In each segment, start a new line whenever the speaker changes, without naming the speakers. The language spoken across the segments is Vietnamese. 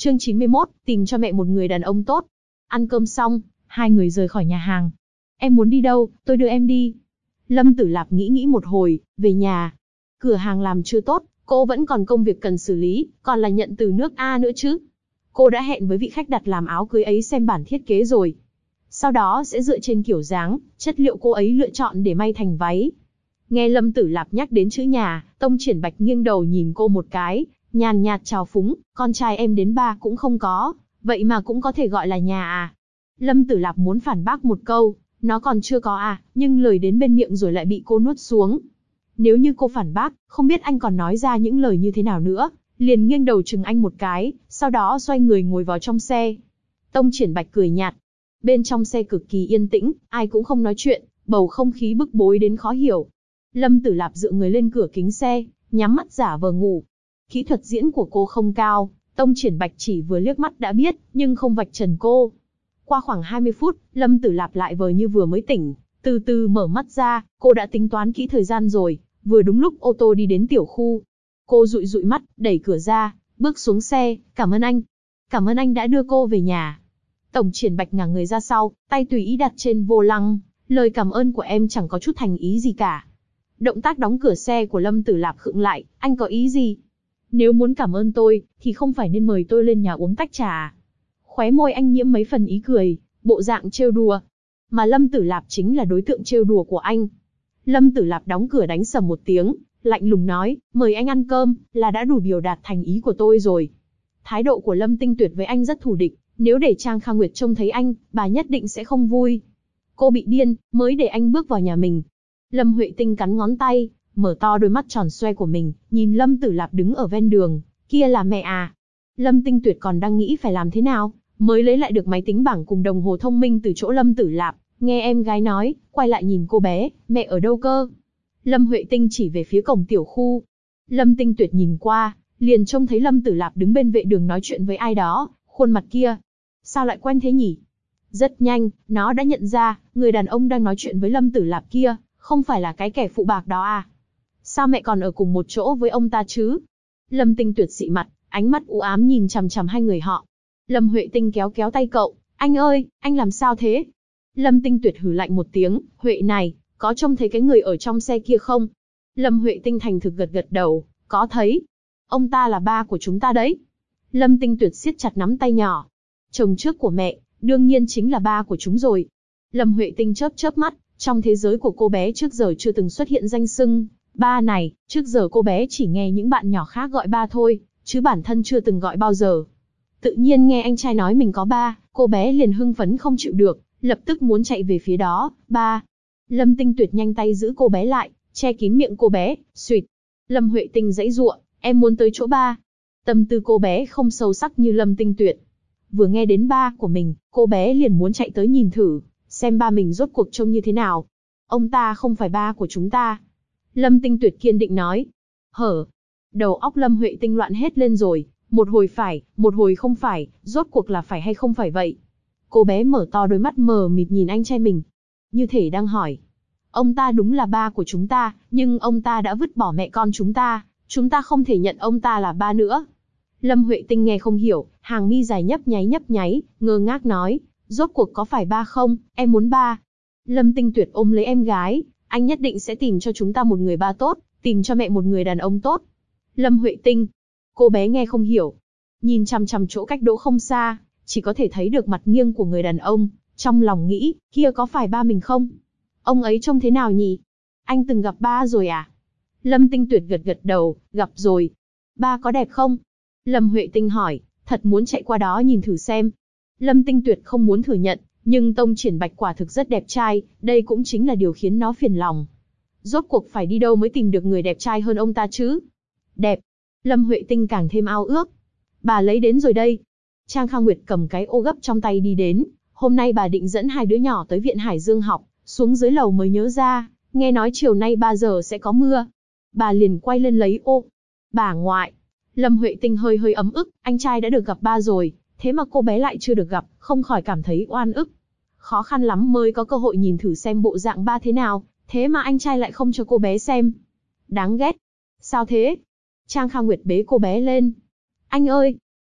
Chương 91, tìm cho mẹ một người đàn ông tốt. Ăn cơm xong, hai người rời khỏi nhà hàng. Em muốn đi đâu, tôi đưa em đi. Lâm Tử Lạp nghĩ một hồi, về nhà. Cửa hàng làm chưa tốt, cô vẫn còn công việc cần xử lý, còn là nhận từ nước A nữa chứ. Cô đã hẹn với vị khách đặt làm áo cưới ấy xem bản thiết kế rồi. Sau đó sẽ dựa trên kiểu dáng, chất liệu cô ấy lựa chọn để may thành váy. Nghe Lâm Tử Lạp nhắc đến chữ nhà, Tông Triển Bạch nghiêng đầu nhìn cô một cái, nhàn nhạt trào phúng, con trai em đến ba cũng không có, vậy mà cũng có thể gọi là nhà à? Lâm Tử Lạp muốn phản bác một câu, nó còn chưa có à, nhưng lời đến bên miệng rồi lại bị cô nuốt xuống. Nếu như cô phản bác, không biết anh còn nói ra những lời như thế nào nữa, liền nghiêng đầu chừng anh một cái, sau đó xoay người ngồi vào trong xe. Tông Triển Bạch cười nhạt. Bên trong xe cực kỳ yên tĩnh, ai cũng không nói chuyện, bầu không khí bức bối đến khó hiểu. Lâm Tử Lạp dựa người lên cửa kính xe, nhắm mắt giả vờ ngủ. Kỹ thuật diễn của cô không cao, Tông Triển Bạch chỉ vừa liếc mắt đã biết, nhưng không vạch trần cô. Qua khoảng 20 phút, Lâm Tử Lạp lại vờ như vừa mới tỉnh, từ từ mở mắt ra, cô đã tính toán kỹ thời gian rồi, vừa đúng lúc ô tô đi đến tiểu khu. Cô dụi dụi mắt, đẩy cửa ra, bước xuống xe, cảm ơn anh. Cảm ơn anh đã đưa cô về nhà. Tổng Triển Bạch ngả người ra sau, tay tùy ý đặt trên vô lăng, lời cảm ơn của em chẳng có chút thành ý gì cả. Động tác đóng cửa xe của Lâm Tử Lạp khựng lại, anh có ý gì? Nếu muốn cảm ơn tôi, thì không phải nên mời tôi lên nhà uống tách trà à? Khóe môi anh nhiễm mấy phần ý cười, bộ dạng trêu đùa. Mà Lâm Tử Lạp chính là đối tượng trêu đùa của anh. Lâm Tử Lạp đóng cửa đánh sầm một tiếng, lạnh lùng nói, mời anh ăn cơm, là đã đủ biểu đạt thành ý của tôi rồi. Thái độ của Lâm Tinh Tuyệt với anh rất thù địch, nếu để Trang Kha Nguyệt trông thấy anh, bà nhất định sẽ không vui. Cô bị điên, mới để anh bước vào nhà mình. Lâm Huệ Tinh cắn ngón tay, mở to đôi mắt tròn xoe của mình, nhìn Lâm Tử Lạp đứng ở ven đường, kia là mẹ à? Lâm Tinh Tuyệt còn đang nghĩ phải làm thế nào, mới lấy lại được máy tính bảng cùng đồng hồ thông minh từ chỗ Lâm Tử Lạp, nghe em gái nói, quay lại nhìn cô bé, mẹ ở đâu cơ? Lâm Huệ Tinh chỉ về phía cổng tiểu khu. Lâm Tinh Tuyệt nhìn qua, liền trông thấy Lâm Tử Lạp đứng bên vệ đường nói chuyện với ai đó, khuôn mặt kia. Sao lại quen thế nhỉ? Rất nhanh, nó đã nhận ra, người đàn ông đang nói chuyện với Lâm Tử Lạp kia, không phải là cái kẻ phụ bạc đó à? Sao mẹ còn ở cùng một chỗ với ông ta chứ? Lâm Tinh Tuyệt xị mặt, ánh mắt u ám nhìn chằm chằm hai người họ. Lâm Huệ Tinh kéo kéo tay cậu, anh ơi, anh làm sao thế? Lâm Tinh Tuyệt hừ lạnh một tiếng, Huệ này, có trông thấy cái người ở trong xe kia không? Lâm Huệ Tinh thành thực gật gật đầu, có thấy. Ông ta là ba của chúng ta đấy. Lâm Tinh Tuyệt siết chặt nắm tay nhỏ. Chồng trước của mẹ, đương nhiên chính là ba của chúng rồi. Lâm Huệ Tinh chớp chớp mắt, trong thế giới của cô bé trước giờ chưa từng xuất hiện danh xưng ba này, trước giờ cô bé chỉ nghe những bạn nhỏ khác gọi ba thôi, chứ bản thân chưa từng gọi bao giờ. Tự nhiên nghe anh trai nói mình có ba, cô bé liền hưng phấn không chịu được, lập tức muốn chạy về phía đó, ba. Lâm Tinh Tuyệt nhanh tay giữ cô bé lại, che kín miệng cô bé, suýt. Lâm Huệ Tinh giãy giụa, em muốn tới chỗ ba. Tâm tư cô bé không sâu sắc như Lâm Tinh Tuyệt. Vừa nghe đến ba của mình, cô bé liền muốn chạy tới nhìn thử, xem ba mình rốt cuộc trông như thế nào. Ông ta không phải ba của chúng ta. Lâm Tinh Tuyệt kiên định nói. Hở. Đầu óc Lâm Huệ Tinh loạn hết lên rồi, một hồi phải, một hồi không phải, rốt cuộc là phải hay không phải vậy. Cô bé mở to đôi mắt mờ mịt nhìn anh trai mình. Như thể đang hỏi. Ông ta đúng là ba của chúng ta, nhưng ông ta đã vứt bỏ mẹ con chúng ta không thể nhận ông ta là ba nữa. Lâm Huệ Tinh nghe không hiểu, hàng mi dài nhấp nháy, ngơ ngác nói, rốt cuộc có phải ba không, em muốn ba. Lâm Tinh Tuyệt ôm lấy em gái, anh nhất định sẽ tìm cho chúng ta một người ba tốt, tìm cho mẹ một người đàn ông tốt. Lâm Huệ Tinh, cô bé nghe không hiểu, nhìn chằm chằm chỗ cách đỗ không xa, chỉ có thể thấy được mặt nghiêng của người đàn ông, trong lòng nghĩ, kia có phải ba mình không? Ông ấy trông thế nào nhỉ? Anh từng gặp ba rồi à? Lâm Tinh Tuyệt gật gật đầu, gặp rồi. Ba có đẹp không? Lâm Huệ Tinh hỏi, thật muốn chạy qua đó nhìn thử xem. Lâm Tinh Tuyệt không muốn thừa nhận, nhưng Tông Triển Bạch quả thực rất đẹp trai, đây cũng chính là điều khiến nó phiền lòng. Rốt cuộc phải đi đâu mới tìm được người đẹp trai hơn ông ta chứ? Đẹp. Lâm Huệ Tinh càng thêm ao ước. Bà lấy đến rồi đây. Trang Kha Nguyệt cầm cái ô gấp trong tay đi đến, hôm nay bà định dẫn hai đứa nhỏ tới viện Hải Dương học, xuống dưới lầu mới nhớ ra, nghe nói chiều nay 3 giờ sẽ có mưa. Bà liền quay lên lấy ô. Bà ngoại. Lâm Huệ Tinh hơi hơi ấm ức, anh trai đã được gặp ba rồi, thế mà cô bé lại chưa được gặp, không khỏi cảm thấy oan ức. Khó khăn lắm mới có cơ hội nhìn thử xem bộ dạng ba thế nào, thế mà anh trai lại không cho cô bé xem. Đáng ghét. Sao thế? Trang Kha Nguyệt bế cô bé lên. Anh ơi!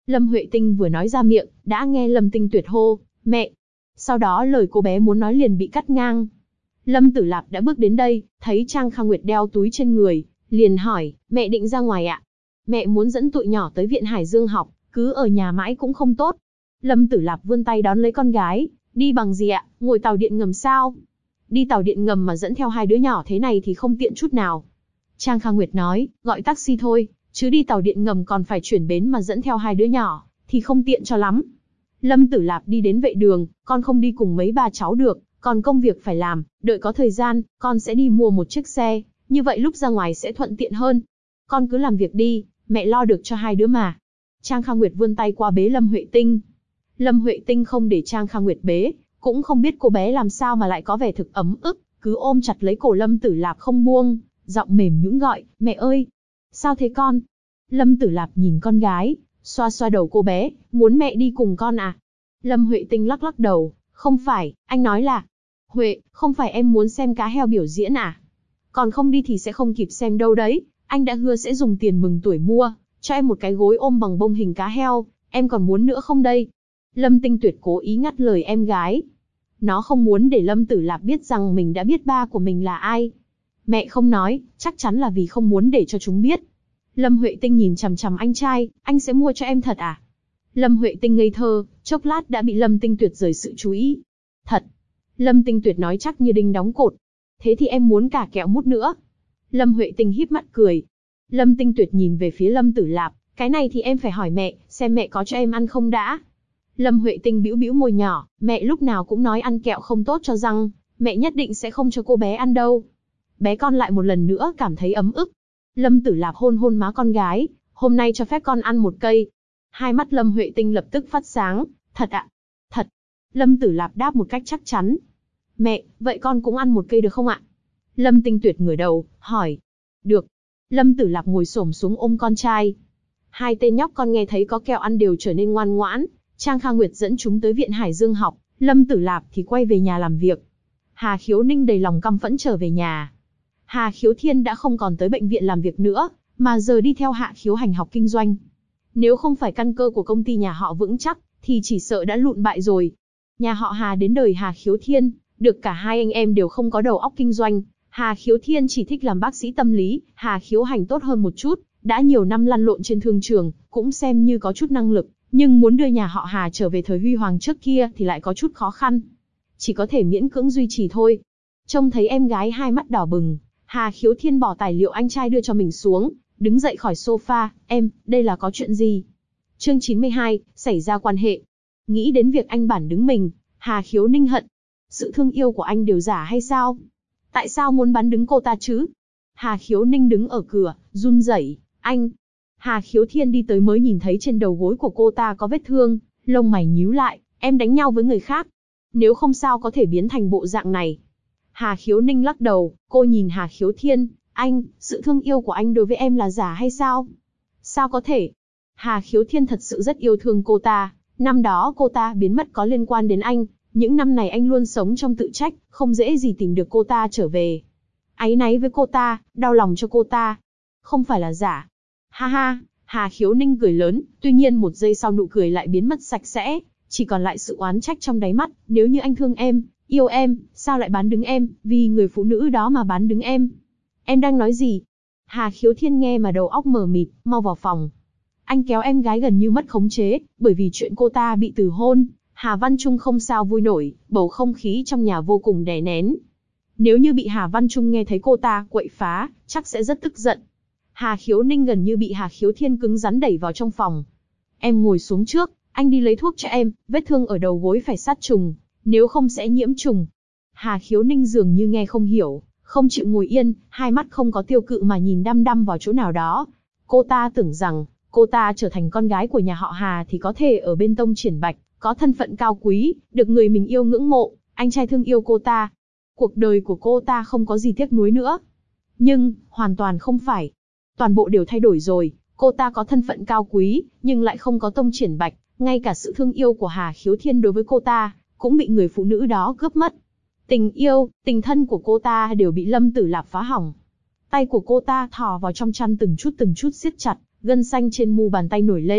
Lâm Huệ Tinh vừa nói ra miệng, đã nghe Lâm Tinh Tuyệt hô, mẹ. Sau đó lời cô bé muốn nói liền bị cắt ngang. Lâm Tử Lạp đã bước đến đây, thấy Trang Kha Nguyệt đeo túi trên người, liền hỏi, mẹ định ra ngoài ạ? Mẹ muốn dẫn tụi nhỏ tới viện Hải Dương học, cứ ở nhà mãi cũng không tốt. Lâm Tử Lạp vươn tay đón lấy con gái, đi bằng gì ạ, ngồi tàu điện ngầm sao? Đi tàu điện ngầm mà dẫn theo hai đứa nhỏ thế này thì không tiện chút nào. Trang Kha Nguyệt nói, gọi taxi thôi, chứ đi tàu điện ngầm còn phải chuyển bến mà dẫn theo hai đứa nhỏ, thì không tiện cho lắm. Lâm Tử Lạp đi đến vệ đường, con không đi cùng mấy bà cháu được, còn công việc phải làm, đợi có thời gian, con sẽ đi mua một chiếc xe, như vậy lúc ra ngoài sẽ thuận tiện hơn. Con cứ làm việc đi, mẹ lo được cho hai đứa mà. Trang Kha Nguyệt vươn tay qua bế Lâm Huệ Tinh. Lâm Huệ Tinh không để Trang Kha Nguyệt bế, cũng không biết cô bé làm sao mà lại có vẻ thực ấm ức, cứ ôm chặt lấy cổ Lâm Tử Lạp không buông, giọng mềm nhũn gọi, mẹ ơi. Sao thế con? Lâm Tử Lạp nhìn con gái, xoa xoa đầu cô bé, muốn mẹ đi cùng con à? Lâm Huệ Tinh lắc lắc đầu, không phải, anh nói là, Huệ, không phải em muốn xem cá heo biểu diễn à? Còn không đi thì sẽ không kịp xem đâu đấy, anh đã hứa sẽ dùng tiền mừng tuổi mua, cho em một cái gối ôm bằng bông hình cá heo, em còn muốn nữa không đây? Lâm Tinh Tuyệt cố ý ngắt lời em gái. Nó không muốn để Lâm Tử Lạp biết rằng mình đã biết ba của mình là ai. Mẹ không nói, chắc chắn là vì không muốn để cho chúng biết. Lâm Huệ Tinh nhìn chằm chằm anh trai, anh sẽ mua cho em thật à? Lâm Huệ Tinh ngây thơ, chốc lát đã bị Lâm Tinh Tuyệt rời sự chú ý. Thật. Lâm Tinh Tuyệt nói chắc như đinh đóng cột. Thế thì em muốn cả kẹo mút nữa. Lâm Huệ Tinh híp mắt cười. Lâm Tinh Tuyệt nhìn về phía Lâm Tử Lạp, cái này thì em phải hỏi mẹ, xem mẹ có cho em ăn không đã. Lâm Huệ Tinh bĩu bĩu môi nhỏ, mẹ lúc nào cũng nói ăn kẹo không tốt cho răng, mẹ nhất định sẽ không cho cô bé ăn đâu. Bé con lại một lần nữa cảm thấy ấm ức. Lâm Tử Lạp hôn hôn má con gái, hôm nay cho phép con ăn một cây. Hai mắt Lâm Huệ Tinh lập tức phát sáng, thật ạ? Thật. Lâm Tử Lạp đáp một cách chắc chắn. Mẹ, vậy con cũng ăn một cây được không ạ? Lâm Tinh Tuyệt ngửa đầu, hỏi. Được. Lâm Tử Lạp ngồi xổm xuống ôm con trai. Hai tên nhóc con nghe thấy có kẹo ăn đều trở nên ngoan ngoãn. Trang Kha Nguyệt dẫn chúng tới viện Hải Dương học, Lâm Tử Lạp thì quay về nhà làm việc. Hà Khiếu Ninh đầy lòng căm phẫn trở về nhà. Hà Khiếu Thiên đã không còn tới bệnh viện làm việc nữa, mà giờ đi theo Hạ Khiếu Hành học kinh doanh. Nếu không phải căn cơ của công ty nhà họ vững chắc, thì chỉ sợ đã lụn bại rồi. Nhà họ Hà đến đời Hà Khiếu Thiên, được cả hai anh em đều không có đầu óc kinh doanh. Hà Khiếu Thiên chỉ thích làm bác sĩ tâm lý, Hà Khiếu Hành tốt hơn một chút, đã nhiều năm lăn lộn trên thương trường, cũng xem như có chút năng lực, nhưng muốn đưa nhà họ Hà trở về thời huy hoàng trước kia thì lại có chút khó khăn. Chỉ có thể miễn cưỡng duy trì thôi. Trông thấy em gái hai mắt đỏ bừng, Hà Khiếu Thiên bỏ tài liệu anh trai đưa cho mình xuống, đứng dậy khỏi sofa, em, đây là có chuyện gì? Chương 92, xảy ra quan hệ. Nghĩ đến việc anh bản đứng mình, Hà Khiếu Ninh hận. Sự thương yêu của anh đều giả hay sao? Tại sao muốn bắn đứng cô ta chứ? Hà Khiếu Ninh đứng ở cửa, run rẩy, anh. Hà Khiếu Thiên đi tới mới nhìn thấy trên đầu gối của cô ta có vết thương, lông mày nhíu lại, em đánh nhau với người khác. Nếu không sao có thể biến thành bộ dạng này. Hà Khiếu Ninh lắc đầu, cô nhìn Hà Khiếu Thiên, anh, sự thương yêu của anh đối với em là giả hay sao? Sao có thể? Hà Khiếu Thiên thật sự rất yêu thương cô ta, năm đó cô ta biến mất có liên quan đến anh, những năm này anh luôn sống trong tự trách, không dễ gì tìm được cô ta trở về. Áy náy với cô ta, đau lòng cho cô ta. Không phải là giả. Ha ha, Hà Khiếu Ninh cười lớn, tuy nhiên một giây sau nụ cười lại biến mất sạch sẽ, chỉ còn lại sự oán trách trong đáy mắt, nếu như anh thương em, yêu em, sao lại bán đứng em, vì người phụ nữ đó mà bán đứng em? Em đang nói gì? Hà Khiếu Thiên nghe mà đầu óc mờ mịt, mau vào phòng. Anh kéo em gái gần như mất khống chế, bởi vì chuyện cô ta bị từ hôn, Hà Văn Trung không sao vui nổi, bầu không khí trong nhà vô cùng đè nén. Nếu như bị Hà Văn Trung nghe thấy cô ta quậy phá, chắc sẽ rất tức giận. Hà Khiếu Ninh gần như bị Hà Khiếu Thiên cứng rắn đẩy vào trong phòng. Em ngồi xuống trước, anh đi lấy thuốc cho em, vết thương ở đầu gối phải sát trùng, nếu không sẽ nhiễm trùng. Hà Khiếu Ninh dường như nghe không hiểu, không chịu ngồi yên, hai mắt không có tiêu cự mà nhìn đăm đăm vào chỗ nào đó. Cô ta tưởng rằng, cô ta trở thành con gái của nhà họ Hà thì có thể ở bên tông triển bạch, có thân phận cao quý, được người mình yêu ngưỡng mộ, anh trai thương yêu cô ta. Cuộc đời của cô ta không có gì tiếc nuối nữa. Nhưng, hoàn toàn không phải. Toàn bộ đều thay đổi rồi, cô ta có thân phận cao quý, nhưng lại không có tông triển bạch, ngay cả sự thương yêu của Hà Khiếu Thiên đối với cô ta, cũng bị người phụ nữ đó cướp mất. Tình yêu, tình thân của cô ta đều bị Lâm Tử Lạp phá hỏng. Tay của cô ta thò vào trong chăn từng chút siết chặt, gân xanh trên mu bàn tay nổi lên,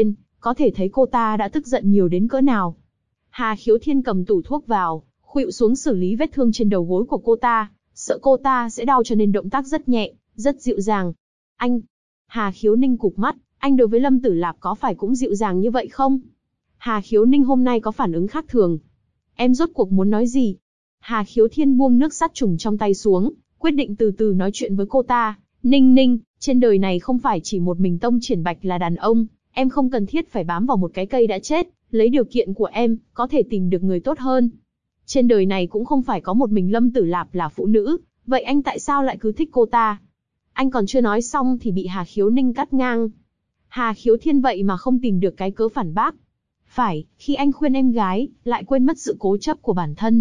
có thể thấy cô ta đã tức giận nhiều đến cỡ nào. Hà Khiếu Thiên cầm tủ thuốc vào, khuỵu xuống xử lý vết thương trên đầu gối của cô ta, sợ cô ta sẽ đau cho nên động tác rất nhẹ, rất dịu dàng. Anh, Hà Khiếu Ninh cụp mắt, anh đối với Lâm Tử Lạp có phải cũng dịu dàng như vậy không? Hà Khiếu Ninh hôm nay có phản ứng khác thường. Em rốt cuộc muốn nói gì? Hà Khiếu Thiên buông nước sát trùng trong tay xuống, quyết định từ từ nói chuyện với cô ta. Ninh Ninh, trên đời này không phải chỉ một mình Tông Triển Bạch là đàn ông, em không cần thiết phải bám vào một cái cây đã chết, lấy điều kiện của em, có thể tìm được người tốt hơn. Trên đời này cũng không phải có một mình Lâm Tử Lạp là phụ nữ, vậy anh tại sao lại cứ thích cô ta? Anh còn chưa nói xong thì bị Hà Khiếu Ninh cắt ngang. Hà Khiếu Thiên vậy mà không tìm được cái cớ phản bác. Phải, khi anh khuyên em gái, lại quên mất sự cố chấp của bản thân.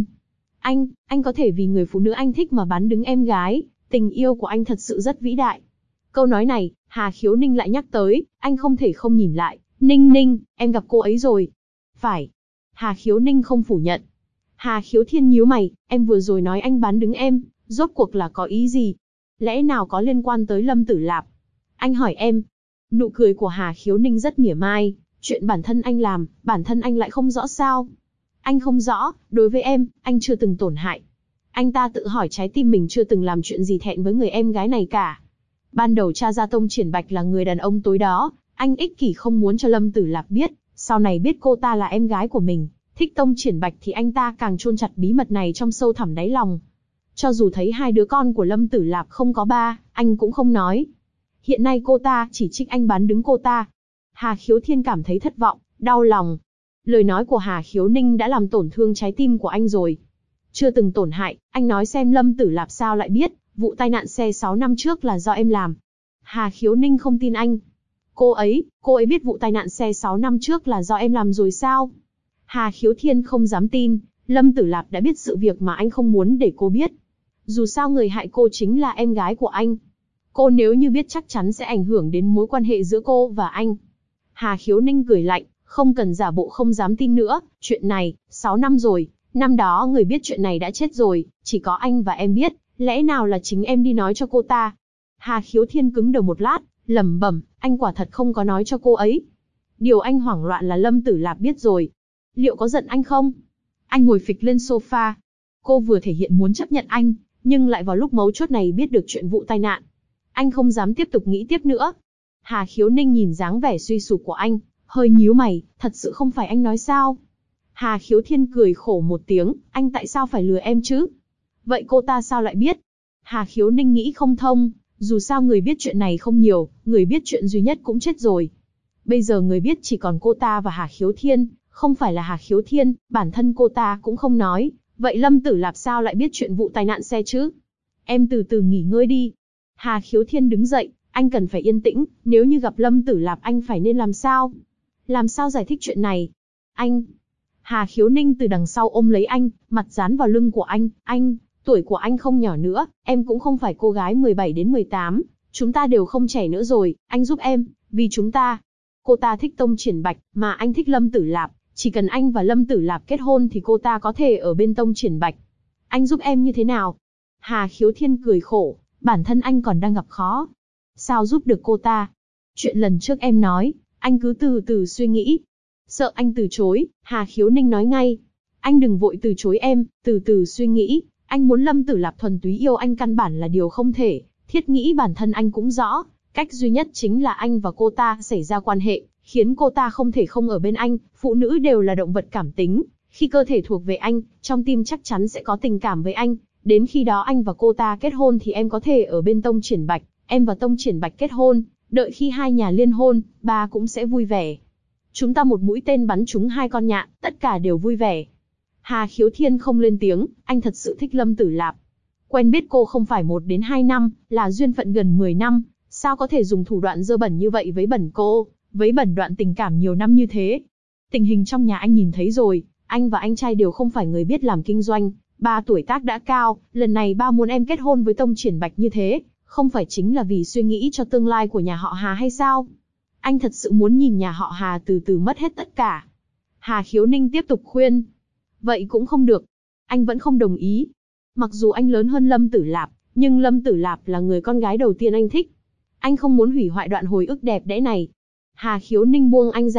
Anh có thể vì người phụ nữ anh thích mà bán đứng em gái, tình yêu của anh thật sự rất vĩ đại. Câu nói này, Hà Khiếu Ninh lại nhắc tới, anh không thể không nhìn lại. Ninh Ninh, em gặp cô ấy rồi. Phải. Hà Khiếu Ninh không phủ nhận. Hà Khiếu Thiên nhíu mày, em vừa rồi nói anh bán đứng em, rốt cuộc là có ý gì? Lẽ nào có liên quan tới Lâm Tử Lạp? Anh hỏi em. Nụ cười của Hà Khiếu Ninh rất mỉa mai, chuyện bản thân anh làm, bản thân anh lại không rõ sao? Anh không rõ, đối với em, anh chưa từng tổn hại. Anh ta tự hỏi trái tim mình chưa từng làm chuyện gì thẹn với người em gái này cả. Ban đầu cha ra Tông Triển Bạch là người đàn ông tối đó, anh ích kỷ không muốn cho Lâm Tử Lạp biết, sau này biết cô ta là em gái của mình, thích Tông Triển Bạch thì anh ta càng chôn chặt bí mật này trong sâu thẳm đáy lòng. Cho dù thấy hai đứa con của Lâm Tử Lạp không có ba, anh cũng không nói. Hiện nay cô ta chỉ trích anh bán đứng cô ta. Hà Khiếu Thiên cảm thấy thất vọng, đau lòng. Lời nói của Hà Khiếu Ninh đã làm tổn thương trái tim của anh rồi. Chưa từng tổn hại, anh nói xem Lâm Tử Lạp sao lại biết, vụ tai nạn xe 6 năm trước là do em làm. Hà Khiếu Ninh không tin anh. Cô ấy biết vụ tai nạn xe 6 năm trước là do em làm rồi sao? Hà Khiếu Thiên không dám tin, Lâm Tử Lạp đã biết sự việc mà anh không muốn để cô biết. Dù sao người hại cô chính là em gái của anh. Cô nếu như biết chắc chắn sẽ ảnh hưởng đến mối quan hệ giữa cô và anh. Hà Khiếu Ninh cười lạnh, không cần giả bộ không dám tin nữa, chuyện này, 6 năm rồi, năm đó người biết chuyện này đã chết rồi, chỉ có anh và em biết, lẽ nào là chính em đi nói cho cô ta? Hà Khiếu Thiên cứng đờ một lát, lẩm bẩm, anh quả thật không có nói cho cô ấy. Điều anh hoảng loạn là Lâm Tử Lạp biết rồi. Liệu có giận anh không? Anh ngồi phịch lên sofa. Cô vừa thể hiện muốn chấp nhận anh, nhưng lại vào lúc mấu chốt này biết được chuyện vụ tai nạn. Anh không dám tiếp tục nghĩ tiếp nữa. Hà Khiếu Ninh nhìn dáng vẻ suy sụp của anh, hơi nhíu mày, thật sự không phải anh nói sao? Hà Khiếu Thiên cười khổ một tiếng, anh tại sao phải lừa em chứ? Vậy cô ta sao lại biết? Hà Khiếu Ninh nghĩ không thông, dù sao người biết chuyện này không nhiều, người biết chuyện duy nhất cũng chết rồi. Bây giờ người biết chỉ còn cô ta và Hà Khiếu Thiên, không phải là Hà Khiếu Thiên, bản thân cô ta cũng không nói. Vậy Lâm Tử Lạp sao lại biết chuyện vụ tai nạn xe chứ? Em từ từ nghỉ ngơi đi. Hà Khiếu Thiên đứng dậy, anh cần phải yên tĩnh, nếu như gặp Lâm Tử Lạp anh phải nên làm sao? Làm sao giải thích chuyện này? Anh... Hà Khiếu Ninh từ đằng sau ôm lấy anh, mặt dán vào lưng của anh, tuổi của anh không nhỏ nữa, em cũng không phải cô gái 17 đến 18, chúng ta đều không trẻ nữa rồi, anh giúp em, vì chúng ta. Cô ta thích Tông Triển Bạch, mà anh thích Lâm Tử Lạp, chỉ cần anh và Lâm Tử Lạp kết hôn thì cô ta có thể ở bên Tông Triển Bạch. Anh giúp em như thế nào? Hà Khiếu Thiên cười khổ, bản thân anh còn đang gặp khó. Sao giúp được cô ta? Chuyện lần trước em nói, anh cứ từ từ suy nghĩ. Sợ anh từ chối, Hà Khiếu Ninh nói ngay. Anh đừng vội từ chối em, từ từ suy nghĩ. Anh muốn Lâm Tử Lạp thuần túy yêu anh căn bản là điều không thể. Thiết nghĩ bản thân anh cũng rõ, cách duy nhất chính là anh và cô ta xảy ra quan hệ, khiến cô ta không thể không ở bên anh. Phụ nữ đều là động vật cảm tính, khi cơ thể thuộc về anh, trong tim chắc chắn sẽ có tình cảm với anh. Đến khi đó anh và cô ta kết hôn thì em có thể ở bên Tông Triển Bạch, em và Tông Triển Bạch kết hôn, đợi khi hai nhà liên hôn, ba cũng sẽ vui vẻ. Chúng ta một mũi tên bắn trúng hai con nhạn, tất cả đều vui vẻ. Hà Khiếu Thiên không lên tiếng, anh thật sự thích Lâm Tử Lạp. Quen biết cô không phải 1 đến 2 năm, là duyên phận gần 10 năm, sao có thể dùng thủ đoạn dơ bẩn như vậy với bẩn cô, với bẩn đoạn tình cảm nhiều năm như thế. Tình hình trong nhà anh nhìn thấy rồi, anh và anh trai đều không phải người biết làm kinh doanh, ba tuổi tác đã cao, lần này ba muốn em kết hôn với Tông Triển Bạch như thế, không phải chính là vì suy nghĩ cho tương lai của nhà họ Hà hay sao? Anh thật sự muốn nhìn nhà họ Hà từ từ mất hết tất cả. Hà Khiếu Ninh tiếp tục khuyên. Vậy cũng không được. Anh vẫn không đồng ý. Mặc dù anh lớn hơn Lâm Tử Lạp, nhưng Lâm Tử Lạp là người con gái đầu tiên anh thích. Anh không muốn hủy hoại đoạn hồi ức đẹp đẽ này. Hà Khiếu Ninh buông anh ra,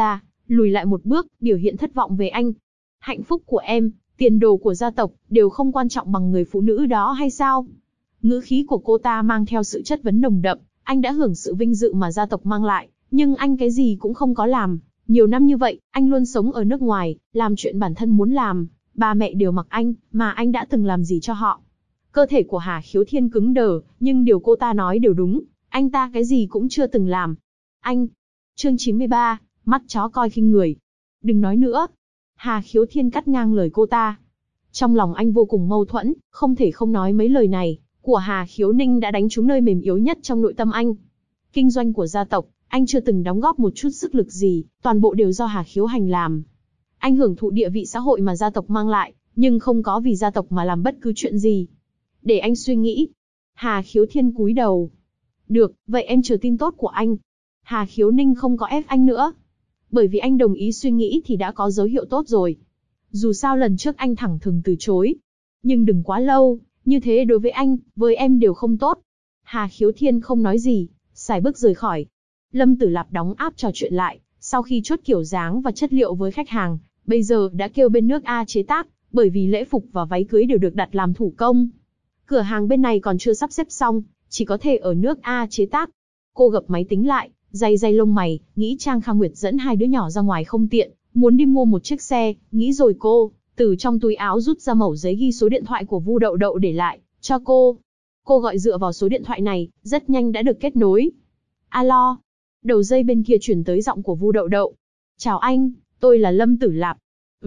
lùi lại một bước, biểu hiện thất vọng về anh. Hạnh phúc của em, tiền đồ của gia tộc, đều không quan trọng bằng người phụ nữ đó hay sao? Ngữ khí của cô ta mang theo sự chất vấn nồng đậm, anh đã hưởng sự vinh dự mà gia tộc mang lại, nhưng anh cái gì cũng không có làm. Nhiều năm như vậy, anh luôn sống ở nước ngoài, làm chuyện bản thân muốn làm, ba mẹ đều mặc anh, mà anh đã từng làm gì cho họ? Cơ thể của Hà Khiếu Thiên cứng đờ, nhưng điều cô ta nói đều đúng, anh ta cái gì cũng chưa từng làm. Anh, chương 93, mắt chó coi khinh người. Đừng nói nữa. Hà Khiếu Thiên cắt ngang lời cô ta. Trong lòng anh vô cùng mâu thuẫn, không thể không nói mấy lời này của Hà Khiếu Ninh đã đánh trúng nơi mềm yếu nhất trong nội tâm anh. Kinh doanh của gia tộc, anh chưa từng đóng góp một chút sức lực gì, toàn bộ đều do Hà Khiếu Hành làm. Anh hưởng thụ địa vị xã hội mà gia tộc mang lại, nhưng không có vì gia tộc mà làm bất cứ chuyện gì. Để anh suy nghĩ. Hà Khiếu Thiên cúi đầu. Được, vậy em chờ tin tốt của anh. Hà Khiếu Ninh không có ép anh nữa. Bởi vì anh đồng ý suy nghĩ thì đã có dấu hiệu tốt rồi. Dù sao lần trước anh thẳng thừng từ chối. Nhưng đừng quá lâu, như thế đối với anh, với em đều không tốt. Hà Khiếu Thiên không nói gì, xài bước rời khỏi. Lâm Tử Lạp đóng áp trò chuyện lại, sau khi chốt kiểu dáng và chất liệu với khách hàng, bây giờ đã kêu bên nước A chế tác, bởi vì lễ phục và váy cưới đều được đặt làm thủ công. Cửa hàng bên này còn chưa sắp xếp xong, chỉ có thể ở nước A chế tác. Cô gập máy tính lại, day lông mày, nghĩ Trang Kha Nguyệt dẫn hai đứa nhỏ ra ngoài không tiện, muốn đi mua một chiếc xe, nghĩ rồi cô, từ trong túi áo rút ra mẩu giấy ghi số điện thoại của Vu Đậu Đậu để lại, cho cô. Cô gọi dựa vào số điện thoại này, rất nhanh đã được kết nối. Alo. Đầu dây bên kia chuyển tới giọng của Vu Đậu Đậu. Chào anh, tôi là Lâm Tử Lạp.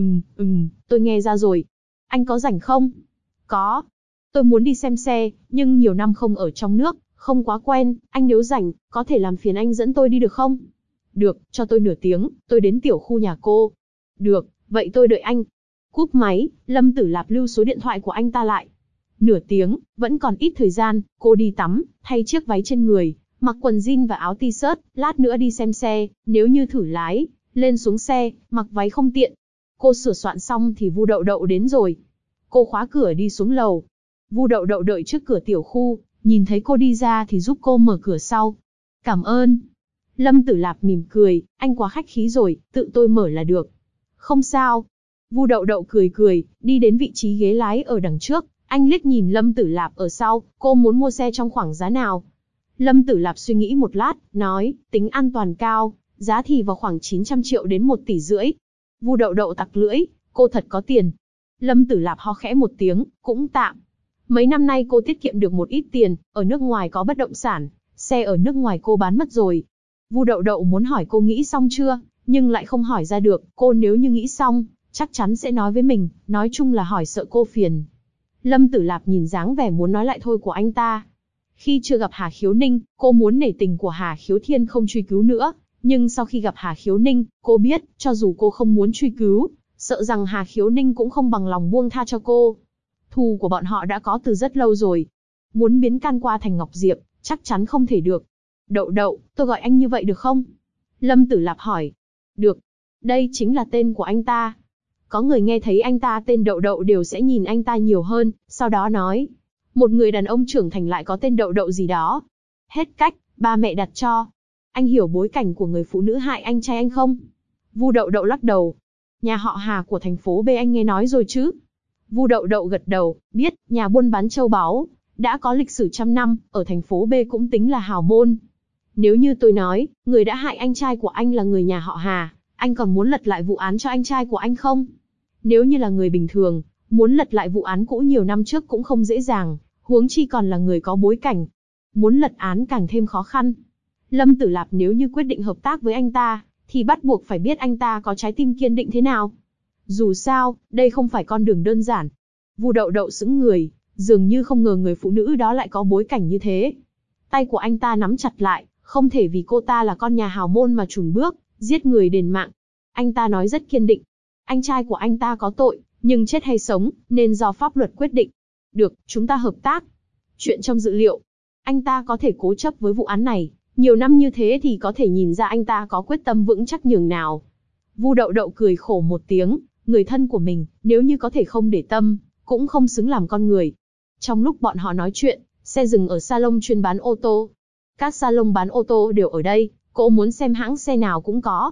Tôi nghe ra rồi. Anh có rảnh không? Có. Tôi muốn đi xem xe, nhưng nhiều năm không ở trong nước, không quá quen, anh nếu rảnh, có thể làm phiền anh dẫn tôi đi được không? Được, cho tôi nửa tiếng, tôi đến tiểu khu nhà cô. Được, vậy tôi đợi anh. Cúp máy, Lâm Tử Lạp lưu số điện thoại của anh ta lại. Nửa tiếng, vẫn còn ít thời gian, cô đi tắm, thay chiếc váy trên người, mặc quần jean và áo t-shirt, lát nữa đi xem xe, nếu như thử lái, lên xuống xe, mặc váy không tiện. Cô sửa soạn xong thì Vu Đậu Đậu đến rồi. Cô khóa cửa đi xuống lầu. Vu Đậu Đậu đợi trước cửa tiểu khu, nhìn thấy cô đi ra thì giúp cô mở cửa sau. Cảm ơn. Lâm Tử Lạp mỉm cười, anh quá khách khí rồi, tự tôi mở là được. Không sao. Vu Đậu Đậu cười, đi đến vị trí ghế lái ở đằng trước, anh liếc nhìn Lâm Tử Lạp ở sau, cô muốn mua xe trong khoảng giá nào? Lâm Tử Lạp suy nghĩ một lát, nói, tính an toàn cao, giá thì vào khoảng 900 triệu đến 1,5 tỷ. Vu Đậu Đậu tặc lưỡi, cô thật có tiền. Lâm Tử Lạp ho khẽ một tiếng, cũng tạm. Mấy năm nay cô tiết kiệm được một ít tiền, ở nước ngoài có bất động sản, xe ở nước ngoài cô bán mất rồi. Vu Đậu Đậu muốn hỏi cô nghĩ xong chưa, nhưng lại không hỏi ra được, cô nếu như nghĩ xong, chắc chắn sẽ nói với mình, nói chung là hỏi sợ cô phiền. Lâm Tử Lạp nhìn dáng vẻ muốn nói lại thôi của anh ta. Khi chưa gặp Hà Khiếu Ninh, cô muốn nể tình của Hà Khiếu Thiên không truy cứu nữa, nhưng sau khi gặp Hà Khiếu Ninh, cô biết, cho dù cô không muốn truy cứu, sợ rằng Hà Khiếu Ninh cũng không bằng lòng buông tha cho cô. Thù của bọn họ đã có từ rất lâu rồi. Muốn biến Can Qua thành Ngọc Diệp, chắc chắn không thể được. Đậu Đậu, tôi gọi anh như vậy được không? Lâm Tử Lạp hỏi. Được. Đây chính là tên của anh ta. Có người nghe thấy anh ta tên Đậu Đậu đều sẽ nhìn anh ta nhiều hơn, sau đó nói. Một người đàn ông trưởng thành lại có tên Đậu Đậu gì đó. Hết cách, ba mẹ đặt cho. Anh hiểu bối cảnh của người phụ nữ hại anh trai anh không? Vu Đậu Đậu lắc đầu. Nhà họ Hà của thành phố B anh nghe nói rồi chứ? Vu Đậu Đậu gật đầu, biết, nhà buôn bán châu báu, đã có lịch sử trăm năm, ở thành phố B cũng tính là hào môn. Nếu như tôi nói, người đã hại anh trai của anh là người nhà họ Hà, anh còn muốn lật lại vụ án cho anh trai của anh không? Nếu như là người bình thường, muốn lật lại vụ án cũ nhiều năm trước cũng không dễ dàng, huống chi còn là người có bối cảnh. Muốn lật án càng thêm khó khăn. Lâm Tử Lạp nếu như quyết định hợp tác với anh ta, thì bắt buộc phải biết anh ta có trái tim kiên định thế nào. Dù sao, đây không phải con đường đơn giản. Vu Đậu Đậu sững người, dường như không ngờ người phụ nữ đó lại có bối cảnh như thế. Tay của anh ta nắm chặt lại, không thể vì cô ta là con nhà hào môn mà chùn bước, giết người đền mạng. Anh ta nói rất kiên định. Anh trai của anh ta có tội, nhưng chết hay sống, nên do pháp luật quyết định. Được, chúng ta hợp tác. Chuyện trong dự liệu. Anh ta có thể cố chấp với vụ án này, nhiều năm như thế thì có thể nhìn ra anh ta có quyết tâm vững chắc nhường nào. Vu Đậu Đậu cười khổ một tiếng, người thân của mình, nếu như có thể không để tâm, cũng không xứng làm con người. Trong lúc bọn họ nói chuyện, xe dừng ở salon chuyên bán ô tô. Các salon bán ô tô đều ở đây, cô muốn xem hãng xe nào cũng có.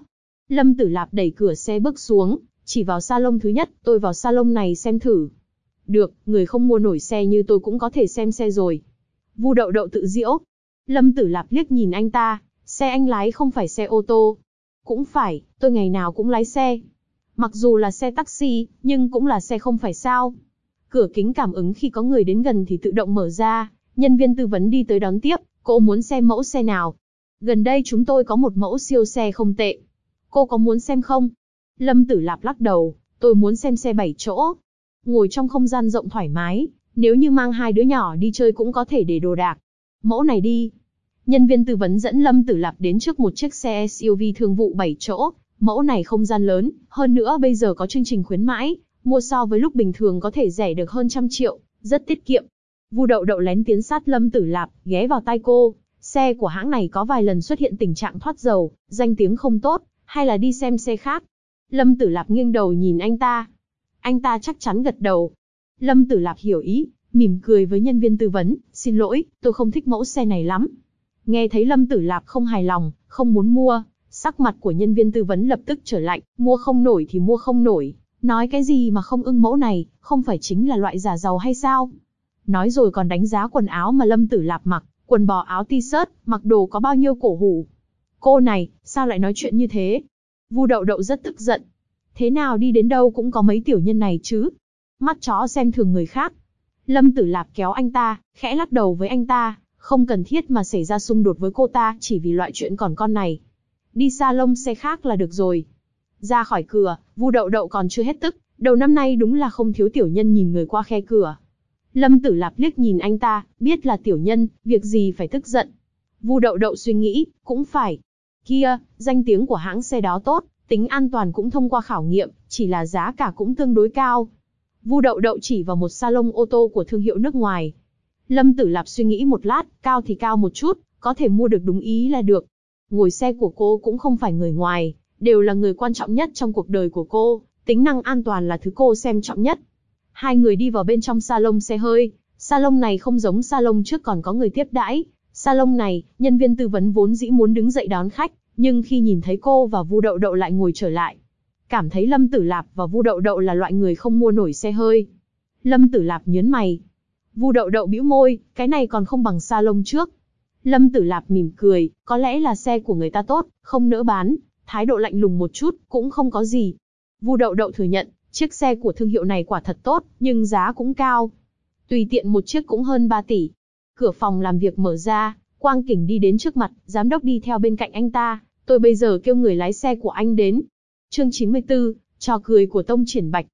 Lâm Tử Lạp đẩy cửa xe bước xuống, chỉ vào salon thứ nhất, tôi vào salon này xem thử. Được, người không mua nổi xe như tôi cũng có thể xem xe rồi. Vu Đậu Đậu tự giễu. Lâm Tử Lạp liếc nhìn anh ta, xe anh lái không phải xe ô tô. Cũng phải, tôi ngày nào cũng lái xe. Mặc dù là xe taxi, nhưng cũng là xe không phải sao. Cửa kính cảm ứng khi có người đến gần thì tự động mở ra, nhân viên tư vấn đi tới đón tiếp, cô muốn xem mẫu xe nào? Gần đây chúng tôi có một mẫu siêu xe không tệ. Cô có muốn xem không? Lâm Tử Lạp lắc đầu, tôi muốn xem xe 7 chỗ. Ngồi trong không gian rộng thoải mái, nếu như mang hai đứa nhỏ đi chơi cũng có thể để đồ đạc. Mẫu này đi. Nhân viên tư vấn dẫn Lâm Tử Lạp đến trước một chiếc xe SUV thương vụ 7 chỗ. Mẫu này không gian lớn, hơn nữa bây giờ có chương trình khuyến mãi, mua so với lúc bình thường có thể rẻ được hơn 100 triệu, rất tiết kiệm. Vu Đậu Đậu lén tiến sát Lâm Tử Lạp, ghé vào tai cô. Xe của hãng này có vài lần xuất hiện tình trạng thoát dầu, danh tiếng không tốt, hay là đi xem xe khác? Lâm Tử Lạp nghiêng đầu nhìn anh ta. Anh ta chắc chắn gật đầu. Lâm Tử Lạp hiểu ý, mỉm cười với nhân viên tư vấn, xin lỗi, tôi không thích mẫu xe này lắm. Nghe thấy Lâm Tử Lạp không hài lòng, không muốn mua, sắc mặt của nhân viên tư vấn lập tức trở lạnh, mua không nổi thì mua không nổi. Nói cái gì mà không ưng mẫu này, không phải chính là loại giả giàu hay sao? Nói rồi còn đánh giá quần áo mà Lâm Tử Lạp mặc, quần bò áo t-shirt, mặc đồ có bao nhiêu cổ hủ. Cô này, sao lại nói chuyện như thế? Vu Đậu Đậu rất tức giận. Thế nào đi đến đâu cũng có mấy tiểu nhân này chứ? Mắt chó xem thường người khác. Lâm Tử Lạp kéo anh ta, khẽ lắc đầu với anh ta, không cần thiết mà xảy ra xung đột với cô ta chỉ vì loại chuyện còn con này. Đi salon xe khác là được rồi. Ra khỏi cửa, Vu Đậu Đậu còn chưa hết tức, đầu năm nay đúng là không thiếu tiểu nhân nhìn người qua khe cửa. Lâm Tử Lạp liếc nhìn anh ta, biết là tiểu nhân, việc gì phải tức giận. Vu Đậu Đậu suy nghĩ, cũng phải. Kia, danh tiếng của hãng xe đó tốt, tính an toàn cũng thông qua khảo nghiệm, chỉ là giá cả cũng tương đối cao. Vu Đậu Đậu chỉ vào một salon ô tô của thương hiệu nước ngoài. Lâm Tử Lạp suy nghĩ một lát, cao thì cao một chút, có thể mua được đúng ý là được. Ngồi xe của cô cũng không phải người ngoài, đều là người quan trọng nhất trong cuộc đời của cô, tính năng an toàn là thứ cô xem trọng nhất. Hai người đi vào bên trong salon xe hơi, salon này không giống salon trước còn có người tiếp đãi. Salon này, nhân viên tư vấn vốn dĩ muốn đứng dậy đón khách, nhưng khi nhìn thấy cô và Vu Đậu Đậu lại ngồi trở lại. Cảm thấy Lâm Tử Lạp và Vu Đậu Đậu là loại người không mua nổi xe hơi. Lâm Tử Lạp nhớn mày. Vu Đậu Đậu bĩu môi, cái này còn không bằng salon trước. Lâm Tử Lạp mỉm cười, có lẽ là xe của người ta tốt, không nỡ bán, thái độ lạnh lùng một chút, cũng không có gì. Vu Đậu Đậu thừa nhận, chiếc xe của thương hiệu này quả thật tốt, nhưng giá cũng cao. Tùy tiện một chiếc cũng hơn 3 tỷ. Cửa phòng làm việc mở ra, Quang Kình đi đến trước mặt, giám đốc đi theo bên cạnh anh ta, tôi bây giờ kêu người lái xe của anh đến. Chương 94, trò cười của Tông Triển Bạch.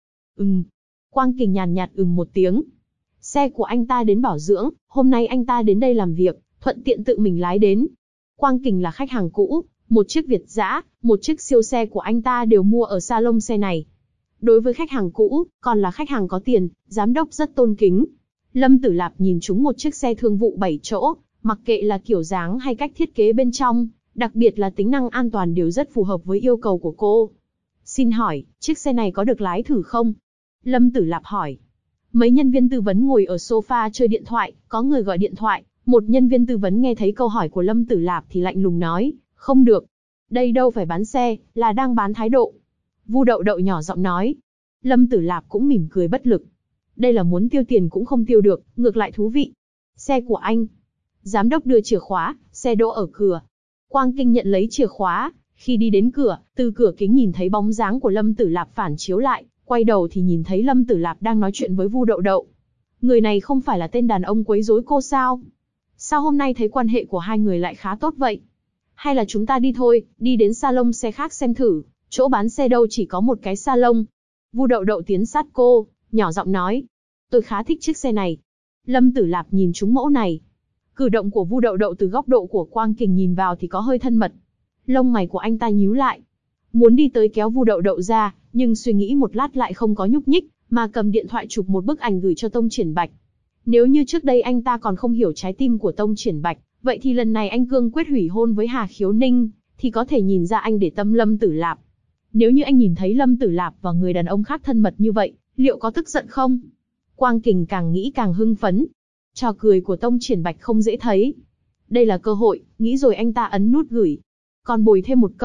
Quang Kình nhàn nhạt một tiếng. Xe của anh ta đến bảo dưỡng, hôm nay anh ta đến đây làm việc, thuận tiện tự mình lái đến. Quang Kình là khách hàng cũ, một chiếc Việt dã, một chiếc siêu xe của anh ta đều mua ở salon xe này. Đối với khách hàng cũ, còn là khách hàng có tiền, giám đốc rất tôn kính. Lâm Tử Lạp nhìn trúng một chiếc xe thương vụ 7 chỗ, mặc kệ là kiểu dáng hay cách thiết kế bên trong, đặc biệt là tính năng an toàn đều rất phù hợp với yêu cầu của cô. Xin hỏi, chiếc xe này có được lái thử không? Lâm Tử Lạp hỏi. Mấy nhân viên tư vấn ngồi ở sofa chơi điện thoại, có người gọi điện thoại. Một nhân viên tư vấn nghe thấy câu hỏi của Lâm Tử Lạp thì lạnh lùng nói, không được. Đây đâu phải bán xe, là đang bán thái độ. Vu Đậu Đậu nhỏ giọng nói. Lâm Tử Lạp cũng mỉm cười bất lực. Đây là muốn tiêu tiền cũng không tiêu được, ngược lại thú vị. Xe của anh. Giám đốc đưa chìa khóa, xe đỗ ở cửa. Quang Kinh nhận lấy chìa khóa, khi đi đến cửa, từ cửa kính nhìn thấy bóng dáng của Lâm Tử Lạp phản chiếu lại, quay đầu thì nhìn thấy Lâm Tử Lạp đang nói chuyện với Vu Đậu Đậu. Người này không phải là tên đàn ông quấy rối cô sao? Sao hôm nay thấy quan hệ của hai người lại khá tốt vậy? Hay là chúng ta đi thôi, đi đến salon xe khác xem thử, chỗ bán xe đâu chỉ có một cái salon. Vu Đậu Đậu tiến sát cô, nhỏ giọng nói. Tôi khá thích chiếc xe này. Lâm Tử Lạp nhìn trúng mẫu này. Cử động của Vu Đậu Đậu từ góc độ của Quang Kình nhìn vào thì có hơi thân mật. Lông mày của anh ta nhíu lại. Muốn đi tới kéo Vu Đậu Đậu ra, nhưng suy nghĩ một lát lại không có nhúc nhích, mà cầm điện thoại chụp một bức ảnh gửi cho Tông Triển Bạch. Nếu như trước đây anh ta còn không hiểu trái tim của Tông Triển Bạch, vậy thì lần này anh cương quyết hủy hôn với Hà Khiếu Ninh, thì có thể nhìn ra anh để tâm Lâm Tử Lạp. Nếu như anh nhìn thấy Lâm Tử Lạp và người đàn ông khác thân mật như vậy, liệu có tức giận không? Quang Kình càng nghĩ càng hưng phấn. Trò cười của Tông Triển Bạch không dễ thấy. Đây là cơ hội, nghĩ rồi anh ta ấn nút gửi. Còn bồi thêm một câu,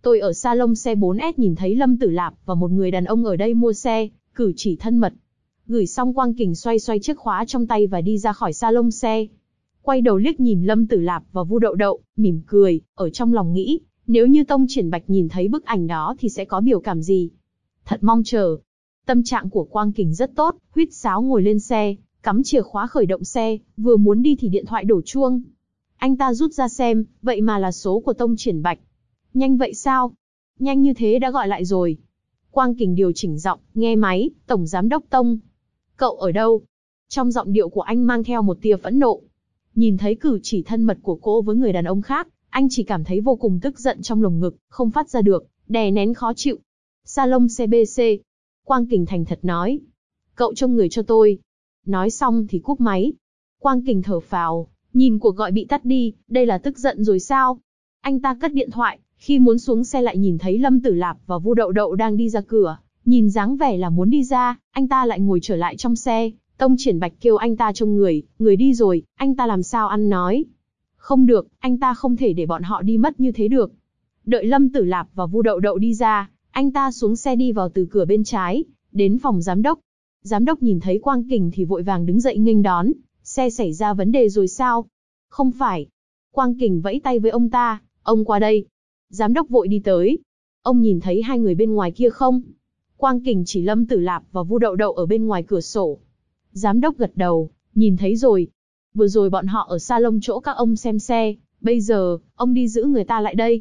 Tôi ở salon xe 4S nhìn thấy Lâm Tử Lạp và một người đàn ông ở đây mua xe, cử chỉ thân mật. Gửi xong Quang Kình xoay xoay chiếc khóa trong tay và đi ra khỏi salon xe. Quay đầu liếc nhìn Lâm Tử Lạp và Vu Đậu Đậu, mỉm cười, ở trong lòng nghĩ, nếu như Tông Triển Bạch nhìn thấy bức ảnh đó thì sẽ có biểu cảm gì. Thật mong chờ. Tâm trạng của Quang Kình rất tốt, huýt sáo ngồi lên xe, cắm chìa khóa khởi động xe, vừa muốn đi thì điện thoại đổ chuông. Anh ta rút ra xem, vậy mà là số của Tông Triển Bạch. Nhanh vậy sao? Nhanh như thế đã gọi lại rồi. Quang Kình điều chỉnh giọng, nghe máy, Tổng Giám đốc Tông. Cậu ở đâu? Trong giọng điệu của anh mang theo một tia phẫn nộ. Nhìn thấy cử chỉ thân mật của cô với người đàn ông khác, anh chỉ cảm thấy vô cùng tức giận trong lồng ngực, không phát ra được, đè nén khó chịu. Salon CBC. Quang Kình thành thật nói. Cậu trông người cho tôi. Nói xong thì cúp máy. Quang Kình thở phào, nhìn cuộc gọi bị tắt đi, đây là tức giận rồi sao? Anh ta cất điện thoại, khi muốn xuống xe lại nhìn thấy Lâm Tử Lạp và Vu Đậu Đậu đang đi ra cửa, nhìn dáng vẻ là muốn đi ra, anh ta lại ngồi trở lại trong xe. Tông Triển Bạch kêu anh ta trông người đi rồi, anh ta làm sao ăn nói. Không được, anh ta không thể để bọn họ đi mất như thế được. Đợi Lâm Tử Lạp và Vu Đậu Đậu đi ra, anh ta xuống xe đi vào từ cửa bên trái, đến phòng giám đốc. Giám đốc nhìn thấy Quang Kình thì vội vàng đứng dậy nghênh đón, xe xảy ra vấn đề rồi sao? Không phải. Quang Kình vẫy tay với ông ta, ông qua đây. Giám đốc vội đi tới. Ông nhìn thấy hai người bên ngoài kia không? Quang Kình chỉ Lâm Tử Lạp và Vu Đậu Đậu ở bên ngoài cửa sổ. Giám đốc gật đầu, nhìn thấy rồi. Vừa rồi bọn họ ở salon chỗ các ông xem xe, bây giờ, ông đi giữ người ta lại đây.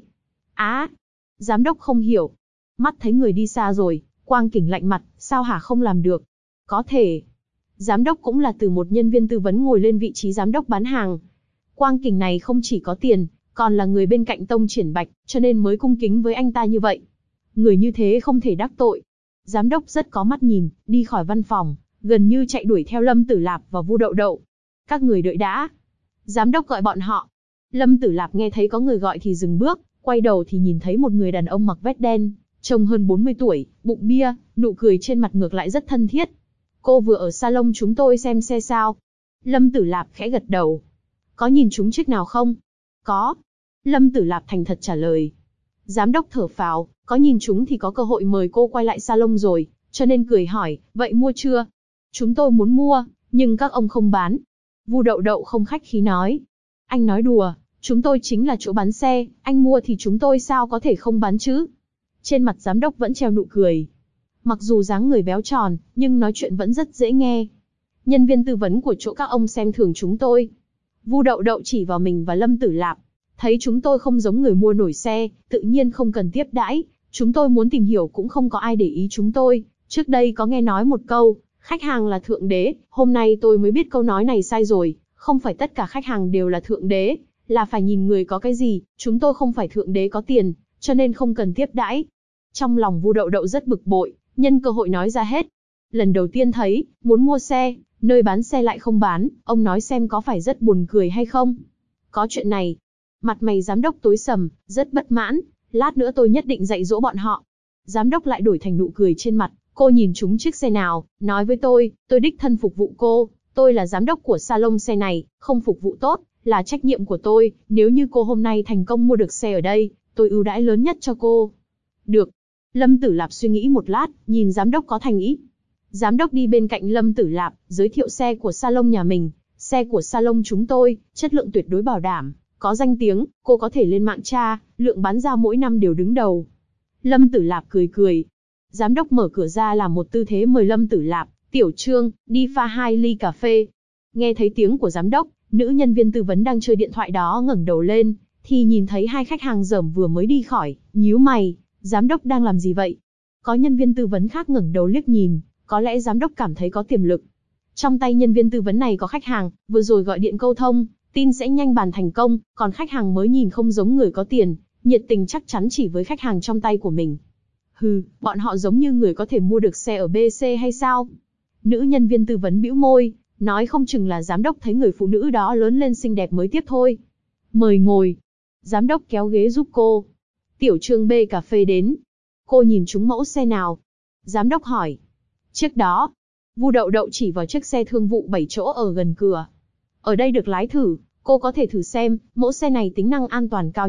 Giám đốc không hiểu. Mắt thấy người đi xa rồi, Quang Kình lạnh mặt, sao hả không làm được? Có thể. Giám đốc cũng là từ một nhân viên tư vấn ngồi lên vị trí giám đốc bán hàng. Quang Kình này không chỉ có tiền, còn là người bên cạnh Tông Triển Bạch, cho nên mới cung kính với anh ta như vậy. Người như thế không thể đắc tội. Giám đốc rất có mắt nhìn, đi khỏi văn phòng, gần như chạy đuổi theo Lâm Tử Lạp và Vu Đậu Đậu. Các người đợi đã. Giám đốc gọi bọn họ. Lâm Tử Lạp nghe thấy có người gọi thì dừng bước, quay đầu thì nhìn thấy một người đàn ông mặc vest đen, trông hơn 40 tuổi, bụng bia, nụ cười trên mặt ngược lại rất thân thiết. Cô vừa ở salon chúng tôi xem xe sao? Lâm Tử Lạp khẽ gật đầu. Có nhìn chúng chiếc nào không? Có. Lâm Tử Lạp thành thật trả lời. Giám đốc thở phào, có nhìn chúng thì có cơ hội mời cô quay lại salon rồi, cho nên cười hỏi, vậy mua chưa? Chúng tôi muốn mua, nhưng các ông không bán. Vu Đậu Đậu không khách khí nói. Anh nói đùa, chúng tôi chính là chỗ bán xe, anh mua thì chúng tôi sao có thể không bán chứ? Trên mặt giám đốc vẫn treo nụ cười. Mặc dù dáng người béo tròn, nhưng nói chuyện vẫn rất dễ nghe. Nhân viên tư vấn của chỗ các ông xem thường chúng tôi. Vu Đậu Đậu chỉ vào mình và Lâm Tử Lạp. Thấy chúng tôi không giống người mua nổi xe, tự nhiên không cần tiếp đãi. Chúng tôi muốn tìm hiểu cũng không có ai để ý chúng tôi. Trước đây có nghe nói một câu, khách hàng là thượng đế. Hôm nay tôi mới biết câu nói này sai rồi. Không phải tất cả khách hàng đều là thượng đế, là phải nhìn người có cái gì. Chúng tôi không phải thượng đế có tiền, cho nên không cần tiếp đãi. Trong lòng Vu Đậu Đậu rất bực bội, nhân cơ hội nói ra hết. Lần đầu tiên thấy, muốn mua xe, nơi bán xe lại không bán, ông nói xem có phải rất buồn cười hay không? Có chuyện này. Mặt mày giám đốc tối sầm, rất bất mãn, lát nữa tôi nhất định dạy dỗ bọn họ. Giám đốc lại đổi thành nụ cười trên mặt, cô nhìn chúng chiếc xe nào, nói với tôi đích thân phục vụ cô, tôi là giám đốc của salon xe này, không phục vụ tốt, là trách nhiệm của tôi, nếu như cô hôm nay thành công mua được xe ở đây, tôi ưu đãi lớn nhất cho cô. Được. Lâm Tử Lạp suy nghĩ một lát, nhìn giám đốc có thành ý. Giám đốc đi bên cạnh Lâm Tử Lạp, giới thiệu xe của salon nhà mình. Xe của salon chúng tôi, chất lượng tuyệt đối bảo đảm, có danh tiếng, cô có thể lên mạng tra, lượng bán ra mỗi năm đều đứng đầu. Lâm Tử Lạp cười cười. Giám đốc mở cửa ra làm một tư thế mời Lâm Tử Lạp, Tiểu Trương, đi pha 2 ly cà phê. Nghe thấy tiếng của giám đốc, nữ nhân viên tư vấn đang chơi điện thoại đó ngẩng đầu lên, thì nhìn thấy hai khách hàng dởm vừa mới đi khỏi, nhíu mày, giám đốc đang làm gì vậy? Có nhân viên tư vấn khác ngẩng đầu liếc nhìn, có lẽ giám đốc cảm thấy có tiềm lực. Trong tay nhân viên tư vấn này có khách hàng, vừa rồi gọi điện câu thông, tin sẽ nhanh bàn thành công, còn khách hàng mới nhìn không giống người có tiền, nhiệt tình chắc chắn chỉ với khách hàng trong tay của mình. Hừ, bọn họ giống như người có thể mua được xe ở BC hay sao? Nữ nhân viên tư vấn bĩu môi, nói không chừng là giám đốc thấy người phụ nữ đó lớn lên xinh đẹp mới tiếp thôi. Mời ngồi. Giám đốc kéo ghế giúp cô. Tiểu Trương bê cà phê đến. Cô nhìn chúng mẫu xe nào? Giám đốc hỏi. Chiếc đó. Vu Đậu Đậu chỉ vào chiếc xe thương vụ 7 chỗ ở gần cửa. Ở đây được lái thử, cô có thể thử xem, mẫu xe này tính năng an toàn cao nhất,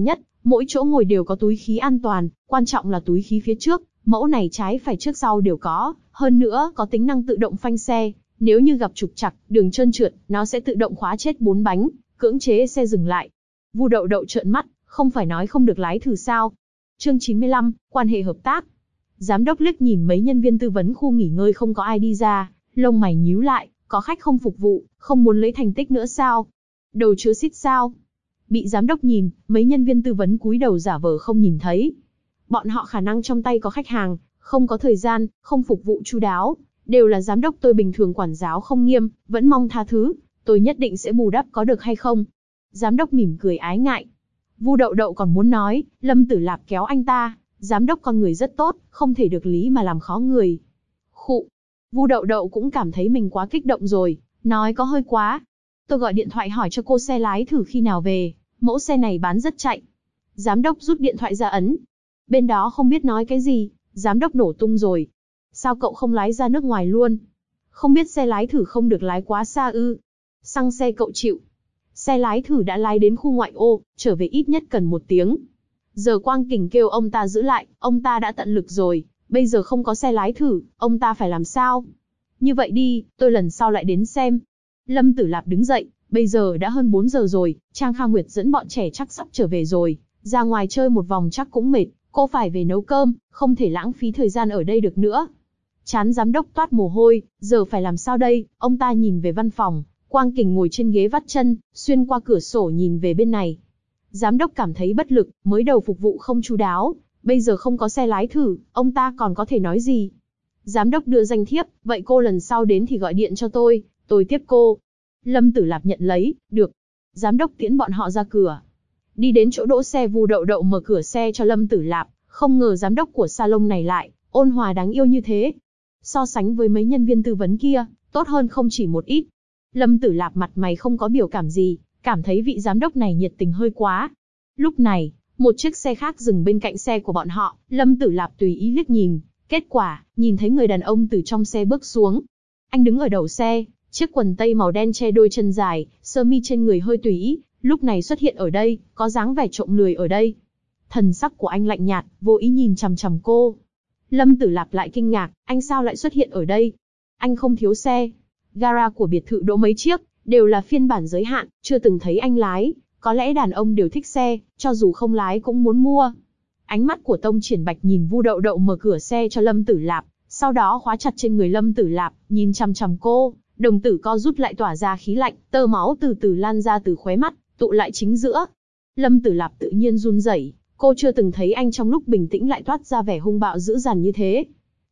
Mỗi chỗ ngồi đều có túi khí an toàn, quan trọng là túi khí phía trước, mẫu này trái phải trước sau đều có, hơn nữa có tính năng tự động phanh xe, nếu như gặp trục trặc, đường trơn trượt, nó sẽ tự động khóa chết 4 bánh, cưỡng chế xe dừng lại. Vu Đậu Đậu trợn mắt, không phải nói không được lái thử sao? Chương 95, quan hệ hợp tác. Giám đốc liếc nhìn mấy nhân viên tư vấn khu nghỉ ngơi không có ai đi ra, lông mày nhíu lại, có khách không phục vụ, không muốn lấy thành tích nữa sao? Đầu chứa xít sao? Bị giám đốc nhìn, mấy nhân viên tư vấn cúi đầu giả vờ không nhìn thấy. Bọn họ khả năng trong tay có khách hàng, không có thời gian, không phục vụ chu đáo, đều là giám đốc tôi bình thường quản giáo không nghiêm, vẫn mong tha thứ, tôi nhất định sẽ bù đắp có được hay không? Giám đốc mỉm cười ái ngại. Vu Đậu Đậu còn muốn nói, Lâm Tử Lạp kéo anh ta, giám đốc con người rất tốt, không thể được lý mà làm khó người. Khụ. Vu Đậu Đậu cũng cảm thấy mình quá kích động rồi, nói có hơi quá. Tôi gọi điện thoại hỏi cho cô xe lái thử khi nào về, mẫu xe này bán rất chạy. Giám đốc rút điện thoại ra ấn. Bên đó không biết nói cái gì, giám đốc nổ tung rồi. Sao cậu không lái ra nước ngoài luôn? Không biết xe lái thử không được lái quá xa ư? Xăng xe cậu chịu. Xe lái thử đã lái đến khu ngoại ô, trở về ít nhất cần 1 tiếng. Giờ Quang Kình kêu ông ta giữ lại, ông ta đã tận lực rồi, bây giờ không có xe lái thử, ông ta phải làm sao? Như vậy đi, tôi lần sau lại đến xem. Lâm Tử Lạp đứng dậy, bây giờ đã hơn 4 giờ rồi, Trang Kha Nguyệt dẫn bọn trẻ chắc sắp trở về rồi, ra ngoài chơi một vòng chắc cũng mệt, cô phải về nấu cơm, không thể lãng phí thời gian ở đây được nữa. Chán giám đốc toát mồ hôi, giờ phải làm sao đây? Ông ta nhìn về văn phòng, Quang Kình ngồi trên ghế vắt chân, xuyên qua cửa sổ nhìn về bên này. Giám đốc cảm thấy bất lực, mới đầu phục vụ không chu đáo, bây giờ không có xe lái thử, ông ta còn có thể nói gì? Giám đốc đưa danh thiếp, vậy cô lần sau đến thì gọi điện cho tôi tiếp cô. Lâm Tử Lạp nhận lấy, được. Giám đốc tiễn bọn họ ra cửa. Đi đến chỗ đỗ xe, Vu Đậu Đậu mở cửa xe cho Lâm Tử Lạp, không ngờ giám đốc của salon này lại ôn hòa đáng yêu như thế. So sánh với mấy nhân viên tư vấn kia, tốt hơn không chỉ một ít. Lâm Tử Lạp mặt mày không có biểu cảm gì, cảm thấy vị giám đốc này nhiệt tình hơi quá. Lúc này, một chiếc xe khác dừng bên cạnh xe của bọn họ, Lâm Tử Lạp tùy ý liếc nhìn, kết quả, nhìn thấy người đàn ông từ trong xe bước xuống. Anh đứng ở đầu xe, chiếc quần tây màu đen che đôi chân dài, sơ mi trên người hơi tùy ý, lúc này xuất hiện ở đây, có dáng vẻ trộm lười ở đây. Thần sắc của anh lạnh nhạt, vô ý nhìn chằm chằm cô. Lâm Tử Lạp lại kinh ngạc, anh sao lại xuất hiện ở đây? Anh không thiếu xe. Gara của biệt thự đỗ mấy chiếc, đều là phiên bản giới hạn, chưa từng thấy anh lái. Có lẽ đàn ông đều thích xe, cho dù không lái cũng muốn mua. Ánh mắt của Tông Triển Bạch nhìn Vu Đậu Đậu mở cửa xe cho Lâm Tử Lạp, sau đó khóa chặt trên người Lâm Tử Lạp, nhìn chằm chằm cô, đồng tử co rút lại tỏa ra khí lạnh, tơ máu từ từ lan ra từ khóe mắt, tụ lại chính giữa. Lâm Tử Lạp tự nhiên run rẩy, cô chưa từng thấy anh trong lúc bình tĩnh lại toát ra vẻ hung bạo dữ dằn như thế.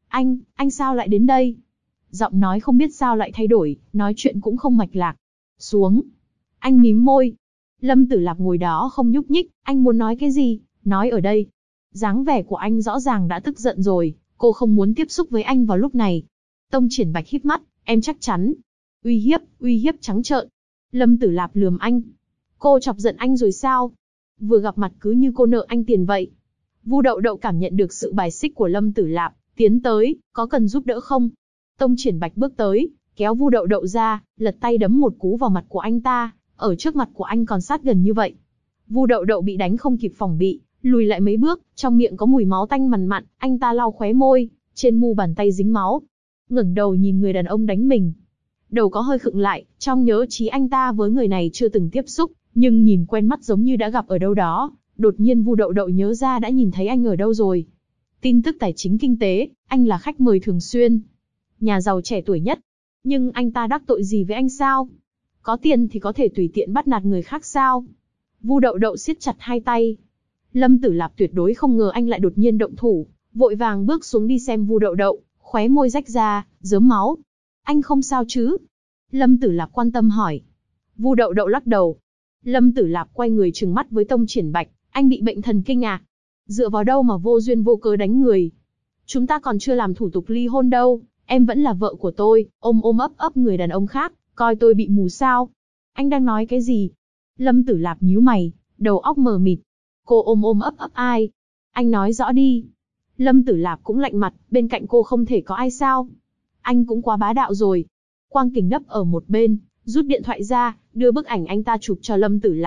Anh sao lại đến đây? Giọng nói không biết sao lại thay đổi, nói chuyện cũng không mạch lạc. Xuống. Anh mím môi. Lâm Tử Lạp ngồi đó không nhúc nhích, anh muốn nói cái gì, nói ở đây. Dáng vẻ của anh rõ ràng đã tức giận rồi, cô không muốn tiếp xúc với anh vào lúc này. Tông Triển Bạch híp mắt, em chắc chắn. Uy hiếp trắng trợn. Lâm Tử Lạp lườm anh. Cô chọc giận anh rồi sao? Vừa gặp mặt cứ như cô nợ anh tiền vậy. Vu Đậu Đậu cảm nhận được sự bài xích của Lâm Tử Lạp, tiến tới, có cần giúp đỡ không? Tông Triển Bạch bước tới, kéo Vu Đậu Đậu ra, lật tay đấm một cú vào mặt của anh ta, ở trước mặt của anh còn sát gần như vậy. Vu Đậu Đậu bị đánh không kịp phòng bị, lùi lại mấy bước, trong miệng có mùi máu tanh mằn mặn, anh ta lau khóe môi, trên mu bàn tay dính máu. Ngẩng đầu nhìn người đàn ông đánh mình. Đầu có hơi khựng lại, trong nhớ trí anh ta với người này chưa từng tiếp xúc, nhưng nhìn quen mắt giống như đã gặp ở đâu đó. Đột nhiên Vu Đậu Đậu nhớ ra đã nhìn thấy anh ở đâu rồi. Tin tức tài chính kinh tế, anh là khách mời thường xuyên. Nhà giàu trẻ tuổi nhất. Nhưng anh ta đắc tội gì với anh sao? Có tiền thì có thể tùy tiện bắt nạt người khác sao? Vu Đậu Đậu siết chặt hai tay. Lâm Tử Lạp tuyệt đối không ngờ anh lại đột nhiên động thủ, vội vàng bước xuống đi xem Vu Đậu Đậu, khóe môi rách ra, rớm máu. Anh không sao chứ? Lâm Tử Lạp quan tâm hỏi. Vu Đậu Đậu lắc đầu. Lâm Tử Lạp quay người trừng mắt với Tông Triển Bạch, anh bị bệnh thần kinh à? Dựa vào đâu mà vô duyên vô cớ đánh người? Chúng ta còn chưa làm thủ tục ly hôn đâu, em vẫn là vợ của tôi, ôm ấp người đàn ông khác, coi tôi bị mù sao? Anh đang nói cái gì? Lâm Tử Lạp nhíu mày, đầu óc mờ mịt. Cô ôm ấp ai? Anh nói rõ đi. Lâm Tử Lạp cũng lạnh mặt, bên cạnh cô không thể có ai sao? Anh cũng quá bá đạo rồi. Quang Kình nấp ở một bên, rút điện thoại ra, đưa bức ảnh anh ta chụp cho Lâm Tử Lạp,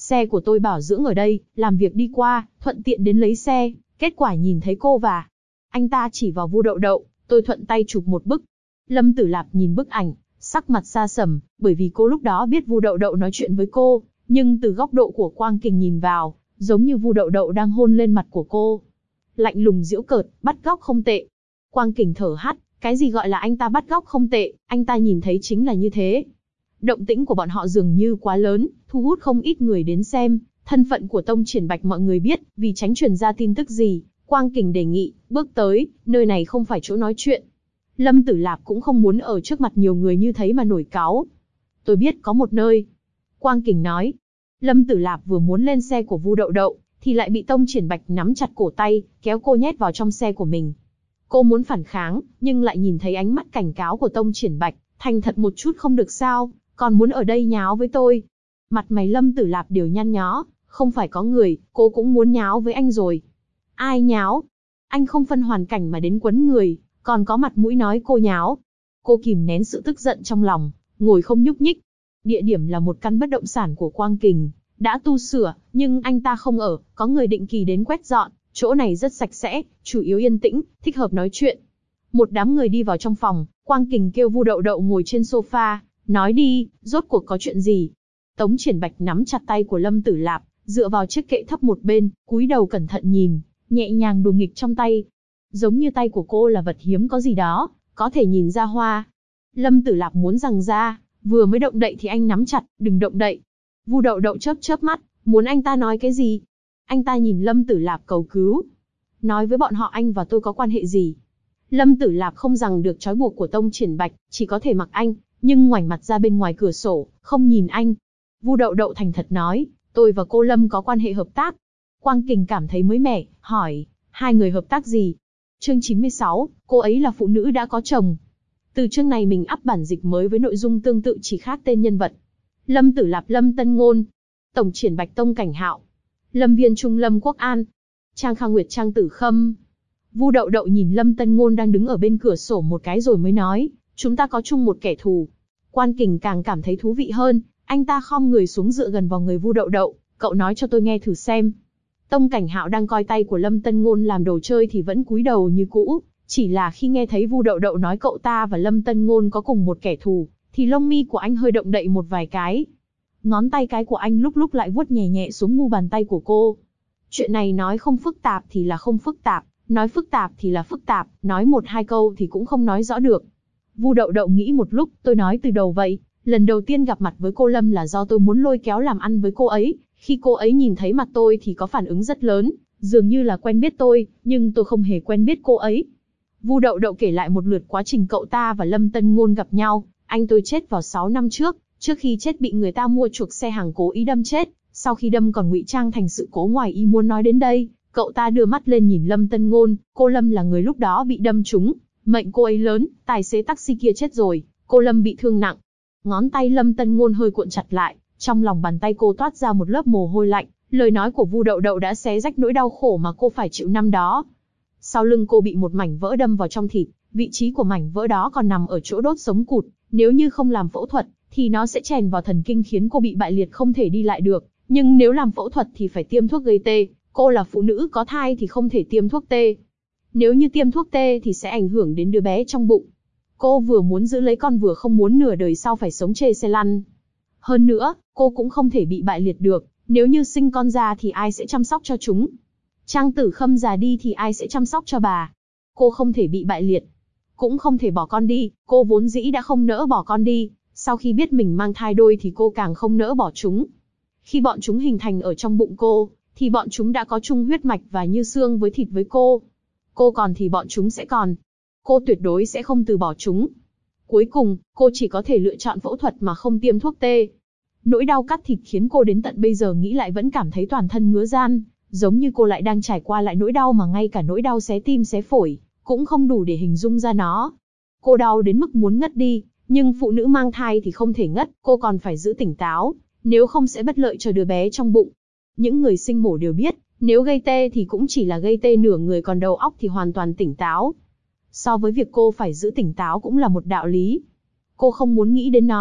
Xe của tôi bảo dưỡng ở đây, làm việc đi qua, thuận tiện đến lấy xe. Kết quả nhìn thấy cô và anh ta chỉ vào Vu Đậu Đậu, tôi thuận tay chụp một bức. Lâm Tử Lạp nhìn bức ảnh, sắc mặt xa sầm, bởi vì cô lúc đó biết Vu Đậu Đậu nói chuyện với cô, nhưng từ góc độ của Quang Kình nhìn vào, giống như Vu Đậu Đậu đang hôn lên mặt của cô. Lạnh lùng giễu cợt, bắt góc không tệ. Quang Kình thở hắt, cái gì gọi là anh ta bắt góc không tệ, anh ta nhìn thấy chính là như thế. Động tĩnh của bọn họ dường như quá lớn, thu hút không ít người đến xem. Thân phận của Tông Triển Bạch mọi người biết, vì tránh truyền ra tin tức gì, Quang Kình đề nghị, bước tới, nơi này không phải chỗ nói chuyện. Lâm Tử Lạp cũng không muốn ở trước mặt nhiều người như thế mà nổi cáu. Tôi biết có một nơi. Quang Kình nói. Lâm Tử Lạp vừa muốn lên xe của Vu Đậu Đậu, thì lại bị Tông Triển Bạch nắm chặt cổ tay, kéo cô nhét vào trong xe của mình. Cô muốn phản kháng, nhưng lại nhìn thấy ánh mắt cảnh cáo của Tông Triển Bạch, thành thật một chút không được sao, còn muốn ở đây nháo với tôi. Mặt mày Lâm Tử Lạp đều nhăn nhó, không phải có người, cô cũng muốn nháo với anh rồi. Ai nháo? Anh không phân hoàn cảnh mà đến quấn người, còn có mặt mũi nói cô nháo. Cô kìm nén sự tức giận trong lòng, ngồi không nhúc nhích. Địa điểm là một căn bất động sản của Quang Kình, đã tu sửa, nhưng anh ta không ở, có người định kỳ đến quét dọn, chỗ này rất sạch sẽ, chủ yếu yên tĩnh, thích hợp nói chuyện. Một đám người đi vào trong phòng, Quang Kình kêu Vu Đậu Đậu ngồi trên sofa, nói đi, rốt cuộc có chuyện gì? Tống Triển Bạch nắm chặt tay của Lâm Tử Lạp, dựa vào chiếc kệ thấp một bên, cúi đầu cẩn thận nhìn, nhẹ nhàng đùa nghịch trong tay. Giống như tay của cô là vật hiếm có gì đó, có thể nhìn ra hoa. Lâm Tử Lạp muốn rằng ra, vừa mới động đậy thì anh nắm chặt, đừng động đậy. Vu Đậu Đậu chớp chớp mắt, muốn anh ta nói cái gì? Anh ta nhìn Lâm Tử Lạp cầu cứu. Nói với bọn họ anh và tôi có quan hệ gì? Lâm Tử Lạp không rằng được trói buộc của Tông Triển Bạch, chỉ có thể mặc anh, nhưng ngoảnh mặt ra bên ngoài cửa sổ, không nhìn anh. Vu Đậu Đậu thành thật nói, tôi và cô Lâm có quan hệ hợp tác. Quang Kình cảm thấy mới mẻ, hỏi, hai người hợp tác gì? Chương 96, cô ấy là phụ nữ đã có chồng. Từ chương này mình up bản dịch mới với nội dung tương tự chỉ khác tên nhân vật. Lâm Tử Lạp Lâm Tân Ngôn, Tổng Triển Bạch Tông Cảnh Hạo, Lâm Viên Trung Lâm Quốc An, Trang Khang Nguyệt Trang Tử Khâm. Vu Đậu Đậu nhìn Lâm Tân Ngôn đang đứng ở bên cửa sổ một cái rồi mới nói, chúng ta có chung một kẻ thù. Quan Kình càng cảm thấy thú vị hơn, anh ta khom người xuống dựa gần vào người Vu Đậu Đậu, cậu nói cho tôi nghe thử xem. Tông Cảnh Hạo đang coi tay của Lâm Tân Ngôn làm đồ chơi thì vẫn cúi đầu như cũ, chỉ là khi nghe thấy Vu Đậu Đậu nói cậu ta và Lâm Tân Ngôn có cùng một kẻ thù, thì lông mi của anh hơi động đậy một vài cái. Ngón tay cái của anh lúc lúc lại vuốt nhẹ nhẹ xuống mu bàn tay của cô. Chuyện này nói không phức tạp thì là không phức tạp, nói phức tạp thì là phức tạp, nói một hai câu thì cũng không nói rõ được. Vu Đậu Đậu nghĩ một lúc, tôi nói từ đầu vậy, lần đầu tiên gặp mặt với cô Lâm là do tôi muốn lôi kéo làm ăn với cô ấy, khi cô ấy nhìn thấy mặt tôi thì có phản ứng rất lớn, dường như là quen biết tôi, nhưng tôi không hề quen biết cô ấy. Vu Đậu Đậu kể lại một lượt quá trình cậu ta và Lâm Tân Ngôn gặp nhau, anh tôi chết vào 6 năm trước khi chết bị người ta mua chuộc xe hàng cố ý đâm chết, sau khi đâm còn ngụy trang thành sự cố ngoài ý muốn. Nói đến đây, cậu ta đưa mắt lên nhìn Lâm Tân Ngôn, cô Lâm là người lúc đó bị đâm trúng, mệnh cô ấy lớn, tài xế taxi kia chết rồi, cô Lâm bị thương nặng. Ngón tay Lâm Tân Ngôn hơi cuộn chặt lại, trong lòng bàn tay cô toát ra một lớp mồ hôi lạnh, lời nói của Vu Đậu Đậu đã xé rách nỗi đau khổ mà cô phải chịu năm đó. Sau lưng cô bị một mảnh vỡ đâm vào trong thịt, vị trí của mảnh vỡ đó còn nằm ở chỗ đốt sống cụt, nếu như không làm phẫu thuật, thì nó sẽ chèn vào thần kinh khiến cô bị bại liệt không thể đi lại được, nhưng nếu làm phẫu thuật thì phải tiêm thuốc gây tê, cô là phụ nữ có thai thì không thể tiêm thuốc tê. Nếu như tiêm thuốc tê thì sẽ ảnh hưởng đến đứa bé trong bụng. Cô vừa muốn giữ lấy con vừa không muốn nửa đời sau phải sống chê xe lăn. Hơn nữa, cô cũng không thể bị bại liệt được, nếu như sinh con ra thì ai sẽ chăm sóc cho chúng? Trang Tử Khâm già đi thì ai sẽ chăm sóc cho bà? Cô không thể bị bại liệt, cũng không thể bỏ con đi, cô vốn dĩ đã không nỡ bỏ con đi, sau khi biết mình mang thai đôi thì cô càng không nỡ bỏ chúng. Khi bọn chúng hình thành ở trong bụng cô, thì bọn chúng đã có chung huyết mạch và như xương với thịt với cô. Cô còn thì bọn chúng sẽ còn. Cô tuyệt đối sẽ không từ bỏ chúng. Cuối cùng, cô chỉ có thể lựa chọn phẫu thuật mà không tiêm thuốc tê. Nỗi đau cắt thịt khiến cô đến tận bây giờ nghĩ lại vẫn cảm thấy toàn thân ngứa ran, giống như cô lại đang trải qua lại nỗi đau mà ngay cả nỗi đau xé tim xé phổi cũng không đủ để hình dung ra nó. Cô đau đến mức muốn ngất đi, nhưng phụ nữ mang thai thì không thể ngất, cô còn phải giữ tỉnh táo, nếu không sẽ bất lợi cho đứa bé trong bụng. Những người sinh mổ đều biết, nếu gây tê thì cũng chỉ là gây tê nửa người, còn đầu óc thì hoàn toàn tỉnh táo. So với việc cô phải giữ tỉnh táo cũng là một đạo lý. Cô không muốn nghĩ đến nó,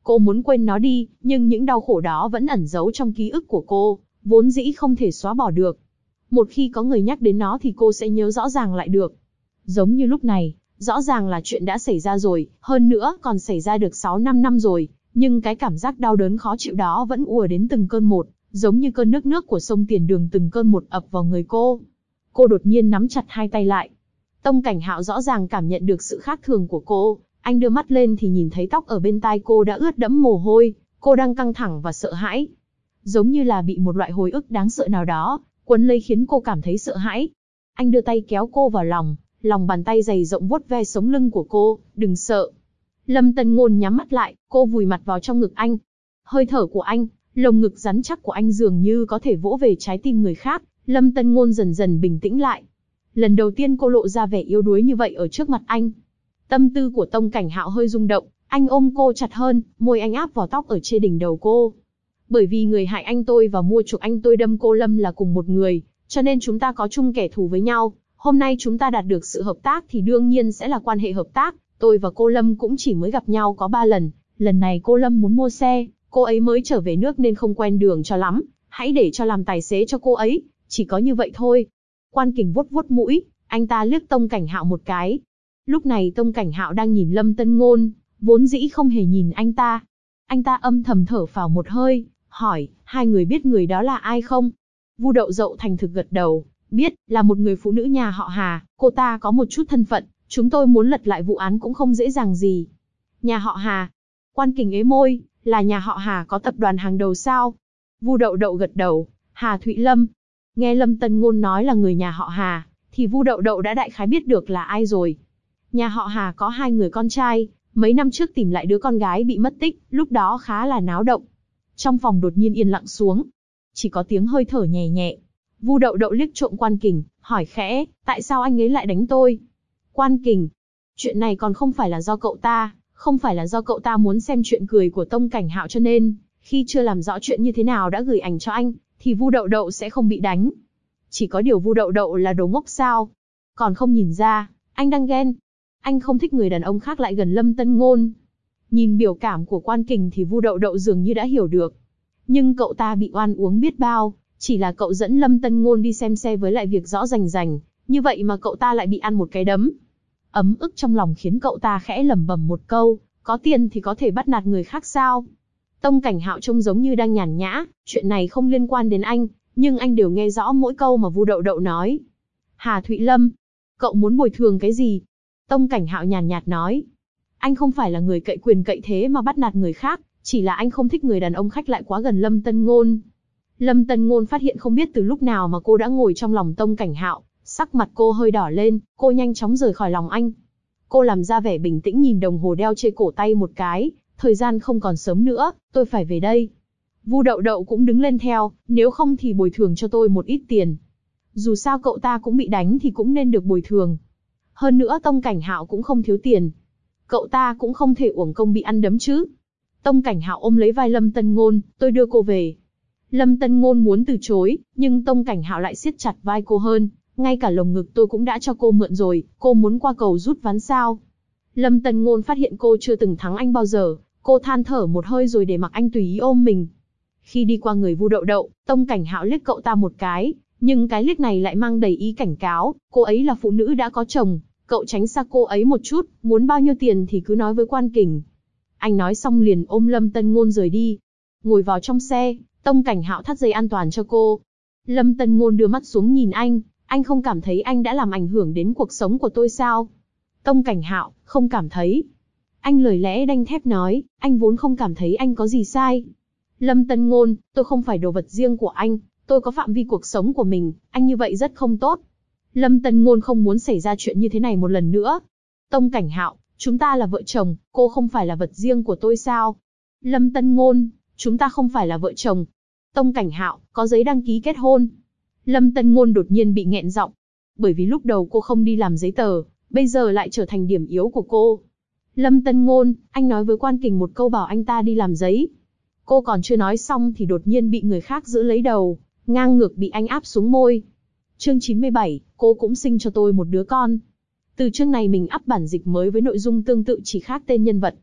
Cô muốn quên nó đi, nhưng những đau khổ đó vẫn ẩn giấu trong ký ức của cô, vốn dĩ không thể xóa bỏ được. Một khi có người nhắc đến nó thì cô sẽ nhớ rõ ràng lại được. Giống như lúc này, rõ ràng là chuyện đã xảy ra rồi, hơn nữa còn xảy ra được 6-5 năm rồi, nhưng cái cảm giác đau đớn khó chịu đó vẫn ùa đến từng cơn một, giống như cơn nước nước của sông Tiền Đường từng cơn một ập vào người cô. Cô đột nhiên nắm chặt hai tay lại. Tông Cảnh Hạo rõ ràng cảm nhận được sự khác thường của cô, anh đưa mắt lên thì nhìn thấy tóc ở bên tai cô đã ướt đẫm mồ hôi, cô đang căng thẳng và sợ hãi. Giống như là bị một loại hồi ức đáng sợ nào đó quấn lấy khiến cô cảm thấy sợ hãi. Anh đưa tay kéo cô vào lòng bàn tay dày rộng vuốt ve sống lưng của cô, đừng sợ. Lâm Tân Ngôn nhắm mắt lại, cô vùi mặt vào trong ngực anh. Hơi thở của anh, lồng ngực rắn chắc của anh dường như có thể vỗ về trái tim người khác. Lâm Tân Ngôn dần dần bình tĩnh lại. Lần đầu tiên cô lộ ra vẻ yếu đuối như vậy ở trước mặt anh. Tâm tư của Tông Cảnh Hạo hơi rung động, anh ôm cô chặt hơn, môi anh áp vào tóc ở trên đỉnh đầu cô. Bởi vì người hại anh tôi và mua chuộc anh tôi đâm cô Lâm là cùng một người, cho nên chúng ta có chung kẻ thù với nhau. Hôm nay chúng ta đạt được sự hợp tác thì đương nhiên sẽ là quan hệ hợp tác. Tôi và cô Lâm cũng chỉ mới gặp nhau có 3 lần. Lần này cô Lâm muốn mua xe, cô ấy mới trở về nước nên không quen đường cho lắm. Hãy để cho làm tài xế cho cô ấy, chỉ có như vậy thôi. Quan Kình vuốt vuốt mũi, anh ta liếc Tông Cảnh Hạo một cái. Lúc này Tông Cảnh Hạo đang nhìn Lâm Tân Ngôn, vốn dĩ không hề nhìn anh ta. Anh ta âm thầm thở phào một hơi, hỏi, hai người biết người đó là ai không? Vu Đậu Dậu thành thực gật đầu, biết, là một người phụ nữ nhà họ Hà, cô ta có một chút thân phận, chúng tôi muốn lật lại vụ án cũng không dễ dàng gì. Nhà họ Hà? Quan Kình ế môi, là nhà họ Hà có tập đoàn hàng đầu sao? Vu Đậu Đậu gật đầu, Hà Thụy Lâm. Nghe Lâm Tân Ngôn nói là người nhà họ Hà, thì Vu Đậu Đậu đã đại khái biết được là ai rồi. Nhà họ Hà có 2 người con trai, mấy năm trước tìm lại đứa con gái bị mất tích, lúc đó khá là náo động. Trong phòng đột nhiên yên lặng xuống, chỉ có tiếng hơi thở nhẹ nhẹ. Vu Đậu Đậu liếc trộm Quan Kình, hỏi khẽ, tại sao anh ấy lại đánh tôi? Quan Kình, chuyện này còn không phải là do cậu ta, không phải là do cậu ta muốn xem chuyện cười của Tông Cảnh Hạo cho nên, khi chưa làm rõ chuyện như thế nào đã gửi ảnh cho anh, thì Vu Đậu Đậu sẽ không bị đánh. Chỉ có điều Vu Đậu Đậu là đồ ngốc sao? Còn không nhìn ra, anh đang ghen. Anh không thích người đàn ông khác lại gần Lâm Tân Ngôn. Nhìn biểu cảm của Quan Kình thì Vu Đậu Đậu dường như đã hiểu được. Nhưng cậu ta bị oan uống biết bao, chỉ là cậu dẫn Lâm Tân Ngôn đi xem xe với lại việc rõ rành rành, như vậy mà cậu ta lại bị ăn một cái đấm. Ấm ức trong lòng khiến cậu ta khẽ lẩm bẩm một câu, có tiền thì có thể bắt nạt người khác sao? Tông Cảnh Hạo trông giống như đang nhàn nhã, chuyện này không liên quan đến anh, nhưng anh đều nghe rõ mỗi câu mà Vu Đậu Đậu nói. Hà Thụy Lâm, cậu muốn bồi thường cái gì? Tông Cảnh Hạo nhàn nhạt nói. Anh không phải là người cậy quyền cậy thế mà bắt nạt người khác, chỉ là anh không thích người đàn ông khách lại quá gần Lâm Tân Ngôn. Lâm Tân Ngôn phát hiện không biết từ lúc nào mà cô đã ngồi trong lòng Tông Cảnh Hạo, sắc mặt cô hơi đỏ lên, cô nhanh chóng rời khỏi lòng anh. Cô làm ra vẻ bình tĩnh nhìn đồng hồ đeo trên cổ tay một cái, thời gian không còn sớm nữa, tôi phải về đây. Vu Đậu Đậu cũng đứng lên theo, nếu không thì bồi thường cho tôi một ít tiền. Dù sao cậu ta cũng bị đánh thì cũng nên được bồi thường. Hơn nữa Tông Cảnh Hạo cũng không thiếu tiền. Cậu ta cũng không thể uổng công bị ăn đấm chứ. Tông Cảnh Hạo ôm lấy vai Lâm Tân Ngôn, tôi đưa cô về. Lâm Tân Ngôn muốn từ chối, nhưng Tông Cảnh Hạo lại siết chặt vai cô hơn. Ngay cả lồng ngực tôi cũng đã cho cô mượn rồi, cô muốn qua cầu rút ván sao? Lâm Tân Ngôn phát hiện cô chưa từng thắng anh bao giờ, cô than thở một hơi rồi để mặc anh tùy ý ôm mình. Khi đi qua người Vu Đậu Đậu, Tông Cảnh Hạo liếc cậu ta một cái, nhưng cái liếc này lại mang đầy ý cảnh cáo, cô ấy là phụ nữ đã có chồng, cậu tránh xa cô ấy một chút, muốn bao nhiêu tiền thì cứ nói với Quan Kình. Anh nói xong liền ôm Lâm Tân Ngôn rời đi. Ngồi vào trong xe, Tông Cảnh Hạo thắt dây an toàn cho cô. Lâm Tân Ngôn đưa mắt xuống nhìn anh không cảm thấy anh đã làm ảnh hưởng đến cuộc sống của tôi sao? Tông Cảnh Hạo, không cảm thấy. Anh lời lẽ đanh thép nói, anh vốn không cảm thấy anh có gì sai. Lâm Tân Ngôn, tôi không phải đồ vật riêng của anh, tôi có phạm vi cuộc sống của mình, anh như vậy rất không tốt. Lâm Tân Ngôn không muốn xảy ra chuyện như thế này một lần nữa. Tông Cảnh Hạo, chúng ta là vợ chồng, cô không phải là vật riêng của tôi sao? Lâm Tân Ngôn, chúng ta không phải là vợ chồng. Tông Cảnh Hạo, có giấy đăng ký kết hôn. Lâm Tân Ngôn đột nhiên bị nghẹn giọng. Bởi vì lúc đầu cô không đi làm giấy tờ, bây giờ lại trở thành điểm yếu của cô. Lâm Tân Ngôn, anh nói với Quan Kình một câu bảo anh ta đi làm giấy. Cô còn chưa nói xong thì đột nhiên bị người khác giữ lấy đầu, ngang ngược bị anh áp xuống môi. Chương 97, cô cũng sinh cho tôi một đứa con. Từ chương này mình up bản dịch mới với nội dung tương tự chỉ khác tên nhân vật.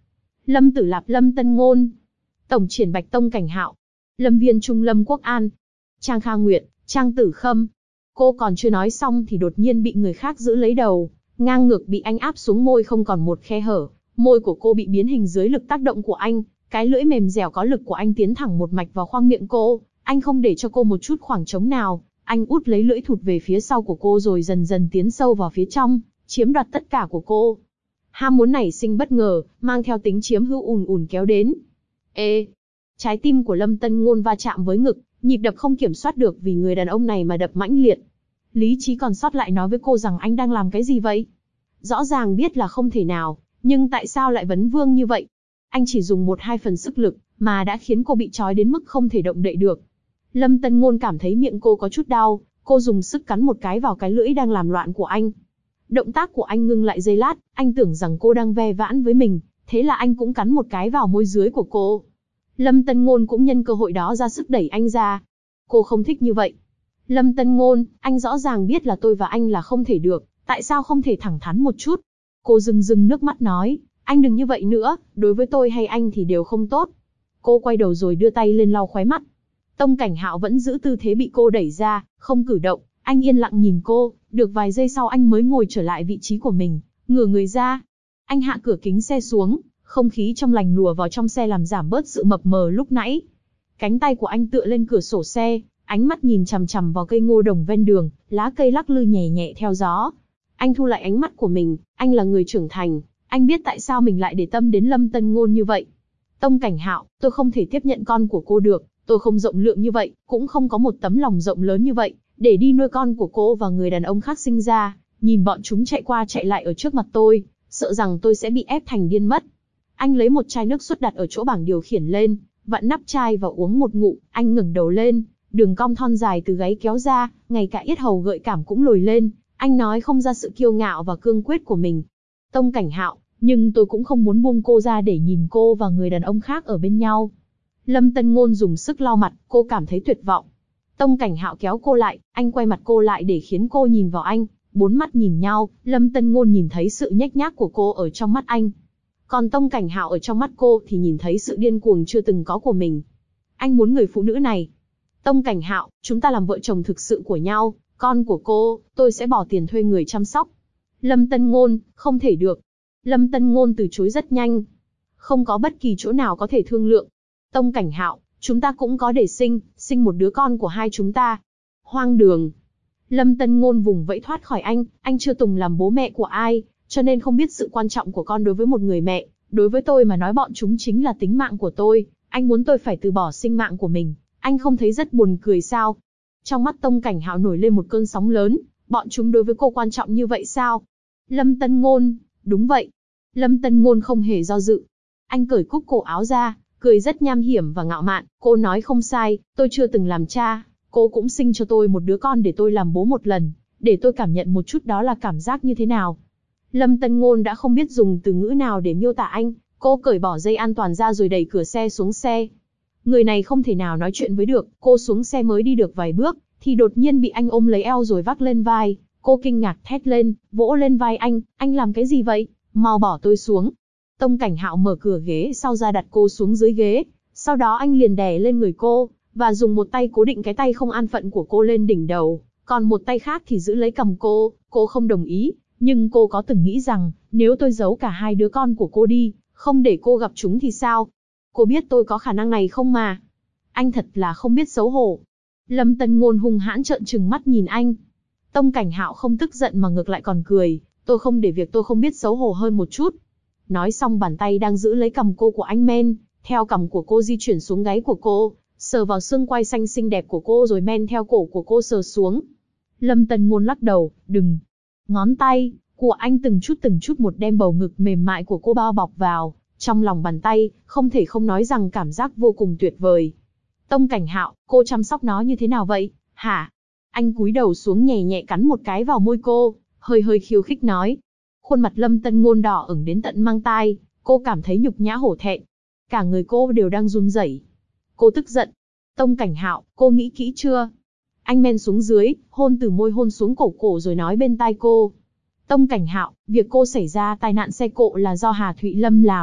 Lâm Tử Lạp, Lâm Tân Ngôn. Tổng triển Bạch Tông Cảnh Hạo. Lâm Viên Trung, Lâm Quốc An. Trang Kha Nguyệt, Trang Tử Khâm. Cô còn chưa nói xong thì đột nhiên bị người khác giữ lấy đầu, ngang ngược bị anh áp xuống môi không còn một khe hở. Môi của cô bị biến hình dưới lực tác động của anh, cái lưỡi mềm dẻo có lực của anh tiến thẳng một mạch vào khoang miệng cô. Anh không để cho cô một chút khoảng trống nào, anh út lấy lưỡi thụt về phía sau của cô rồi dần dần tiến sâu vào phía trong, chiếm đoạt tất cả của cô. Ham muốn nảy sinh bất ngờ, mang theo tính chiếm hữu ùn ùn kéo đến. Ê! Trái tim của Lâm Tân Ngôn va chạm với ngực, nhịp đập không kiểm soát được vì người đàn ông này mà đập mãnh liệt. Lý trí còn sót lại nói với cô rằng anh đang làm cái gì vậy? Rõ ràng biết là không thể nào, nhưng tại sao lại vấn vương như vậy? Anh chỉ dùng 1-2 phần sức lực, mà đã khiến cô bị trói đến mức không thể động đậy được. Lâm Tân Ngôn cảm thấy miệng cô có chút đau, cô dùng sức cắn một cái vào cái lưỡi đang làm loạn của anh. Động tác của anh ngưng lại giây lát, anh tưởng rằng cô đang ve vãn với mình, thế là anh cũng cắn một cái vào môi dưới của cô. Lâm Tân Ngôn cũng nhân cơ hội đó ra sức đẩy anh ra. Cô không thích như vậy. Lâm Tân Ngôn, anh rõ ràng biết là tôi và anh là không thể được, tại sao không thể thẳng thắn một chút? Cô rưng rưng nước mắt nói, anh đừng như vậy nữa, đối với tôi hay anh thì đều không tốt. Cô quay đầu rồi đưa tay lên lau khóe mắt. Tông Cảnh Hạo vẫn giữ tư thế bị cô đẩy ra, không cử động, anh yên lặng nhìn cô, được vài giây sau anh mới ngồi trở lại vị trí của mình, ngửa người ra. Anh hạ cửa kính xe xuống, không khí trong lành lùa vào trong xe làm giảm bớt sự mập mờ lúc nãy. Cánh tay của anh tựa lên cửa sổ xe, ánh mắt nhìn chằm chằm vào cây ngô đồng ven đường, lá cây lắc lư nhẹ nhẹ theo gió. Anh thu lại ánh mắt của mình, anh là người trưởng thành, anh biết tại sao mình lại để tâm đến Lâm Tân Ngôn như vậy. Tông Cảnh Hạo, tôi không thể tiếp nhận con của cô được, tôi không rộng lượng như vậy, cũng không có một tấm lòng rộng lớn như vậy, để đi nuôi con của cô và người đàn ông khác sinh ra, nhìn bọn chúng chạy qua chạy lại ở trước mặt tôi, sợ rằng tôi sẽ bị ép thành điên mất. Anh lấy một chai nước sốt đặt ở chỗ bảng điều khiển lên, vặn nắp chai và uống một ngụm, anh ngẩng đầu lên, đường cong thon dài từ gáy kéo ra, ngay cả yết hầu gợi cảm cũng lồi lên, anh nói không ra sự kiêu ngạo và cương quyết của mình. Tông Cảnh Hạo, nhưng tôi cũng không muốn buông cô ra để nhìn cô và người đàn ông khác ở bên nhau. Lâm Tân Ngôn dùng sức lau mặt, cô cảm thấy tuyệt vọng. Tông Cảnh Hạo kéo cô lại, anh quay mặt cô lại để khiến cô nhìn vào anh, bốn mắt nhìn nhau, Lâm Tân Ngôn nhìn thấy sự nhếch nhác của cô ở trong mắt anh. Còn Tông Cảnh Hạo ở trong mắt cô thì nhìn thấy sự điên cuồng chưa từng có của mình. Anh muốn người phụ nữ này. Tông Cảnh Hạo, chúng ta làm vợ chồng thực sự của nhau, con của cô, tôi sẽ bỏ tiền thuê người chăm sóc. Lâm Tân Ngôn, không thể được. Lâm Tân Ngôn từ chối rất nhanh. Không có bất kỳ chỗ nào có thể thương lượng. Tông Cảnh Hạo, chúng ta cũng có để sinh một đứa con của hai chúng ta. Hoang đường. Lâm Tân Ngôn vùng vẫy thoát khỏi anh chưa từng làm bố mẹ của ai, cho nên không biết sự quan trọng của con đối với một người mẹ. Đối với tôi mà nói bọn chúng chính là tính mạng của tôi, anh muốn tôi phải từ bỏ sinh mạng của mình, anh không thấy rất buồn cười sao? Trong mắt Tông Cảnh Hạo nổi lên một cơn sóng lớn, bọn chúng đối với cô quan trọng như vậy sao? Lâm Tân Ngôn, đúng vậy. Lâm Tân Ngôn không hề do dự. Anh cởi cúc cổ áo ra, cười rất nham hiểm và ngạo mạn, cô nói không sai, tôi chưa từng làm cha, cô cũng sinh cho tôi một đứa con để tôi làm bố một lần, để tôi cảm nhận một chút đó là cảm giác như thế nào. Lâm Tân Ngôn đã không biết dùng từ ngữ nào để miêu tả anh, cô cởi bỏ dây an toàn ra rồi đẩy cửa xe xuống xe. Người này không thể nào nói chuyện với được, cô xuống xe mới đi được vài bước, thì đột nhiên bị anh ôm lấy eo rồi vác lên vai, cô kinh ngạc thét lên, vỗ lên vai anh làm cái gì vậy, mau bỏ tôi xuống. Tông Cảnh Hạo mở cửa ghế sau ra đặt cô xuống dưới ghế, sau đó anh liền đè lên người cô, và dùng một tay cố định cái tay không an phận của cô lên đỉnh đầu, còn một tay khác thì giữ lấy cằm cô không đồng ý, nhưng cô có từng nghĩ rằng, nếu tôi giấu cả hai đứa con của cô đi, không để cô gặp chúng thì sao? Cô biết tôi có khả năng này không mà? Anh thật là không biết xấu hổ. Lâm Tân Ngôn hung hãn trợn trừng mắt nhìn anh. Tông Cảnh Hạo không tức giận mà ngược lại còn cười, tôi không để việc tôi không biết xấu hổ hơn một chút. Nói xong bàn tay đang giữ lấy cằm cô của anh men, theo cằm của cô di chuyển xuống gáy của cô, sờ vào xương quai xanh xinh đẹp của cô rồi men theo cổ của cô sờ xuống. Lâm Tân Ngôn lắc đầu, đừng. Ngón tay của anh từng chút một đem bầu ngực mềm mại của cô bao bọc vào, trong lòng bàn tay, không thể không nói rằng cảm giác vô cùng tuyệt vời. Tông Cảnh Hạo, cô chăm sóc nó như thế nào vậy, hả? Anh cúi đầu xuống nhẹ nhẹ cắn một cái vào môi cô, hơi khiêu khích nói. Khuôn mặt Lâm Tân Ngôn đỏ ửng đến tận mang tai, cô cảm thấy nhục nhã hổ thẹn. Cả người cô đều đang run rẩy. Cô tức giận. Tông Cảnh Hạo, cô nghĩ kỹ chưa? Anh men xuống dưới, hôn từ môi hôn xuống cổ rồi nói bên tai cô. Tông Cảnh Hạo, việc cô xảy ra tai nạn xe cộ là do Hà Thụy Lâm làm,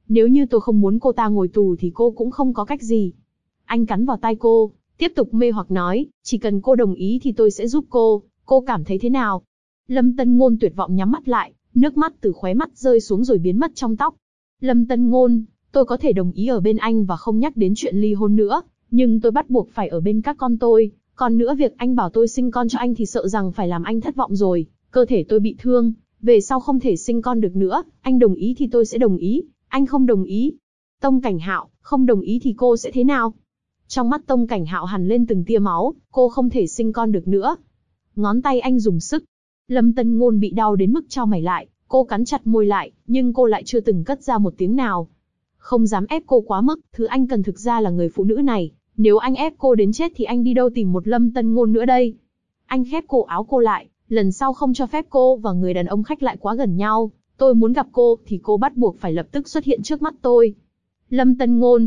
Nếu như tôi không muốn cô ta ngồi tù thì cô cũng không có cách gì. Anh cắn vào tai cô, tiếp tục mê hoặc nói, chỉ cần cô đồng ý thì tôi sẽ giúp cô cảm thấy thế nào? Lâm Tân Ngôn tuyệt vọng nhắm mắt lại, nước mắt từ khóe mắt rơi xuống rồi biến mất trong tóc. Lâm Tân Ngôn, tôi có thể đồng ý ở bên anh và không nhắc đến chuyện ly hôn nữa, nhưng tôi bắt buộc phải ở bên các con tôi. Còn nữa việc anh bảo tôi sinh con cho anh thì sợ rằng phải làm anh thất vọng rồi. Cơ thể tôi bị thương, về sau không thể sinh con được nữa. Anh đồng ý thì tôi sẽ đồng ý, anh không đồng ý. Tông Cảnh Hạo, không đồng ý thì cô sẽ thế nào? Trong mắt Tông Cảnh Hạo hằn lên từng tia máu, cô không thể sinh con được nữa. Ngón tay anh dùng sức. Lâm Tân Ngôn bị đau đến mức chau mày lại, cô cắn chặt môi lại, nhưng cô lại chưa từng cất ra một tiếng nào. Không dám ép cô quá mức, thứ anh cần thực ra là người phụ nữ này. Nếu anh ép cô đến chết thì anh đi đâu tìm một Lâm Tân Ngôn nữa đây? Anh khép cổ áo cô lại, lần sau không cho phép cô và người đàn ông khách lại quá gần nhau. Tôi muốn gặp cô thì cô bắt buộc phải lập tức xuất hiện trước mắt tôi. Lâm Tân Ngôn,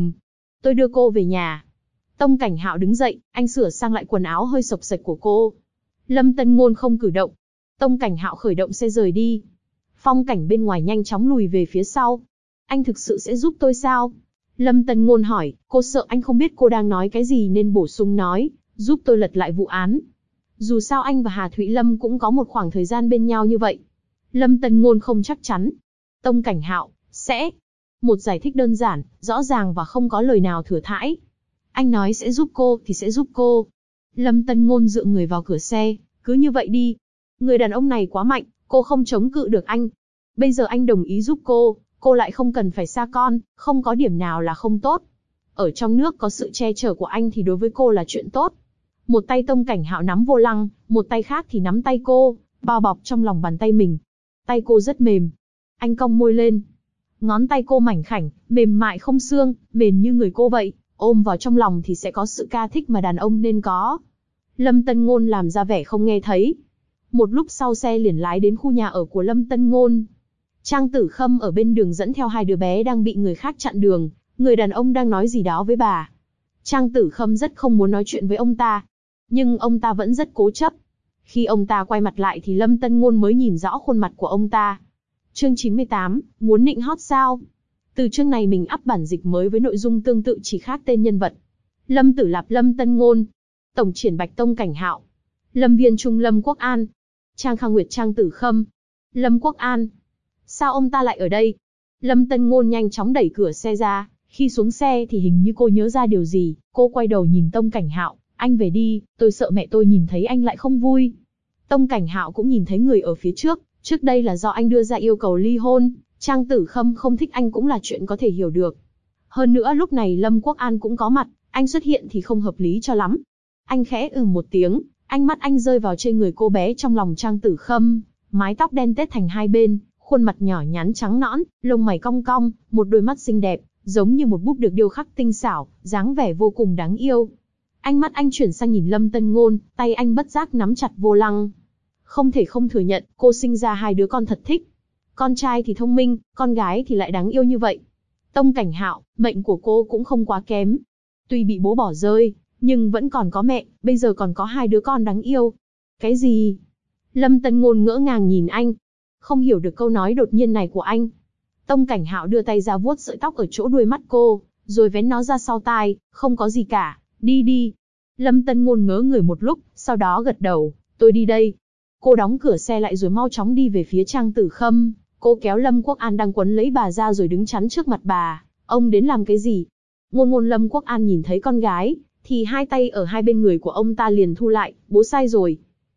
tôi đưa cô về nhà. Tông Cảnh Hạo đứng dậy, anh sửa sang lại quần áo hơi xộc xệch của cô. Lâm Tân Ngôn không cử động. Tông Cảnh Hạo khởi động xe rời đi. Phong cảnh bên ngoài nhanh chóng lùi về phía sau. Anh thực sự sẽ giúp tôi sao? Lâm Tân Ngôn hỏi, cô sợ anh không biết cô đang nói cái gì nên bổ sung nói, giúp tôi lật lại vụ án. Dù sao anh và Hà Thụy Lâm cũng có một khoảng thời gian bên nhau như vậy. Lâm Tân Ngôn không chắc chắn. Tông Cảnh Hạo, sẽ. Một giải thích đơn giản, rõ ràng và không có lời nào thừa thãi. Anh nói sẽ giúp cô thì sẽ giúp cô. Lâm Tân Ngôn dựa người vào cửa xe, cứ như vậy đi. Người đàn ông này quá mạnh, cô không chống cự được anh. Bây giờ anh đồng ý giúp cô lại không cần phải xa con, không có điểm nào là không tốt. Ở trong nước có sự che chở của anh thì đối với cô là chuyện tốt. Một tay Tông Cảnh Hạo nắm vô lăng, một tay khác thì nắm tay cô, bao bọc trong lòng bàn tay mình. Tay cô rất mềm. Anh cong môi lên. Ngón tay cô mảnh khảnh, mềm mại không xương, mềm như người cô vậy. Ôm vào trong lòng thì sẽ có sự ca thích mà đàn ông nên có. Lâm Tân Ngôn làm ra vẻ không nghe thấy. Một lúc sau xe liền lái đến khu nhà ở của Lâm Tân Ngôn. Trang Tử Khâm ở bên đường dẫn theo hai đứa bé đang bị người khác chặn đường. Người đàn ông đang nói gì đó với bà. Trang Tử Khâm rất không muốn nói chuyện với ông ta. Nhưng ông ta vẫn rất cố chấp. Khi ông ta quay mặt lại thì Lâm Tân Ngôn mới nhìn rõ khuôn mặt của ông ta. Chương 98, muốn nịnh hót sao? Từ chương này mình up bản dịch mới với nội dung tương tự chỉ khác tên nhân vật. Lâm Tử Lạp Lâm Tân Ngôn. Tổng triển Bạch Tông Cảnh Hạo. Lâm Viên Trung Lâm Quốc An. Trang Khang Nguyệt Trang Tử Khâm. Lâm Quốc An. Sao ông ta lại ở đây? Lâm Tân Ngôn nhanh chóng đẩy cửa xe ra. Khi xuống xe thì hình như cô nhớ ra điều gì. Cô quay đầu nhìn Tông Cảnh Hạo. Anh về đi, tôi sợ mẹ tôi nhìn thấy anh lại không vui. Tông Cảnh Hạo cũng nhìn thấy người ở phía trước. Trước đây là do anh đưa ra yêu cầu ly hôn. Trang Tử Khâm không thích anh cũng là chuyện có thể hiểu được. Hơn nữa lúc này Lâm Quốc An cũng có mặt. Anh xuất hiện thì không hợp lý cho lắm. Anh khẽ một tiếng. Ánh mắt anh rơi vào trên người cô bé trong lòng Trang Tử Khâm. Mái tóc đen tết thành hai bên. Khuôn mặt nhỏ nhắn trắng nõn, lông mày cong cong, một đôi mắt xinh đẹp, giống như một búp được điêu khắc tinh xảo, dáng vẻ vô cùng đáng yêu. Ánh mắt anh chuyển sang nhìn Lâm Tân Ngôn, tay anh bất giác nắm chặt vô lăng. Không thể không thừa nhận, cô sinh ra hai đứa con thật thích. Con trai thì thông minh, con gái thì lại đáng yêu như vậy. Tông Cảnh Hạo, mệnh của cô cũng không quá kém. Tuy bị bố bỏ rơi, nhưng vẫn còn có mẹ, bây giờ còn có hai đứa con đáng yêu. Cái gì? Lâm Tân Ngôn ngỡ ngàng nhìn anh. Không hiểu được câu nói đột nhiên này của anh. Tông Cảnh Hạo đưa tay ra vuốt sợi tóc ở chỗ đuôi mắt cô, rồi vén nó ra sau tai, không có gì cả, đi đi. Lâm Tân Ngôn ngớ người một lúc, sau đó gật đầu, tôi đi đây. Cô đóng cửa xe lại rồi mau chóng đi về phía Trang Tử Khâm. Cô kéo Lâm Quốc An đang quấn lấy bà ra rồi đứng chắn trước mặt bà. Ông đến làm cái gì? Ngôn Lâm Quốc An nhìn thấy con gái, thì hai tay ở hai bên người của ông ta liền thu lại, bố sai rồi.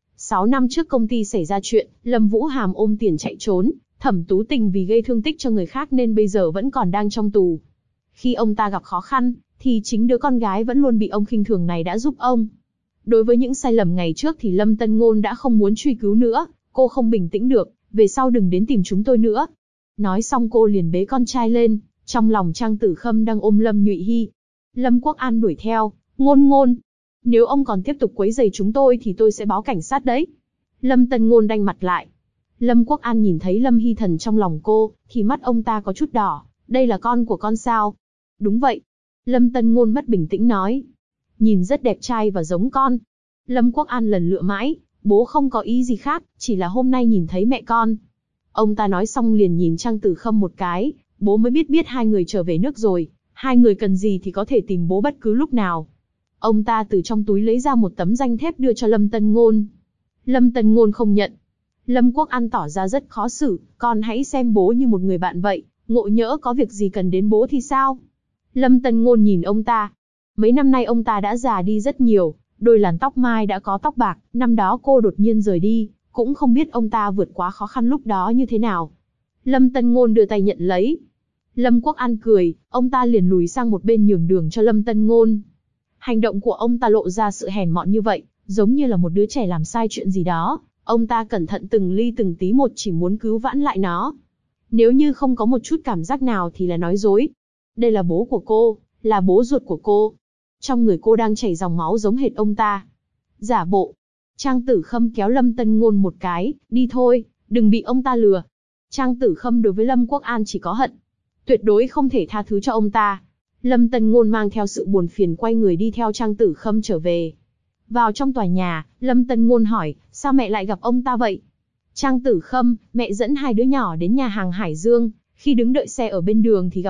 6 năm trước công ty xảy ra chuyện, Lâm Vũ Hàm ôm tiền chạy trốn, Thẩm Tú Tình vì gây thương tích cho người khác nên bây giờ vẫn còn đang trong tù. Khi ông ta gặp khó khăn, thì chính đứa con gái vẫn luôn bị ông khinh thường này đã giúp ông. Đối với những sai lầm ngày trước thì Lâm Tân Ngôn đã không muốn truy cứu nữa, cô không bình tĩnh được, về sau đừng đến tìm chúng tôi nữa. Nói xong cô liền bế con trai lên, trong lòng Trang Tử Khâm đang ôm Lâm Nhụy Hy. Lâm Quốc An đuổi theo, Ngôn, nếu ông còn tiếp tục quấy rầy chúng tôi thì tôi sẽ báo cảnh sát đấy. Lâm Tân Ngôn đanh mặt lại. Lâm Quốc An nhìn thấy Lâm Hy Thần trong lòng cô, thì mắt ông ta có chút đỏ. Đây là con của con sao? Đúng vậy. Lâm Tân Ngôn mất bình tĩnh nói. Nhìn rất đẹp trai và giống con. Lâm Quốc An lần lựa mãi, bố không có ý gì khác, chỉ là hôm nay nhìn thấy mẹ con. Ông ta nói xong liền nhìn Trang Tử Khâm một cái, bố mới biết hai người trở về nước rồi, hai người cần gì thì có thể tìm bố bất cứ lúc nào. Ông ta từ trong túi lấy ra một tấm danh thiếp đưa cho Lâm Tân Ngôn. Lâm Tân Ngôn không nhận. Lâm Quốc An tỏ ra rất khó xử, con hãy xem bố như một người bạn vậy, ngộ nhỡ có việc gì cần đến bố thì sao? Lâm Tân Ngôn nhìn ông ta. Mấy năm nay ông ta đã già đi rất nhiều, đôi làn tóc mai đã có tóc bạc, năm đó cô đột nhiên rời đi, cũng không biết ông ta vượt qua khó khăn lúc đó như thế nào. Lâm Tân Ngôn đưa tay nhận lấy. Lâm Quốc An cười, ông ta liền lùi sang một bên nhường đường cho Lâm Tân Ngôn. Hành động của ông ta lộ ra sự hèn mọn như vậy, giống như là một đứa trẻ làm sai chuyện gì đó. Ông ta cẩn thận từng ly từng tí một chỉ muốn cứu vãn lại nó. Nếu như không có một chút cảm giác nào thì là nói dối. Đây là bố của cô, là bố ruột của cô. Trong người cô đang chảy dòng máu giống hệt ông ta. Giả bộ. Trang Tử Khâm kéo Lâm Tân Ngôn một cái, đi thôi, đừng bị ông ta lừa. Trang Tử Khâm đối với Lâm Quốc An chỉ có hận. Tuyệt đối không thể tha thứ cho ông ta. Lâm Tân Ngôn mang theo sự buồn phiền quay người đi theo Trang Tử Khâm trở về. Vào trong tòa nhà, Lâm Tân Ngôn hỏi, sao mẹ lại gặp ông ta vậy? Trang Tử Khâm, mẹ dẫn hai đứa nhỏ đến nhà hàng Hải Dương, khi đứng đợi xe ở bên đường thì gặp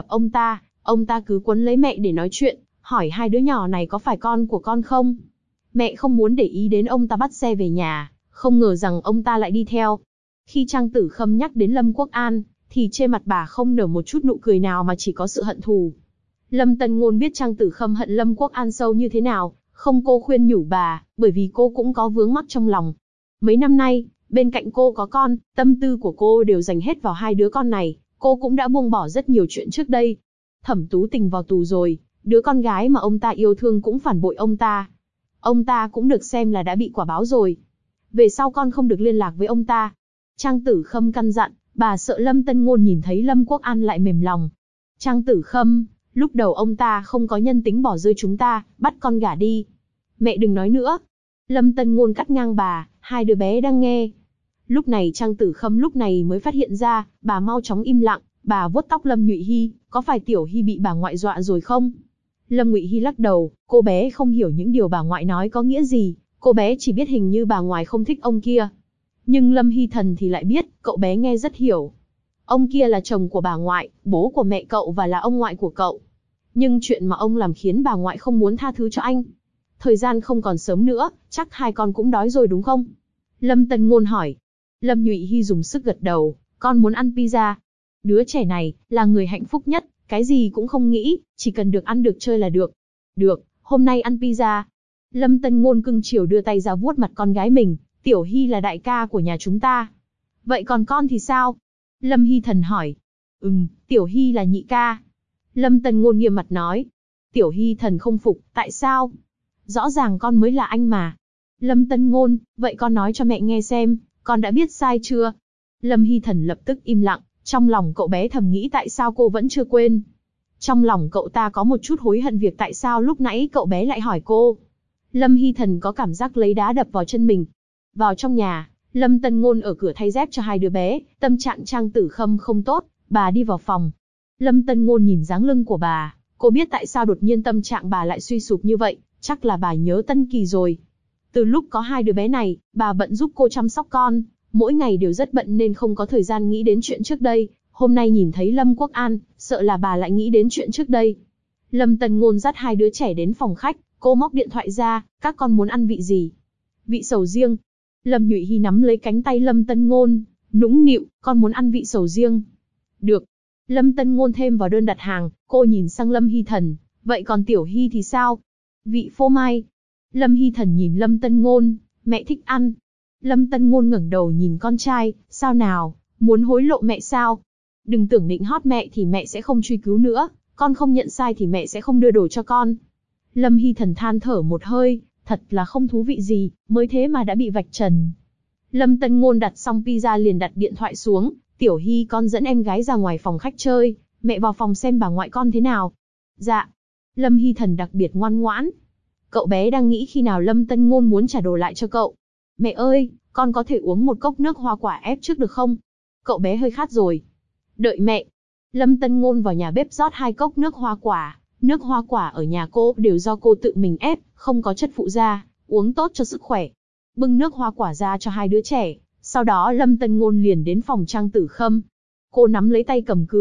ông ta cứ quấn lấy mẹ để nói chuyện, hỏi hai đứa nhỏ này có phải con của con không? Mẹ không muốn để ý đến ông ta bắt xe về nhà, không ngờ rằng ông ta lại đi theo. Khi Trang Tử Khâm nhắc đến Lâm Quốc An, thì trên mặt bà không nở một chút nụ cười nào mà chỉ có sự hận thù. Lâm Tân Ngôn biết Trang Tử Khâm hận Lâm Quốc An sâu như thế nào, không cô khuyên nhủ bà, bởi vì cô cũng có vướng mắc trong lòng. Mấy năm nay, bên cạnh cô có con, tâm tư của cô đều dành hết vào hai đứa con này, cô cũng đã buông bỏ rất nhiều chuyện trước đây. Thẩm Tú Tình vào tù rồi, đứa con gái mà ông ta yêu thương cũng phản bội ông ta. Ông ta cũng được xem là đã bị quả báo rồi. Về sau con không được liên lạc với ông ta. Trang Tử Khâm căn dặn, bà sợ Lâm Tân Ngôn nhìn thấy Lâm Quốc An lại mềm lòng. Trang Tử Khâm, lúc đầu ông ta không có nhân tính bỏ rơi chúng ta, bắt con gả đi. Mẹ đừng nói nữa. Lâm Tân Ngôn cắt ngang bà, hai đứa bé đang nghe. Lúc này Trang Tử Khâm lúc này mới phát hiện ra, bà mau chóng im lặng, bà vuốt tóc Lâm Nhụy Hy, có phải Tiểu Hy bị bà ngoại dọa rồi không? Lâm Ngụy Hy lắc đầu, cô bé không hiểu những điều bà ngoại nói có nghĩa gì, cô bé chỉ biết hình như bà ngoại không thích ông kia. Nhưng Lâm Hy Thần thì lại biết, cậu bé nghe rất hiểu. Ông kia là chồng của bà ngoại, bố của mẹ cậu và là ông ngoại của cậu. Nhưng chuyện mà ông làm khiến bà ngoại không muốn tha thứ cho anh. Thời gian không còn sớm nữa, chắc hai con cũng đói rồi đúng không? Lâm Tân Ngôn hỏi. Lâm Nhụy Hy dùng sức gật đầu, con muốn ăn pizza. Đứa trẻ này, là người hạnh phúc nhất, cái gì cũng không nghĩ, chỉ cần được ăn được chơi là được. Được, hôm nay ăn pizza. Lâm Tân Ngôn cưng chiều đưa tay ra vuốt mặt con gái mình, Tiểu Hy là đại ca của nhà chúng ta. Vậy còn con thì sao? Lâm Hy Thần hỏi. Tiểu Hy là nhị ca. Lâm Tân Ngôn nghiêm mặt nói. Tiểu Hy Thần không phục, tại sao? Rõ ràng con mới là anh mà. Lâm Tân Ngôn, vậy con nói cho mẹ nghe xem, con đã biết sai chưa? Lâm Hy Thần lập tức im lặng, trong lòng cậu bé thầm nghĩ tại sao cô vẫn chưa quên. Trong lòng cậu ta có một chút hối hận việc tại sao lúc nãy cậu bé lại hỏi cô. Lâm Hy Thần có cảm giác lấy đá đập vào chân mình. Vào trong nhà, Lâm Tân Ngôn ở cửa thay dép cho hai đứa bé, tâm trạng Trang Tử Khâm không tốt, bà đi vào phòng. Lâm Tân Ngôn nhìn dáng lưng của bà, cô biết tại sao đột nhiên tâm trạng bà lại suy sụp như vậy, chắc là bà nhớ Tân Kỳ rồi. Từ lúc có hai đứa bé này, bà bận giúp cô chăm sóc con, mỗi ngày đều rất bận nên không có thời gian nghĩ đến chuyện trước đây. Hôm nay nhìn thấy Lâm Quốc An, sợ là bà lại nghĩ đến chuyện trước đây. Lâm Tân Ngôn dắt hai đứa trẻ đến phòng khách, cô móc điện thoại ra, các con muốn ăn vị gì? Vị sầu riêng. Lâm Nhụy Hy nắm lấy cánh tay Lâm Tân Ngôn, nũng nịu, con muốn ăn vị sầu riêng. Được. Lâm Tân Ngôn thêm vào đơn đặt hàng, cô nhìn sang Lâm Hy Thần, vậy còn Tiểu Hy thì sao? Vị phô mai. Lâm Hy Thần nhìn Lâm Tân Ngôn, mẹ thích ăn. Lâm Tân Ngôn ngẩng đầu nhìn con trai, sao nào, muốn hối lộ mẹ sao? Đừng tưởng định hót mẹ thì mẹ sẽ không truy cứu nữa, con không nhận sai thì mẹ sẽ không đưa đồ cho con. Lâm Hy Thần than thở một hơi, thật là không thú vị gì, mới thế mà đã bị vạch trần. Lâm Tân Ngôn đặt xong pizza liền đặt điện thoại xuống, Tiểu Hy con dẫn em gái ra ngoài phòng khách chơi, mẹ vào phòng xem bà ngoại con thế nào. Dạ. Lâm Hy Thần đặc biệt ngoan ngoãn. Cậu bé đang nghĩ khi nào Lâm Tân Ngôn muốn trả đồ lại cho cậu. Mẹ ơi, con có thể uống một cốc nước hoa quả ép trước được không? Cậu bé hơi khát rồi. Đợi mẹ. Lâm Tân Ngôn vào nhà bếp rót 2 cốc nước hoa quả. Nước hoa quả ở nhà cô đều do cô tự mình ép, không có chất phụ gia, uống tốt cho sức khỏe. Bưng nước hoa quả ra cho hai đứa trẻ, sau đó Lâm Tân Ngôn liền đến phòng Trang Tử Khâm. Cô nắm lấy tay cầm cửa,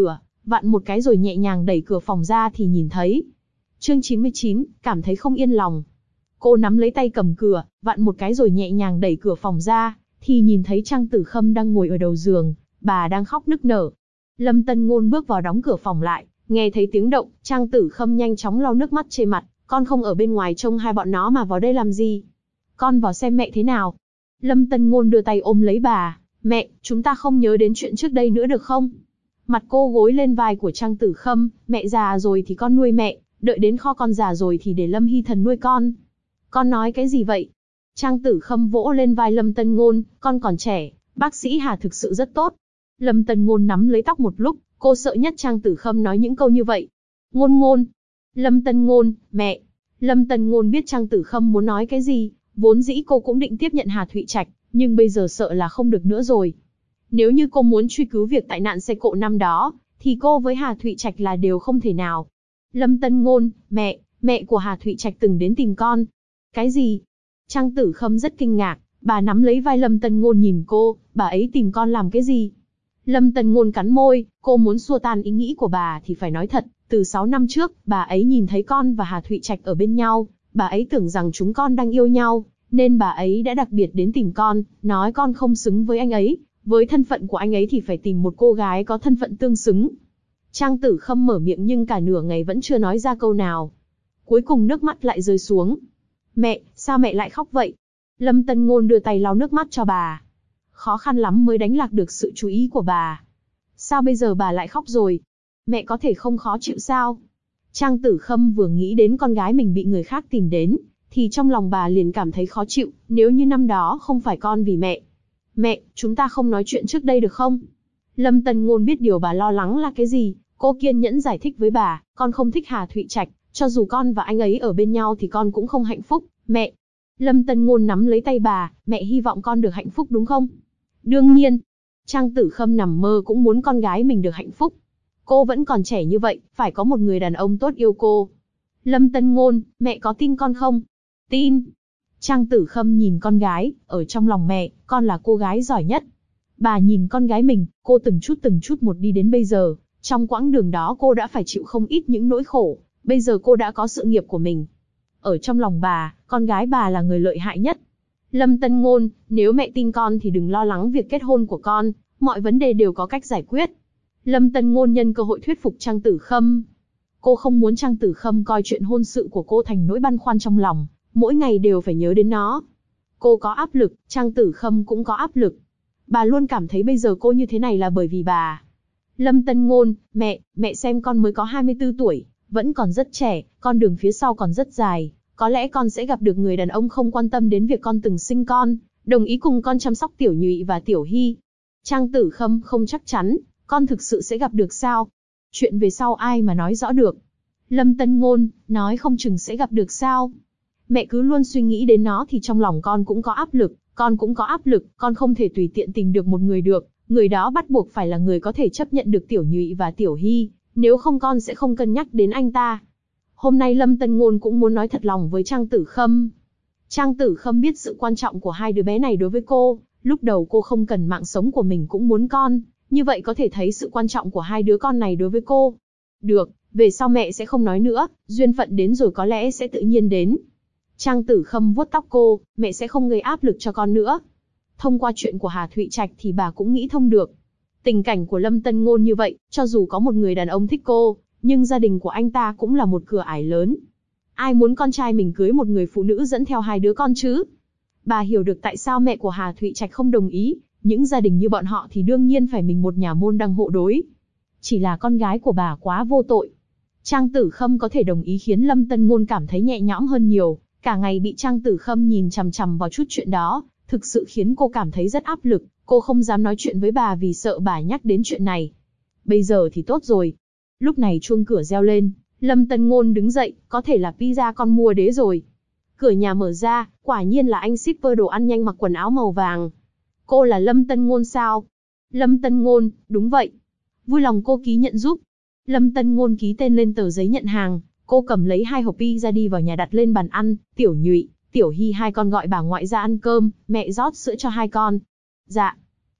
vặn một cái rồi nhẹ nhàng đẩy cửa phòng ra thì nhìn thấy. Chương 99, cảm thấy không yên lòng. Cô nắm lấy tay cầm cửa, vặn một cái rồi nhẹ nhàng đẩy cửa phòng ra, thì nhìn thấy Trang Tử Khâm đang ngồi ở đầu giường, bà đang khóc nức nở. Lâm Tân Ngôn bước vào đóng cửa phòng lại, nghe thấy tiếng động, Trang Tử Khâm nhanh chóng lau nước mắt trên mặt, con không ở bên ngoài trông hai bọn nó mà vào đây làm gì? Con vào xem mẹ thế nào. Lâm Tân Ngôn đưa tay ôm lấy bà, mẹ, chúng ta không nhớ đến chuyện trước đây nữa được không? Mặt cô gối lên vai của Trang Tử Khâm, mẹ già rồi thì con nuôi mẹ, đợi đến kho con già rồi thì để Lâm Hy Thần nuôi con. Con nói cái gì vậy? Trang Tử Khâm vỗ lên vai Lâm Tân Ngôn, con còn trẻ, bác sĩ Hà thực sự rất tốt. Lâm Tân Ngôn nắm lấy tóc một lúc, cô sợ nhất Trang Tử Khâm nói những câu như vậy. Ngôn ngôn. Lâm Tân Ngôn, mẹ. Lâm Tân Ngôn biết Trang Tử Khâm muốn nói cái gì, vốn dĩ cô cũng định tiếp nhận Hà Thụy Trạch, nhưng bây giờ sợ là không được nữa rồi. Nếu như cô muốn truy cứu việc tai nạn xe cộ năm đó, thì cô với Hà Thụy Trạch là đều không thể nào. Lâm Tân Ngôn, mẹ của Hà Thụy Trạch từng đến tìm con. Cái gì? Trang Tử Khâm rất kinh ngạc, bà nắm lấy vai Lâm Tân Ngôn nhìn cô, bà ấy tìm con làm cái gì? Lâm Tân Ngôn cắn môi, cô muốn xua tan ý nghĩ của bà thì phải nói thật, từ 6 năm trước, bà ấy nhìn thấy con và Hà Thụy Trạch ở bên nhau, bà ấy tưởng rằng chúng con đang yêu nhau, nên bà ấy đã đặc biệt đến tìm con, nói con không xứng với anh ấy, với thân phận của anh ấy thì phải tìm một cô gái có thân phận tương xứng. Trang Tử Khâm mở miệng nhưng cả nửa ngày vẫn chưa nói ra câu nào. Cuối cùng nước mắt lại rơi xuống. Mẹ, sao mẹ lại khóc vậy? Lâm Tân Ngôn đưa tay lau nước mắt cho bà. Khó khăn lắm mới đánh lạc được sự chú ý của bà. Sao bây giờ bà lại khóc rồi? Mẹ có thể không khó chịu sao? Trang Tử Khâm vừa nghĩ đến con gái mình bị người khác tìm đến, thì trong lòng bà liền cảm thấy khó chịu, nếu như năm đó không phải con vì mẹ. Mẹ, chúng ta không nói chuyện trước đây được không? Lâm Tân Ngôn biết điều bà lo lắng là cái gì, cô kiên nhẫn giải thích với bà, con không thích Hà Thụy Trạch, cho dù con và anh ấy ở bên nhau thì con cũng không hạnh phúc, mẹ. Lâm Tân Ngôn nắm lấy tay bà, mẹ hy vọng con được hạnh phúc đúng không? Đương nhiên. Trang Tử Khâm nằm mơ cũng muốn con gái mình được hạnh phúc. Cô vẫn còn trẻ như vậy, phải có một người đàn ông tốt yêu cô. Lâm Tân Ngôn, mẹ có tin con không? Tin. Trang Tử Khâm nhìn con gái, ở trong lòng mẹ, con là cô gái giỏi nhất. Bà nhìn con gái mình, cô từng chút một đi đến bây giờ, trong quãng đường đó cô đã phải chịu không ít những nỗi khổ, bây giờ cô đã có sự nghiệp của mình. Ở trong lòng bà, con gái bà là người lợi hại nhất. Lâm Tân Ngôn, nếu mẹ tin con thì đừng lo lắng việc kết hôn của con, mọi vấn đề đều có cách giải quyết. Lâm Tân Ngôn nhân cơ hội thuyết phục Trang Tử Khâm. Cô không muốn Trang Tử Khâm coi chuyện hôn sự của cô thành nỗi băn khoăn trong lòng, mỗi ngày đều phải nhớ đến nó. Cô có áp lực, Trang Tử Khâm cũng có áp lực. Bà luôn cảm thấy bây giờ cô như thế này là bởi vì bà. Lâm Tân Ngôn, mẹ xem con mới có 24 tuổi, vẫn còn rất trẻ, con đường phía sau còn rất dài, có lẽ con sẽ gặp được người đàn ông không quan tâm đến việc con từng sinh con, đồng ý cùng con chăm sóc Tiểu Nhụy và Tiểu Hy. Trang Tử Khâm không chắc chắn, con thực sự sẽ gặp được sao? Chuyện về sau ai mà nói rõ được. Lâm Tân Ngôn, nói không chừng sẽ gặp được sao? Mẹ cứ luôn suy nghĩ đến nó thì trong lòng con cũng có áp lực, con cũng có áp lực, con không thể tùy tiện tìm được một người được, người đó bắt buộc phải là người có thể chấp nhận được Tiểu Nhụy và Tiểu Hy, nếu không con sẽ không cân nhắc đến anh ta. Hôm nay Lâm Tân Ngôn cũng muốn nói thật lòng với Trang Tử Khâm. Trang Tử Khâm biết sự quan trọng của hai đứa bé này đối với cô, lúc đầu cô không cần mạng sống của mình cũng muốn con, như vậy có thể thấy sự quan trọng của hai đứa con này đối với cô. Được, về sau mẹ sẽ không nói nữa, duyên phận đến rồi có lẽ sẽ tự nhiên đến. Trang Tử Khâm vuốt tóc cô, mẹ sẽ không gây áp lực cho con nữa. Thông qua chuyện của Hà Thụy Trạch thì bà cũng nghĩ thông được. Tình cảnh của Lâm Tân Ngôn như vậy, cho dù có một người đàn ông thích cô, nhưng gia đình của anh ta cũng là một cửa ải lớn. Ai muốn con trai mình cưới một người phụ nữ dẫn theo hai đứa con chứ? Bà hiểu được tại sao mẹ của Hà Thụy Trạch không đồng ý, những gia đình như bọn họ thì đương nhiên phải mình một nhà môn đăng hộ đối. Chỉ là con gái của bà quá vô tội. Trang Tử Khâm có thể đồng ý khiến Lâm Tân Ngôn cảm thấy nhẹ nhõm hơn nhiều, cả ngày bị Trang Tử Khâm nhìn chằm chằm vào chút chuyện đó, thực sự khiến cô cảm thấy rất áp lực, cô không dám nói chuyện với bà vì sợ bà nhắc đến chuyện này. Bây giờ thì tốt rồi. Lúc này chuông cửa reo lên, Lâm Tân Ngôn đứng dậy, có thể là pizza con mua đế rồi. Cửa nhà mở ra, quả nhiên là anh shipper đồ ăn nhanh mặc quần áo màu vàng. Cô là Lâm Tân Ngôn sao? Lâm Tân Ngôn, đúng vậy. Vui lòng cô ký nhận giúp. Lâm Tân Ngôn ký tên lên tờ giấy nhận hàng, cô cầm lấy 2 hộp pizza đi vào nhà đặt lên bàn ăn, Tiểu Nhụy, Tiểu Hy hai con gọi bà ngoại ra ăn cơm, mẹ rót sữa cho hai con. Dạ.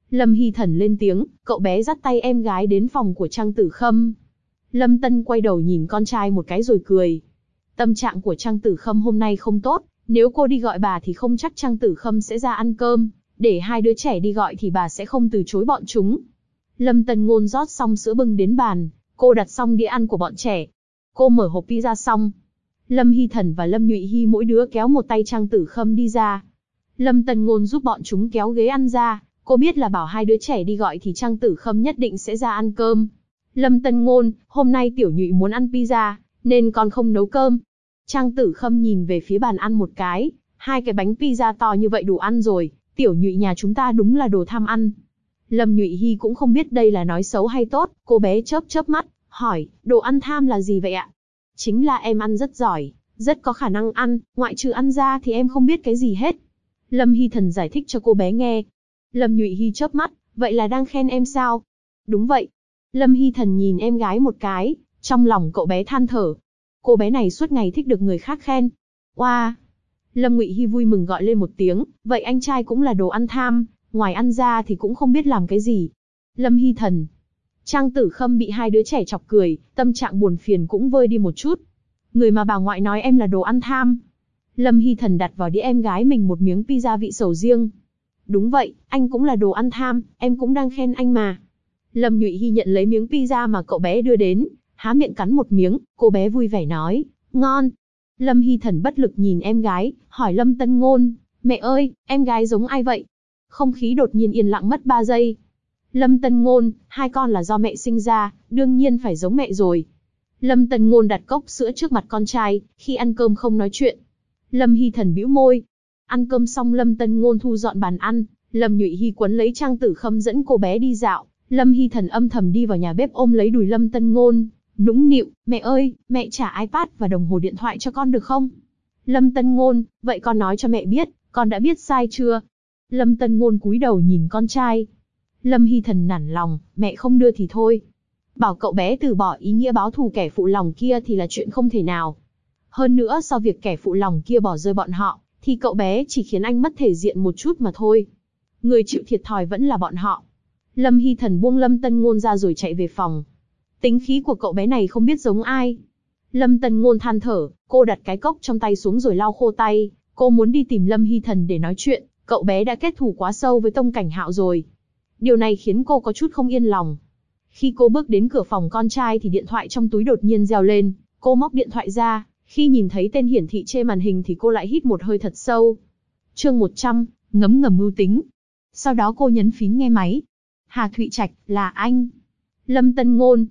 Lâm Hy Thần lên tiếng, cậu bé dắt tay em gái đến phòng của Trang Tử Khâm. Lâm Tân quay đầu nhìn con trai một cái rồi cười. Tâm trạng của Trang Tử Khâm hôm nay không tốt, nếu cô đi gọi bà thì không chắc Trang Tử Khâm sẽ ra ăn cơm, để hai đứa trẻ đi gọi thì bà sẽ không từ chối bọn chúng. Lâm Tân Ngôn rót xong sữa bưng đến bàn, cô đặt xong đĩa ăn của bọn trẻ. Cô mở hộp pizza xong. Lâm Hy Thần và Lâm Nhụy Hy mỗi đứa kéo một tay Trang Tử Khâm đi ra. Lâm Tân Ngôn giúp bọn chúng kéo ghế ăn ra, cô biết là bảo hai đứa trẻ đi gọi thì Trang Tử Khâm nhất định sẽ ra ăn cơm. Lâm Tân Ngôn, hôm nay Tiểu Nhụy muốn ăn pizza, nên con không nấu cơm. Trang Tử Khâm nhìn về phía bàn ăn một cái, hai cái bánh pizza to như vậy đủ ăn rồi, Tiểu Nhụy nhà chúng ta đúng là đồ tham ăn. Lâm Nhụy Hy cũng không biết đây là nói xấu hay tốt, cô bé chớp chớp mắt, hỏi, đồ ăn tham là gì vậy ạ? Chính là em ăn rất giỏi, rất có khả năng ăn, ngoại trừ ăn ra thì em không biết cái gì hết. Lâm Hy Thần giải thích cho cô bé nghe. Lâm Nhụy Hy chớp mắt, vậy là đang khen em sao? Đúng vậy. Lâm Hy Thần nhìn em gái một cái, trong lòng cậu bé than thở. Cô bé này suốt ngày thích được người khác khen. Wow! Lâm Ngụy Hy vui mừng gọi lên một tiếng, vậy anh trai cũng là đồ ăn tham, ngoài ăn ra thì cũng không biết làm cái gì. Lâm Hy Thần. Trang Tử Khâm bị hai đứa trẻ chọc cười, tâm trạng buồn phiền cũng vơi đi một chút. Người mà bà ngoại nói em là đồ ăn tham. Lâm Hy Thần đặt vào đĩa em gái mình một miếng pizza vị sầu riêng. Đúng vậy, anh cũng là đồ ăn tham, em cũng đang khen anh mà. Lâm Nhụy Hy nhận lấy miếng pizza mà cậu bé đưa đến, há miệng cắn một miếng, cô bé vui vẻ nói, ngon. Lâm Hy Thần bất lực nhìn em gái, hỏi Lâm Tân Ngôn, mẹ ơi, em gái giống ai vậy? Không khí đột nhiên yên lặng mất 3 giây. Lâm Tân Ngôn, hai con là do mẹ sinh ra, đương nhiên phải giống mẹ rồi. Lâm Tân Ngôn đặt cốc sữa trước mặt con trai, khi ăn cơm không nói chuyện. Lâm Hy Thần bĩu môi. Ăn cơm xong Lâm Tân Ngôn thu dọn bàn ăn, Lâm Nhụy Hy quấn lấy Trang Tử Khâm dẫn cô bé đi dạo. Lâm Hy Thần âm thầm đi vào nhà bếp ôm lấy đùi Lâm Tân Ngôn, nũng nịu, mẹ ơi, mẹ trả iPad và đồng hồ điện thoại cho con được không? Lâm Tân Ngôn, vậy con nói cho mẹ biết, con đã biết sai chưa? Lâm Tân Ngôn cúi đầu nhìn con trai. Lâm Hy Thần nản lòng, mẹ không đưa thì thôi. Bảo cậu bé từ bỏ ý nghĩa báo thù kẻ phụ lòng kia thì là chuyện không thể nào. Hơn nữa sau việc kẻ phụ lòng kia bỏ rơi bọn họ, thì cậu bé chỉ khiến anh mất thể diện một chút mà thôi. Người chịu thiệt thòi vẫn là bọn họ. Lâm Hy Thần buông Lâm Tân Ngôn ra rồi chạy về phòng. Tính khí của cậu bé này không biết giống ai. Lâm Tân Ngôn than thở, cô đặt cái cốc trong tay xuống rồi lau khô tay. Cô muốn đi tìm Lâm Hy Thần để nói chuyện, cậu bé đã kết thù quá sâu với Tông Cảnh Hạo rồi. Điều này khiến cô có chút không yên lòng. Khi cô bước đến cửa phòng con trai thì điện thoại trong túi đột nhiên reo lên. Cô móc điện thoại ra, khi nhìn thấy tên hiển thị trên màn hình thì cô lại hít một hơi thật sâu. Chương 100, ngấm ngầm mưu tính. Sau đó cô nhấn phím nghe máy. Hà Thụy Trạch, là anh. Lâm Tân Ngôn,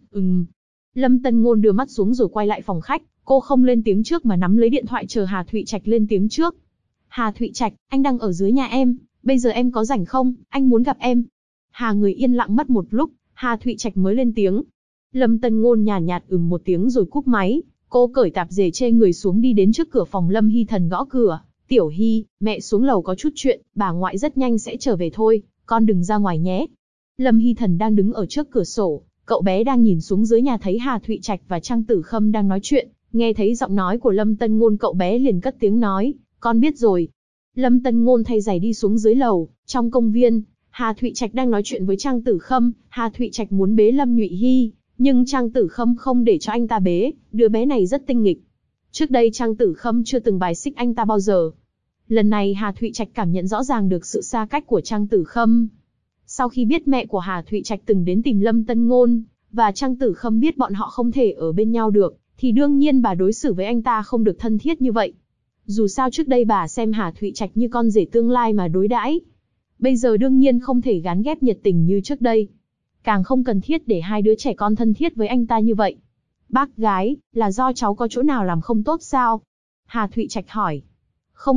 Lâm Tân Ngôn đưa mắt xuống rồi quay lại phòng khách, cô không lên tiếng trước mà nắm lấy điện thoại chờ Hà Thụy Trạch lên tiếng trước. Hà Thụy Trạch, anh đang ở dưới nhà em, bây giờ em có rảnh không, anh muốn gặp em. Hà người yên lặng mất một lúc, Hà Thụy Trạch mới lên tiếng. Lâm Tân Ngôn nhàn nhạt một tiếng rồi cúp máy, cô cởi tạp dề trên người xuống đi đến trước cửa phòng Lâm Hy Thần gõ cửa. Tiểu Hy, mẹ xuống lầu có chút chuyện, bà ngoại rất nhanh sẽ trở về thôi, con đừng ra ngoài nhé. Lâm Hy Thần đang đứng ở trước cửa sổ, cậu bé đang nhìn xuống dưới nhà thấy Hà Thụy Trạch và Trang Tử Khâm đang nói chuyện, nghe thấy giọng nói của Lâm Tân Ngôn cậu bé liền cất tiếng nói, con biết rồi. Lâm Tân Ngôn thay giày đi xuống dưới lầu, trong công viên, Hà Thụy Trạch đang nói chuyện với Trang Tử Khâm, Hà Thụy Trạch muốn bế Lâm Nhụy Hy, nhưng Trang Tử Khâm không để cho anh ta bế, đứa bé này rất tinh nghịch. Trước đây Trang Tử Khâm chưa từng bài xích anh ta bao giờ. Lần này Hà Thụy Trạch cảm nhận rõ ràng được sự xa cách của Trang Tử Khâm. Sau khi biết mẹ của Hà Thụy Trạch từng đến tìm Lâm Tân Ngôn, và Trang Tử Khâm biết bọn họ không thể ở bên nhau được, thì đương nhiên bà đối xử với anh ta không được thân thiết như vậy. Dù sao trước đây bà xem Hà Thụy Trạch như con rể tương lai mà đối đãi. Bây giờ đương nhiên không thể gán ghép nhiệt tình như trước đây. Càng không cần thiết để hai đứa trẻ con thân thiết với anh ta như vậy. Bác gái, là do cháu có chỗ nào làm không tốt sao? Hà Thụy Trạch hỏi. Không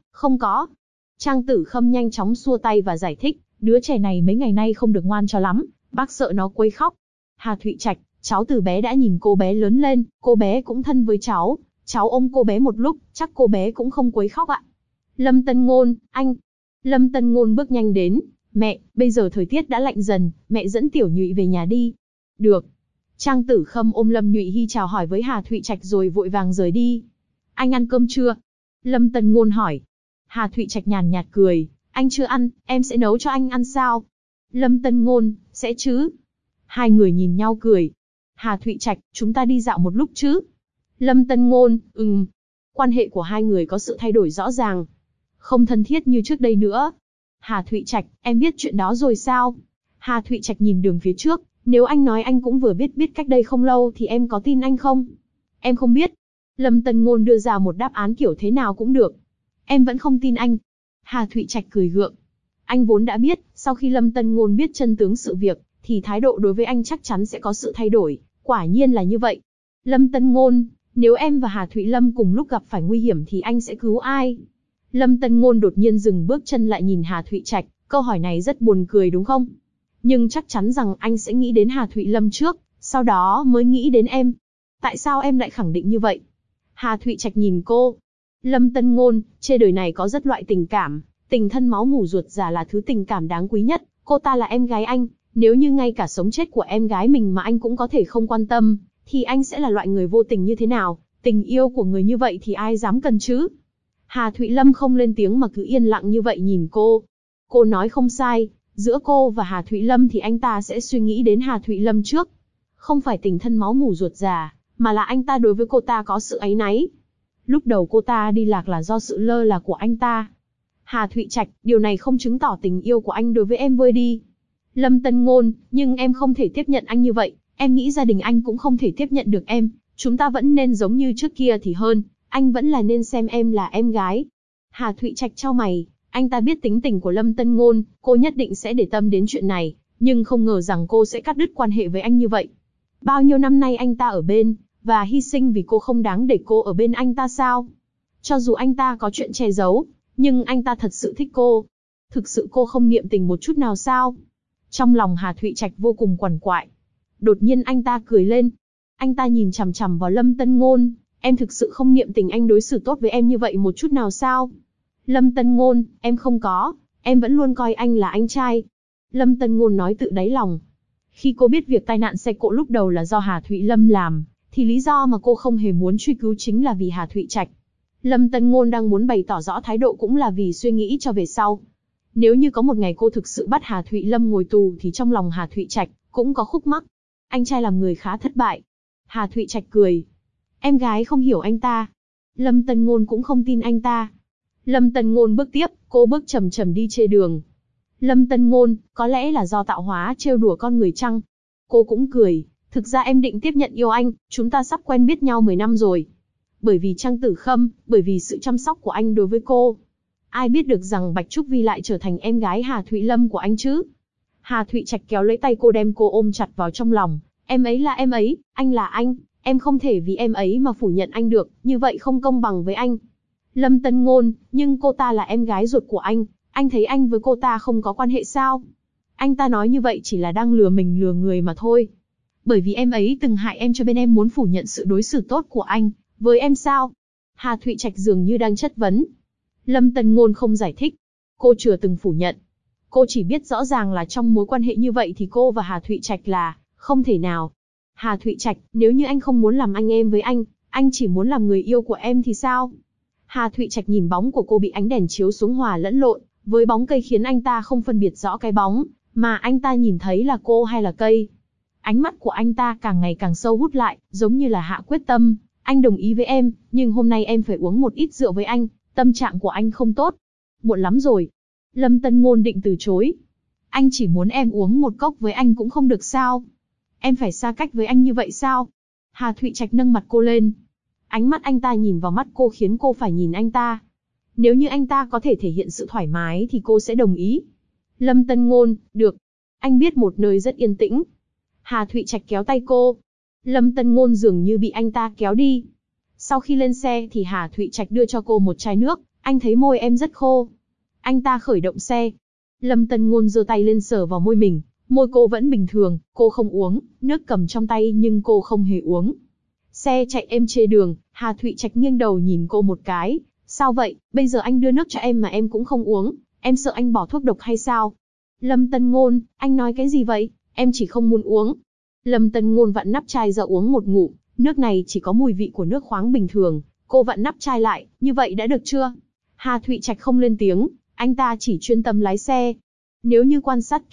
có. Trang Tử Khâm nhanh chóng xua tay và giải thích, đứa trẻ này mấy ngày nay không được ngoan cho lắm, bác sợ nó quấy khóc. Hà Thụy Trạch, cháu từ bé đã nhìn cô bé lớn lên, cô bé cũng thân với cháu ôm cô bé một lúc, chắc cô bé cũng không quấy khóc ạ. Lâm Tân Ngôn, anh. Lâm Tân Ngôn bước nhanh đến, mẹ, bây giờ thời tiết đã lạnh dần, mẹ dẫn Tiểu Nhụy về nhà đi. Được. Trang Tử Khâm ôm Lâm Nhụy Hy chào hỏi với Hà Thụy Trạch rồi vội vàng rời đi. Anh ăn cơm chưa? Lâm Tân Ngôn hỏi. Hà Thụy Trạch nhàn nhạt cười, anh chưa ăn, em sẽ nấu cho anh ăn sao? Lâm Tân Ngôn, sẽ chứ? Hai người nhìn nhau cười. Hà Thụy Trạch, chúng ta đi dạo một lúc chứ? Lâm Tân Ngôn, Quan hệ của hai người có sự thay đổi rõ ràng. Không thân thiết như trước đây nữa. Hà Thụy Trạch, em biết chuyện đó rồi sao? Hà Thụy Trạch nhìn đường phía trước, nếu anh nói anh cũng vừa biết cách đây không lâu thì em có tin anh không? Em không biết. Lâm Tân Ngôn đưa ra một đáp án kiểu thế nào cũng được. Em vẫn không tin anh. Hà Thụy Trạch cười gượng. Anh vốn đã biết, sau khi Lâm Tân Ngôn biết chân tướng sự việc, thì thái độ đối với anh chắc chắn sẽ có sự thay đổi. Quả nhiên là như vậy. Lâm Tân Ngôn, nếu em và Hà Thụy Lâm cùng lúc gặp phải nguy hiểm thì anh sẽ cứu ai? Lâm Tân Ngôn đột nhiên dừng bước chân lại nhìn Hà Thụy Trạch, câu hỏi này rất buồn cười đúng không? Nhưng chắc chắn rằng anh sẽ nghĩ đến Hà Thụy Lâm trước, sau đó mới nghĩ đến em. Tại sao em lại khẳng định như vậy? Hà Thụy Trạch nhìn cô. Lâm Tân Ngôn, trên đời này có rất loại tình cảm, tình thân máu mủ ruột già là thứ tình cảm đáng quý nhất, cô ta là em gái anh, nếu như ngay cả sống chết của em gái mình mà anh cũng có thể không quan tâm, thì anh sẽ là loại người vô tình như thế nào? Tình yêu của người như vậy thì ai dám cần chứ? Hà Thụy Lâm không lên tiếng mà cứ yên lặng như vậy nhìn cô. Cô nói không sai, giữa cô và Hà Thụy Lâm thì anh ta sẽ suy nghĩ đến Hà Thụy Lâm trước. Không phải tình thân máu mủ ruột già, mà là anh ta đối với cô ta có sự áy náy. Lúc đầu cô ta đi lạc là do sự lơ là của anh ta. Hà Thụy Trạch, điều này không chứng tỏ tình yêu của anh đối với em vơi đi. Lâm Tân Ngôn, nhưng em không thể tiếp nhận anh như vậy, em nghĩ gia đình anh cũng không thể tiếp nhận được em, chúng ta vẫn nên giống như trước kia thì hơn, anh vẫn là nên xem em là em gái. Hà Thụy Trạch chau mày, anh ta biết tính tình của Lâm Tân Ngôn, cô nhất định sẽ để tâm đến chuyện này, nhưng không ngờ rằng cô sẽ cắt đứt quan hệ với anh như vậy. Bao nhiêu năm nay anh ta ở bên, và hy sinh vì cô không đáng để cô ở bên anh ta sao? Cho dù anh ta có chuyện che giấu, nhưng anh ta thật sự thích cô. Thực sự cô không niệm tình một chút nào sao? Trong lòng Hà Thụy Trạch vô cùng quằn quại. Đột nhiên anh ta cười lên. Anh ta nhìn chằm chằm vào Lâm Tân Ngôn. Em thực sự không niệm tình anh đối xử tốt với em như vậy một chút nào sao? Lâm Tân Ngôn, em không có. Em vẫn luôn coi anh là anh trai. Lâm Tân Ngôn nói tự đáy lòng. Khi cô biết việc tai nạn xe cộ lúc đầu là do Hà Thụy Lâm làm, thì lý do mà cô không hề muốn truy cứu chính là vì Hà Thụy Trạch. Lâm Tân Ngôn đang muốn bày tỏ rõ thái độ cũng là vì suy nghĩ cho về sau. Nếu như có một ngày cô thực sự bắt Hà Thụy Lâm ngồi tù thì trong lòng Hà Thụy Trạch cũng có khúc mắc. Anh trai làm người khá thất bại. Hà Thụy Trạch cười. Em gái không hiểu anh ta. Lâm Tân Ngôn cũng không tin anh ta. Lâm Tân Ngôn bước tiếp, cô bước chậm chậm đi trên đường. Lâm Tân Ngôn, có lẽ là do tạo hóa trêu đùa con người chăng? Cô cũng cười. Thực ra em định tiếp nhận yêu anh, chúng ta sắp quen biết nhau 10 năm rồi. Bởi vì Trang Tử Khâm, bởi vì sự chăm sóc của anh đối với cô. Ai biết được rằng Bạch Trúc Vi lại trở thành em gái Hà Thụy Lâm của anh chứ? Hà Thụy Trạch kéo lấy tay cô đem cô ôm chặt vào trong lòng. Em ấy là em ấy, anh là anh, em không thể vì em ấy mà phủ nhận anh được, như vậy không công bằng với anh. Lâm Tân Ngôn, nhưng cô ta là em gái ruột của anh thấy anh với cô ta không có quan hệ sao? Anh ta nói như vậy chỉ là đang lừa mình lừa người mà thôi. Bởi vì em ấy từng hại em cho bên em muốn phủ nhận sự đối xử tốt của anh với em sao? Hà Thụy Trạch dường như đang chất vấn. Lâm Tân Ngôn không giải thích. Cô chưa từng phủ nhận. Cô chỉ biết rõ ràng là trong mối quan hệ như vậy thì cô và Hà Thụy Trạch là không thể nào. Hà Thụy Trạch, nếu như anh không muốn làm anh em với anh chỉ muốn làm người yêu của em thì sao? Hà Thụy Trạch nhìn bóng của cô bị ánh đèn chiếu xuống hòa lẫn lộn với bóng cây khiến anh ta không phân biệt rõ cái bóng mà anh ta nhìn thấy là cô hay là cây. Ánh mắt của anh ta càng ngày càng sâu hút lại, giống như là hạ quyết tâm. Anh đồng ý với em, nhưng hôm nay em phải uống một ít rượu với anh, tâm trạng của anh không tốt. Muộn lắm rồi. Lâm Tân Ngôn định từ chối. Anh chỉ muốn em uống một cốc với anh cũng không được sao? Em phải xa cách với anh như vậy sao? Hà Thụy Trạch nâng mặt cô lên. Ánh mắt anh ta nhìn vào mắt cô khiến cô phải nhìn anh ta. Nếu như anh ta có thể thể hiện sự thoải mái thì cô sẽ đồng ý. Lâm Tân Ngôn, được. Anh biết một nơi rất yên tĩnh. Hà Thụy Trạch kéo tay cô. Lâm Tân Ngôn dường như bị anh ta kéo đi. Sau khi lên xe thì Hà Thụy Trạch đưa cho cô một chai nước. Anh thấy môi em rất khô. Anh ta khởi động xe. Lâm Tân Ngôn giơ tay lên sờ vào môi mình. Môi cô vẫn bình thường, cô không uống. Nước cầm trong tay nhưng cô không hề uống. Xe chạy êm trên đường. Hà Thụy Trạch nghiêng đầu nhìn cô một cái. Sao vậy, bây giờ anh đưa nước cho em mà em cũng không uống. Em sợ anh bỏ thuốc độc hay sao? Lâm Tân Ngôn, anh nói cái gì vậy? Em chỉ không muốn uống. Lâm Tân Ngôn vặn nắp chai ra uống một ngụm. Nước này chỉ có mùi vị của nước khoáng bình thường. Cô vặn nắp chai lại, như vậy đã được chưa? Hà Thụy Trạch không lên tiếng, anh ta chỉ chuyên tâm lái xe. Nếu như quan sát kỹ,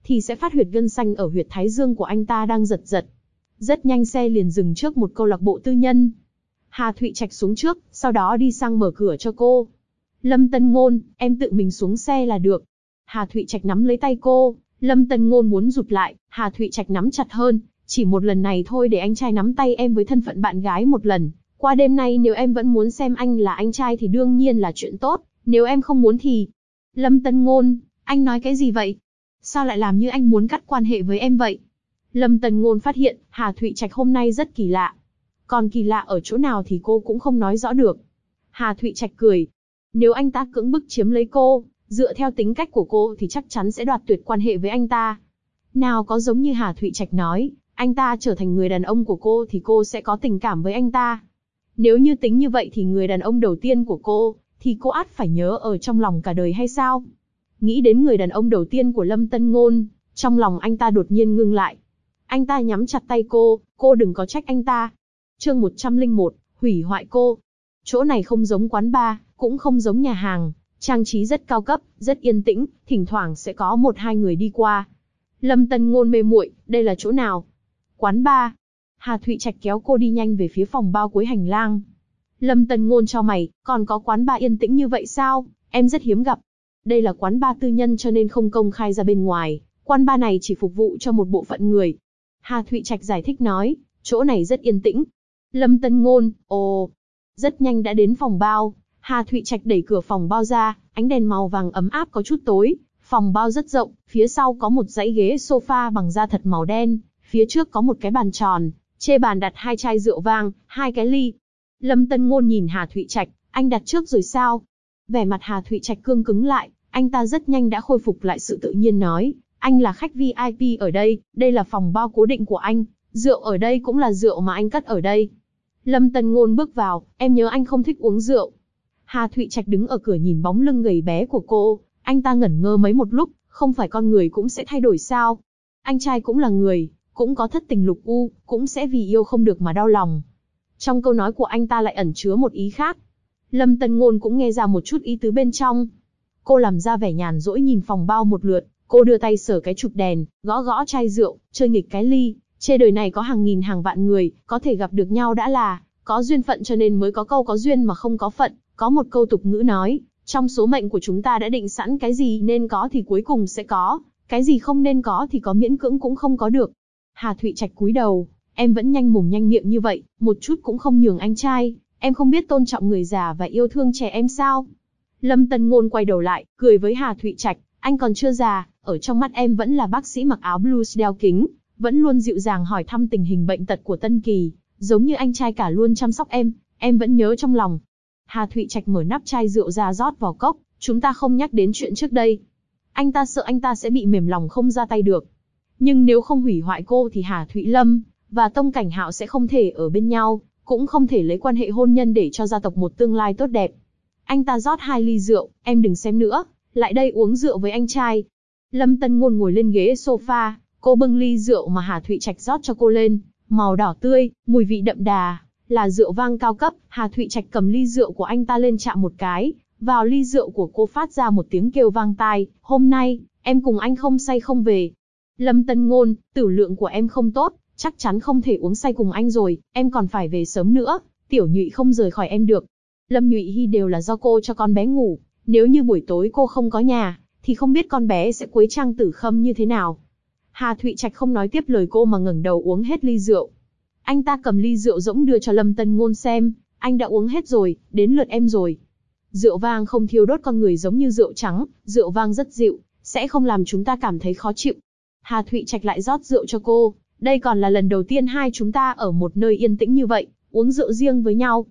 thì sẽ phát huyệt gân xanh ở huyệt thái dương của anh ta đang giật giật. Rất nhanh xe liền dừng trước một câu lạc bộ tư nhân. Hà Thụy Trạch xuống trước, sau đó đi sang mở cửa cho cô. Lâm Tân Ngôn, em tự mình xuống xe là được. Hà Thụy Trạch nắm lấy tay cô, Lâm Tân Ngôn muốn rụt lại, Hà Thụy Trạch nắm chặt hơn. Chỉ một lần này thôi để anh trai nắm tay em với thân phận bạn gái một lần. Qua đêm nay nếu em vẫn muốn xem anh là anh trai thì đương nhiên là chuyện tốt, nếu em không muốn thì... Lâm Tân Ngôn, anh nói cái gì vậy? Sao lại làm như anh muốn cắt quan hệ với em vậy? Lâm Tân Ngôn phát hiện, Hà Thụy Trạch hôm nay rất kỳ lạ. Còn kỳ lạ ở chỗ nào thì cô cũng không nói rõ được. Hà Thụy Trạch cười. Nếu anh ta cưỡng bức chiếm lấy cô, dựa theo tính cách của cô thì chắc chắn sẽ đoạt tuyệt quan hệ với anh ta. Nào có giống như Hà Thụy Trạch nói, anh ta trở thành người đàn ông của cô thì cô sẽ có tình cảm với anh ta. Nếu như tính như vậy thì người đàn ông đầu tiên của cô, thì cô ắt phải nhớ ở trong lòng cả đời hay sao? Nghĩ đến người đàn ông đầu tiên của Lâm Tân Ngôn, trong lòng anh ta đột nhiên ngưng lại. Anh ta nhắm chặt tay cô đừng có trách anh ta. Chương 101, hủy hoại cô. Chỗ này không giống quán bar, cũng không giống nhà hàng, trang trí rất cao cấp, rất yên tĩnh, thỉnh thoảng sẽ có một hai người đi qua. Lâm Tân Ngôn mê muội, đây là chỗ nào? Quán bar. Hà Thụy Trạch kéo cô đi nhanh về phía phòng bao cuối hành lang. Lâm Tân Ngôn chau mày, còn có quán bar yên tĩnh như vậy sao? Em rất hiếm gặp. Đây là quán bar tư nhân cho nên không công khai ra bên ngoài, quán bar này chỉ phục vụ cho một bộ phận người. Hà Thụy Trạch giải thích nói, chỗ này rất yên tĩnh. Lâm Tân Ngôn, ồ. Rất nhanh đã đến phòng bao, Hà Thụy Trạch đẩy cửa phòng bao ra, ánh đèn màu vàng ấm áp có chút tối. Phòng bao rất rộng, phía sau có một dãy ghế sofa bằng da thật màu đen, phía trước có một cái bàn tròn, trên bàn đặt 2 chai rượu vang, 2 cái ly. Lâm Tân Ngôn nhìn Hà Thụy Trạch, anh đặt trước rồi sao? Vẻ mặt Hà Thụy Trạch cương cứng lại, anh ta rất nhanh đã khôi phục lại sự tự nhiên nói, anh là khách VIP ở đây là phòng bao cố định của anh, rượu ở đây cũng là rượu mà anh cất ở đây. Lâm Tân Ngôn bước vào, em nhớ anh không thích uống rượu. Hà Thụy Trạch đứng ở cửa nhìn bóng lưng gầy bé của cô, anh ta ngẩn ngơ mấy một lúc, không phải con người cũng sẽ thay đổi sao? Anh trai cũng là người, cũng có thất tình lục u, cũng sẽ vì yêu không được mà đau lòng. Trong câu nói của anh ta lại ẩn chứa một ý khác. Lâm Tân Ngôn cũng nghe ra một chút ý tứ bên trong. Cô làm ra vẻ nhàn rỗi nhìn phòng bao một lượt, cô đưa tay sờ cái chụp đèn, gõ gõ chai rượu, chơi nghịch cái ly. Trên đời này có hàng nghìn hàng vạn người, có thể gặp được nhau đã là có duyên phận cho nên mới có câu có duyên mà không có phận. Có một câu tục ngữ nói, trong số mệnh của chúng ta đã định sẵn cái gì nên có thì cuối cùng sẽ có, cái gì không nên có thì có miễn cưỡng cũng không có được. Hà Thụy Trạch cúi đầu, em vẫn nhanh mồm nhanh miệng như vậy, một chút cũng không nhường anh trai, em không biết tôn trọng người già và yêu thương trẻ em sao? Lâm Tân Ngôn quay đầu lại, cười với Hà Thụy Trạch, anh còn chưa già, ở trong mắt em vẫn là bác sĩ mặc áo blues đeo kính, vẫn luôn dịu dàng hỏi thăm tình hình bệnh tật của Tân Kỳ, giống như anh trai cả luôn chăm sóc em vẫn nhớ trong lòng. Hà Thụy Trạch mở nắp chai rượu ra rót vào cốc, chúng ta không nhắc đến chuyện trước đây. Anh ta sợ anh ta sẽ bị mềm lòng không ra tay được. Nhưng nếu không hủy hoại cô thì Hà Thụy Lâm và Tông Cảnh Hạo sẽ không thể ở bên nhau, cũng không thể lấy quan hệ hôn nhân để cho gia tộc một tương lai tốt đẹp. Anh ta rót 2 ly rượu, em đừng xem nữa, lại đây uống rượu với anh trai. Lâm Tân Ngôn ngồi lên ghế sofa, cô bưng ly rượu mà Hà Thụy Trạch rót cho cô lên, màu đỏ tươi, mùi vị đậm đà, là rượu vang cao cấp. Hà Thụy Trạch cầm ly rượu của anh ta lên chạm một cái, vào ly rượu của cô phát ra một tiếng kêu vang tai, hôm nay, em cùng anh không say không về. Lâm Tân Ngôn, tửu lượng của em không tốt, chắc chắn không thể uống say cùng anh rồi, em còn phải về sớm nữa, Tiểu Nhụy không rời khỏi em được. Lâm Nhụy Hy đều là do cô cho con bé ngủ, nếu như buổi tối cô không có nhà, thì không biết con bé sẽ quấy Trang Tử Khâm như thế nào. Hà Thụy Trạch không nói tiếp lời cô mà ngẩng đầu uống hết ly rượu. Anh ta cầm ly rượu rỗng đưa cho Lâm Tân Ngôn xem, anh đã uống hết rồi, đến lượt em rồi. Rượu vang không thiêu đốt con người giống như rượu trắng, rượu vang rất dịu, sẽ không làm chúng ta cảm thấy khó chịu. Hà Thụy Trạch lại rót rượu cho cô, đây còn là lần đầu tiên hai chúng ta ở một nơi yên tĩnh như vậy, uống rượu riêng với nhau.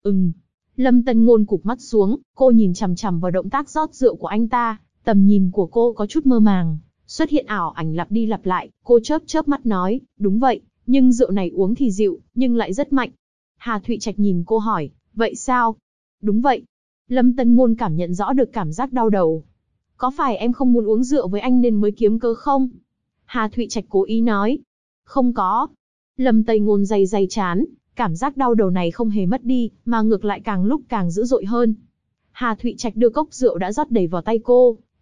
Lâm Tân Ngôn cụp mắt xuống, cô nhìn chằm chằm vào động tác rót rượu của anh ta, tầm nhìn của cô có chút mơ màng, xuất hiện ảo ảnh lặp đi lặp lại, cô chớp chớp mắt nói, đúng vậy, nhưng rượu này uống thì dịu, nhưng lại rất mạnh. Hà Thụy Trạch nhìn cô hỏi, vậy sao? Đúng vậy. Lâm Tân Ngôn cảm nhận rõ được cảm giác đau đầu. Có phải em không muốn uống rượu với anh nên mới kiếm cớ không? Hà Thụy Trạch cố ý nói. Không có. Lâm Tây Ngôn day day chán, cảm giác đau đầu này không hề mất đi, mà ngược lại càng lúc càng dữ dội hơn. Hà Thụy Trạch đưa cốc rượu đã rót đầy vào tay cô,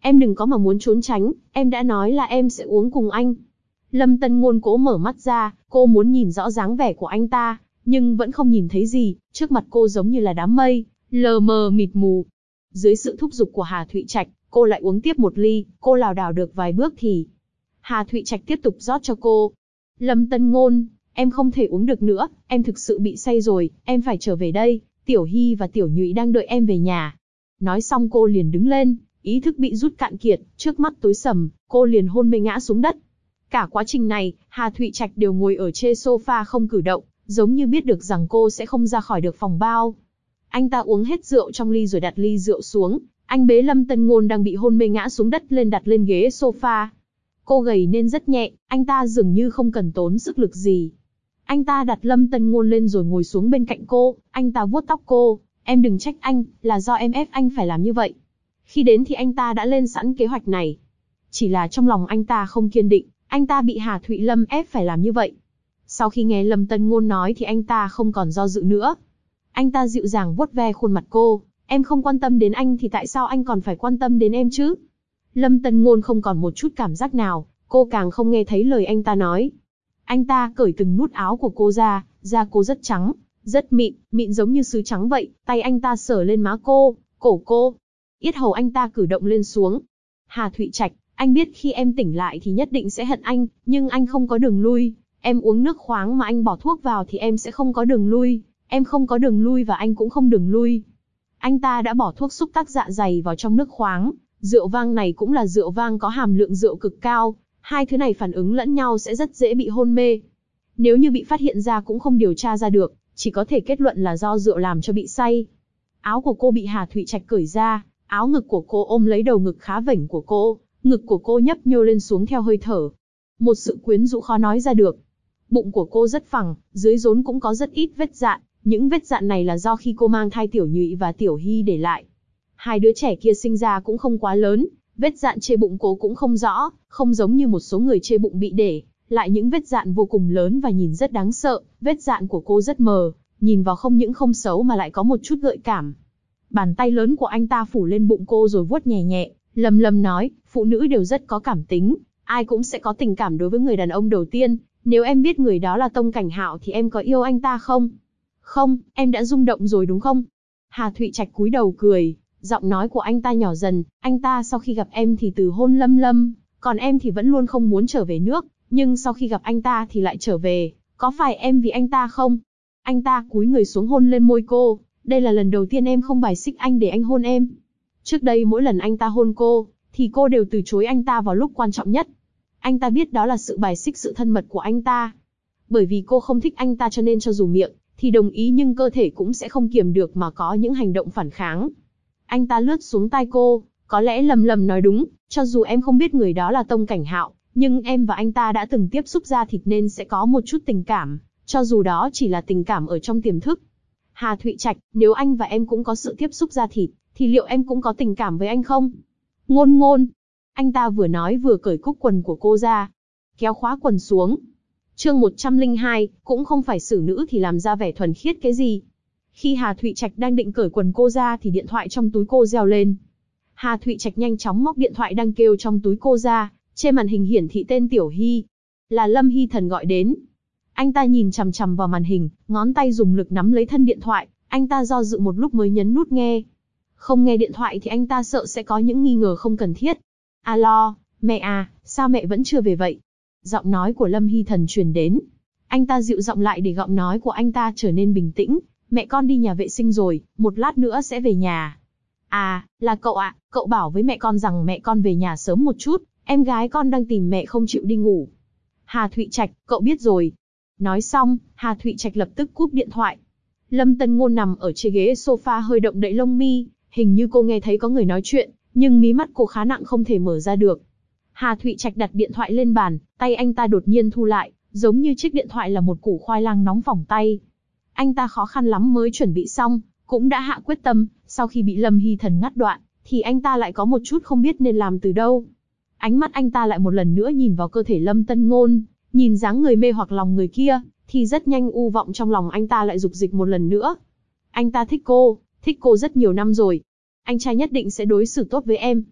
Em đừng có mà muốn trốn tránh, em đã nói là em sẽ uống cùng anh. Lâm Tân Ngôn cố mở mắt ra, cô muốn nhìn rõ dáng vẻ của anh ta, nhưng vẫn không nhìn thấy gì, trước mặt cô giống như là đám mây, lờ mờ mịt mù. Dưới sự thúc giục của Hà Thụy Trạch, cô lại uống tiếp một ly, cô lảo đảo được vài bước thì Hà Thụy Trạch tiếp tục rót cho cô. Lâm Tân Ngôn, em không thể uống được nữa, em thực sự bị say rồi, em phải trở về đây, Tiểu Hy và Tiểu Nhụy đang đợi em về nhà. Nói xong cô liền đứng lên, ý thức bị rút cạn kiệt, trước mắt tối sầm, cô liền hôn mê ngã xuống đất. Cả quá trình này, Hà Thụy Trạch đều ngồi ở trên sofa không cử động, giống như biết được rằng cô sẽ không ra khỏi được phòng bao. Anh ta uống hết rượu trong ly rồi đặt ly rượu xuống, anh bế Lâm Tân Ngôn đang bị hôn mê ngã xuống đất lên đặt lên ghế sofa. Cô gầy nên rất nhẹ, anh ta dường như không cần tốn sức lực gì. Anh ta đặt Lâm Tân Ngôn lên rồi ngồi xuống bên cạnh cô, anh ta vuốt tóc cô, em đừng trách anh, là do em ép anh phải làm như vậy. Khi đến thì anh ta đã lên sẵn kế hoạch này. Chỉ là trong lòng anh ta không kiên định, anh ta bị Hà Thụy Lâm ép phải làm như vậy. Sau khi nghe Lâm Tân Ngôn nói thì anh ta không còn do dự nữa. Anh ta dịu dàng vuốt ve khuôn mặt cô, em không quan tâm đến anh thì tại sao anh còn phải quan tâm đến em chứ? Lâm Tân Ngôn không còn một chút cảm giác nào, cô càng không nghe thấy lời anh ta nói. Anh ta cởi từng nút áo của cô ra, da cô rất trắng, rất mịn, mịn giống như sứ trắng vậy, tay anh ta sờ lên má cô, cổ cô. Yết hầu anh ta cử động lên xuống. Hà Thụy Trạch, anh biết khi em tỉnh lại thì nhất định sẽ hận anh, nhưng anh không có đường lui. Em uống nước khoáng mà anh bỏ thuốc vào thì em sẽ không có đường lui. Em không có đường lui và anh cũng không đường lui. Anh ta đã bỏ thuốc xúc tác dạ dày vào trong nước khoáng. Rượu vang này cũng là rượu vang có hàm lượng rượu cực cao. Hai thứ này phản ứng lẫn nhau sẽ rất dễ bị hôn mê. Nếu như bị phát hiện ra cũng không điều tra ra được, chỉ có thể kết luận là do rượu làm cho bị say. Áo của cô bị Hà Thụy Trạch cởi ra, áo ngực của cô ôm lấy đầu ngực khá vểnh của cô, ngực của cô nhấp nhô lên xuống theo hơi thở. Một sự quyến rũ khó nói ra được. Bụng của cô rất phẳng, dưới rốn cũng có rất ít vết dạn, những vết dạn này là do khi cô mang thai Tiểu Nhụy và Tiểu Hy để lại. Hai đứa trẻ kia sinh ra cũng không quá lớn, vết dạn trên bụng cô cũng không rõ, không giống như một số người trên bụng bị để lại những vết dạn vô cùng lớn và nhìn rất đáng sợ. Vết dạn của cô rất mờ, nhìn vào không những không xấu mà lại có một chút gợi cảm. Bàn tay lớn của anh ta phủ lên bụng cô rồi vuốt nhẹ nhẹ, lầm lầm nói, phụ nữ đều rất có cảm tính, ai cũng sẽ có tình cảm đối với người đàn ông đầu tiên. Nếu em biết người đó là Tông Cảnh Hạo thì em có yêu anh ta không? Không, em đã rung động rồi đúng không? Hà Thụy Trạch cúi đầu cười, giọng nói của anh ta nhỏ dần, anh ta sau khi gặp em thì từ hôn Lâm Lâm, còn em thì vẫn luôn không muốn trở về nước, nhưng sau khi gặp anh ta thì lại trở về, có phải em vì anh ta không? Anh ta cúi người xuống hôn lên môi cô, đây là lần đầu tiên em không bài xích anh để anh hôn em. Trước đây mỗi lần anh ta hôn cô, thì cô đều từ chối anh ta vào lúc quan trọng nhất. Anh ta biết đó là sự bài xích sự thân mật của anh ta. Bởi vì cô không thích anh ta cho nên cho dù miệng thì đồng ý nhưng cơ thể cũng sẽ không kiềm được mà có những hành động phản kháng. Anh ta lướt xuống tai cô, có lẽ Lâm Lâm nói đúng, cho dù em không biết người đó là Tông Cảnh Hạo, nhưng em và anh ta đã từng tiếp xúc da thịt nên sẽ có một chút tình cảm, cho dù đó chỉ là tình cảm ở trong tiềm thức. Hà Thụy Trạch, nếu anh và em cũng có sự tiếp xúc da thịt, thì liệu em cũng có tình cảm với anh không? Ngôn Ngôn. Anh ta vừa nói vừa cởi cúc quần của cô ra, kéo khóa quần xuống. Chương 102, cũng không phải xử nữ thì làm ra vẻ thuần khiết cái gì. Khi Hà Thụy Trạch đang định cởi quần cô ra thì điện thoại trong túi cô reo lên. Hà Thụy Trạch nhanh chóng móc điện thoại đang kêu trong túi cô ra, trên màn hình hiển thị tên Tiểu Hy. Là Lâm Hy Thần gọi đến. Anh ta nhìn chằm chằm vào màn hình, ngón tay dùng lực nắm lấy thân điện thoại, anh ta do dự một lúc mới nhấn nút nghe. Không nghe điện thoại thì anh ta sợ sẽ có những nghi ngờ không cần thiết. Alo, mẹ à, sao mẹ vẫn chưa về vậy? Giọng nói của Lâm Hy Thần truyền đến. Anh ta dịu giọng lại để giọng nói của anh ta trở nên bình tĩnh. Mẹ con đi nhà vệ sinh rồi, một lát nữa sẽ về nhà. À, là cậu ạ, cậu bảo với mẹ con rằng mẹ con về nhà sớm một chút, em gái con đang tìm mẹ không chịu đi ngủ. Hà Thụy Trạch, cậu biết rồi. Nói xong, Hà Thụy Trạch lập tức cúp điện thoại. Lâm Tân Ngôn nằm ở trên ghế sofa hơi động đậy lông mi, hình như cô nghe thấy có người nói chuyện, nhưng mí mắt cô khá nặng không thể mở ra được. Hà Thụy Trạch đặt điện thoại lên bàn, tay anh ta đột nhiên thu lại, giống như chiếc điện thoại là một củ khoai lang nóng phỏng tay. Anh ta khó khăn lắm mới chuẩn bị xong, cũng đã hạ quyết tâm, sau khi bị Lâm Hy Thần ngắt đoạn, thì anh ta lại có một chút không biết nên làm từ đâu. Ánh mắt anh ta lại một lần nữa nhìn vào cơ thể Lâm Tân Ngôn, nhìn dáng người mê hoặc lòng người kia, thì rất nhanh u vọng trong lòng anh ta lại dục dịch một lần nữa. Anh ta thích cô rất nhiều năm rồi. Anh trai nhất định sẽ đối xử tốt với em.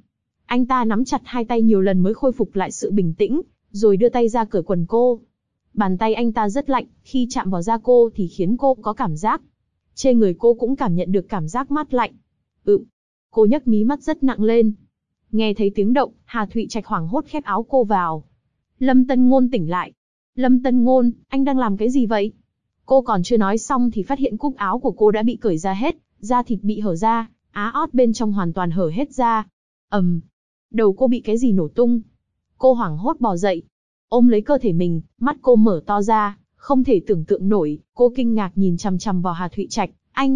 Anh ta nắm chặt hai tay nhiều lần mới khôi phục lại sự bình tĩnh, rồi đưa tay ra cởi quần cô. Bàn tay anh ta rất lạnh, khi chạm vào da cô thì khiến cô có cảm giác. Trên người cô cũng cảm nhận được cảm giác mát lạnh. Cô nhấc mí mắt rất nặng lên. Nghe thấy tiếng động, Hà Thụy Trạch hoảng hốt khép áo cô vào. Lâm Tân Ngôn tỉnh lại. Lâm Tân Ngôn, anh đang làm cái gì vậy? Cô còn chưa nói xong thì phát hiện cúc áo của cô đã bị cởi ra hết, da thịt bị hở ra, á ót bên trong hoàn toàn hở hết ra. Đầu cô bị cái gì nổ tung. Cô hoảng hốt bò dậy, ôm lấy cơ thể mình, mắt cô mở to ra, không thể tưởng tượng nổi. Cô kinh ngạc nhìn chằm chằm vào Hà Thụy Trạch.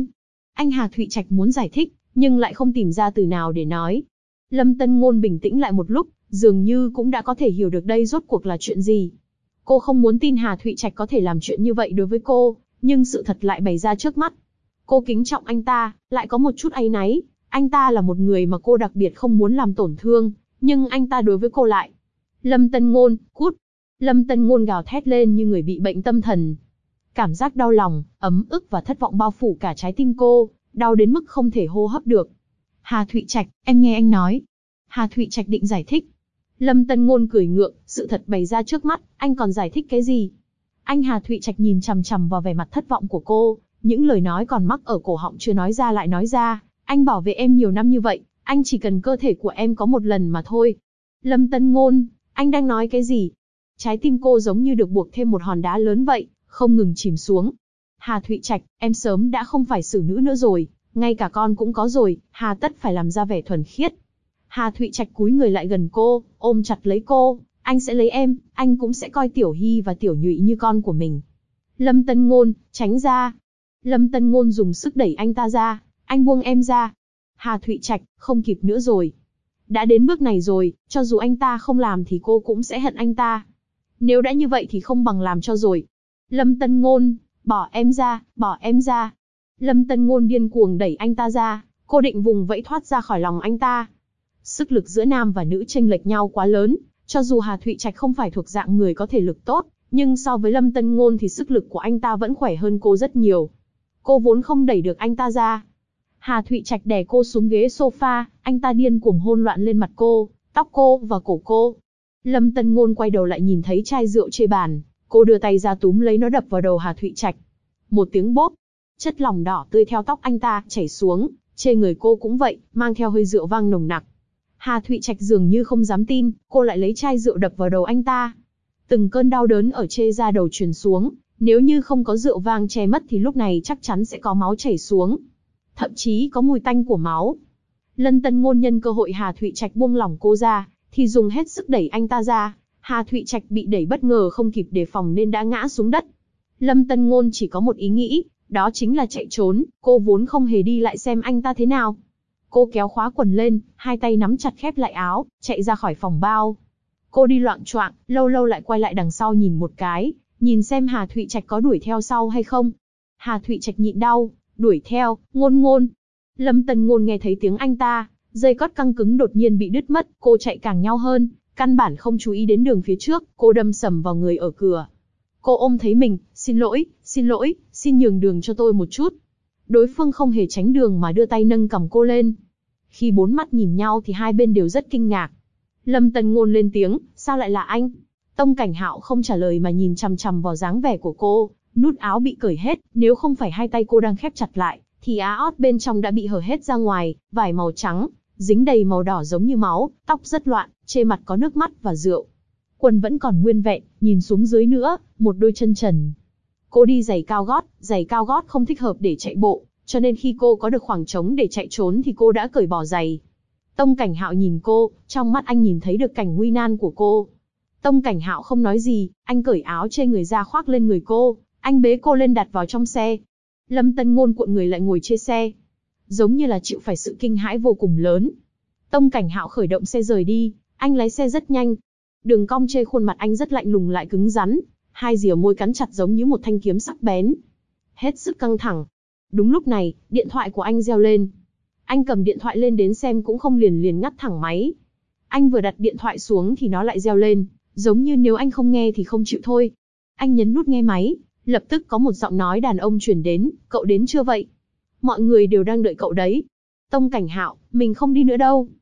Anh Hà Thụy Trạch muốn giải thích, nhưng lại không tìm ra từ nào để nói. Lâm Tân Ngôn bình tĩnh lại một lúc, dường như cũng đã có thể hiểu được đây rốt cuộc là chuyện gì. Cô không muốn tin Hà Thụy Trạch có thể làm chuyện như vậy đối với cô, nhưng sự thật lại bày ra trước mắt. Cô kính trọng anh ta, lại có một chút áy náy. Anh ta là một người mà cô đặc biệt không muốn làm tổn thương, nhưng anh ta đối với cô lại. Lâm Tân Ngôn, cút! Lâm Tân Ngôn gào thét lên như người bị bệnh tâm thần. Cảm giác đau lòng, ấm ức và thất vọng bao phủ cả trái tim cô, đau đến mức không thể hô hấp được. Hà Thụy Trạch, em nghe anh nói. Hà Thụy Trạch định giải thích. Lâm Tân Ngôn cười ngượng, sự thật bày ra trước mắt, anh còn giải thích cái gì? Anh Hà Thụy Trạch nhìn chằm chằm vào vẻ mặt thất vọng của cô, những lời nói còn mắc ở cổ họng chưa nói ra lại nói ra. Anh bảo vệ em nhiều năm như vậy, anh chỉ cần cơ thể của em có một lần mà thôi. Lâm Tân Ngôn, anh đang nói cái gì? Trái tim cô giống như được buộc thêm một hòn đá lớn vậy, không ngừng chìm xuống. Hà Thụy Trạch, em sớm đã không phải xử nữ nữa rồi, ngay cả con cũng có rồi, hà tất phải làm ra vẻ thuần khiết. Hà Thụy Trạch cúi người lại gần cô, ôm chặt lấy cô, anh sẽ lấy em, anh cũng sẽ coi Tiểu Hy và Tiểu Nhụy như con của mình. Lâm Tân Ngôn, tránh ra. Lâm Tân Ngôn dùng sức đẩy anh ta ra, anh buông em ra. Hà Thụy Trạch, không kịp nữa rồi. Đã đến bước này rồi, cho dù anh ta không làm thì cô cũng sẽ hận anh ta. Nếu đã như vậy thì không bằng làm cho rồi. Lâm Tân Ngôn, bỏ em ra, bỏ em ra. Lâm Tân Ngôn điên cuồng đẩy anh ta ra, cô định vùng vẫy thoát ra khỏi lòng anh ta. Sức lực giữa nam và nữ chênh lệch nhau quá lớn, cho dù Hà Thụy Trạch không phải thuộc dạng người có thể lực tốt, nhưng so với Lâm Tân Ngôn thì sức lực của anh ta vẫn khỏe hơn cô rất nhiều. Cô vốn không đẩy được anh ta ra. Hà Thụy Trạch đè cô xuống ghế sofa, anh ta điên cuồng hôn loạn lên mặt cô, tóc cô và cổ cô. Lâm Tân Ngôn quay đầu lại nhìn thấy chai rượu trên bàn, cô đưa tay ra túm lấy nó đập vào đầu Hà Thụy Trạch. Một tiếng bốp, chất lỏng đỏ tươi theo tóc anh ta chảy xuống, trên người cô cũng vậy, mang theo hơi rượu vang nồng nặc. Hà Thụy Trạch dường như không dám tin, cô lại lấy chai rượu đập vào đầu anh ta. Từng cơn đau đớn ở trên da đầu truyền xuống, nếu như không có rượu vang che mất thì lúc này chắc chắn sẽ có máu chảy xuống. Thậm chí có mùi tanh của máu. Lâm Tân Ngôn nhân cơ hội Hà Thụy Trạch buông lỏng cô ra, thì dùng hết sức đẩy anh ta ra. Hà Thụy Trạch bị đẩy bất ngờ không kịp đề phòng nên đã ngã xuống đất. Lâm Tân Ngôn chỉ có một ý nghĩ, đó chính là chạy trốn, cô vốn không hề đi lại xem anh ta thế nào. Cô kéo khóa quần lên, hai tay nắm chặt khép lại áo, chạy ra khỏi phòng bao. Cô đi loạng choạng, lâu lâu lại quay lại đằng sau nhìn một cái, nhìn xem Hà Thụy Trạch có đuổi theo sau hay không. Hà Thụy Trạch nhịn đau, đuổi theo, Ngôn Ngôn. Lâm Tân Ngôn nghe thấy tiếng anh ta, dây cót căng cứng đột nhiên bị đứt mất, cô chạy càng nhau hơn, căn bản không chú ý đến đường phía trước, cô đâm sầm vào người ở cửa. Cô ôm thấy mình, xin lỗi, xin nhường đường cho tôi một chút. Đối phương không hề tránh đường mà đưa tay nâng cầm cô lên. Khi bốn mắt nhìn nhau thì hai bên đều rất kinh ngạc. Lâm Tân Ngôn lên tiếng, sao lại là anh? Tông Cảnh Hạo không trả lời mà nhìn chằm chằm vào dáng vẻ của cô, nút áo bị cởi hết, nếu không phải hai tay cô đang khép chặt lại, thì á ót bên trong đã bị hở hết ra ngoài, vải màu trắng, dính đầy màu đỏ giống như máu, tóc rất loạn, trên mặt có nước mắt và rượu. Quần vẫn còn nguyên vẹn, nhìn xuống dưới nữa, một đôi chân trần. Cô đi giày cao gót không thích hợp để chạy bộ, cho nên khi cô có được khoảng trống để chạy trốn thì cô đã cởi bỏ giày. Tông Cảnh Hạo nhìn cô, trong mắt anh nhìn thấy được cảnh nguy nan của cô. Tông Cảnh Hạo không nói gì, anh cởi áo trên người ra khoác lên người cô, anh bế cô lên đặt vào trong xe. Lâm Tân Ngôn cuộn người lại ngồi trên xe, giống như là chịu phải sự kinh hãi vô cùng lớn. Tông Cảnh Hạo khởi động xe rời đi, anh lái xe rất nhanh. Đường cong trên khuôn mặt anh rất lạnh lùng lại cứng rắn, hai rìa môi cắn chặt giống như một thanh kiếm sắc bén. Hết sức căng thẳng. Đúng lúc này, điện thoại của anh reo lên. Anh cầm điện thoại lên đến xem cũng không liền ngắt thẳng máy. Anh vừa đặt điện thoại xuống thì nó lại reo lên, giống như nếu anh không nghe thì không chịu thôi. Anh nhấn nút nghe máy, lập tức có một giọng nói đàn ông truyền đến, cậu đến chưa vậy? Mọi người đều đang đợi cậu đấy. Tông Cảnh Hạo, mình không đi nữa đâu.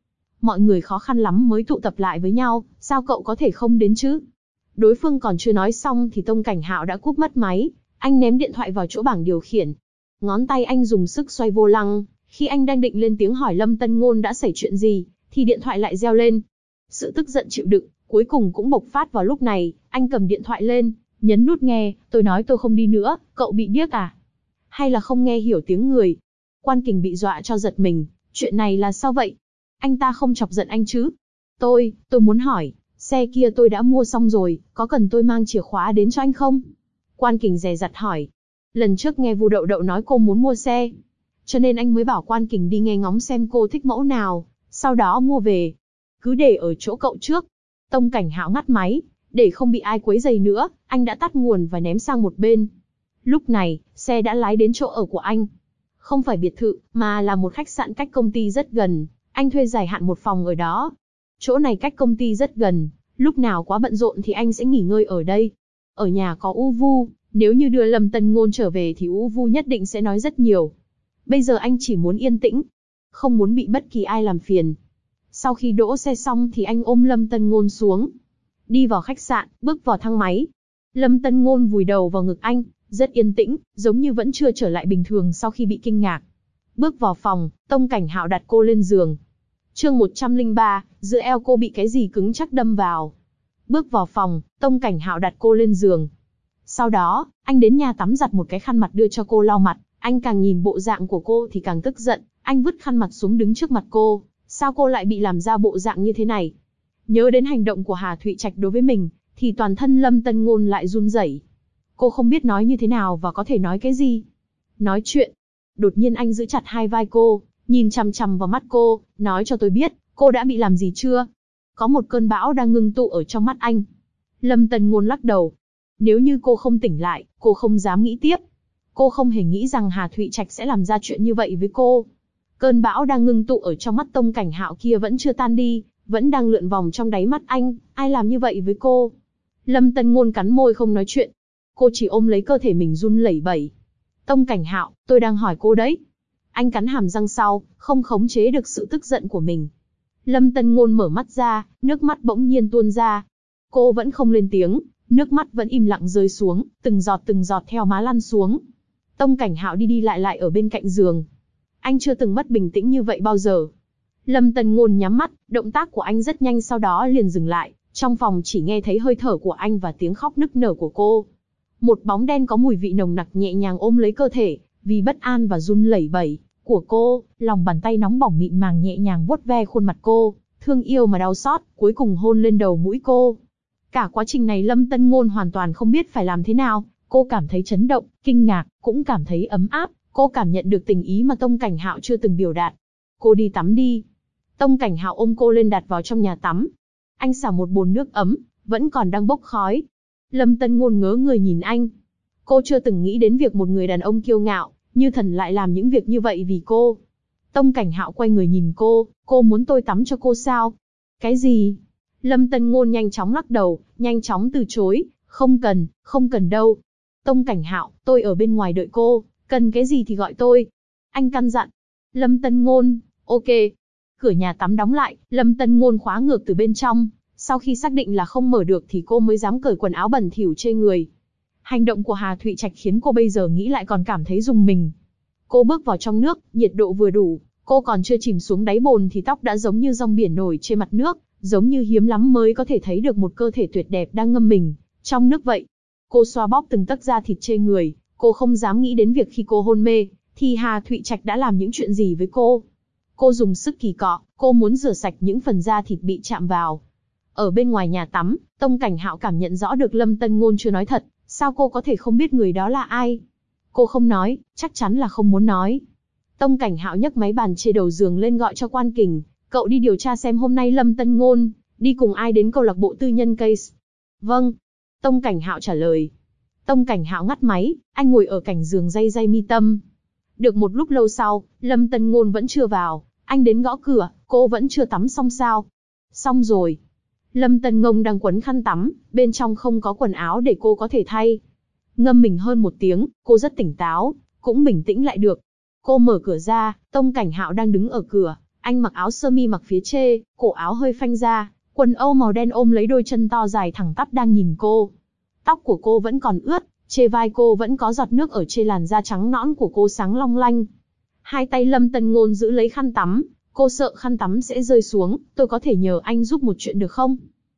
mọi người khó khăn lắm mới tụ tập lại với nhau, sao cậu có thể không đến chứ? Đối phương còn chưa nói xong thì Tông Cảnh Hạo đã cúp mất máy, anh ném điện thoại vào chỗ bảng điều khiển. Ngón tay anh dùng sức xoay vô lăng, khi anh đang định lên tiếng hỏi Lâm Tân Ngôn đã xảy chuyện gì, thì điện thoại lại reo lên. Sự tức giận chịu đựng, cuối cùng cũng bộc phát vào lúc này, anh cầm điện thoại lên, nhấn nút nghe, tôi nói tôi không đi nữa, cậu bị điếc à? Hay là không nghe hiểu tiếng người? Quan Kình bị dọa cho giật mình, chuyện này là sao vậy? Anh ta không chọc giận anh chứ? Tôi muốn hỏi, xe kia tôi đã mua xong rồi, có cần tôi mang chìa khóa đến cho anh không? Quan Kình dè dặt hỏi. Lần trước nghe Vu Đậu Đậu nói cô muốn mua xe, cho nên anh mới bảo Quan Kình đi nghe ngóng xem cô thích mẫu nào, sau đó mua về. Cứ để ở chỗ cậu trước. Tông Cảnh Hạo ngắt máy, để không bị ai quấy rầy nữa, anh đã tắt nguồn và ném sang một bên. Lúc này, xe đã lái đến chỗ ở của anh. Không phải biệt thự, mà là một khách sạn cách công ty rất gần, anh thuê dài hạn một phòng ở đó. Chỗ này cách công ty rất gần, lúc nào quá bận rộn thì anh sẽ nghỉ ngơi ở đây. Ở nhà có U Vu, nếu như đưa Lâm Tân Ngôn trở về thì U Vu nhất định sẽ nói rất nhiều. Bây giờ anh chỉ muốn yên tĩnh, không muốn bị bất kỳ ai làm phiền. Sau khi đỗ xe xong thì anh ôm Lâm Tân Ngôn xuống. Đi vào khách sạn, bước vào thang máy. Lâm Tân Ngôn vùi đầu vào ngực anh, rất yên tĩnh, giống như vẫn chưa trở lại bình thường sau khi bị kinh ngạc. Bước vào phòng, Tông Cảnh Hạo đặt cô lên giường. Chương 103, giữa eo cô bị cái gì cứng chắc đâm vào. Bước vào phòng, Tông Cảnh Hạo đặt cô lên giường. Sau đó, anh đến nhà tắm giặt một cái khăn mặt đưa cho cô lau mặt. Anh càng nhìn bộ dạng của cô thì càng tức giận, anh vứt khăn mặt xuống đứng trước mặt cô. Sao cô lại bị làm ra bộ dạng như thế này? Nhớ đến hành động của Hà Thụy Trạch đối với mình, thì toàn thân Lâm Tân Ngôn lại run rẩy. Cô không biết nói như thế nào và có thể nói cái gì. Nói chuyện. Đột nhiên anh giữ chặt hai vai cô, nhìn chằm chằm vào mắt cô, nói cho tôi biết, cô đã bị làm gì chưa? Có một cơn bão đang ngưng tụ ở trong mắt anh. Lâm Tân Ngôn lắc đầu. Nếu như cô không tỉnh lại, cô không dám nghĩ tiếp. Cô không hề nghĩ rằng Hà Thụy Trạch sẽ làm ra chuyện như vậy với cô. Cơn bão đang ngưng tụ ở trong mắt Tông Cảnh Hạo kia vẫn chưa tan đi, vẫn đang lượn vòng trong đáy mắt anh. Ai làm như vậy với cô? Lâm Tân Ngôn cắn môi không nói chuyện. Cô chỉ ôm lấy cơ thể mình run lẩy bẩy. Tông Cảnh Hạo, tôi đang hỏi cô đấy. Anh cắn hàm răng sau, không khống chế được sự tức giận của mình. Lâm Tân Ngôn mở mắt ra, nước mắt bỗng nhiên tuôn ra. Cô vẫn không lên tiếng, nước mắt vẫn im lặng rơi xuống, từng giọt theo má lăn xuống. Tông Cảnh Hạo đi đi lại ở bên cạnh giường. Anh chưa từng mất bình tĩnh như vậy bao giờ. Lâm Tân Ngôn nhắm mắt, động tác của anh rất nhanh sau đó liền dừng lại. Trong phòng chỉ nghe thấy hơi thở của anh và tiếng khóc nức nở của cô. Một bóng đen có mùi vị nồng nặc nhẹ nhàng ôm lấy cơ thể, vì bất an và run lẩy bẩy của cô, lòng bàn tay nóng bỏng mịn màng nhẹ nhàng vuốt ve khuôn mặt cô, thương yêu mà đau xót, cuối cùng hôn lên đầu mũi cô. Cả quá trình này Lâm Tân Ngôn hoàn toàn không biết phải làm thế nào, cô cảm thấy chấn động, kinh ngạc, cũng cảm thấy ấm áp, cô cảm nhận được tình ý mà Tông Cảnh Hạo chưa từng biểu đạt. Cô đi tắm đi. Tông Cảnh Hạo ôm cô lên đặt vào trong nhà tắm. Anh xả một bồn nước ấm, vẫn còn đang bốc khói. Lâm Tân Ngôn ngớ người nhìn anh. Cô chưa từng nghĩ đến việc một người đàn ông kiêu ngạo, như thần lại làm những việc như vậy vì cô. Tông Cảnh Hạo quay người nhìn cô muốn tôi tắm cho cô sao? Cái gì? Lâm Tân Ngôn nhanh chóng lắc đầu, nhanh chóng từ chối, không cần đâu. Tông Cảnh Hạo, tôi ở bên ngoài đợi cô, cần cái gì thì gọi tôi. Anh căn dặn. Lâm Tân Ngôn, ok. Cửa nhà tắm đóng lại, Lâm Tân Ngôn khóa ngược từ bên trong. Sau khi xác định là không mở được thì cô mới dám cởi quần áo bẩn thỉu chê người. Hành động của Hà Thụy Trạch khiến cô bây giờ nghĩ lại còn cảm thấy rùng mình. Cô bước vào trong nước, nhiệt độ vừa đủ, cô còn chưa chìm xuống đáy bồn thì tóc đã giống như rong biển nổi trên mặt nước, giống như hiếm lắm mới có thể thấy được một cơ thể tuyệt đẹp đang ngâm mình trong nước vậy. Cô xoa bóp từng tấc da thịt chê người, cô không dám nghĩ đến việc khi cô hôn mê, thì Hà Thụy Trạch đã làm những chuyện gì với cô. Cô dùng sức kỳ cọ, cô muốn rửa sạch những phần da thịt bị chạm vào. Ở bên ngoài nhà tắm, Tông Cảnh Hạo cảm nhận rõ được Lâm Tân Ngôn chưa nói thật, sao cô có thể không biết người đó là ai? Cô không nói, chắc chắn là không muốn nói. Tông Cảnh Hạo nhấc máy bàn trên đầu giường lên gọi cho Quan Kình, cậu đi điều tra xem hôm nay Lâm Tân Ngôn đi cùng ai đến câu lạc bộ tư nhân Case. Vâng. Tông Cảnh Hạo trả lời. Tông Cảnh Hạo ngắt máy, anh ngồi ở cạnh giường day mi tâm. Được một lúc lâu sau, Lâm Tân Ngôn vẫn chưa vào, anh đến gõ cửa, cô vẫn chưa tắm xong sao? Xong rồi. Lâm Tân Ngôn đang quấn khăn tắm, bên trong không có quần áo để cô có thể thay. Ngâm mình hơn một tiếng, cô rất tỉnh táo, cũng bình tĩnh lại được. Cô mở cửa ra, Tông Cảnh Hạo đang đứng ở cửa, Anh mặc áo sơ mi mặc phía trên, cổ áo hơi phanh ra, quần âu màu đen ôm lấy đôi chân to dài thẳng tắp đang nhìn cô. Tóc của cô vẫn còn ướt, trên vai cô vẫn có giọt nước ở trên làn da trắng nõn của cô sáng long lanh. Hai tay Lâm Tân Ngôn giữ lấy khăn tắm, cô sợ khăn tắm sẽ rơi xuống, tôi có thể nhờ anh giúp một chuyện được không?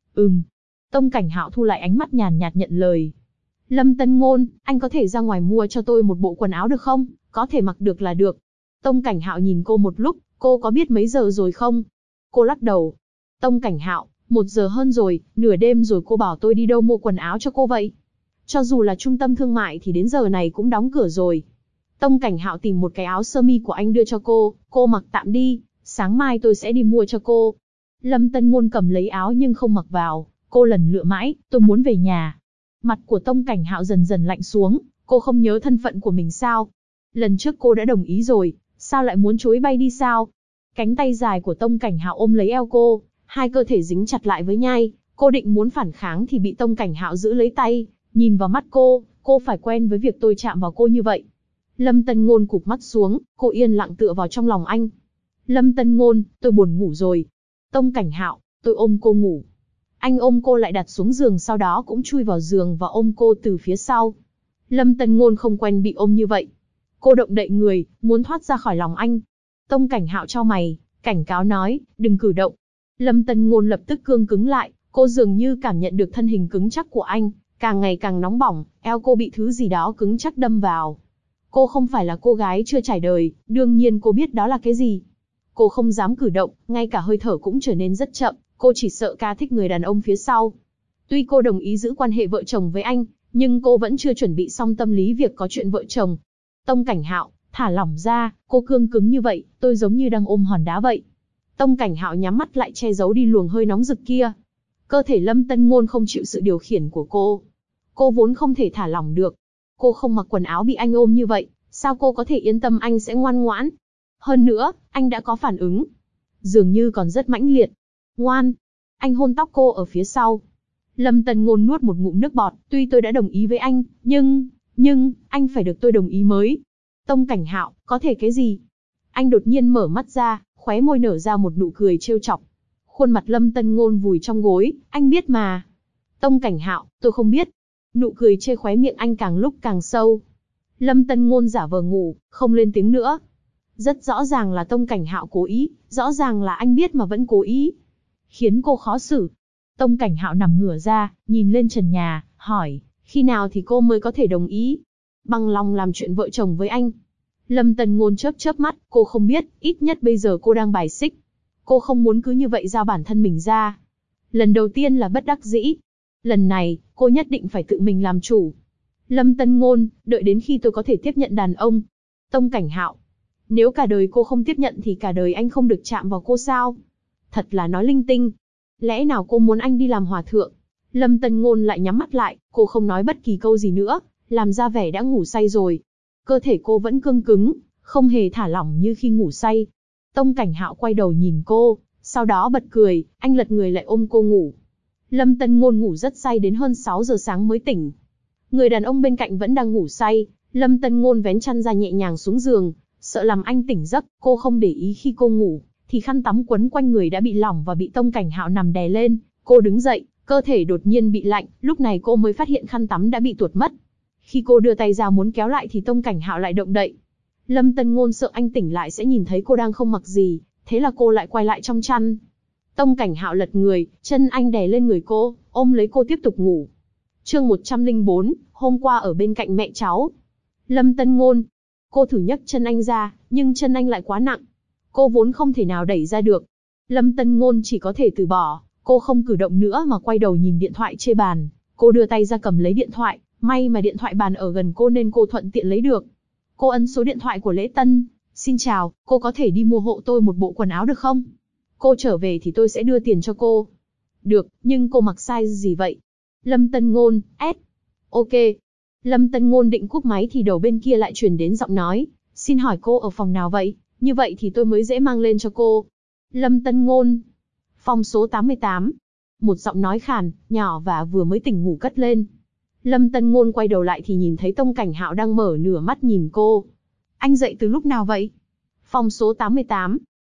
Tông Cảnh Hạo thu lại ánh mắt nhàn nhạt nhận lời. Lâm Tân Ngôn, anh có thể ra ngoài mua cho tôi một bộ quần áo được không? Có thể mặc được là được. Tông Cảnh Hạo nhìn cô một lúc, cô có biết mấy giờ rồi không? Cô lắc đầu. Tông Cảnh Hạo, 1 giờ hơn rồi, nửa đêm rồi cô bảo tôi đi đâu mua quần áo cho cô vậy? Cho dù là trung tâm thương mại thì đến giờ này cũng đóng cửa rồi. Tông Cảnh Hạo tìm một cái áo sơ mi của anh đưa cho cô mặc tạm đi, sáng mai tôi sẽ đi mua cho cô. Lâm Tân Ngôn cầm lấy áo nhưng không mặc vào, cô lần lựa mãi, tôi muốn về nhà. Mặt của Tông Cảnh Hạo dần dần lạnh xuống, cô không nhớ thân phận của mình sao? Lần trước cô đã đồng ý rồi, sao lại muốn chối bay đi sao? Cánh tay dài của Tông Cảnh Hạo ôm lấy eo cô, hai cơ thể dính chặt lại với nhau, cô định muốn phản kháng thì bị Tông Cảnh Hạo giữ lấy tay, nhìn vào mắt cô phải quen với việc tôi chạm vào cô như vậy. Lâm Tân Ngôn cụp mắt xuống, cô yên lặng tựa vào trong lòng anh. Lâm Tân Ngôn, tôi buồn ngủ rồi. Tông Cảnh Hạo, tôi ôm cô ngủ. Anh ôm cô lại đặt xuống giường, sau đó cũng chui vào giường và ôm cô từ phía sau. Lâm Tân Ngôn không quen bị ôm như vậy. Cô động đậy người, muốn thoát ra khỏi lòng anh. Tông Cảnh Hạo chau mày, cảnh cáo nói, đừng cử động. Lâm Tân Ngôn lập tức cương cứng lại, cô dường như cảm nhận được thân hình cứng chắc của anh, càng ngày càng nóng bỏng, eo cô bị thứ gì đó cứng chắc đâm vào. Cô không phải là cô gái chưa trải đời, đương nhiên cô biết đó là cái gì. Cô không dám cử động, ngay cả hơi thở cũng trở nên rất chậm, cô chỉ sợ ca thích người đàn ông phía sau. Tuy cô đồng ý giữ quan hệ vợ chồng với anh, nhưng cô vẫn chưa chuẩn bị xong tâm lý việc có chuyện vợ chồng. Tông Cảnh Hạo, thả lỏng ra, cô cương cứng như vậy, tôi giống như đang ôm hòn đá vậy. Tông Cảnh Hạo nhắm mắt lại che giấu đi luồng hơi nóng rực kia. Cơ thể Lâm Tân Ngôn không chịu sự điều khiển của cô. Cô vốn không thể thả lỏng được. Cô không mặc quần áo bị anh ôm như vậy, sao cô có thể yên tâm anh sẽ ngoan ngoãn? Hơn nữa, anh đã có phản ứng. Dường như còn rất mãnh liệt. Ngoan. Anh hôn tóc cô ở phía sau. Lâm Tân Ngôn nuốt một ngụm nước bọt, tuy tôi đã đồng ý với anh, nhưng, anh phải được tôi đồng ý mới. Tông Cảnh Hạo, có thể cái gì? Anh đột nhiên mở mắt ra, khóe môi nở ra một nụ cười trêu chọc. Khuôn mặt Lâm Tân Ngôn vùi trong gối, anh biết mà. Tông Cảnh Hạo, tôi không biết. Nụ cười trên khóe miệng anh càng lúc càng sâu. Lâm Tân Ngôn giả vờ ngủ, không lên tiếng nữa. Rất rõ ràng là Tông Cảnh Hạo cố ý, rõ ràng là anh biết mà vẫn cố ý. Khiến cô khó xử. Tông Cảnh Hạo nằm ngửa ra, nhìn lên trần nhà, hỏi, khi nào thì cô mới có thể đồng ý? Bằng lòng làm chuyện vợ chồng với anh. Lâm Tân Ngôn chớp chớp mắt, cô không biết, ít nhất bây giờ cô đang bài xích. Cô không muốn cứ như vậy giao bản thân mình ra. Lần đầu tiên là bất đắc dĩ. Lần này, cô nhất định phải tự mình làm chủ. Lâm Tân Ngôn, đợi đến khi tôi có thể tiếp nhận đàn ông. Tông Cảnh Hạo, nếu cả đời cô không tiếp nhận thì cả đời anh không được chạm vào cô sao? Thật là nói linh tinh. Lẽ nào cô muốn anh đi làm hòa thượng? Lâm Tân Ngôn lại nhắm mắt lại, cô không nói bất kỳ câu gì nữa, làm ra vẻ đã ngủ say rồi. Cơ thể cô vẫn cương cứng, không hề thả lỏng như khi ngủ say. Tông Cảnh Hạo quay đầu nhìn cô, sau đó bật cười, anh lật người lại ôm cô ngủ. Lâm Tân Ngôn ngủ rất say đến hơn 6 giờ sáng mới tỉnh. Người đàn ông bên cạnh vẫn đang ngủ say, Lâm Tân Ngôn vén chăn ra nhẹ nhàng xuống giường, sợ làm anh tỉnh giấc, cô không để ý khi cô ngủ, thì khăn tắm quấn quanh người đã bị lỏng và bị Tông Cảnh Hạo nằm đè lên. Cô đứng dậy, cơ thể đột nhiên bị lạnh, lúc này cô mới phát hiện khăn tắm đã bị tuột mất. Khi cô đưa tay ra muốn kéo lại thì Tông Cảnh Hạo lại động đậy. Lâm Tân Ngôn sợ anh tỉnh lại sẽ nhìn thấy cô đang không mặc gì, thế là cô lại quay lại trong chăn. Tông Cảnh Hạo lật người, chân anh đè lên người cô, ôm lấy cô tiếp tục ngủ. Chương 104, hôm qua ở bên cạnh mẹ cháu. Lâm Tân Ngôn. Cô thử nhấc chân anh ra, nhưng chân anh lại quá nặng. Cô vốn không thể nào đẩy ra được. Lâm Tân Ngôn chỉ có thể từ bỏ, cô không cử động nữa mà quay đầu nhìn điện thoại trên bàn. Cô đưa tay ra cầm lấy điện thoại, may mà điện thoại bàn ở gần cô nên cô thuận tiện lấy được. Cô ấn số điện thoại của Lễ Tân. Xin chào, cô có thể đi mua hộ tôi một bộ quần áo được không? Cô trở về thì tôi sẽ đưa tiền cho cô. Được, nhưng cô mặc size gì vậy? Lâm Tân Ngôn, S. Ok. Lâm Tân Ngôn định cúp máy thì đầu bên kia lại truyền đến giọng nói. Xin hỏi cô ở phòng nào vậy? Như vậy thì tôi mới dễ mang lên cho cô. Lâm Tân Ngôn. Phòng số 88. Một giọng nói khàn, nhỏ và vừa mới tỉnh ngủ cất lên. Lâm Tân Ngôn quay đầu lại thì nhìn thấy Tông Cảnh Hạo đang mở nửa mắt nhìn cô. Anh dậy từ lúc nào vậy? Phòng số 88.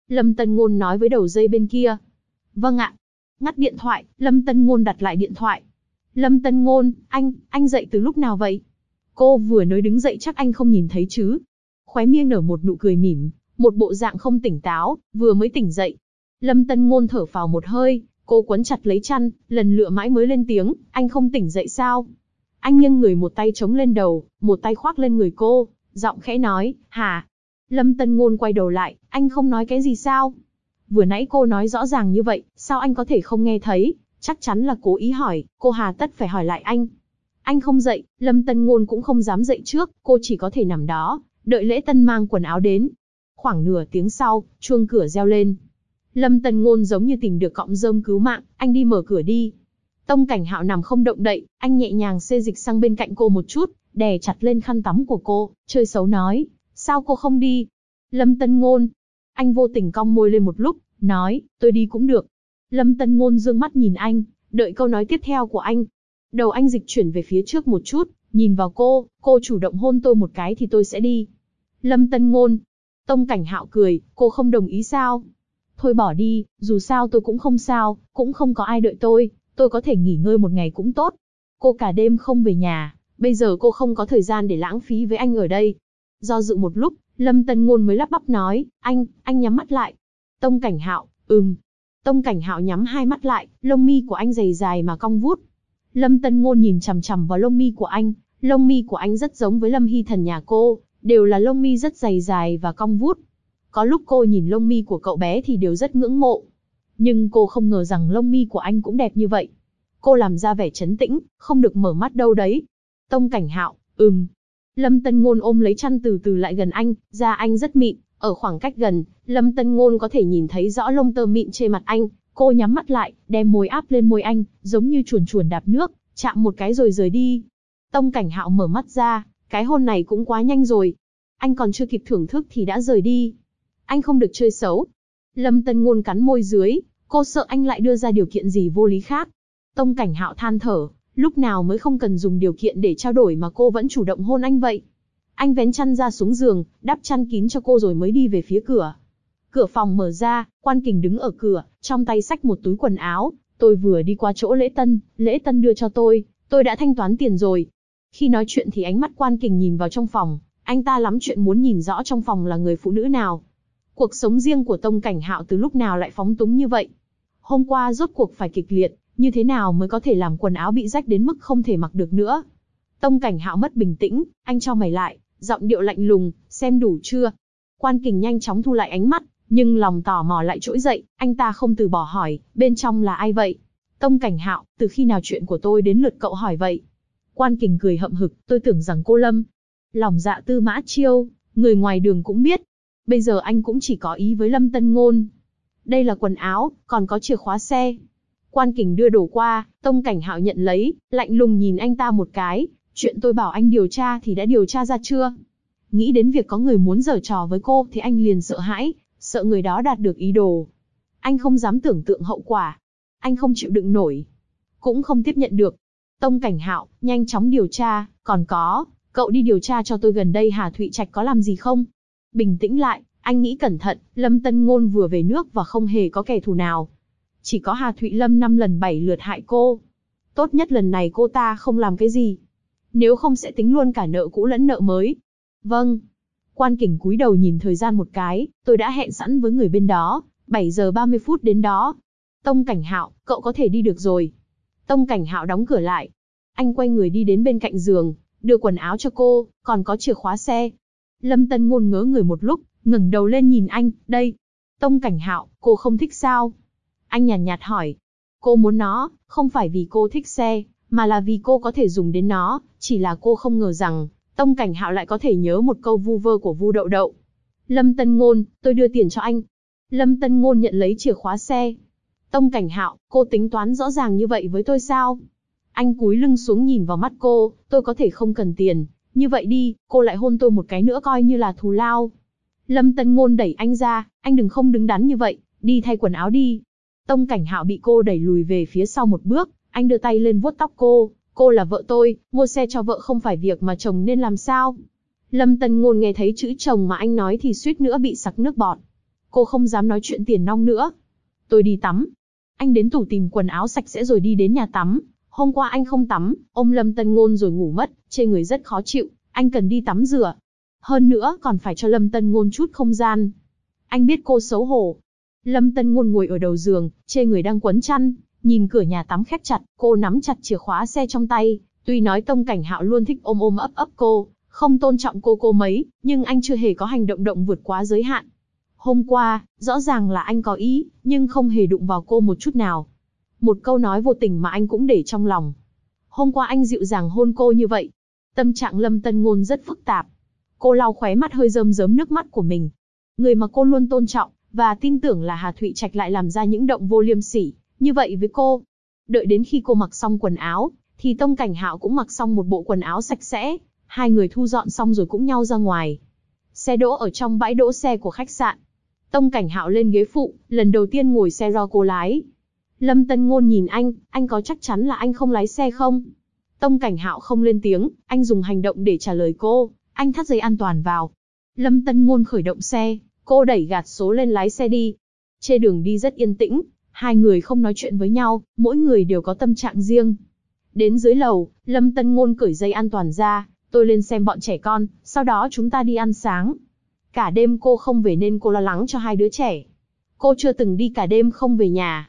Lâm Tân Ngôn nói với đầu dây bên kia. Vâng ạ. Ngắt điện thoại, Lâm Tân Ngôn đặt lại điện thoại. Lâm Tân Ngôn, anh dậy từ lúc nào vậy? Cô vừa mới đứng dậy chắc anh không nhìn thấy chứ? Khóe miệng nở một nụ cười mỉm, một bộ dạng không tỉnh táo, vừa mới tỉnh dậy. Lâm Tân Ngôn thở phào một hơi, cô quấn chặt lấy chăn, lần lựa mãi mới lên tiếng, anh không tỉnh dậy sao? Anh nghiêng người một tay chống lên đầu, một tay khoác lên người cô, giọng khẽ nói, hả? Lâm Tân Ngôn quay đầu lại, anh không nói cái gì sao? Vừa nãy cô nói rõ ràng như vậy, sao anh có thể không nghe thấy? Chắc chắn là cố ý hỏi, cô hà tất phải hỏi lại anh. Anh không dậy, Lâm Tân Ngôn cũng không dám dậy trước, cô chỉ có thể nằm đó, đợi Lễ Tân mang quần áo đến. Khoảng nửa tiếng sau, chuông cửa reo lên. Lâm Tân Ngôn giống như tìm được cọng rơm cứu mạng, anh đi mở cửa đi. Tông Cảnh Hạo nằm không động đậy, anh nhẹ nhàng xê dịch sang bên cạnh cô một chút, đè chặt lên khăn tắm của cô, chơi xấu nói, sao cô không đi? Lâm Tân Ngôn, anh vô tình cong môi lên một lúc, nói, tôi đi cũng được. Lâm Tân Ngôn dương mắt nhìn anh, đợi câu nói tiếp theo của anh. Đầu anh dịch chuyển về phía trước một chút, nhìn vào cô chủ động hôn tôi một cái thì tôi sẽ đi. Lâm Tân Ngôn, Tông Cảnh Hạo cười, cô không đồng ý sao? Thôi bỏ đi, dù sao tôi cũng không sao, cũng không có ai đợi tôi có thể nghỉ ngơi một ngày cũng tốt. Cô cả đêm không về nhà, bây giờ cô không có thời gian để lãng phí với anh ở đây. Do dự một lúc, Lâm Tân Ngôn mới lắp bắp nói, anh nhắm mắt lại. Tông Cảnh Hạo, Tông Cảnh Hạo nhắm hai mắt lại, lông mi của anh dày dài mà cong vút. Lâm Tân Ngôn nhìn chằm chằm vào lông mi của anh, lông mi của anh rất giống với Lâm Hy Thần nhà cô, đều là lông mi rất dày dài và cong vút. Có lúc cô nhìn lông mi của cậu bé thì đều rất ngưỡng mộ. Nhưng cô không ngờ rằng lông mi của anh cũng đẹp như vậy. Cô làm ra vẻ trấn tĩnh, không được mở mắt đâu đấy. Tông Cảnh Hạo, Lâm Tân Ngôn ôm lấy chăn từ từ lại gần anh, da anh rất mịn, ở khoảng cách gần, Lâm Tân Ngôn có thể nhìn thấy rõ lông tơ mịn trên mặt anh. Cô nhắm mắt lại, đem môi áp lên môi anh, giống như chuồn chuồn đạp nước, chạm một cái rồi rời đi. Tông Cảnh Hạo mở mắt ra, cái hôn này cũng quá nhanh rồi. Anh còn chưa kịp thưởng thức thì đã rời đi. Anh không được chơi xấu. Lâm Tân Ngôn cắn môi dưới, cô sợ anh lại đưa ra điều kiện gì vô lý khác. Tông Cảnh Hạo than thở, lúc nào mới không cần dùng điều kiện để trao đổi mà cô vẫn chủ động hôn anh vậy. Anh vén chăn ra xuống giường, đắp chăn kín cho cô rồi mới đi về phía cửa. Cửa phòng mở ra, Quan Kình đứng ở cửa, trong tay xách một túi quần áo. Tôi vừa đi qua chỗ Lễ Tân đưa cho tôi đã thanh toán tiền rồi. Khi nói chuyện thì ánh mắt Quan Kình nhìn vào trong phòng, anh ta lắm chuyện muốn nhìn rõ trong phòng là người phụ nữ nào. Cuộc sống riêng của Tông Cảnh Hạo từ lúc nào lại phóng túng như vậy? Hôm qua rốt cuộc phải kịch liệt, như thế nào mới có thể làm quần áo bị rách đến mức không thể mặc được nữa? Tông Cảnh Hạo mất bình tĩnh, anh chau mày lại, giọng điệu lạnh lùng, xem đủ chưa? Quan Kình nhanh chóng thu lại ánh mắt, nhưng lòng tò mò lại trỗi dậy, anh ta không từ bỏ hỏi, bên trong là ai vậy? Tông Cảnh Hạo, từ khi nào chuyện của tôi đến lượt cậu hỏi vậy? Quan Kình cười hậm hực, tôi tưởng rằng cô Lâm. Lòng dạ Tư Mã Chiêu, người ngoài đường cũng biết. Bây giờ anh cũng chỉ có ý với Lâm Tân Ngôn. Đây là quần áo, còn có chìa khóa xe. Quan Kình đưa đồ qua, Tông Cảnh Hạo nhận lấy, lạnh lùng nhìn anh ta một cái. Chuyện tôi bảo anh điều tra thì đã điều tra ra chưa? Nghĩ đến việc có người muốn giở trò với cô thì anh liền sợ hãi, sợ người đó đạt được ý đồ. Anh không dám tưởng tượng hậu quả. Anh không chịu đựng nổi, cũng không tiếp nhận được. Tông Cảnh Hạo, nhanh chóng điều tra, còn có, cậu đi điều tra cho tôi gần đây Hà Thụy Trạch có làm gì không? Bình tĩnh lại, anh nghĩ cẩn thận, Lâm Tân Ngôn vừa về nước và không hề có kẻ thù nào. Chỉ có Hà Thụy Lâm 5 lần 7 lượt hại cô. Tốt nhất lần này cô ta không làm cái gì. Nếu không sẽ tính luôn cả nợ cũ lẫn nợ mới. Vâng. Quan Kình cúi đầu nhìn thời gian một cái, tôi đã hẹn sẵn với người bên đó, 7 giờ 30 phút đến đó. Tông Cảnh Hạo, cậu có thể đi được rồi. Tông Cảnh Hạo đóng cửa lại. Anh quay người đi đến bên cạnh giường, đưa quần áo cho cô, còn có chìa khóa xe. Lâm Tân Ngôn ngớ người một lúc, ngẩng đầu lên nhìn anh, đây. Tông Cảnh Hạo, cô không thích sao? Anh nhàn nhạt hỏi. Cô muốn nó, không phải vì cô thích xe, mà là vì cô có thể dùng đến nó, chỉ là cô không ngờ rằng, Tông Cảnh Hạo lại có thể nhớ một câu vu vơ của Vu Đậu Đậu. Lâm Tân Ngôn, tôi đưa tiền cho anh. Lâm Tân Ngôn nhận lấy chìa khóa xe. Tông Cảnh Hạo, cô tính toán rõ ràng như vậy với tôi sao? Anh cúi lưng xuống nhìn vào mắt cô, tôi có thể không cần tiền, như vậy đi, cô lại hôn tôi một cái nữa coi như là thù lao. Lâm Tân Ngôn đẩy anh ra, anh đừng không đứng đắn như vậy, đi thay quần áo đi. Tông Cảnh Hạo bị cô đẩy lùi về phía sau một bước, anh đưa tay lên vuốt tóc cô là vợ tôi, mua xe cho vợ không phải việc mà chồng nên làm sao? Lâm Tân Ngôn nghe thấy chữ chồng mà anh nói thì suýt nữa bị sặc nước bọt. Cô không dám nói chuyện tiền nong nữa. Tôi đi tắm. Anh đến tủ tìm quần áo sạch sẽ rồi đi đến nhà tắm. Hôm qua anh không tắm, ôm Lâm Tân Ngôn rồi ngủ mất, trên người rất khó chịu, anh cần đi tắm rửa. Hơn nữa còn phải cho Lâm Tân Ngôn chút không gian. Anh biết cô xấu hổ. Lâm Tân Ngôn ngồi ở đầu giường, trên người đang quấn chăn, nhìn cửa nhà tắm khép chặt, cô nắm chặt chìa khóa xe trong tay. Tuy nói Tông Cảnh Hạo luôn thích ôm ôm ấp ấp cô, không tôn trọng cô mấy, nhưng anh chưa hề có hành động vượt quá giới hạn. Hôm qua, rõ ràng là anh có ý, nhưng không hề đụng vào cô một chút nào. Một câu nói vô tình mà anh cũng để trong lòng. Hôm qua anh dịu dàng hôn cô như vậy. Tâm trạng Lâm Tân Ngôn rất phức tạp. Cô lau khóe mắt hơi rơm rớm nước mắt của mình. Người mà cô luôn tôn trọng, và tin tưởng là Hà Thụy Trạch lại làm ra những động vô liêm sỉ như vậy với cô. Đợi đến khi cô mặc xong quần áo, thì Tông Cảnh Hạo cũng mặc xong một bộ quần áo sạch sẽ. Hai người thu dọn xong rồi cũng nhau ra ngoài. Xe đỗ ở trong bãi đỗ xe của khách sạn. Tông Cảnh Hạo lên ghế phụ, lần đầu tiên ngồi xe do cô lái. Lâm Tân Ngôn nhìn anh có chắc chắn là anh không lái xe không? Tông Cảnh Hạo không lên tiếng, anh dùng hành động để trả lời cô, anh thắt dây an toàn vào. Lâm Tân Ngôn khởi động xe, cô đẩy gạt số lên lái xe đi. Trên đường đi rất yên tĩnh, hai người không nói chuyện với nhau, mỗi người đều có tâm trạng riêng. Đến dưới lầu, Lâm Tân Ngôn cởi dây an toàn ra, tôi lên xem bọn trẻ con, sau đó chúng ta đi ăn sáng. Cả đêm cô không về nên cô lo lắng cho hai đứa trẻ. Cô chưa từng đi cả đêm không về nhà.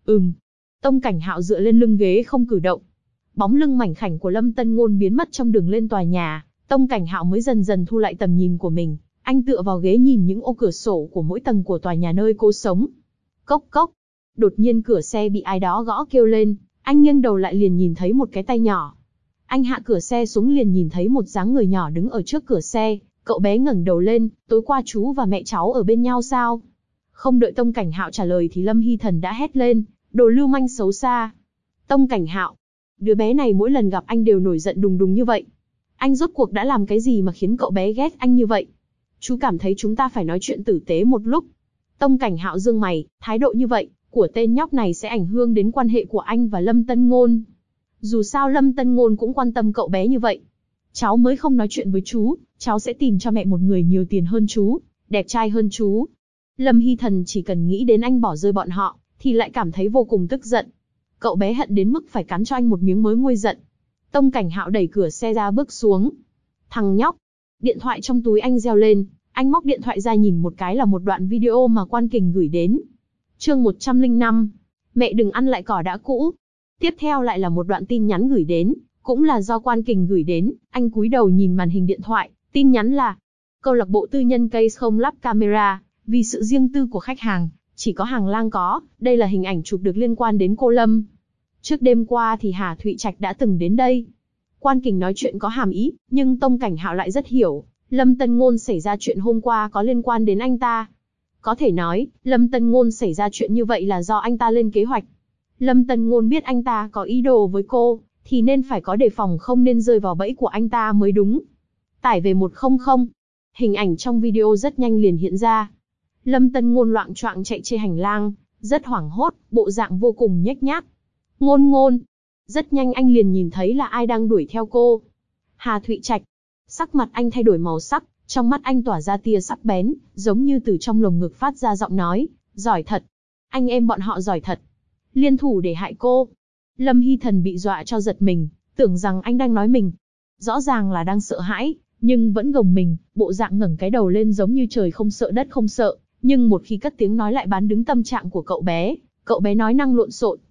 Tông Cảnh Hạo dựa lên lưng ghế không cử động. Bóng lưng mảnh khảnh của Lâm Tân Ngôn biến mất trong đường lên tòa nhà, Tông Cảnh Hạo mới dần dần thu lại tầm nhìn của mình. Anh tựa vào ghế nhìn những ô cửa sổ của mỗi tầng của tòa nhà nơi cô sống. Cốc cốc. Đột nhiên cửa xe bị ai đó gõ kêu lên, anh nghiêng đầu lại liền nhìn thấy một cái tay nhỏ. Anh hạ cửa xe xuống liền nhìn thấy một dáng người nhỏ đứng ở trước cửa xe, cậu bé ngẩng đầu lên, tối qua chú và mẹ cháu ở bên nhau sao? Không đợi Tông Cảnh Hạo trả lời thì Lâm Hy Thần đã hét lên, đồ lưu manh xấu xa. Tông Cảnh Hạo, đứa bé này mỗi lần gặp anh đều nổi giận đùng đùng như vậy. Anh rốt cuộc đã làm cái gì mà khiến cậu bé ghét anh như vậy? Chú cảm thấy chúng ta phải nói chuyện tử tế một lúc. Tông Cảnh Hạo giương mày, thái độ như vậy của tên nhóc này sẽ ảnh hưởng đến quan hệ của anh và Lâm Tân Ngôn. Dù sao Lâm Tân Ngôn cũng quan tâm cậu bé như vậy. Cháu mới không nói chuyện với chú, cháu sẽ tìm cho mẹ một người nhiều tiền hơn chú, đẹp trai hơn chú. Lâm Hy Thần chỉ cần nghĩ đến anh bỏ rơi bọn họ, thì lại cảm thấy vô cùng tức giận. Cậu bé hận đến mức phải cắn cho anh một miếng mới nguôi giận. Tông Cảnh Hạo đẩy cửa xe ra bước xuống. Thằng nhóc. Điện thoại trong túi anh reo lên, anh móc điện thoại ra nhìn một cái là một đoạn video mà Quan Kình gửi đến. Chương 105. Mẹ đừng ăn lại cỏ đã cũ. Tiếp theo lại là một đoạn tin nhắn gửi đến, cũng là do Quan Kình gửi đến. Anh cúi đầu nhìn màn hình điện thoại, tin nhắn là: câu lạc bộ tư nhân Case không lắp camera, vì sự riêng tư của khách hàng, chỉ có hàng lang có. Đây là hình ảnh chụp được liên quan đến cô Lâm. Trước đêm qua thì Hà Thụy Trạch đã từng đến đây. Quan Kình nói chuyện có hàm ý, nhưng Tông Cảnh Hạo lại rất hiểu, Lâm Tân Ngôn xảy ra chuyện hôm qua có liên quan đến anh ta. Có thể nói, Lâm Tân Ngôn xảy ra chuyện như vậy là do anh ta lên kế hoạch. Lâm Tân Ngôn biết anh ta có ý đồ với cô, thì nên phải có đề phòng, không nên rơi vào bẫy của anh ta mới đúng. Tải về 100. Hình ảnh trong video rất nhanh liền hiện ra. Lâm Tân Ngôn loạng choạng chạy trên hành lang, rất hoảng hốt, bộ dạng vô cùng nhếch nhác. Ngôn. Rất nhanh anh liền nhìn thấy là ai đang đuổi theo cô. Hà Thụy Trạch. Sắc mặt anh thay đổi màu sắc, trong mắt anh tỏa ra tia sắc bén, giống như từ trong lồng ngực phát ra giọng nói, giỏi thật. Anh em bọn họ giỏi thật. Liên thủ để hại cô. Lâm Hy Thần bị dọa cho giật mình, tưởng rằng anh đang nói mình. Rõ ràng là đang sợ hãi, nhưng vẫn gồng mình, bộ dạng ngẩng cái đầu lên giống như trời không sợ đất không sợ. Nhưng một khi cất tiếng nói lại bán đứng tâm trạng của cậu bé. Cậu bé nói năng lộn xộn,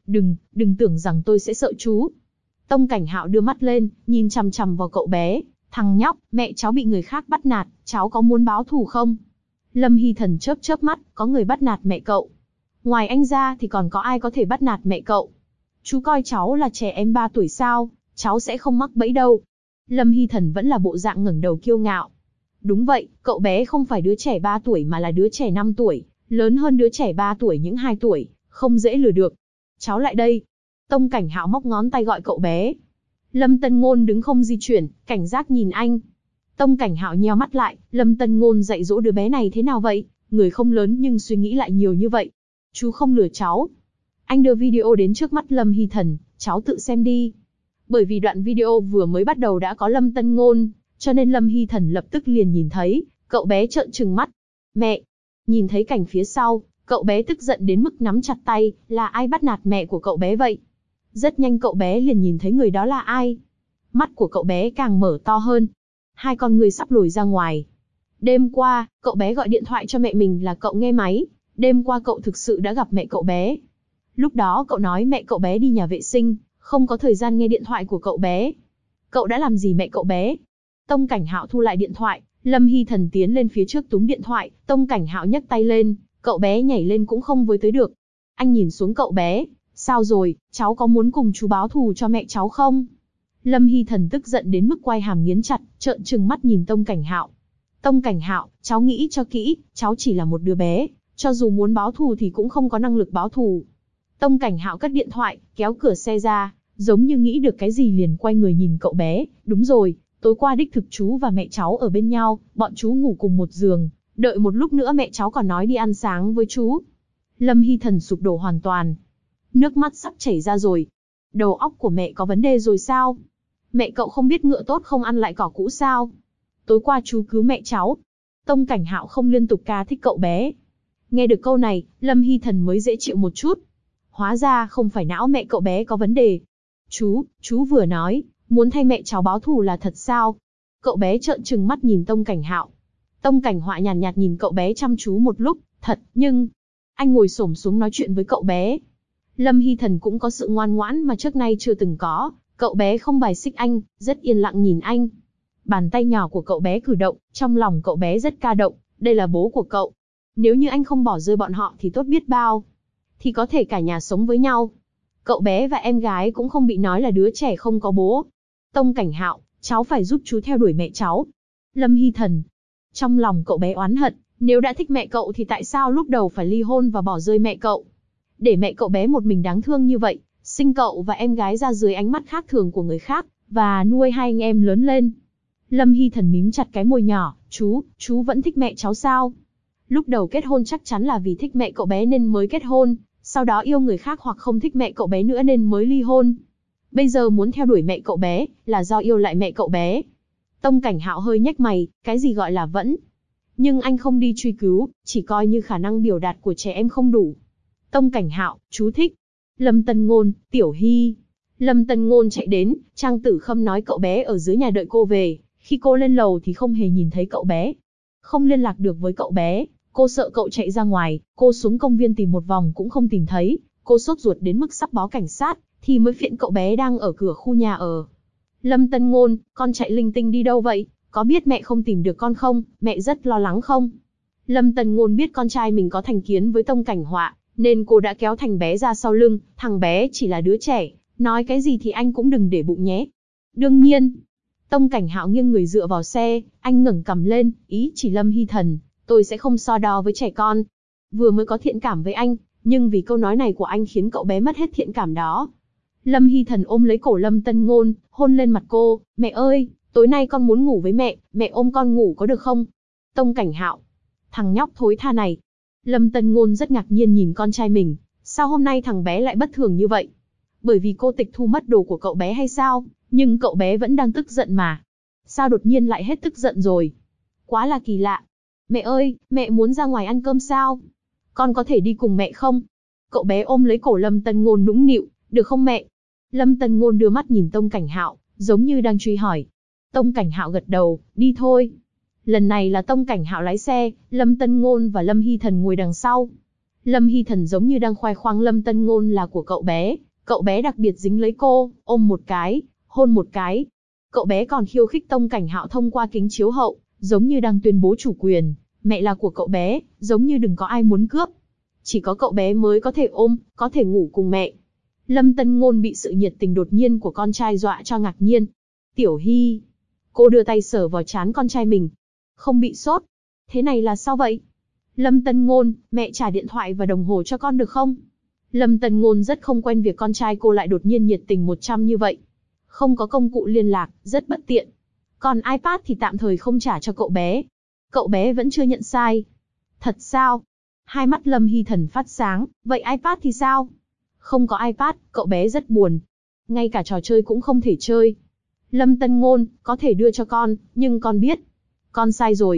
đừng tưởng rằng tôi sẽ sợ chú. Tông Cảnh Hạo đưa mắt lên, nhìn chằm chằm vào cậu bé. Thằng nhóc, mẹ cháu bị người khác bắt nạt, cháu có muốn báo thù không? Lâm Hy Thần chớp chớp mắt, có người bắt nạt mẹ cậu. Ngoài anh ra thì còn có ai có thể bắt nạt mẹ cậu? Chú coi cháu là trẻ em 3 tuổi sao, cháu sẽ không mắc bẫy đâu. Lâm Hy Thần vẫn là bộ dạng ngẩng đầu kiêu ngạo. Đúng vậy, cậu bé không phải đứa trẻ 3 tuổi mà là đứa trẻ 5 tuổi, lớn hơn đứa trẻ 3 tuổi những 2 tuổi, không dễ lừa được. Cháu lại đây. Tông Cảnh Hạo móc ngón tay gọi cậu bé. Lâm Tân Ngôn đứng không di chuyển, cảnh giác nhìn anh. Tông Cảnh Hạo nheo mắt lại, Lâm Tân Ngôn dạy dỗ đứa bé này thế nào vậy? Người không lớn nhưng suy nghĩ lại nhiều như vậy. Chú không lừa cháu. Anh đưa video đến trước mắt Lâm Hy Thần, cháu tự xem đi. Bởi vì đoạn video vừa mới bắt đầu đã có Lâm Tân Ngôn, cho nên Lâm Hy Thần lập tức liền nhìn thấy, cậu bé trợn trừng mắt. Mẹ! Nhìn thấy cảnh phía sau, cậu bé tức giận đến mức nắm chặt tay, là ai bắt nạt mẹ của cậu bé vậy? Rất nhanh cậu bé liền nhìn thấy người đó là ai. Mắt của cậu bé càng mở to hơn. Hai con người sắp lồi ra ngoài. Đêm qua, cậu bé gọi điện thoại cho mẹ mình là cậu nghe máy. Đêm qua cậu thực sự đã gặp mẹ cậu bé. Lúc đó cậu nói mẹ cậu bé đi nhà vệ sinh, không có thời gian nghe điện thoại của cậu bé. Cậu đã làm gì mẹ cậu bé? Tông Cảnh Hạo thu lại điện thoại, Lâm Hy Thần tiến lên phía trước túm điện thoại, Tông Cảnh Hạo nhấc tay lên, cậu bé nhảy lên cũng không với tới được. Anh nhìn xuống cậu bé, sao rồi, cháu có muốn cùng chú báo thù cho mẹ cháu không? Lâm Hy Thần tức giận đến mức quai hàm nghiến chặt, trợn trừng mắt nhìn Tông Cảnh Hạo. Tông Cảnh Hạo, cháu nghĩ cho kỹ, cháu chỉ là một đứa bé, cho dù muốn báo thù thì cũng không có năng lực báo thù. Tông Cảnh Hạo cất điện thoại, kéo cửa xe ra, giống như nghĩ được cái gì liền quay người nhìn cậu bé. Đúng rồi, tối qua đích thực chú và mẹ cháu ở bên nhau, bọn chú ngủ cùng một giường, đợi một lúc nữa mẹ cháu còn nói đi ăn sáng với chú. Lâm Hy Thần sụp đổ hoàn toàn. Nước mắt sắp chảy ra rồi. Đầu óc của mẹ có vấn đề rồi sao? Mẹ cậu không biết ngựa tốt không ăn lại cỏ cũ sao? Tối qua chú cứu mẹ cháu. Tông Cảnh Hạo không liên tục ca thích cậu bé. Nghe được câu này, Lâm Hy Thần mới dễ chịu một chút. Hóa ra không phải não mẹ cậu bé có vấn đề. Chú vừa nói, muốn thay mẹ cháu báo thù là thật sao? Cậu bé trợn trừng mắt nhìn Tông Cảnh Hạo. Tông Cảnh Họa nhàn nhạt nhìn cậu bé chăm chú một lúc, thật, nhưng... Anh ngồi xổm xuống nói chuyện với cậu bé. Lâm Hy Thần cũng có sự ngoan ngoãn mà trước nay chưa từng có, cậu bé không bài xích anh, rất yên lặng nhìn anh. Bàn tay nhỏ của cậu bé cử động, trong lòng cậu bé rất ca động, đây là bố của cậu. Nếu như anh không bỏ rơi bọn họ thì tốt biết bao. Thì có thể cả nhà sống với nhau. Cậu bé và em gái cũng không bị nói là đứa trẻ không có bố. Tông Cảnh Hạo, cháu phải giúp chú theo đuổi mẹ cháu. Lâm Hy Thần. Trong lòng cậu bé oán hận, nếu đã thích mẹ cậu thì tại sao lúc đầu phải ly hôn và bỏ rơi mẹ cậu? Để mẹ cậu bé một mình đáng thương như vậy, sinh cậu và em gái ra dưới ánh mắt khác thường của người khác, và nuôi hai anh em lớn lên. Lâm Hy Thần mím chặt cái môi nhỏ, chú vẫn thích mẹ cháu sao? Lúc đầu kết hôn chắc chắn là vì thích mẹ cậu bé nên mới kết hôn, sau đó yêu người khác hoặc không thích mẹ cậu bé nữa nên mới ly hôn. Bây giờ muốn theo đuổi mẹ cậu bé, là do yêu lại mẹ cậu bé. Tông Cảnh Hạo hơi nhếch mày, cái gì gọi là vẫn? Nhưng anh không đi truy cứu, chỉ coi như khả năng biểu đạt của trẻ em không đủ. Tông Cảnh Hạo, chú thích. Lâm Tân Ngôn, Tiểu Hy. Lâm Tân Ngôn chạy đến, Trang Tử Khâm nói cậu bé ở dưới nhà đợi cô về, khi cô lên lầu thì không hề nhìn thấy cậu bé. Không liên lạc được với cậu bé, cô sợ cậu chạy ra ngoài, cô xuống công viên tìm một vòng cũng không tìm thấy, cô sốt ruột đến mức sắp báo cảnh sát, thì mới phiện cậu bé đang ở cửa khu nhà ở. Lâm Tân Ngôn, con chạy linh tinh đi đâu vậy? Có biết mẹ không tìm được con không? Mẹ rất lo lắng không? Lâm Tân Ngôn biết con trai mình có thành kiến với Tông Cảnh Họa, nên cô đã kéo thằng bé ra sau lưng, thằng bé chỉ là đứa trẻ, nói cái gì thì anh cũng đừng để bụng nhé. Đương nhiên. Tông Cảnh Hạo nghiêng người dựa vào xe, anh ngẩng cằm lên, ý chỉ Lâm Hy Thần, tôi sẽ không so đo với trẻ con. Vừa mới có thiện cảm với anh, nhưng vì câu nói này của anh khiến cậu bé mất hết thiện cảm đó. Lâm Hy Thần ôm lấy cổ Lâm Tân Ngôn, hôn lên mặt cô, mẹ ơi, tối nay con muốn ngủ với mẹ ôm con ngủ có được không? Tông Cảnh Hạo, thằng nhóc thối tha này. Lâm Tân Ngôn rất ngạc nhiên nhìn con trai mình, sao hôm nay thằng bé lại bất thường như vậy? Bởi vì cô tịch thu mất đồ của cậu bé hay sao? Nhưng cậu bé vẫn đang tức giận mà. Sao đột nhiên lại hết tức giận rồi? Quá là kỳ lạ. Mẹ ơi, mẹ muốn ra ngoài ăn cơm sao? Con có thể đi cùng mẹ không? Cậu bé ôm lấy cổ Lâm Tân Ngôn nũng nịu, được không mẹ? Lâm Tân Ngôn đưa mắt nhìn Tông Cảnh Hạo, giống như đang truy hỏi. Tông Cảnh Hạo gật đầu, đi thôi. Lần này là Tông Cảnh Hạo lái xe, Lâm Tân Ngôn và Lâm Hy Thần ngồi đằng sau. Lâm Hy Thần giống như đang khoe khoang Lâm Tân Ngôn là của cậu bé đặc biệt dính lấy cô, ôm một cái, hôn một cái. Cậu bé còn khiêu khích Tông Cảnh Hạo thông qua kính chiếu hậu, giống như đang tuyên bố chủ quyền, mẹ là của cậu bé, giống như đừng có ai muốn cướp. Chỉ có cậu bé mới có thể ôm, có thể ngủ cùng mẹ. Lâm Tân Ngôn bị sự nhiệt tình đột nhiên của con trai dọa cho ngạc nhiên. Tiểu Hy. Cô đưa tay sờ vào trán con trai mình. Không bị sốt. Thế này là sao vậy? Lâm Tân Ngôn, mẹ trả điện thoại và đồng hồ cho con được không? Lâm Tân Ngôn rất không quen việc con trai cô lại đột nhiên nhiệt tình 100 như vậy. Không có công cụ liên lạc, rất bất tiện. Còn iPad thì tạm thời không trả cho cậu bé. Cậu bé vẫn chưa nhận sai. Thật sao? Hai mắt Lâm Hy Thần phát sáng, vậy iPad thì sao? Không có iPad, cậu bé rất buồn. Ngay cả trò chơi cũng không thể chơi. Lâm Tân Ngôn, có thể đưa cho con, nhưng con biết. Con sai rồi.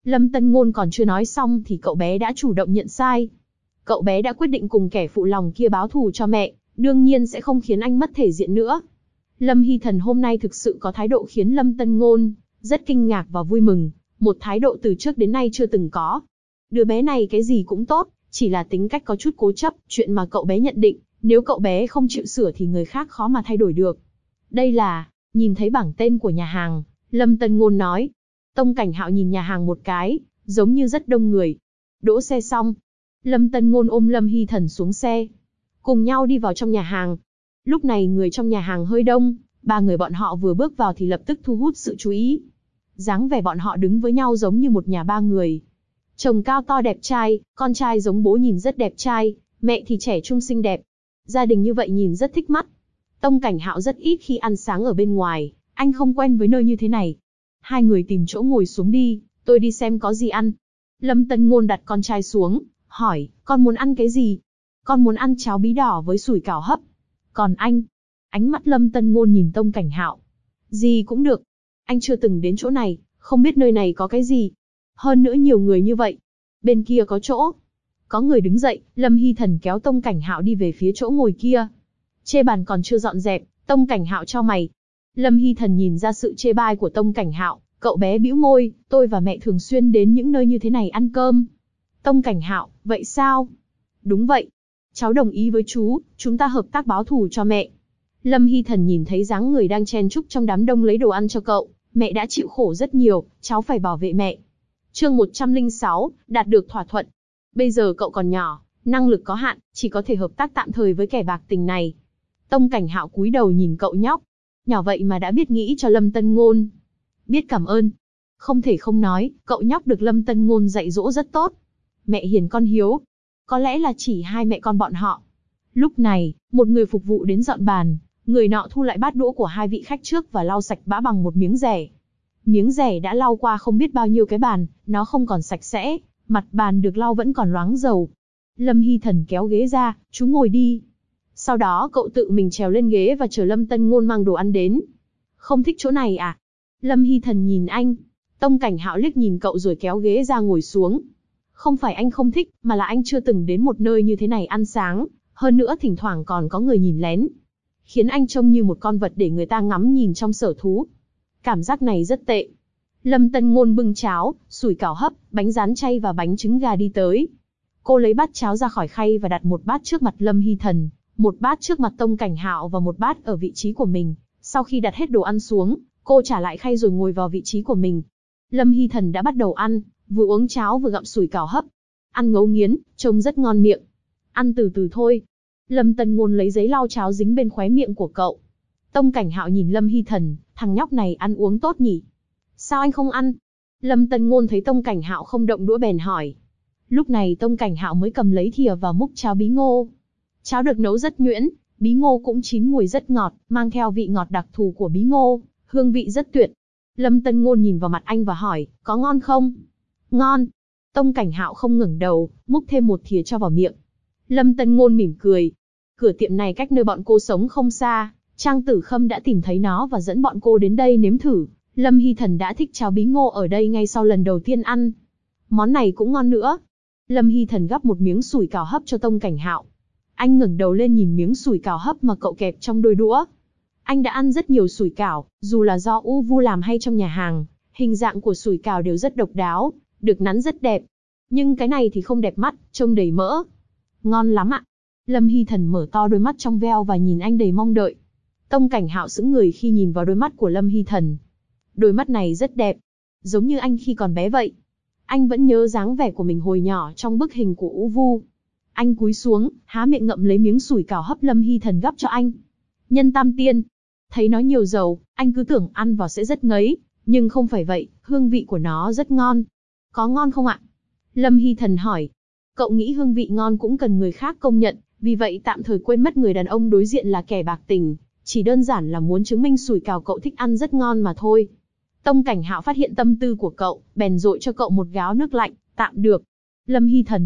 Lâm Tân Ngôn còn chưa nói xong thì cậu bé đã chủ động nhận sai. Cậu bé đã quyết định cùng kẻ phụ lòng kia báo thù cho mẹ, đương nhiên sẽ không khiến anh mất thể diện nữa. Lâm Hy Thần hôm nay thực sự có thái độ khiến Lâm Tân Ngôn rất kinh ngạc và vui mừng, một thái độ từ trước đến nay chưa từng có. Đứa bé này cái gì cũng tốt, chỉ là tính cách có chút cố chấp, chuyện mà cậu bé nhận định, nếu cậu bé không chịu sửa thì người khác khó mà thay đổi được. Đây là, nhìn thấy bảng tên của nhà hàng, Lâm Tân Ngôn nói. Tông Cảnh Hạo nhìn nhà hàng một cái, giống như rất đông người. Đỗ xe xong, Lâm Tân Ngôn ôm Lâm Hy Thần xuống xe, cùng nhau đi vào trong nhà hàng. Lúc này người trong nhà hàng hơi đông, ba người bọn họ vừa bước vào thì lập tức thu hút sự chú ý. Dáng vẻ bọn họ đứng với nhau giống như một nhà ba người. Chồng cao to đẹp trai, con trai giống bố nhìn rất đẹp trai, mẹ thì trẻ trung xinh đẹp. Gia đình như vậy nhìn rất thích mắt. Tông Cảnh Hạo rất ít khi ăn sáng ở bên ngoài, anh không quen với nơi như thế này. Hai người tìm chỗ ngồi xuống đi, tôi đi xem có gì ăn. Lâm Tân Ngôn đặt con trai xuống, hỏi, con muốn ăn cái gì? Con muốn ăn cháo bí đỏ với sủi cảo hấp. Còn anh? Ánh mắt Lâm Tân Ngôn nhìn Tông Cảnh Hạo. Gì cũng được. Anh chưa từng đến chỗ này, không biết nơi này có cái gì. Hơn nữa nhiều người như vậy. Bên kia có chỗ. Có người đứng dậy, Lâm Hy Thần kéo Tông Cảnh Hạo đi về phía chỗ ngồi kia. Chê bàn còn chưa dọn dẹp, Tông Cảnh Hạo chau mày. Lâm Hy Thần nhìn ra sự chê bai của Tông Cảnh Hạo, cậu bé bĩu môi, tôi và mẹ thường xuyên đến những nơi như thế này ăn cơm. Tông Cảnh Hạo, vậy sao? Đúng vậy. Cháu đồng ý với chú, chúng ta hợp tác báo thù cho mẹ. Lâm Hy Thần nhìn thấy dáng người đang chen chúc trong đám đông lấy đồ ăn cho cậu, mẹ đã chịu khổ rất nhiều, cháu phải bảo vệ mẹ. Chương 106, đạt được thỏa thuận. Bây giờ cậu còn nhỏ, năng lực có hạn, chỉ có thể hợp tác tạm thời với kẻ bạc tình này. Tông Cảnh Hạo cúi đầu nhìn cậu nhóc. Nhỏ vậy mà đã biết nghĩ cho Lâm Tân Ngôn. Biết cảm ơn. Không thể không nói, cậu nhóc được Lâm Tân Ngôn dạy dỗ rất tốt. Mẹ hiền con hiếu. Có lẽ là chỉ hai mẹ con bọn họ. Lúc này, một người phục vụ đến dọn bàn. Người nọ thu lại bát đũa của hai vị khách trước và lau sạch bã bằng một miếng rẻ. Miếng rẻ đã lau qua không biết bao nhiêu cái bàn, nó không còn sạch sẽ, mặt bàn được lau vẫn còn loáng dầu. Lâm Hy Thần kéo ghế ra, chú ngồi đi. Sau đó cậu tự mình trèo lên ghế và chờ Lâm Tân Ngôn mang đồ ăn đến. Không thích chỗ này à? Lâm Hy Thần nhìn anh. Tông Cảnh Hạo liếc nhìn cậu rồi kéo ghế ra ngồi xuống. Không phải anh không thích, mà là anh chưa từng đến một nơi như thế này ăn sáng, hơn nữa thỉnh thoảng còn có người nhìn lén. Khiến anh trông như một con vật để người ta ngắm nhìn trong sở thú. Cảm giác này rất tệ. Lâm Tân Ngôn bưng cháo, sủi cảo hấp, bánh rán chay và bánh trứng gà đi tới. Cô lấy bát cháo ra khỏi khay và đặt một bát trước mặt Lâm Hy Thần, một bát trước mặt Tông Cảnh Hạo và một bát ở vị trí của mình. Sau khi đặt hết đồ ăn xuống, cô trả lại khay rồi ngồi vào vị trí của mình. Lâm Hy Thần đã bắt đầu ăn, vừa uống cháo vừa gặm sủi cảo hấp. Ăn ngấu nghiến, trông rất ngon miệng. Ăn từ từ thôi. Lâm Tân Ngôn lấy giấy lau cháo dính bên khóe miệng của cậu. Tông Cảnh Hạo nhìn Lâm Hy Thần, thằng nhóc này ăn uống tốt nhỉ? Sao anh không ăn? Lâm Tân Ngôn thấy Tông Cảnh Hạo không động đũa bèn hỏi. Lúc này Tông Cảnh Hạo mới cầm lấy thìa và múc cháo bí ngô. Cháo được nấu rất nhuyễn, bí ngô cũng chín mùi rất ngọt, mang theo vị ngọt đặc thù của bí ngô, hương vị rất tuyệt. Lâm Tân Ngôn nhìn vào mặt anh và hỏi, có ngon không? Ngon. Tông Cảnh Hạo không ngẩng đầu, múc thêm một thìa cho vào miệng. Lâm Tân Ngôn mỉm cười. Cửa tiệm này cách nơi bọn cô sống không xa, Trang Tử Khâm đã tìm thấy nó và dẫn bọn cô đến đây nếm thử. Lâm Hy Thần đã thích cháo bí ngô ở đây ngay sau lần đầu tiên ăn. Món này cũng ngon nữa. Lâm Hy Thần gắp một miếng sủi cảo hấp cho Tông Cảnh Hạo. Anh ngẩng đầu lên nhìn miếng sủi cảo hấp mà cậu kẹp trong đôi đũa. Anh đã ăn rất nhiều sủi cảo, dù là do U Vu làm hay trong nhà hàng, hình dạng của sủi cảo đều rất độc đáo, được nắn rất đẹp. Nhưng cái này thì không đẹp mắt, trông đầy mỡ. Ngon lắm ạ. Lâm Hy Thần mở to đôi mắt trong veo và nhìn anh đầy mong đợi. Tông Cảnh Hạo sững người khi nhìn vào đôi mắt của Lâm Hy Thần. Đôi mắt này rất đẹp, giống như anh khi còn bé vậy. Anh vẫn nhớ dáng vẻ của mình hồi nhỏ trong bức hình của U Vu. Anh cúi xuống, há miệng ngậm lấy miếng sủi cảo hấp Lâm Hy Thần gắp cho anh. Nhân tam tiên. Thấy nó nhiều dầu, anh cứ tưởng ăn vào sẽ rất ngấy, nhưng không phải vậy, hương vị của nó rất ngon. Có ngon không ạ? Lâm Hy Thần hỏi. Cậu nghĩ hương vị ngon cũng cần người khác công nhận, vì vậy tạm thời quên mất người đàn ông đối diện là kẻ bạc tình, chỉ đơn giản là muốn chứng minh sủi cảo cậu thích ăn rất ngon mà thôi. Tông Cảnh Hạo phát hiện tâm tư của cậu, bèn dội cho cậu một gáo nước lạnh, tạm được. Lâm Hy Thần.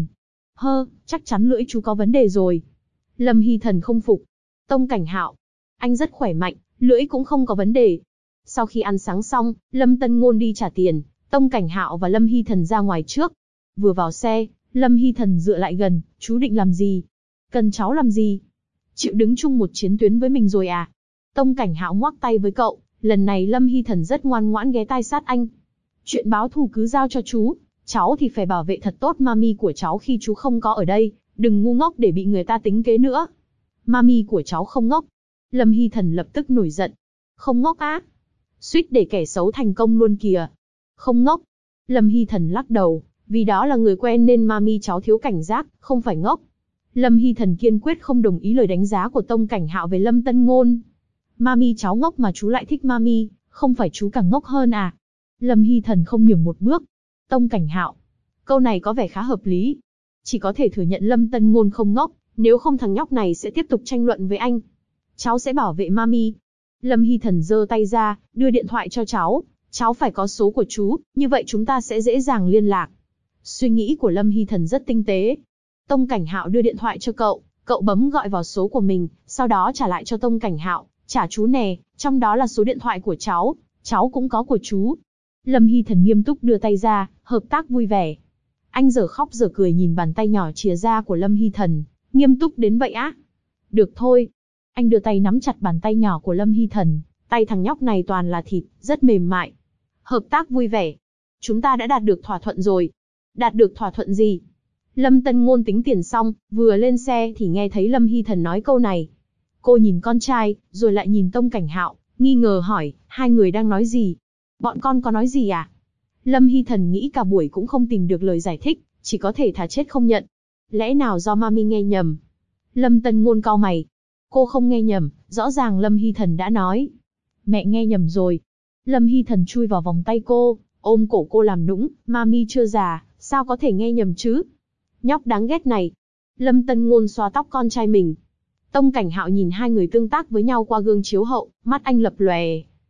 Chắc chắn lưỡi chú có vấn đề rồi. Lâm Hy Thần không phục. Tông Cảnh Hạo. Anh rất khỏe mạnh, lưỡi cũng không có vấn đề. Sau khi ăn sáng xong, Lâm Tân Ngôn đi trả tiền, Tông Cảnh Hạo và Lâm Hy Thần ra ngoài trước. Vừa vào xe, Lâm Hy Thần dựa lại gần, chú định làm gì? Cần cháu làm gì? Chịu đứng chung một chiến tuyến với mình rồi à? Tông Cảnh Hạo ngoắc tay với cậu, lần này Lâm Hy Thần rất ngoan ngoãn ghé tai sát anh. Chuyện báo thù cứ giao cho chú, cháu thì phải bảo vệ thật tốt mami của cháu khi chú không có ở đây, đừng ngu ngốc để bị người ta tính kế nữa. Mami của cháu không ngốc. Lâm Hy Thần lập tức nổi giận. Không ngốc á? Suýt để kẻ xấu thành công luôn kìa. Không ngốc. Lâm Hy Thần lắc đầu, vì đó là người quen nên mami cháu thiếu cảnh giác, không phải ngốc. Lâm Hy Thần kiên quyết không đồng ý lời đánh giá của Tông Cảnh Hạo về Lâm Tân Ngôn. Mami cháu ngốc mà chú lại thích mami, không phải chú càng ngốc hơn à? Lâm Hy Thần không nhường một bước. Tông Cảnh Hạo. Câu này có vẻ khá hợp lý. Chỉ có thể thừa nhận Lâm Tân Ngôn không ngốc, nếu không thằng nhóc này sẽ tiếp tục tranh luận với anh. Cháu sẽ bảo vệ mami. Lâm Hy Thần giơ tay ra, đưa điện thoại cho cháu. Cháu phải có số của chú, như vậy chúng ta sẽ dễ dàng liên lạc. Suy nghĩ của Lâm Hy Thần rất tinh tế. Tông Cảnh Hạo đưa điện thoại cho cậu, cậu bấm gọi vào số của mình, sau đó trả lại cho Tông Cảnh Hạo. Trả chú nè, trong đó là số điện thoại của cháu cũng có của chú. Lâm Hy Thần nghiêm túc đưa tay ra, hợp tác vui vẻ. Anh giờ khóc giờ cười nhìn bàn tay nhỏ chìa ra của Lâm Hy Thần, nghiêm túc đến vậy á? Được thôi. Anh đưa tay nắm chặt bàn tay nhỏ của Lâm Hy Thần, tay thằng nhóc này toàn là thịt, rất mềm mại. Hợp tác vui vẻ. Chúng ta đã đạt được thỏa thuận rồi. Đạt được thỏa thuận gì? Lâm Tân Ngôn tính tiền xong, vừa lên xe thì nghe thấy Lâm Hy Thần nói câu này. Cô nhìn con trai, rồi lại nhìn Tông Cảnh Hạo, nghi ngờ hỏi, hai người đang nói gì? Bọn con có nói gì à? Lâm Hy Thần nghĩ cả buổi cũng không tìm được lời giải thích, chỉ có thể thà chết không nhận. Lẽ nào do mami nghe nhầm? Lâm Tân Ngôn cau mày. Cô không nghe nhầm, rõ ràng Lâm Hy Thần đã nói. Mẹ nghe nhầm rồi. Lâm Hy Thần chui vào vòng tay cô, ôm cổ cô làm nũng, mami chưa già, sao có thể nghe nhầm chứ? Nhóc đáng ghét này. Lâm Tân Ngôn xoa tóc con trai mình. Tông Cảnh Hạo nhìn hai người tương tác với nhau qua gương chiếu hậu, mắt anh lập lòe.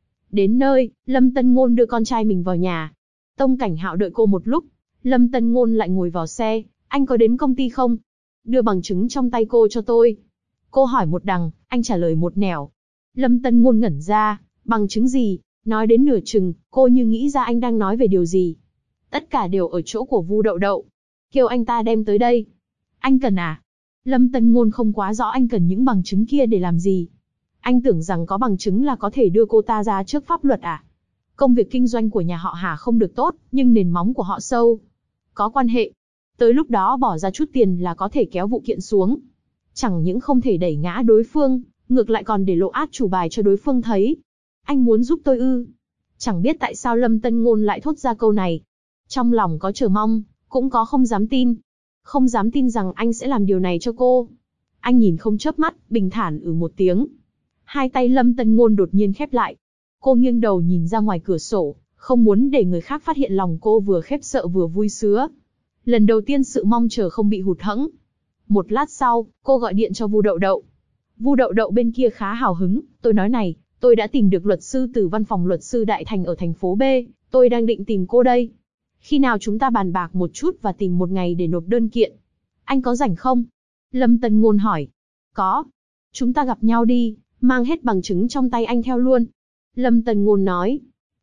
Đến nơi, Lâm Tân Ngôn đưa con trai mình vào nhà. Tông Cảnh Hạo đợi cô một lúc, Lâm Tân Ngôn lại ngồi vào xe. Anh có đến công ty không? Đưa bằng chứng trong tay cô cho tôi. Cô hỏi một đằng, anh trả lời một nẻo. Lâm Tân Ngôn ngẩn ra, bằng chứng gì? Nói đến nửa chừng, cô như nghĩ ra anh đang nói về điều gì. Tất cả đều ở chỗ của Vu Đậu Đậu. Kêu anh ta đem tới đây. Anh cần à? Lâm Tân Ngôn không quá rõ anh cần những bằng chứng kia để làm gì. Anh tưởng rằng có bằng chứng là có thể đưa cô ta ra trước pháp luật à? Công việc kinh doanh của nhà họ Hà không được tốt, nhưng nền móng của họ sâu. Có quan hệ. Tới lúc đó bỏ ra chút tiền là có thể kéo vụ kiện xuống. Chẳng những không thể đẩy ngã đối phương, ngược lại còn để lộ át chủ bài cho đối phương thấy. Anh muốn giúp tôi ư? Chẳng biết tại sao Lâm Tân Ngôn lại thốt ra câu này. Trong lòng có chờ mong, cũng có không dám tin. Không dám tin rằng anh sẽ làm điều này cho cô. Anh nhìn không chớp mắt, bình thản một tiếng. Hai tay Lâm Tân Ngôn đột nhiên khép lại. Cô nghiêng đầu nhìn ra ngoài cửa sổ, không muốn để người khác phát hiện lòng cô vừa khiếp sợ vừa vui sướng. Lần đầu tiên sự mong chờ không bị hụt hẫng. Một lát sau, cô gọi điện cho Vu Đậu Đậu. Vu Đậu Đậu bên kia khá hào hứng, tôi nói này, tôi đã tìm được luật sư từ văn phòng luật sư Đại Thành ở thành phố B, tôi đang định tìm cô đây. Khi nào chúng ta bàn bạc một chút và tìm một ngày để nộp đơn kiện. Anh có rảnh không? Lâm Tân Ngôn hỏi. Có. Chúng ta gặp nhau đi, mang hết bằng chứng trong tay anh theo luôn. Lâm Tân Ngôn nói.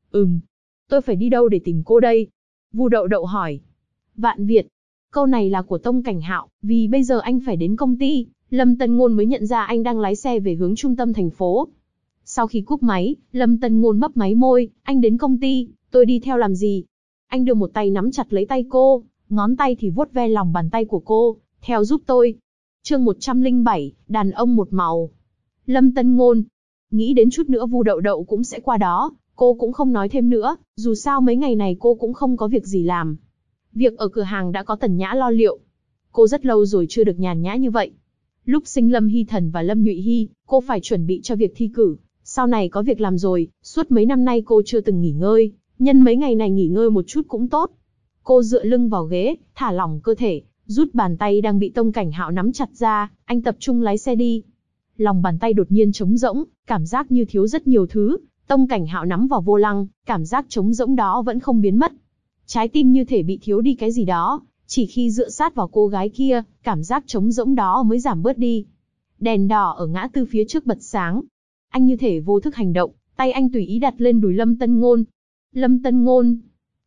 Tôi phải đi đâu để tìm cô đây? Vu Đậu Đậu hỏi. Vạn Việt. Câu này là của Tông Cảnh Hạo, vì bây giờ anh phải đến công ty, Lâm Tân Ngôn mới nhận ra anh đang lái xe về hướng trung tâm thành phố. Sau khi cúp máy, Lâm Tân Ngôn mấp máy môi, anh đến công ty, tôi đi theo làm gì? Anh đưa một tay nắm chặt lấy tay cô, ngón tay thì vuốt ve lòng bàn tay của cô, theo giúp tôi. Chương 107, đàn ông một màu. Lâm Tân Ngôn. Nghĩ đến chút nữa Vu Đậu Đậu cũng sẽ qua đó, cô cũng không nói thêm nữa, dù sao mấy ngày này cô cũng không có việc gì làm. Việc ở cửa hàng đã có Tần Nhã lo liệu. Cô rất lâu rồi chưa được nhàn nhã như vậy. Lúc sinh Lâm Hy Thần và Lâm Nhụy Hy, cô phải chuẩn bị cho việc thi cử. Sau này có việc làm rồi, suốt mấy năm nay cô chưa từng nghỉ ngơi, nhân mấy ngày này nghỉ ngơi một chút cũng tốt. Cô dựa lưng vào ghế, thả lỏng cơ thể, rút bàn tay đang bị Tông Cảnh Hạo nắm chặt ra, anh tập trung lái xe đi. Lòng bàn tay đột nhiên trống rỗng, cảm giác như thiếu rất nhiều thứ. Tông Cảnh Hạo nắm vào vô lăng, cảm giác trống rỗng đó vẫn không biến mất. Trái tim như thể bị thiếu đi cái gì đó, chỉ khi dựa sát vào cô gái kia, cảm giác trống rỗng đó mới giảm bớt đi. Đèn đỏ ở ngã tư phía trước bật sáng. Anh như thể vô thức hành động, tay anh tùy ý đặt lên đùi Lâm Tân Ngôn. Lâm Tân Ngôn.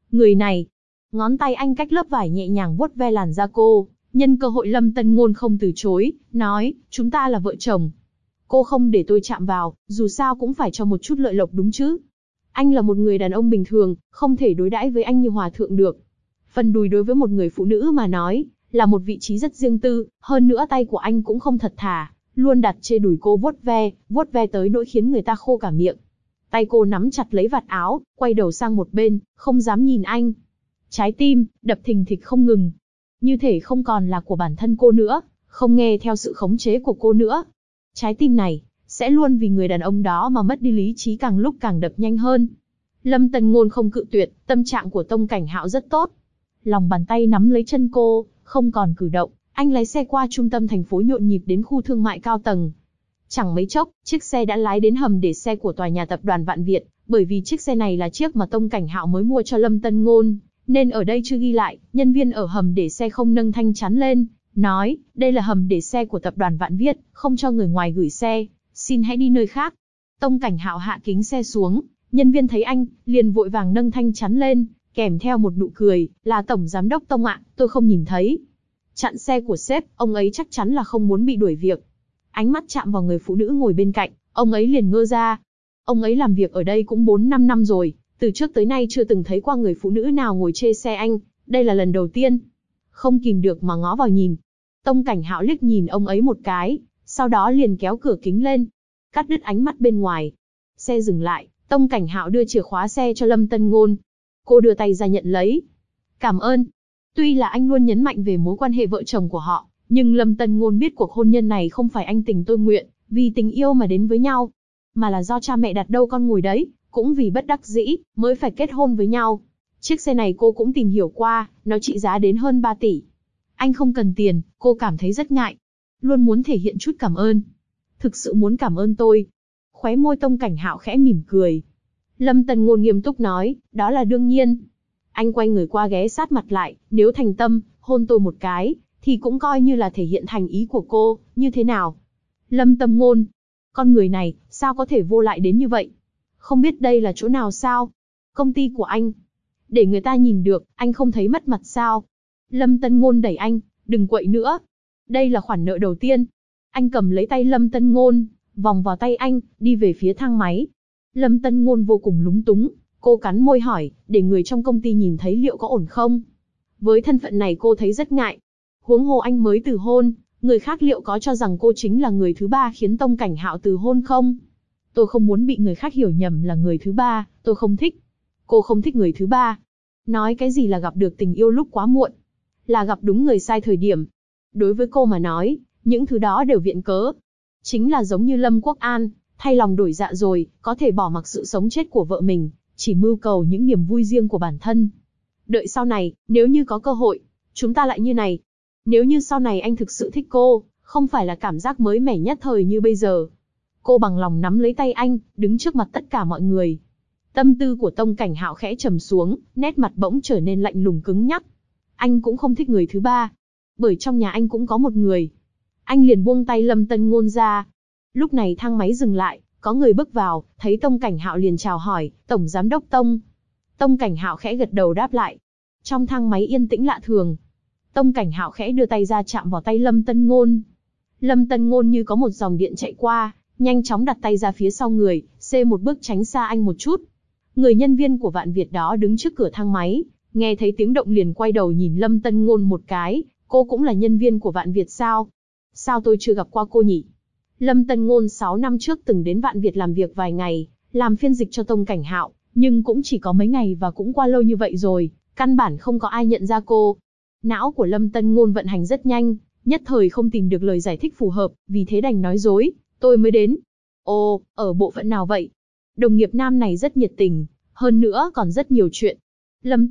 Người này. Ngón tay anh cách lớp vải nhẹ nhàng vuốt ve làn da cô, nhân cơ hội Lâm Tân Ngôn không từ chối, nói, chúng ta là vợ chồng. Cô không để tôi chạm vào, dù sao cũng phải cho một chút lợi lộc đúng chứ. Anh là một người đàn ông bình thường, không thể đối đãi với anh như hòa thượng được. Phần đùi đối với một người phụ nữ mà nói, là một vị trí rất riêng tư, hơn nữa tay của anh cũng không thật thà, luôn đặt trên đùi cô vuốt ve tới nỗi khiến người ta khô cả miệng. Tay cô nắm chặt lấy vạt áo, quay đầu sang một bên, không dám nhìn anh. Trái tim, đập thình thịch không ngừng. Như thể không còn là của bản thân cô nữa, không nghe theo sự khống chế của cô nữa. Trái tim này, sẽ luôn vì người đàn ông đó mà mất đi lý trí càng lúc càng đập nhanh hơn. Lâm Tân Ngôn không cự tuyệt, tâm trạng của Tông Cảnh Hạo rất tốt. Lòng bàn tay nắm lấy chân cô, không còn cử động, anh lái xe qua trung tâm thành phố nhộn nhịp đến khu thương mại cao tầng. Chẳng mấy chốc, chiếc xe đã lái đến hầm để xe của tòa nhà tập đoàn Vạn Việt, bởi vì chiếc xe này là chiếc mà Tông Cảnh Hạo mới mua cho Lâm Tân Ngôn, nên ở đây chưa ghi lại, nhân viên ở hầm để xe không nâng thanh chắn lên, nói, đây là hầm để xe của tập đoàn Vạn Việt, không cho người ngoài gửi xe, xin hãy đi nơi khác. Tông Cảnh Hạo hạ kính xe xuống, nhân viên thấy anh, liền vội vàng nâng thanh chắn lên, kèm theo một nụ cười, là Tổng Giám đốc Tông ạ, tôi không nhìn thấy. Chặn xe của sếp, ông ấy chắc chắn là không muốn bị đuổi việc. Ánh mắt chạm vào người phụ nữ ngồi bên cạnh, ông ấy liền ngơ ra. Ông ấy làm việc ở đây cũng 4-5 năm rồi, từ trước tới nay chưa từng thấy qua người phụ nữ nào ngồi chê xe anh, đây là lần đầu tiên. Không kìm được mà ngó vào nhìn. Tông Cảnh Hạo liếc nhìn ông ấy một cái, sau đó liền kéo cửa kính lên, cắt đứt ánh mắt bên ngoài. Xe dừng lại, Tông Cảnh Hạo đưa chìa khóa xe cho Lâm Tân Ngôn. Cô đưa tay ra nhận lấy. Cảm ơn. Tuy là anh luôn nhấn mạnh về mối quan hệ vợ chồng của họ, nhưng Lâm Tân Ngôn biết cuộc hôn nhân này không phải anh tình tôi nguyện, vì tình yêu mà đến với nhau, mà là do cha mẹ đặt đâu con ngồi đấy, cũng vì bất đắc dĩ, mới phải kết hôn với nhau. Chiếc xe này cô cũng tìm hiểu qua, nó trị giá đến hơn 3 tỷ. Anh không cần tiền, cô cảm thấy rất ngại. Luôn muốn thể hiện chút cảm ơn. Thực sự muốn cảm ơn tôi. Khóe môi Tông Cảnh Hạo khẽ mỉm cười. Lâm Tân Ngôn nghiêm túc nói, đó là đương nhiên. Anh quay người qua ghé sát mặt lại, nếu thành tâm, hôn tôi một cái, thì cũng coi như là thể hiện thành ý của cô, như thế nào? Lâm Tân Ngôn, con người này, sao có thể vô lại đến như vậy? Không biết đây là chỗ nào sao? Công ty của anh. Để người ta nhìn được, anh không thấy mất mặt sao? Lâm Tân Ngôn đẩy anh, đừng quậy nữa. Đây là khoản nợ đầu tiên. Anh cầm lấy tay Lâm Tân Ngôn, vòng vào tay anh, đi về phía thang máy. Lâm Tân Ngôn vô cùng lúng túng, cô cắn môi hỏi, để người trong công ty nhìn thấy liệu có ổn không? Với thân phận này cô thấy rất ngại. Huống hồ anh mới từ hôn, người khác liệu có cho rằng cô chính là người thứ ba khiến Tông Cảnh Hạo từ hôn không? Tôi không muốn bị người khác hiểu nhầm là người thứ ba, tôi không thích. Cô không thích người thứ ba. Nói cái gì là gặp được tình yêu lúc quá muộn? Là gặp đúng người sai thời điểm. Đối với cô mà nói, những thứ đó đều viện cớ. Chính là giống như Lâm Quốc An, thay lòng đổi dạ rồi, có thể bỏ mặc sự sống chết của vợ mình, chỉ mưu cầu những niềm vui riêng của bản thân. Đợi sau này, nếu như có cơ hội, chúng ta lại như này. Nếu như sau này anh thực sự thích cô, không phải là cảm giác mới mẻ nhất thời như bây giờ. Cô bằng lòng nắm lấy tay anh, đứng trước mặt tất cả mọi người. Tâm tư của Tông Cảnh Hạo khẽ trầm xuống, nét mặt bỗng trở nên lạnh lùng cứng nhắc. Anh cũng không thích người thứ ba, bởi trong nhà anh cũng có một người. Anh liền buông tay Lâm Tân Ngôn ra. Lúc này thang máy dừng lại, có người bước vào, thấy Tông Cảnh Hạo liền chào hỏi, Tổng Giám đốc Tông. Tông Cảnh Hạo khẽ gật đầu đáp lại. Trong thang máy yên tĩnh lạ thường. Tông Cảnh Hạo khẽ đưa tay ra chạm vào tay Lâm Tân Ngôn. Lâm Tân Ngôn như có một dòng điện chạy qua, nhanh chóng đặt tay ra phía sau người, xê một bước tránh xa anh một chút. Người nhân viên của Vạn Việt đó đứng trước cửa thang máy, nghe thấy tiếng động liền quay đầu nhìn Lâm Tân Ngôn một cái, cô cũng là nhân viên của Vạn Việt sao? Sao tôi chưa gặp qua cô nhỉ? Lâm Tân Ngôn 6 năm trước từng đến Vạn Việt làm việc vài ngày, làm phiên dịch cho Tông Cảnh Hạo, nhưng cũng chỉ có mấy ngày và cũng qua lâu như vậy rồi, căn bản không có ai nhận ra cô. Não của Lâm Tân Ngôn vận hành rất nhanh, nhất thời không tìm được lời giải thích phù hợp, vì thế đành nói dối, tôi mới đến. Ồ, ở bộ phận nào vậy? Đồng nghiệp nam này rất nhiệt tình, hơn nữa còn rất nhiều chuyện. Lâm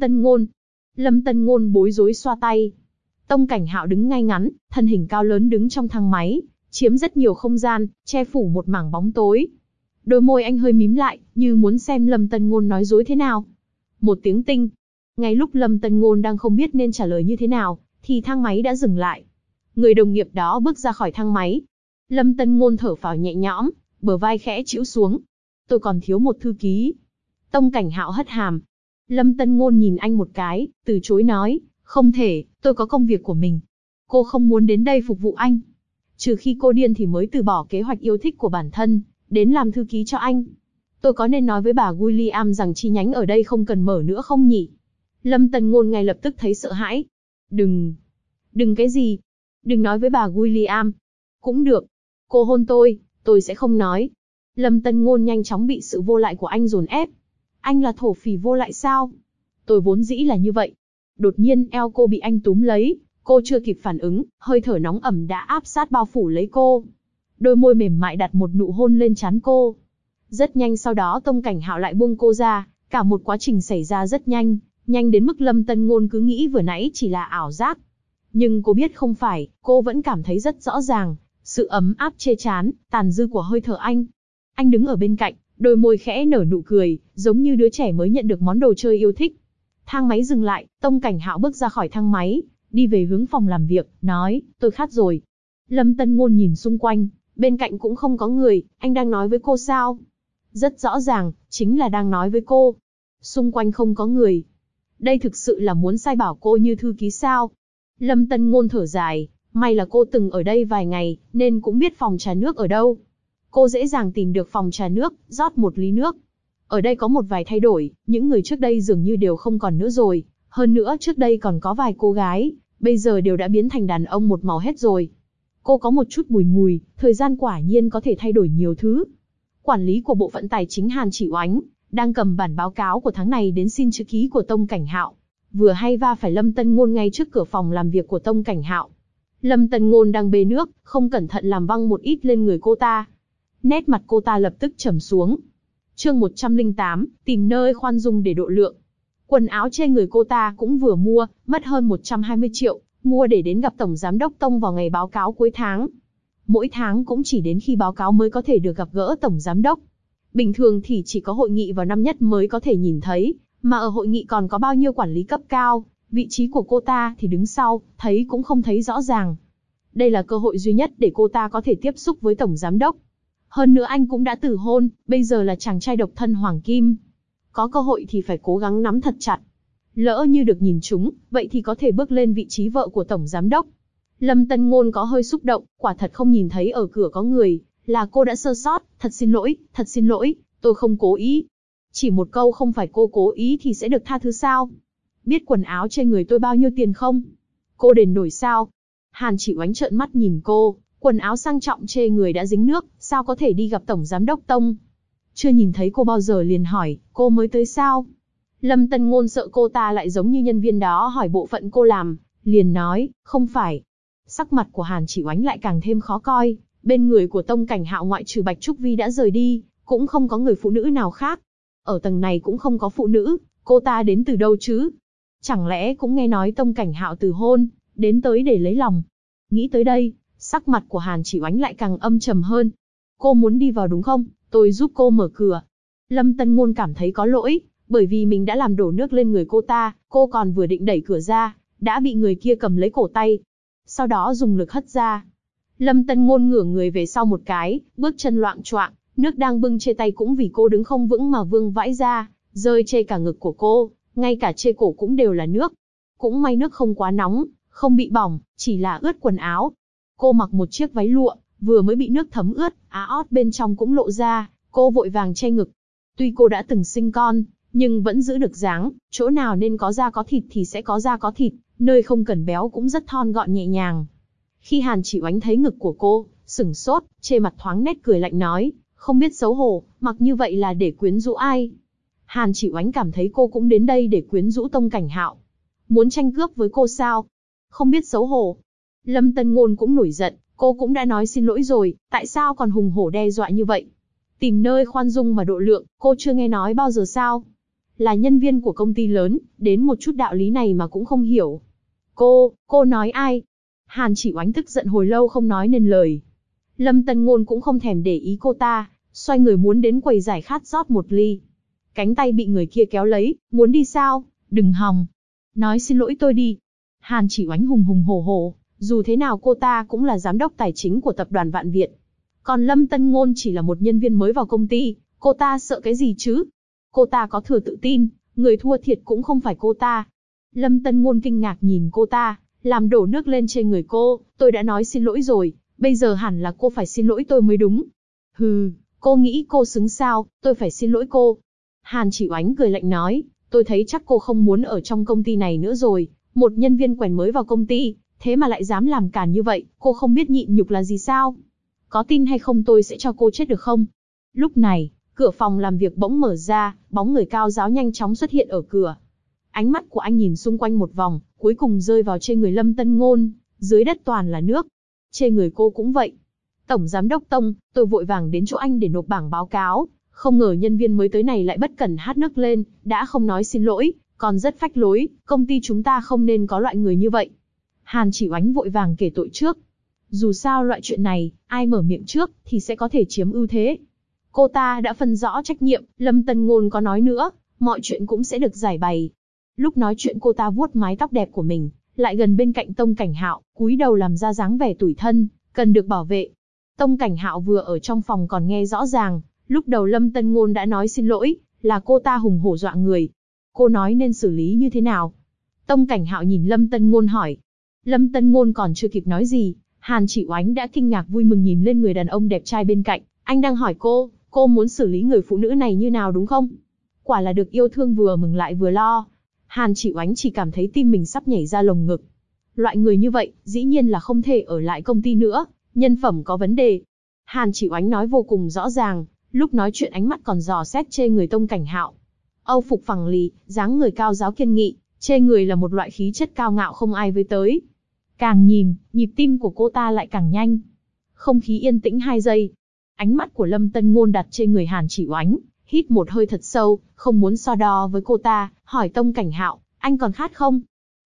Tân Ngôn bối rối xoa tay. Tông Cảnh Hạo đứng ngay ngắn, thân hình cao lớn đứng trong thang máy, chiếm rất nhiều không gian, che phủ một mảng bóng tối. Đôi môi anh hơi mím lại, như muốn xem Lâm Tân Ngôn nói dối thế nào. Một tiếng tinh. Ngay lúc Lâm Tân Ngôn đang không biết nên trả lời như thế nào, thì thang máy đã dừng lại. Người đồng nghiệp đó bước ra khỏi thang máy. Lâm Tân Ngôn thở phào nhẹ nhõm, bờ vai khẽ chĩu xuống. Tôi còn thiếu một thư ký. Tông Cảnh Hạo hất hàm. Lâm Tân Ngôn nhìn anh một cái, từ chối nói, không thể, tôi có công việc của mình. Cô không muốn đến đây phục vụ anh. Trừ khi cô điên thì mới từ bỏ kế hoạch yêu thích của bản thân, đến làm thư ký cho anh. Tôi có nên nói với bà William rằng chi nhánh ở đây không cần mở nữa không nhỉ? Lâm Tân Ngôn ngay lập tức thấy sợ hãi. Đừng cái gì? Đừng nói với bà William. Cũng được. Cô hôn tôi sẽ không nói. Lâm Tân Ngôn nhanh chóng bị sự vô lại của anh dồn ép. Anh là thổ phỉ vô lại sao? Tôi vốn dĩ là như vậy. Đột nhiên eo cô bị anh túm lấy, cô chưa kịp phản ứng, hơi thở nóng ẩm đã áp sát bao phủ lấy cô. Đôi môi mềm mại đặt một nụ hôn lên trán cô. Rất nhanh sau đó Tông Cảnh Hạo lại buông cô ra, cả một quá trình xảy ra rất nhanh, nhanh đến mức Lâm Tân Ngôn cứ nghĩ vừa nãy chỉ là ảo giác. Nhưng cô biết không phải, cô vẫn cảm thấy rất rõ ràng, sự ấm áp chê chán, tàn dư của hơi thở anh. Anh đứng ở bên cạnh, đôi môi khẽ nở nụ cười, giống như đứa trẻ mới nhận được món đồ chơi yêu thích. Thang máy dừng lại, Tông Cảnh Hạo bước ra khỏi thang máy, đi về hướng phòng làm việc, nói, tôi khát rồi. Lâm Tân Ngôn nhìn xung quanh, bên cạnh cũng không có người, anh đang nói với cô sao? Rất rõ ràng, chính là đang nói với cô. Xung quanh không có người. Đây thực sự là muốn sai bảo cô như thư ký sao? Lâm Tân Ngôn thở dài, may là cô từng ở đây vài ngày, nên cũng biết phòng trà nước ở đâu. Cô dễ dàng tìm được phòng trà nước, rót một ly nước. Ở đây có một vài thay đổi, những người trước đây dường như đều không còn nữa rồi. Hơn nữa trước đây còn có vài cô gái, bây giờ đều đã biến thành đàn ông một màu hết rồi. Cô có một chút bùi ngùi, thời gian quả nhiên có thể thay đổi nhiều thứ. Quản lý của bộ phận tài chính Hàn Chỉ Oánh đang cầm bản báo cáo của tháng này đến xin chữ ký của Tông Cảnh Hạo, vừa hay va phải Lâm Tân Ngôn ngay trước cửa phòng làm việc của Tông Cảnh Hạo. Lâm Tân Ngôn đang bê nước, không cẩn thận làm văng một ít lên người cô ta. Nét mặt cô ta lập tức trầm xuống. Chương 108, tìm nơi khoan dung để độ lượng. Quần áo trên người cô ta cũng vừa mua, mất hơn 120 triệu, mua để đến gặp Tổng Giám đốc Tông vào ngày báo cáo cuối tháng. Mỗi tháng cũng chỉ đến khi báo cáo mới có thể được gặp gỡ Tổng Giám đốc. Bình thường thì chỉ có hội nghị vào năm nhất mới có thể nhìn thấy, mà ở hội nghị còn có bao nhiêu quản lý cấp cao, vị trí của cô ta thì đứng sau, thấy cũng không thấy rõ ràng. Đây là cơ hội duy nhất để cô ta có thể tiếp xúc với Tổng Giám đốc. Hơn nữa anh cũng đã từ hôn, bây giờ là chàng trai độc thân Hoàng Kim. Có cơ hội thì phải cố gắng nắm thật chặt. Lỡ như được nhìn trúng, vậy thì có thể bước lên vị trí vợ của Tổng Giám đốc. Lâm Tân Ngôn có hơi xúc động, quả thật không nhìn thấy ở cửa có người, là cô đã sơ sót, thật xin lỗi, tôi không cố ý. Chỉ một câu không phải cô cố ý thì sẽ được tha thứ sao? Biết quần áo trên người tôi bao nhiêu tiền không? Cô đền nổi sao? Hàn Chỉ Oánh trợn mắt nhìn cô, quần áo sang trọng chê người đã dính nước, sao có thể đi gặp Tổng Giám đốc Tông? Chưa nhìn thấy cô bao giờ liền hỏi, cô mới tới sao? Lâm Tân Ngôn sợ cô ta lại giống như nhân viên đó hỏi bộ phận cô làm, liền nói, không phải. Sắc mặt của Hàn Chỉ Oánh lại càng thêm khó coi, bên người của Tông Cảnh Hạo ngoại trừ Bạch Trúc Vi đã rời đi, cũng không có người phụ nữ nào khác. Ở tầng này cũng không có phụ nữ, cô ta đến từ đâu chứ? Chẳng lẽ cũng nghe nói Tông Cảnh Hạo từ hôn, đến tới để lấy lòng? Nghĩ tới đây, sắc mặt của Hàn Chỉ Oánh lại càng âm trầm hơn. Cô muốn đi vào đúng không? Tôi giúp cô mở cửa. Lâm Tân Ngôn cảm thấy có lỗi, bởi vì mình đã làm đổ nước lên người cô còn vừa định đẩy cửa ra, đã bị người kia cầm lấy cổ tay. Sau đó dùng lực hất ra. Lâm Tân Ngôn ngửa người về sau một cái, bước chân loạng choạng, nước đang bưng trên tay cũng vì cô đứng không vững mà vương vãi ra, rơi chê cả ngực của cô, ngay cả chê cổ cũng đều là nước. Cũng may nước không quá nóng, không bị bỏng, chỉ là ướt quần áo. Cô mặc một chiếc váy lụa, vừa mới bị nước thấm ướt, ót bên trong cũng lộ ra, cô vội vàng che ngực. Tuy cô đã từng sinh con, nhưng vẫn giữ được dáng, chỗ nào nên có da có thịt thì sẽ có da có thịt, nơi không cần béo cũng rất thon gọn nhẹ nhàng. Khi Hàn Chỉ Oánh thấy ngực của cô, sửng sốt, trên mặt thoáng nét cười lạnh nói, không biết xấu hổ, mặc như vậy là để quyến rũ ai? Hàn Chỉ Oánh cảm thấy cô cũng đến đây để quyến rũ Tông Cảnh Hạo. Muốn tranh cướp với cô sao? Không biết xấu hổ. Lâm Tân Ngôn cũng nổi giận, cô cũng đã nói xin lỗi rồi, tại sao còn hùng hổ đe dọa như vậy? Tìm nơi khoan dung mà độ lượng, cô chưa nghe nói bao giờ sao? Là nhân viên của công ty lớn, đến một chút đạo lý này mà cũng không hiểu. Cô nói ai? Hàn Chỉ Oánh tức giận hồi lâu không nói nên lời. Lâm Tân Ngôn cũng không thèm để ý cô ta, xoay người muốn đến quầy giải khát rót một ly. Cánh tay bị người kia kéo lấy, muốn đi sao? Đừng hòng. Nói xin lỗi tôi đi. Hàn Chỉ Oánh hùng hùng hổ hổ, dù thế nào cô ta cũng là giám đốc tài chính của tập đoàn Vạn Việt. Còn Lâm Tân Ngôn chỉ là một nhân viên mới vào công ty, cô ta sợ cái gì chứ? Cô ta có thừa tự tin, Người thua thiệt cũng không phải cô ta. Lâm Tân Ngôn kinh ngạc nhìn cô ta, làm đổ nước lên trên người cô, tôi đã nói xin lỗi rồi, bây giờ hẳn là cô phải xin lỗi tôi mới đúng. Hừ, cô nghĩ cô xứng sao, tôi phải xin lỗi cô. Hàn Chỉ Oánh cười lạnh nói, tôi thấy chắc cô không muốn ở trong công ty này nữa rồi, một nhân viên quèn mới vào công ty, thế mà lại dám làm càn như vậy, cô không biết nhịn nhục là gì sao? Có tin hay không tôi sẽ cho cô chết được không? Lúc này, cửa phòng làm việc bỗng mở ra, bóng người cao ráo nhanh chóng xuất hiện ở cửa. Ánh mắt của anh nhìn xung quanh một vòng, cuối cùng rơi vào trên người Lâm Tân Ngôn, dưới đất toàn là nước. Trên người cô cũng vậy. Tổng giám đốc Tông, tôi vội vàng đến chỗ anh để nộp bảng báo cáo, không ngờ nhân viên mới tới này lại bất cẩn hát nước lên, đã không nói xin lỗi, còn rất phách lối, công ty chúng ta không nên có loại người như vậy. Hàn Chỉ Oánh vội vàng kể tội trước. Dù sao loại chuyện này, ai mở miệng trước thì sẽ có thể chiếm ưu thế. Cô ta đã phân rõ trách nhiệm, Lâm Tân Ngôn có nói nữa, mọi chuyện cũng sẽ được giải bày. Lúc nói chuyện cô ta vuốt mái tóc đẹp của mình, lại gần bên cạnh Tông Cảnh Hạo, cúi đầu làm ra dáng vẻ tủi thân, cần được bảo vệ. Tông Cảnh Hạo vừa ở trong phòng còn nghe rõ ràng, lúc đầu Lâm Tân Ngôn đã nói xin lỗi, là cô ta hùng hổ dọa người. Cô nói nên xử lý như thế nào? Tông Cảnh Hạo nhìn Lâm Tân Ngôn hỏi. Lâm Tân Ngôn còn chưa kịp nói gì, Hàn Chỉ Oánh đã kinh ngạc vui mừng nhìn lên người đàn ông đẹp trai bên cạnh. Anh đang hỏi cô muốn xử lý người phụ nữ này như nào đúng không? Quả là được yêu thương, vừa mừng lại vừa lo. Hàn Chỉ Oánh chỉ cảm thấy tim mình sắp nhảy ra lồng ngực. Loại người như vậy, dĩ nhiên là không thể ở lại công ty nữa, nhân phẩm có vấn đề. Hàn Chỉ Oánh nói vô cùng rõ ràng, lúc nói chuyện ánh mắt còn dò xét trên người Tông Cảnh Hạo. Âu phục phẳng lì, dáng người cao ráo kiên nghị, trên người là một loại khí chất cao ngạo không ai với tới. Càng nhìn, nhịp tim của cô ta lại càng nhanh. Không khí yên tĩnh 2 giây. Ánh mắt của Lâm Tân Ngôn đặt trên người Hàn Chỉ Oánh, hít một hơi thật sâu, không muốn so đo với cô ta, hỏi Tông Cảnh Hạo, anh còn khát không?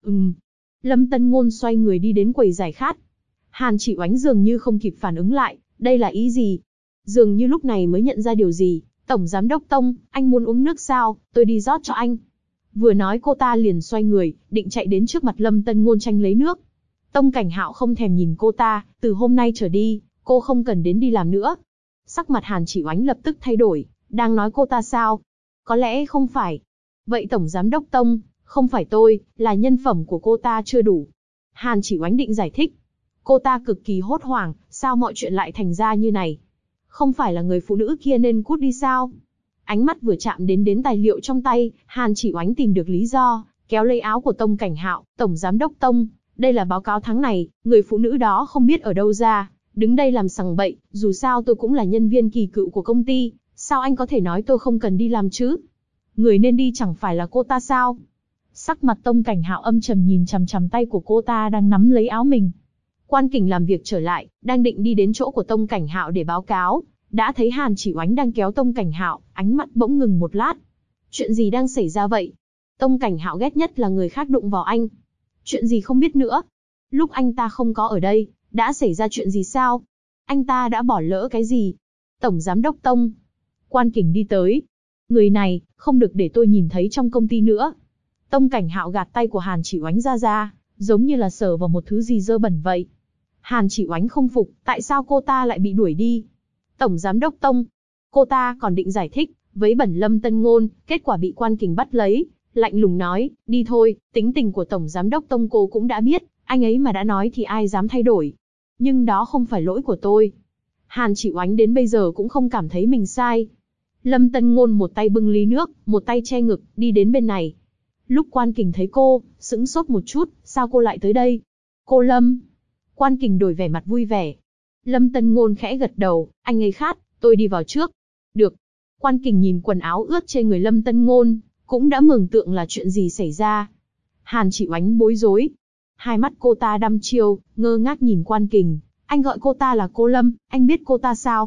Lâm Tân Ngôn xoay người đi đến quầy giải khát. Hàn Chỉ Oánh dường như không kịp phản ứng lại, đây là ý gì? Dường như lúc này mới nhận ra điều gì. Tổng giám đốc Tông, anh muốn uống nước sao, tôi đi rót cho anh. Vừa nói cô ta liền xoay người, định chạy đến trước mặt Lâm Tân Ngôn tranh lấy nước. Tông Cảnh Hạo không thèm nhìn cô ta, từ hôm nay trở đi, cô không cần đến đi làm nữa. Sắc mặt Hàn Chỉ Oánh lập tức thay đổi, đang nói cô ta sao? Có lẽ không phải. Vậy Tổng giám đốc Tông, không phải tôi, là nhân phẩm của cô ta chưa đủ. Hàn Chỉ Oánh định giải thích. Cô ta cực kỳ hốt hoảng, sao mọi chuyện lại thành ra như này? Không phải là người phụ nữ kia nên cút đi sao? Ánh mắt vừa chạm đến tài liệu trong tay, Hàn Chỉ Oánh tìm được lý do, kéo lấy áo của Tông Cảnh Hạo, Tổng giám đốc Tông, đây là báo cáo tháng này, người phụ nữ đó không biết ở đâu ra, đứng đây làm sằng bậy, dù sao tôi cũng là nhân viên kỳ cựu của công ty, sao anh có thể nói tôi không cần đi làm chứ? Người nên đi chẳng phải là cô ta sao? Sắc mặt Tông Cảnh Hạo âm trầm nhìn chằm chằm tay của cô ta đang nắm lấy áo mình. Quan Kình làm việc trở lại, đang định đi đến chỗ của Tông Cảnh Hạo để báo cáo, đã thấy Hàn Chỉ Oánh đang kéo Tông Cảnh Hạo, ánh mắt bỗng ngừng một lát. Chuyện gì đang xảy ra vậy? Tông Cảnh Hạo ghét nhất là người khác đụng vào anh. Chuyện gì không biết nữa? Lúc anh ta không có ở đây, đã xảy ra chuyện gì sao? Anh ta đã bỏ lỡ cái gì? Tổng giám đốc Tông. Quan Kình đi tới. Người này, không được để tôi nhìn thấy trong công ty nữa. Tông Cảnh Hạo gạt tay của Hàn Chỉ Oánh ra, giống như là sờ vào một thứ gì dơ bẩn vậy. Hàn Chỉ Oánh không phục, tại sao cô ta lại bị đuổi đi? Tổng giám đốc Tông. Cô ta còn định giải thích, với bẩn Lâm Tân Ngôn, kết quả bị Quan Kình bắt lấy, lạnh lùng nói, đi thôi, tính tình của Tổng giám đốc Tông cô cũng đã biết, anh ấy mà đã nói thì ai dám thay đổi. Nhưng đó không phải lỗi của tôi. Hàn Chỉ Oánh đến bây giờ cũng không cảm thấy mình sai. Lâm Tân Ngôn một tay bưng ly nước, một tay che ngực, đi đến bên này. Lúc Quan Kình thấy cô, sững sốt một chút, sao cô lại tới đây? Cô Lâm. Quan Kình đổi vẻ mặt vui vẻ. Lâm Tân Ngôn khẽ gật đầu, anh ấy khát, tôi đi vào trước. Được. Quan Kình nhìn quần áo ướt trên người Lâm Tân Ngôn, cũng đã mường tượng là chuyện gì xảy ra. Hàn Chỉ Oánh bối rối. Hai mắt cô ta đăm chiêu, ngơ ngác nhìn Quan Kình. Anh gọi cô ta là cô Lâm, anh biết cô ta sao?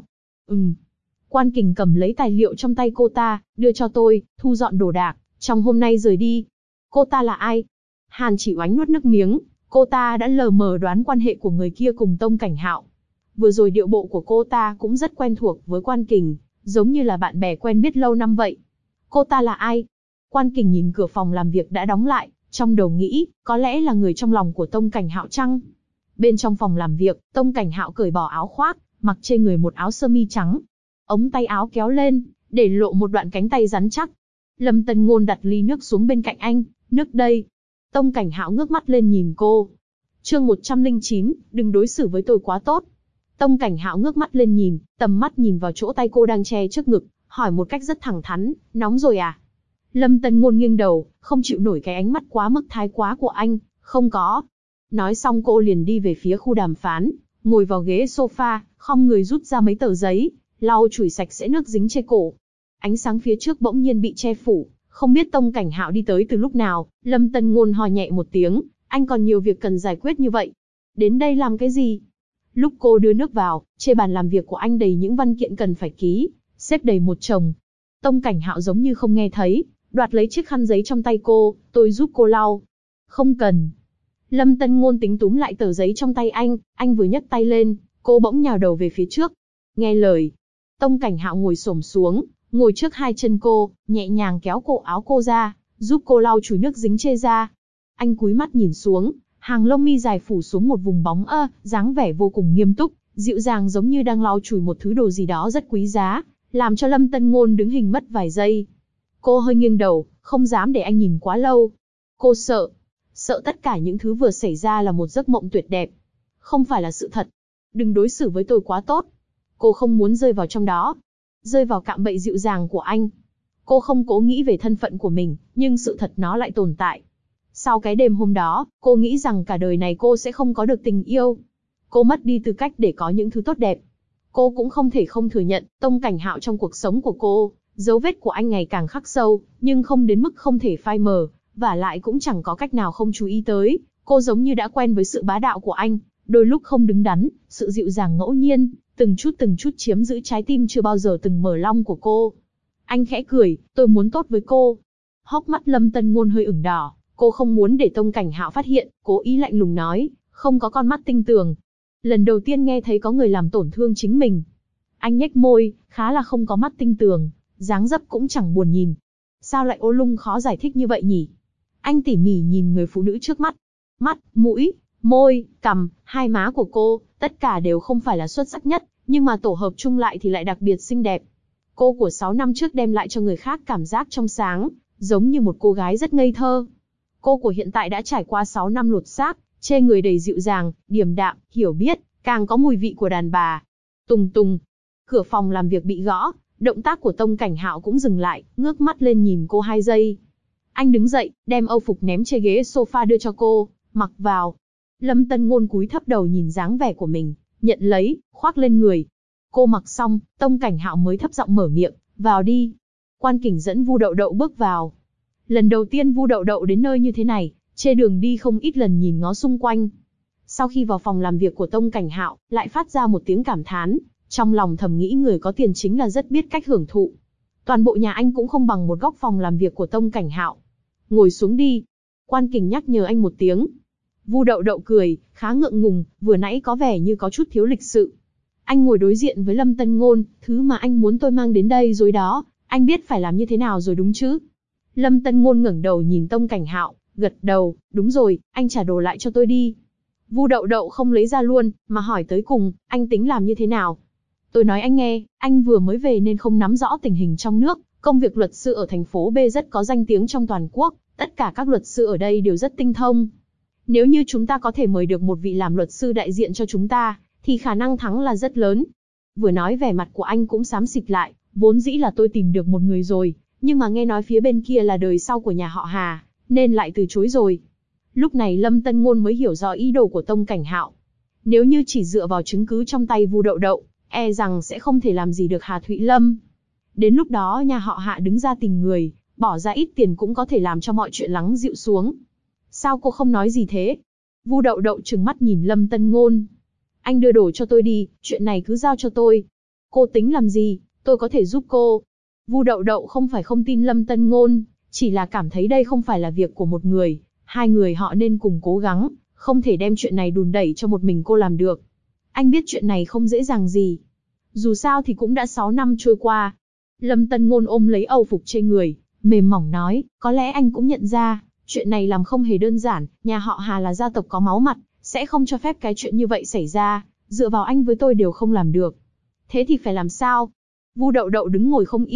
Quan Kình cầm lấy tài liệu trong tay cô ta, đưa cho tôi, thu dọn đồ đạc, trong hôm nay rời đi. Cô ta là ai? Hàn Chỉ Oánh nuốt nước miếng, cô ta đã lờ mờ đoán quan hệ của người kia cùng Tông Cảnh Hạo. Vừa rồi điệu bộ của cô ta cũng rất quen thuộc với Quan Kình, giống như là bạn bè quen biết lâu năm vậy. Cô ta là ai? Quan Kình nhìn cửa phòng làm việc đã đóng lại, trong đầu nghĩ, có lẽ là người trong lòng của Tông Cảnh Hạo chăng? Bên trong phòng làm việc, Tông Cảnh Hạo cởi bỏ áo khoác, mặc trên người một áo sơ mi trắng. Ống tay áo kéo lên, để lộ một đoạn cánh tay rắn chắc. Lâm Tân Ngôn đặt ly nước xuống bên cạnh anh, nước đây. Tông Cảnh Hạo ngước mắt lên nhìn cô. Chương 109, đừng đối xử với tôi quá tốt. Tông Cảnh Hạo ngước mắt lên nhìn, tầm mắt nhìn vào chỗ tay cô đang che trước ngực, hỏi một cách rất thẳng thắn, nóng rồi à? Lâm Tân Ngôn nghiêng đầu, không chịu nổi cái ánh mắt quá mức thái quá của anh, không có. Nói xong cô liền đi về phía khu đàm phán, ngồi vào ghế sofa, khom người rút ra mấy tờ giấy, lau chùi sạch sẽ nước dính trên cổ. Ánh sáng phía trước bỗng nhiên bị che phủ, không biết Tông Cảnh Hạo đi tới từ lúc nào. Lâm Tân Ngôn ho nhẹ một tiếng, anh còn nhiều việc cần giải quyết như vậy. Đến đây làm cái gì? Lúc cô đưa nước vào, trên bàn làm việc của anh đầy những văn kiện cần phải ký, xếp đầy một chồng. Tông Cảnh Hạo giống như không nghe thấy, đoạt lấy chiếc khăn giấy trong tay cô, tôi giúp cô lau. Không cần. Lâm Tân Ngôn tính túm lại tờ giấy trong tay anh vừa nhấc tay lên, cô bỗng nhào đầu về phía trước. Nghe lời. Tông Cảnh Hạo ngồi xổm xuống, ngồi trước hai chân cô, nhẹ nhàng kéo cổ áo cô ra, giúp cô lau chùi nước dính chê ra. Anh cúi mắt nhìn xuống, hàng lông mi dài phủ xuống một vùng bóng dáng vẻ vô cùng nghiêm túc, dịu dàng giống như đang lau chùi một thứ đồ gì đó rất quý giá, làm cho Lâm Tân Ngôn đứng hình mất vài giây. Cô hơi nghiêng đầu, không dám để anh nhìn quá lâu. Cô sợ tất cả những thứ vừa xảy ra là một giấc mộng tuyệt đẹp, không phải là sự thật. Đừng đối xử với tôi quá tốt. Cô không muốn rơi vào trong đó, rơi vào cạm bẫy dịu dàng của anh. Cô không cố nghĩ về thân phận của mình, nhưng sự thật nó lại tồn tại. Sau cái đêm hôm đó, cô nghĩ rằng cả đời này cô sẽ không có được tình yêu. Cô mất đi tư cách để có những thứ tốt đẹp. Cô cũng không thể không thừa nhận, Tông Cảnh Hạo trong cuộc sống của cô, dấu vết của anh ngày càng khắc sâu, nhưng không đến mức không thể phai mờ, và lại cũng chẳng có cách nào không chú ý tới. Cô giống như đã quen với sự bá đạo của anh, đôi lúc không đứng đắn, sự dịu dàng ngẫu nhiên, từng chút chiếm giữ trái tim chưa bao giờ từng mở long của cô. Anh khẽ cười, tôi muốn tốt với cô. Hốc mắt Lâm Tân Ngôn hơi ửng đỏ, cô không muốn để Tông Cảnh Hạo phát hiện, cố ý lạnh lùng nói, không có con mắt tinh tường. Lần đầu tiên nghe thấy có người làm tổn thương chính mình. Anh nhếch môi, khá là không có mắt tinh tường, dáng dấp cũng chẳng buồn nhìn. Sao lại ô lung khó giải thích như vậy nhỉ? Anh tỉ mỉ nhìn người phụ nữ trước mắt. Mắt, mũi, môi, cằm, hai má của cô, tất cả đều không phải là xuất sắc nhất, nhưng mà tổ hợp chung lại thì lại đặc biệt xinh đẹp. Cô của 6 năm trước đem lại cho người khác cảm giác trong sáng, giống như một cô gái rất ngây thơ. Cô của hiện tại đã trải qua 6 năm lột xác, trên người đầy dịu dàng, điềm đạm, hiểu biết, càng có mùi vị của đàn bà. Tùng tùng. Cửa phòng làm việc bị gõ, động tác của Tông Cảnh Hạo cũng dừng lại, ngước mắt lên nhìn cô 2 giây. Anh đứng dậy, đem âu phục ném trên ghế sofa đưa cho cô, mặc vào. Lâm Tân Ngôn cúi thấp đầu nhìn dáng vẻ của mình, nhận lấy, khoác lên người. Cô mặc xong, Tông Cảnh Hạo mới thấp giọng mở miệng, vào đi. Quan Kình dẫn Vu Đậu Đậu bước vào. Lần đầu tiên Vu Đậu Đậu đến nơi như thế này, trên đường đi không ít lần nhìn ngó xung quanh. Sau khi vào phòng làm việc của Tông Cảnh Hạo, lại phát ra một tiếng cảm thán, trong lòng thầm nghĩ người có tiền chính là rất biết cách hưởng thụ. Toàn bộ nhà anh cũng không bằng một góc phòng làm việc của Tông Cảnh Hạo. Ngồi xuống đi. Quan Kình nhắc nhở anh một tiếng. Vu Đậu Đậu cười, khá ngượng ngùng, vừa nãy có vẻ như có chút thiếu lịch sự. Anh ngồi đối diện với Lâm Tân Ngôn, thứ mà anh muốn tôi mang đến đây rồi đó, anh biết phải làm như thế nào rồi đúng chứ? Lâm Tân Ngôn ngẩng đầu nhìn Tông Cảnh Hạo, gật đầu, đúng rồi, anh trả đồ lại cho tôi đi. Vu Đậu Đậu không lấy ra luôn, mà hỏi tới cùng, anh tính làm như thế nào? Tôi nói anh nghe, anh vừa mới về nên không nắm rõ tình hình trong nước, công việc luật sư ở thành phố B rất có danh tiếng trong toàn quốc, tất cả các luật sư ở đây đều rất tinh thông. Nếu như chúng ta có thể mời được một vị làm luật sư đại diện cho chúng ta, thì khả năng thắng là rất lớn. Vừa nói vẻ mặt của anh cũng xám xịt lại, vốn dĩ là tôi tìm được một người rồi, nhưng mà nghe nói phía bên kia là đời sau của nhà họ Hà, nên lại từ chối rồi. Lúc này Lâm Tân Ngôn mới hiểu rõ ý đồ của Tông Cảnh Hạo. Nếu như chỉ dựa vào chứng cứ trong tay Vu Đậu Đậu, e rằng sẽ không thể làm gì được Hà Thụy Lâm. Đến lúc đó nhà họ Hạ đứng ra tìm người, bỏ ra ít tiền cũng có thể làm cho mọi chuyện lắng dịu xuống. Sao cô không nói gì thế? Vu Đậu Đậu trừng mắt nhìn Lâm Tân Ngôn. Anh đưa đồ cho tôi đi, chuyện này cứ giao cho tôi. Cô tính làm gì, tôi có thể giúp cô. Vu Đậu Đậu không phải không tin Lâm Tân Ngôn, chỉ là cảm thấy đây không phải là việc của một người, hai người họ nên cùng cố gắng, không thể đem chuyện này đùn đẩy cho một mình cô làm được. Anh biết chuyện này không dễ dàng gì. Dù sao thì cũng đã 6 năm trôi qua. Lâm Tân Ngôn ôm lấy âu phục trên người, mềm mỏng nói, có lẽ anh cũng nhận ra, chuyện này làm không hề đơn giản, nhà họ Hà là gia tộc có máu mặt, sẽ không cho phép cái chuyện như vậy xảy ra, dựa vào anh với tôi đều không làm được. Thế thì phải làm sao? Vu Đậu Đậu đứng ngồi không yên,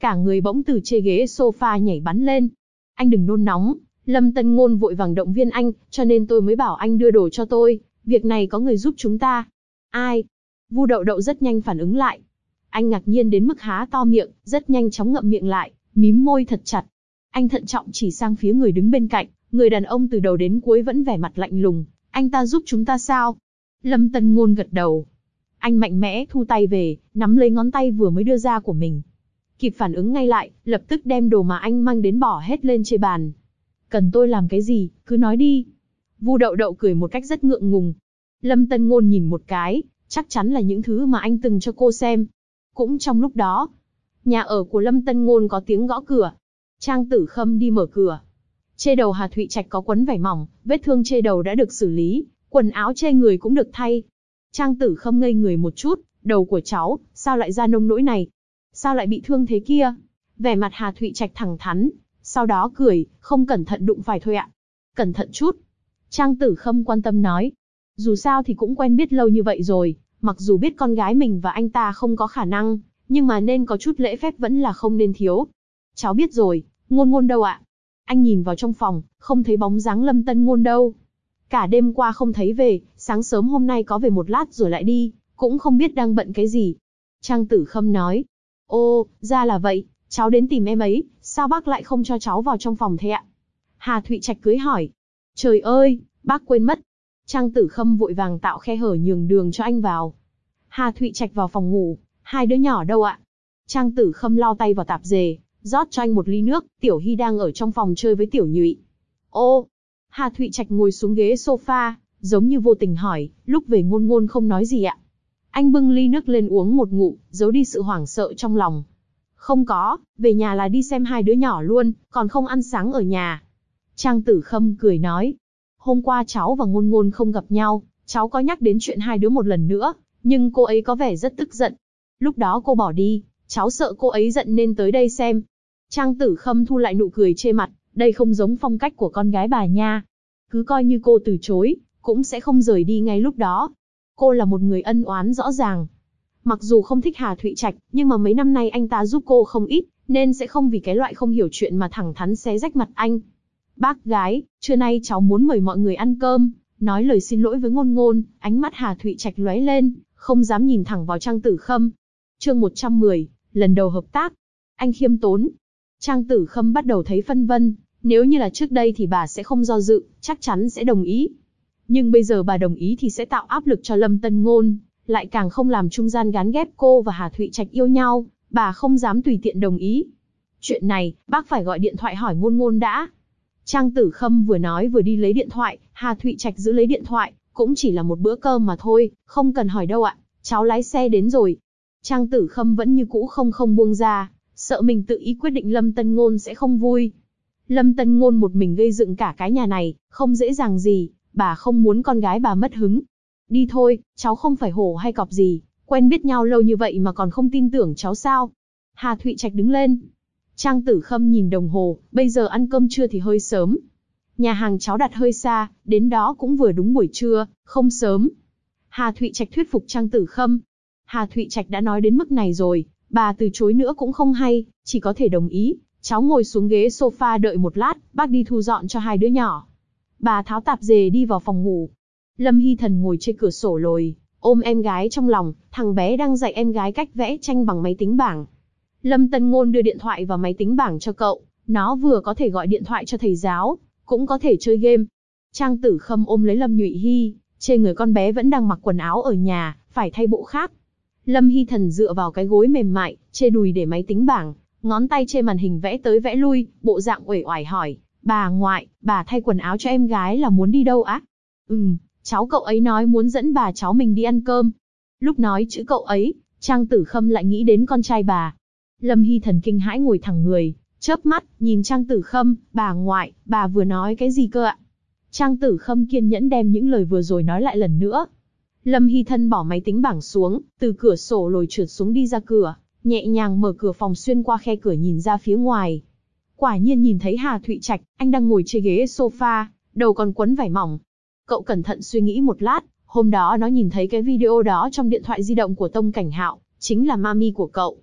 cả người bỗng từ trên ghế sofa nhảy bắn lên. Anh đừng nôn nóng, Lâm Tân Ngôn vội vàng động viên anh, cho nên tôi mới bảo anh đưa đồ cho tôi, việc này có người giúp chúng ta. Ai? Vu Đậu Đậu rất nhanh phản ứng lại. Anh ngạc nhiên đến mức há to miệng, rất nhanh chóng ngậm miệng lại, mím môi thật chặt. Anh thận trọng chỉ sang phía người đứng bên cạnh, người đàn ông từ đầu đến cuối vẫn vẻ mặt lạnh lùng. Anh ta giúp chúng ta sao? Lâm Tân Ngôn gật đầu. Anh mạnh mẽ thu tay về, nắm lấy ngón tay vừa mới đưa ra của mình. Kịp phản ứng ngay lại, lập tức đem đồ mà anh mang đến bỏ hết lên trên bàn. Cần tôi làm cái gì, cứ nói đi. Vu Đậu Đậu cười một cách rất ngượng ngùng. Lâm Tân Ngôn nhìn một cái, chắc chắn là những thứ mà anh từng cho cô xem. Cũng trong lúc đó, nhà ở của Lâm Tân Ngôn có tiếng gõ cửa. Trang Tử Khâm đi mở cửa. Trên đầu Hà Thụy Trạch có quấn vải mỏng, vết thương trên đầu đã được xử lý, quần áo trên người cũng được thay. Trang Tử Khâm ngây người một chút, đầu của cháu, sao lại ra nông nỗi này? Sao lại bị thương thế kia? Vẻ mặt Hà Thụy Trạch thẳng thắn, sau đó cười, không cẩn thận đụng phải thôi ạ. Cẩn thận chút. Trang Tử Khâm quan tâm nói. Dù sao thì cũng quen biết lâu như vậy rồi, mặc dù biết con gái mình và anh ta không có khả năng, nhưng mà nên có chút lễ phép vẫn là không nên thiếu. Cháu biết rồi, Ngôn Ngôn đâu ạ? Anh nhìn vào trong phòng, không thấy bóng dáng Lâm Tân Ngôn đâu. Cả đêm qua không thấy về, sáng sớm hôm nay có về một lát rồi lại đi, cũng không biết đang bận cái gì. Trang Tử Khâm nói. Ô, ra là vậy, cháu đến tìm em ấy, sao bác lại không cho cháu vào trong phòng thế ạ? Hà Thụy Trạch cưới hỏi. Trời ơi, bác quên mất. Trang Tử Khâm vội vàng tạo khe hở nhường đường cho anh vào. Hà Thụy Trạch vào phòng ngủ. Hai đứa nhỏ đâu ạ? Trang Tử Khâm lau tay vào tạp dề, rót cho anh một ly nước. Tiểu Hy đang ở trong phòng chơi với Tiểu Nhụy. Ô, Hà Thụy Trạch ngồi xuống ghế sofa, giống như vô tình hỏi, lúc về Ngôn Ngôn không nói gì ạ? Anh bưng ly nước lên uống một ngụm, giấu đi sự hoảng sợ trong lòng. Không có, về nhà là đi xem hai đứa nhỏ luôn, còn không ăn sáng ở nhà. Trang Tử Khâm cười nói. Hôm qua cháu và Ngôn Ngôn không gặp nhau, cháu có nhắc đến chuyện hai đứa một lần nữa, nhưng cô ấy có vẻ rất tức giận. Lúc đó cô bỏ đi, cháu sợ cô ấy giận nên tới đây xem. Trang Tử Khâm thu lại nụ cười trên mặt, đây không giống phong cách của con gái bà nha. Cứ coi như cô từ chối, cũng sẽ không rời đi ngay lúc đó. Cô là một người ân oán rõ ràng. Mặc dù không thích Hà Thụy Trạch, nhưng mà mấy năm nay anh ta giúp cô không ít, nên sẽ không vì cái loại không hiểu chuyện mà thẳng thắn xé rách mặt anh. Bác gái, trưa nay cháu muốn mời mọi người ăn cơm, nói lời xin lỗi với Ngôn Ngôn. Ánh mắt Hà Thụy Trạch lóe lên, không dám nhìn thẳng vào Trang Tử Khâm. Chương 110, lần đầu hợp tác. Anh khiêm tốn. Trang Tử Khâm bắt đầu thấy phân vân, nếu như là trước đây thì bà sẽ không do dự, chắc chắn sẽ đồng ý. Nhưng bây giờ bà đồng ý thì sẽ tạo áp lực cho Lâm Tân Ngôn, lại càng không làm trung gian gán ghép cô và Hà Thụy Trạch yêu nhau, bà không dám tùy tiện đồng ý. Chuyện này, bác phải gọi điện thoại hỏi Ngôn Ngôn đã. Trang Tử Khâm vừa nói vừa đi lấy điện thoại, Hà Thụy Trạch giữ lấy điện thoại, cũng chỉ là một bữa cơm mà thôi, không cần hỏi đâu ạ, cháu lái xe đến rồi. Trang Tử Khâm vẫn như cũ không buông ra, sợ mình tự ý quyết định Lâm Tân Ngôn sẽ không vui. Lâm Tân Ngôn một mình gây dựng cả cái nhà này, không dễ dàng gì, bà không muốn con gái bà mất hứng. Đi thôi, cháu không phải hổ hay cọp gì, quen biết nhau lâu như vậy mà còn không tin tưởng cháu sao? Hà Thụy Trạch đứng lên. Trang Tử Khâm nhìn đồng hồ, bây giờ ăn cơm trưa thì hơi sớm. Nhà hàng cháu đặt hơi xa, đến đó cũng vừa đúng buổi trưa, không sớm. Hà Thụy Trạch thuyết phục Trang Tử Khâm. Hà Thụy Trạch đã nói đến mức này rồi, bà từ chối nữa cũng không hay, chỉ có thể đồng ý. Cháu ngồi xuống ghế sofa đợi một lát, bác đi thu dọn cho hai đứa nhỏ. Bà tháo tạp dề đi vào phòng ngủ. Lâm Hy Thần ngồi trên cửa sổ lồi, ôm em gái trong lòng, thằng bé đang dạy em gái cách vẽ tranh bằng máy tính bảng. Lâm Tân Ngôn đưa điện thoại vào máy tính bảng cho cậu, nó vừa có thể gọi điện thoại cho thầy giáo, cũng có thể chơi game. Trang Tử Khâm ôm lấy Lâm Nhụy Hy, trên người con bé vẫn đang mặc quần áo ở nhà, phải thay bộ khác. Lâm Hy Thần dựa vào cái gối mềm mại, trên đùi để máy tính bảng, ngón tay trên màn hình vẽ tới vẽ lui, bộ dạng uể oải hỏi, bà ngoại, bà thay quần áo cho em gái là muốn đi đâu á? Cháu cậu ấy nói muốn dẫn bà cháu mình đi ăn cơm. Lúc nói chữ cậu ấy, Trang Tử Khâm lại nghĩ đến con trai bà. Lâm Hy Thần kinh hãi ngồi thẳng người, chớp mắt, nhìn Trang Tử Khâm, bà ngoại, bà vừa nói cái gì cơ ạ? Trang Tử Khâm kiên nhẫn đem những lời vừa rồi nói lại lần nữa. Lâm Hy Thần bỏ máy tính bảng xuống, từ cửa sổ lồi trượt xuống đi ra cửa, nhẹ nhàng mở cửa phòng xuyên qua khe cửa nhìn ra phía ngoài. Quả nhiên nhìn thấy Hà Thụy Trạch, anh đang ngồi trên ghế sofa, đầu còn quấn vải mỏng. Cậu cẩn thận suy nghĩ một lát, hôm đó nó nhìn thấy cái video đó trong điện thoại di động của Tông Cảnh Hạo, chính là mami của cậu.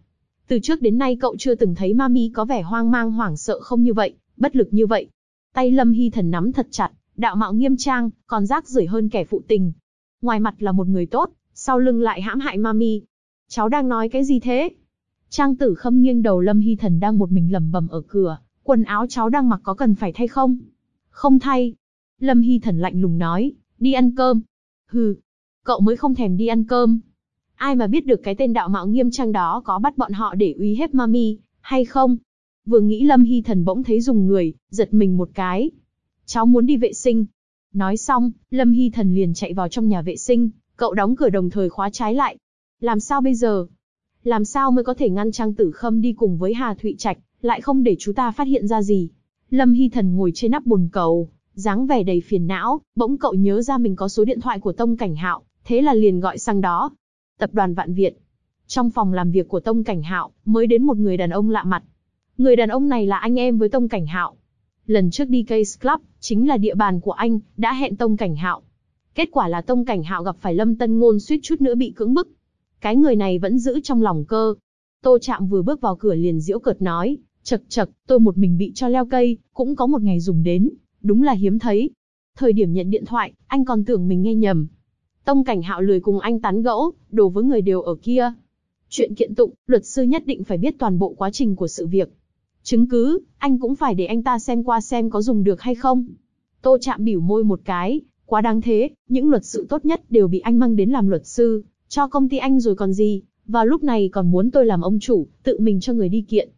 Từ trước đến nay cậu chưa từng thấy Mami có vẻ hoang mang hoảng sợ không như vậy, bất lực như vậy. Tay Lâm Hy Thần nắm thật chặt, đạo mạo nghiêm trang, còn rác rưởi hơn kẻ phụ tình. Ngoài mặt là một người tốt, sau lưng lại hãm hại Mami. Cháu đang nói cái gì thế? Trang Tử Khâm nghiêng đầu Lâm Hy Thần đang một mình lẩm bẩm ở cửa, quần áo cháu đang mặc có cần phải thay không? Không thay. Lâm Hy Thần lạnh lùng nói, đi ăn cơm. Hừ, cậu mới không thèm đi ăn cơm. Ai mà biết được cái tên đạo mạo nghiêm trang đó có bắt bọn họ để uy hiếp Mami, hay không? Vừa nghĩ Lâm Hy Thần bỗng thấy rùng người, giật mình một cái. Cháu muốn đi vệ sinh. Nói xong, Lâm Hy Thần liền chạy vào trong nhà vệ sinh, cậu đóng cửa đồng thời khóa trái lại. Làm sao bây giờ? Làm sao mới có thể ngăn Trang Tử Khâm đi cùng với Hà Thụy Trạch, lại không để chú ta phát hiện ra gì? Lâm Hy Thần ngồi trên nắp bồn cầu, dáng vẻ đầy phiền não, bỗng cậu nhớ ra mình có số điện thoại của Tông Cảnh Hạo, thế là liền gọi sang đó. Tập đoàn Vạn Việt. Trong phòng làm việc của Tông Cảnh Hạo, mới đến một người đàn ông lạ mặt. Người đàn ông này là anh em với Tông Cảnh Hạo. Lần trước đi Case Club, chính là địa bàn của anh, đã hẹn Tông Cảnh Hạo. Kết quả là Tông Cảnh Hạo gặp phải Lâm Tân Ngôn suýt chút nữa bị cưỡng bức. Cái người này vẫn giữ trong lòng cơ. Tô Trạm vừa bước vào cửa liền giễu cợt nói, chậc chậc, tôi một mình bị cho leo cây, cũng có một ngày dùng đến, đúng là hiếm thấy. Thời điểm nhận điện thoại, anh còn tưởng mình nghe nhầm. Tông Cảnh Hạo lười cùng anh tán gẫu, đồ với người đều ở kia. Chuyện kiện tụng, luật sư nhất định phải biết toàn bộ quá trình của sự việc. Chứng cứ, anh cũng phải để anh ta xem qua xem có dùng được hay không. Tô Trạm bỉu môi một cái, quá đáng thế, những luật sư tốt nhất đều bị anh mang đến làm luật sư, cho công ty anh rồi còn gì, vào lúc này còn muốn tôi làm ông chủ, tự mình cho người đi kiện.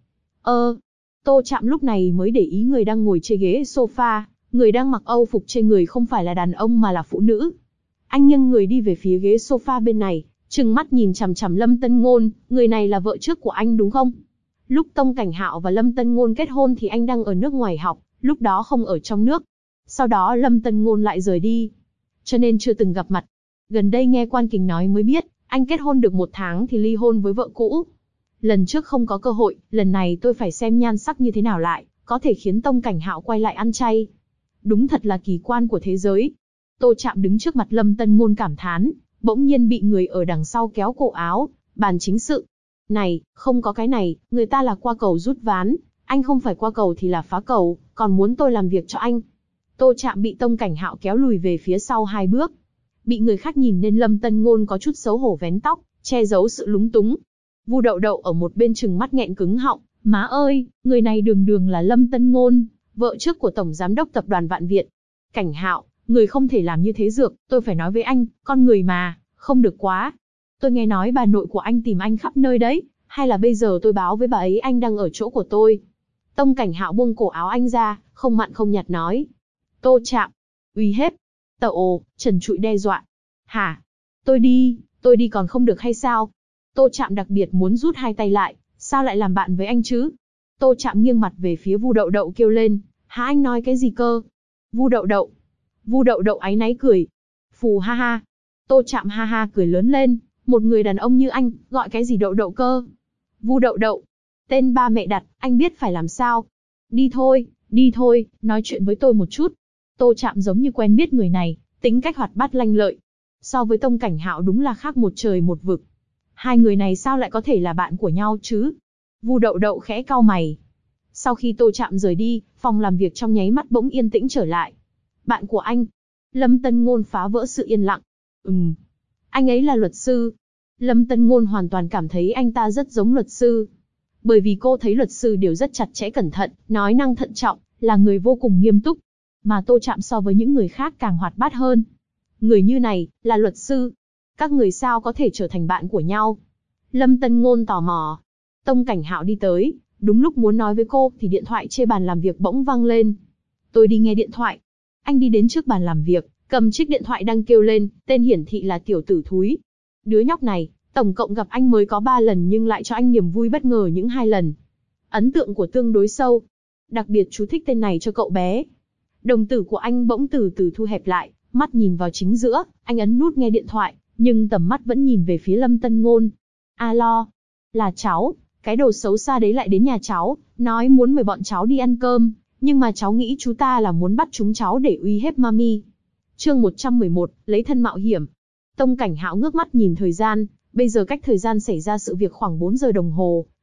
Tô Trạm lúc này mới để ý người đang ngồi trên ghế sofa, người đang mặc Âu phục trên người không phải là đàn ông mà là phụ nữ. Anh nghiêng người đi về phía ghế sofa bên này, trừng mắt nhìn chằm chằm Lâm Tân Ngôn, người này là vợ trước của anh đúng không? Lúc Tông Cảnh Hạo và Lâm Tân Ngôn kết hôn thì anh đang ở nước ngoài học, lúc đó không ở trong nước. Sau đó Lâm Tân Ngôn lại rời đi, cho nên chưa từng gặp mặt. Gần đây nghe Quan Kình nói mới biết, anh kết hôn được 1 tháng thì ly hôn với vợ cũ. Lần trước không có cơ hội, lần này tôi phải xem nhan sắc như thế nào lại, có thể khiến Tông Cảnh Hạo quay lại ăn chay. Đúng thật là kỳ quan của thế giới. Tô Trạm đứng trước mặt Lâm Tân Ngôn cảm thán, bỗng nhiên bị người ở đằng sau kéo cổ áo, bàn chính sự. Này, không có cái này, người ta là qua cầu rút ván, anh không phải qua cầu thì là phá cầu, còn muốn tôi làm việc cho anh. Tô Trạm bị Tông Cảnh Hạo kéo lùi về phía sau 2 bước. Bị người khác nhìn nên Lâm Tân Ngôn có chút xấu hổ vén tóc, che giấu sự lúng túng. Vu Đậu Đậu ở một bên trừng mắt nghẹn cứng họng, má ơi, người này đường đường là Lâm Tân Ngôn, vợ trước của Tổng Giám đốc Tập đoàn Vạn Việt. Cảnh Hạo, người không thể làm như thế dược, tôi phải nói với anh, con người mà, không được quá. Tôi nghe nói bà nội của anh tìm anh khắp nơi đấy, hay là bây giờ tôi báo với bà ấy anh đang ở chỗ của tôi. Tông Cảnh Hạo buông cổ áo anh ra, không mặn không nhạt nói. Tô Trạm, uy hiếp, trần trụi đe dọa. Hả? Tôi đi còn không được hay sao? Tô Trạm đặc biệt muốn rút 2 tay lại, sao lại làm bạn với anh chứ? Tô Trạm nghiêng mặt về phía Vu Đậu Đậu kêu lên, hả anh nói cái gì cơ? Vu Đậu Đậu áy náy cười. Phù ha ha. Tô Trạm ha ha cười lớn lên, một người đàn ông như anh, gọi cái gì Đậu Đậu cơ? Vu Đậu Đậu, tên ba mẹ đặt, anh biết phải làm sao? Đi thôi, nói chuyện với tôi một chút. Tô Trạm giống như quen biết người này, tính cách hoạt bát lanh lợi. So với Tông Cảnh Hạo đúng là khác một trời một vực. Hai người này sao lại có thể là bạn của nhau chứ? Vu Đậu Đậu khẽ cau mày. Sau khi Tô Trạm rời đi, phòng làm việc trong nháy mắt bỗng yên tĩnh trở lại. Bạn của anh? Lâm Tân Ngôn phá vỡ sự yên lặng. Anh ấy là luật sư. Lâm Tân Ngôn hoàn toàn cảm thấy anh ta rất giống luật sư. Bởi vì cô thấy luật sư đều rất chặt chẽ cẩn thận, nói năng thận trọng, là người vô cùng nghiêm túc. Mà Tô Trạm so với những người khác càng hoạt bát hơn. Người như này, là luật sư. Các người sao có thể trở thành bạn của nhau? Lâm Tân Ngôn tò mò. Tông Cảnh Hạo đi tới, đúng lúc muốn nói với cô thì điện thoại trên bàn làm việc bỗng vang lên. Tôi đi nghe điện thoại. Anh đi đến trước bàn làm việc, cầm chiếc điện thoại đang kêu lên, tên hiển thị là tiểu tử thúi. Đứa nhóc này, tổng cộng gặp anh mới có 3 lần nhưng lại cho anh niềm vui bất ngờ những 2 lần. Ấn tượng của tương đối sâu. Đặc biệt chú thích tên này cho cậu bé. Đồng tử của anh bỗng từ từ thu hẹp lại, mắt nhìn vào chính giữa, anh ấn nút nghe điện thoại, nhưng tầm mắt vẫn nhìn về phía Lâm Tân Ngôn. Alo, là cháu, cái đồ xấu xa đấy lại đến nhà cháu, nói muốn mời bọn cháu đi ăn cơm, nhưng mà cháu nghĩ chú ta là muốn bắt chúng cháu để uy hiếp Mami. Chương 111, lấy thân mạo hiểm. Tông Cảnh Hạo ngước mắt nhìn thời gian, bây giờ cách thời gian xảy ra sự việc khoảng 4 giờ đồng hồ,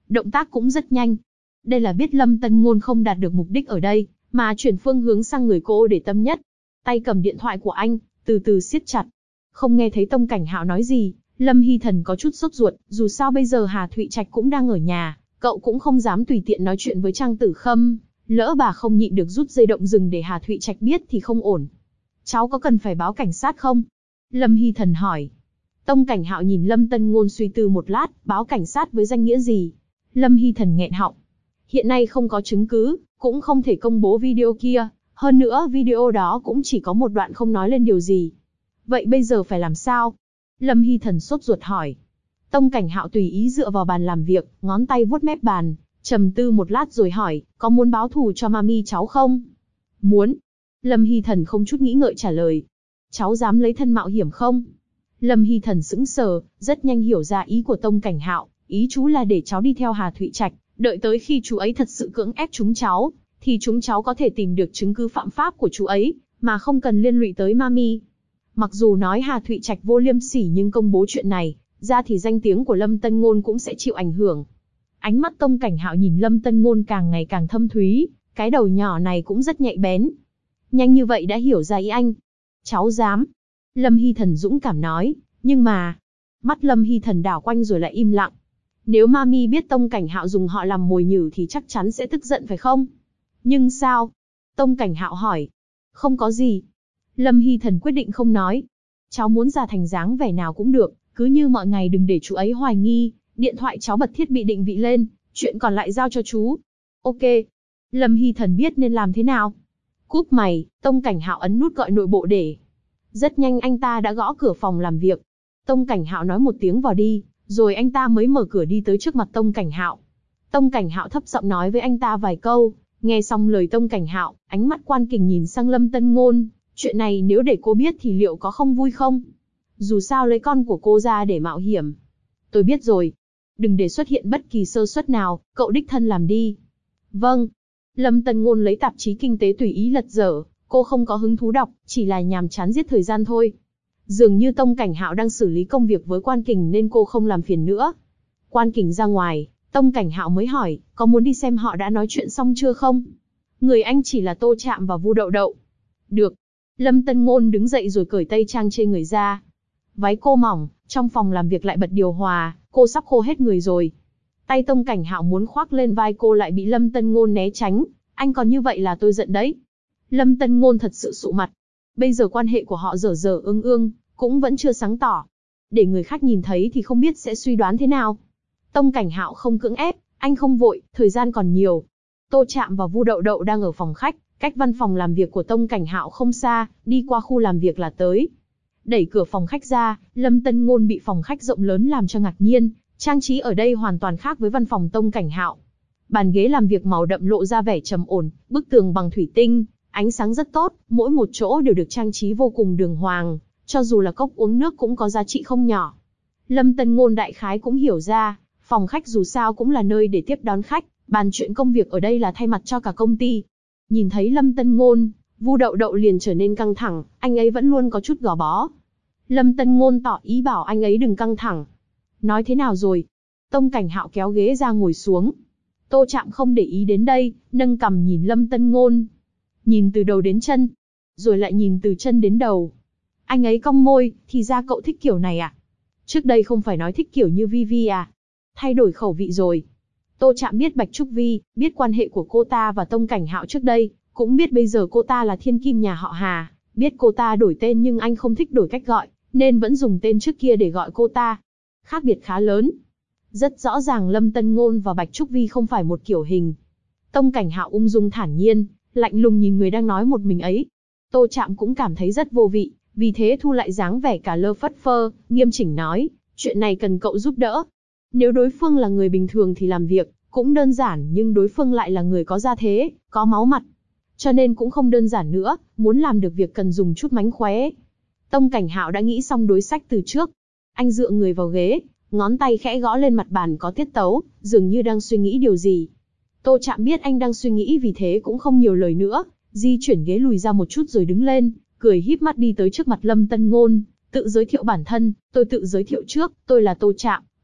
động tác cũng rất nhanh. Đây là biết Lâm Tân Ngôn không đạt được mục đích ở đây, mà chuyển phương hướng sang người cô để tâm nhất. Tay cầm điện thoại của anh, từ từ siết chặt. Không nghe thấy Tông Cảnh Hạo nói gì, Lâm Hy Thần có chút sốt ruột, dù sao bây giờ Hà Thụy Trạch cũng đang ở nhà, cậu cũng không dám tùy tiện nói chuyện với Trang Tử Khâm, lỡ bà không nhịn được rút dây động rừng để Hà Thụy Trạch biết thì không ổn. Cháu có cần phải báo cảnh sát không? Lâm Hy Thần hỏi. Tông Cảnh Hạo nhìn Lâm Tân Ngôn suy tư một lát, báo cảnh sát với danh nghĩa gì? Lâm Hy Thần nghẹn họng. Hiện nay không có chứng cứ, cũng không thể công bố video kia, hơn nữa video đó cũng chỉ có một đoạn không nói lên điều gì. Vậy bây giờ phải làm sao? Lâm Hy Thần sốt ruột hỏi. Tông Cảnh Hạo tùy ý dựa vào bàn làm việc, ngón tay vuốt mép bàn, trầm tư một lát rồi hỏi, có muốn báo thù cho mami cháu không? Muốn. Lâm Hy Thần không chút nghĩ ngợi trả lời. Cháu dám lấy thân mạo hiểm không? Lâm Hy Thần sững sờ, rất nhanh hiểu ra ý của Tông Cảnh Hạo, ý chú là để cháu đi theo Hà Thụy Trạch, đợi tới khi chú ấy thật sự cưỡng ép chúng cháu, thì chúng cháu có thể tìm được chứng cứ phạm pháp của chú ấy, mà không cần liên lụy tới mami. Mặc dù nói Hà Thụy Trạch vô liêm sỉ nhưng công bố chuyện này, ra thì danh tiếng của Lâm Tân Ngôn cũng sẽ chịu ảnh hưởng. Ánh mắt Tông Cảnh Hạo nhìn Lâm Tân Ngôn càng ngày càng thâm thúy, cái đầu nhỏ này cũng rất nhạy bén. Nhanh như vậy đã hiểu ra ý anh. Cháu dám. Lâm Hy Thần dũng cảm nói, nhưng mà... Mắt Lâm Hy Thần đảo quanh rồi lại im lặng. Nếu mami biết Tông Cảnh Hạo dùng họ làm mồi nhử thì chắc chắn sẽ tức giận phải không? Nhưng sao? Tông Cảnh Hạo hỏi. Không có gì. Lâm Hy Thần quyết định không nói. Cháu muốn ra thành dáng vẻ nào cũng được, cứ như mọi ngày đừng để chú ấy hoài nghi. Điện thoại cháu bật thiết bị định vị lên, chuyện còn lại giao cho chú. Ok. Lâm Hy Thần biết nên làm thế nào. Cúp mày, Tông Cảnh Hạo ấn nút gọi nội bộ để. Rất nhanh anh ta đã gõ cửa phòng làm việc. Tông Cảnh Hạo nói một tiếng vào đi, rồi anh ta mới mở cửa đi tới trước mặt Tông Cảnh Hạo. Tông Cảnh Hạo thấp giọng nói với anh ta vài câu, nghe xong lời Tông Cảnh Hạo, ánh mắt Quan Kình nhìn sang Lâm Tân Ngôn, chuyện này nếu để cô biết thì liệu có không vui không? Dù sao lấy con của cô ra để mạo hiểm. Tôi biết rồi. Đừng để xuất hiện bất kỳ sơ suất nào, cậu đích thân làm đi. Vâng. Lâm Tân Ngôn lấy tạp chí kinh tế tùy ý lật dở, cô không có hứng thú đọc, chỉ là nhàm chán giết thời gian thôi. Dường như Tông Cảnh Hạo đang xử lý công việc với Quan Kình nên cô không làm phiền nữa. Quan Kình ra ngoài, Tông Cảnh Hạo mới hỏi, có muốn đi xem họ đã nói chuyện xong chưa không? Người anh chỉ là Tô Trạm và Vu Đậu Đậu. Được. Lâm Tân Ngôn đứng dậy rồi cởi tây trang trên người ra. Váy cô mỏng, trong phòng làm việc lại bật điều hòa, cô sắp khô hết người rồi. Tay Tông Cảnh Hạo muốn khoác lên vai cô lại bị Lâm Tân Ngôn né tránh. Anh còn như vậy là tôi giận đấy. Lâm Tân Ngôn thật sự sụ mặt. Bây giờ quan hệ của họ dở dở ương ương, cũng vẫn chưa sáng tỏ. Để người khác nhìn thấy thì không biết sẽ suy đoán thế nào. Tông Cảnh Hạo không cưỡng ép, anh không vội, thời gian còn nhiều. Tô Trạm và Vu Đậu Đậu đang ở phòng khách, cách văn phòng làm việc của Tông Cảnh Hạo không xa, đi qua khu làm việc là tới. Đẩy cửa phòng khách ra, Lâm Tân Ngôn bị phòng khách rộng lớn làm cho ngạc nhiên, trang trí ở đây hoàn toàn khác với văn phòng Tông Cảnh Hạo. Bàn ghế làm việc màu đậm lộ ra vẻ trầm ổn, bức tường bằng thủy tinh, ánh sáng rất tốt, mỗi một chỗ đều được trang trí vô cùng đường hoàng, cho dù là cốc uống nước cũng có giá trị không nhỏ. Lâm Tân Ngôn đại khái cũng hiểu ra, phòng khách dù sao cũng là nơi để tiếp đón khách, bàn chuyện công việc ở đây là thay mặt cho cả công ty. Nhìn thấy Lâm Tân Ngôn, Vu Đậu Đậu liền trở nên căng thẳng, anh ấy vẫn luôn có chút gò bó. Lâm Tân Ngôn tỏ ý bảo anh ấy đừng căng thẳng. Nói thế nào rồi? Tông Cảnh Hạo kéo ghế ra ngồi xuống. Tô Trạm không để ý đến đây, nâng cằm nhìn Lâm Tân Ngôn. Nhìn từ đầu đến chân, rồi lại nhìn từ chân đến đầu. Anh ấy cong môi, thì ra cậu thích kiểu này à? Trước đây không phải nói thích kiểu như Vi Vi à? Thay đổi khẩu vị rồi. Tô Trạm biết Bạch Trúc Vi, biết quan hệ của cô ta và Tông Cảnh Hạo trước đây, cũng biết bây giờ cô ta là thiên kim nhà họ Hà, biết cô ta đổi tên nhưng anh không thích đổi cách gọi, nên vẫn dùng tên trước kia để gọi cô ta. Khác biệt khá lớn. Rất rõ ràng Lâm Tân Ngôn và Bạch Trúc Vi không phải một kiểu hình. Tông Cảnh Hạo ung dung thản nhiên, lạnh lùng nhìn người đang nói một mình ấy. Tô Trạm cũng cảm thấy rất vô vị, vì thế thu lại dáng vẻ cả lơ phất phơ, nghiêm chỉnh nói, chuyện này cần cậu giúp đỡ. Nếu đối phương là người bình thường thì làm việc cũng đơn giản, nhưng đối phương lại là người có gia thế, có máu mặt. Cho nên cũng không đơn giản nữa, muốn làm được việc cần dùng chút mánh khóe. Tông Cảnh Hạo đã nghĩ xong đối sách từ trước. Anh dựa người vào ghế, ngón tay khẽ gõ lên mặt bàn có tiết tấu, dường như đang suy nghĩ điều gì. Tô Trạm biết anh đang suy nghĩ vì thế cũng không nhiều lời nữa, di chuyển ghế lùi ra một chút rồi đứng lên, cười híp mắt đi tới trước mặt Lâm Tân Ngôn, tự giới thiệu bản thân, tôi tự giới thiệu trước, tôi là Tô Trạm,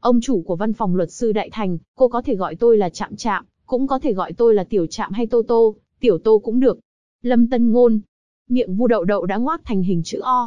Ông chủ của văn phòng luật sư Đại Thành, cô có thể gọi tôi là Trạm Trạm, cũng có thể gọi tôi là Tiểu Trạm hay Tô Tô, Tiểu Tô cũng được. Lâm Tân Ngôn. Miệng Vu Đậu Đậu đã ngoác thành hình chữ O.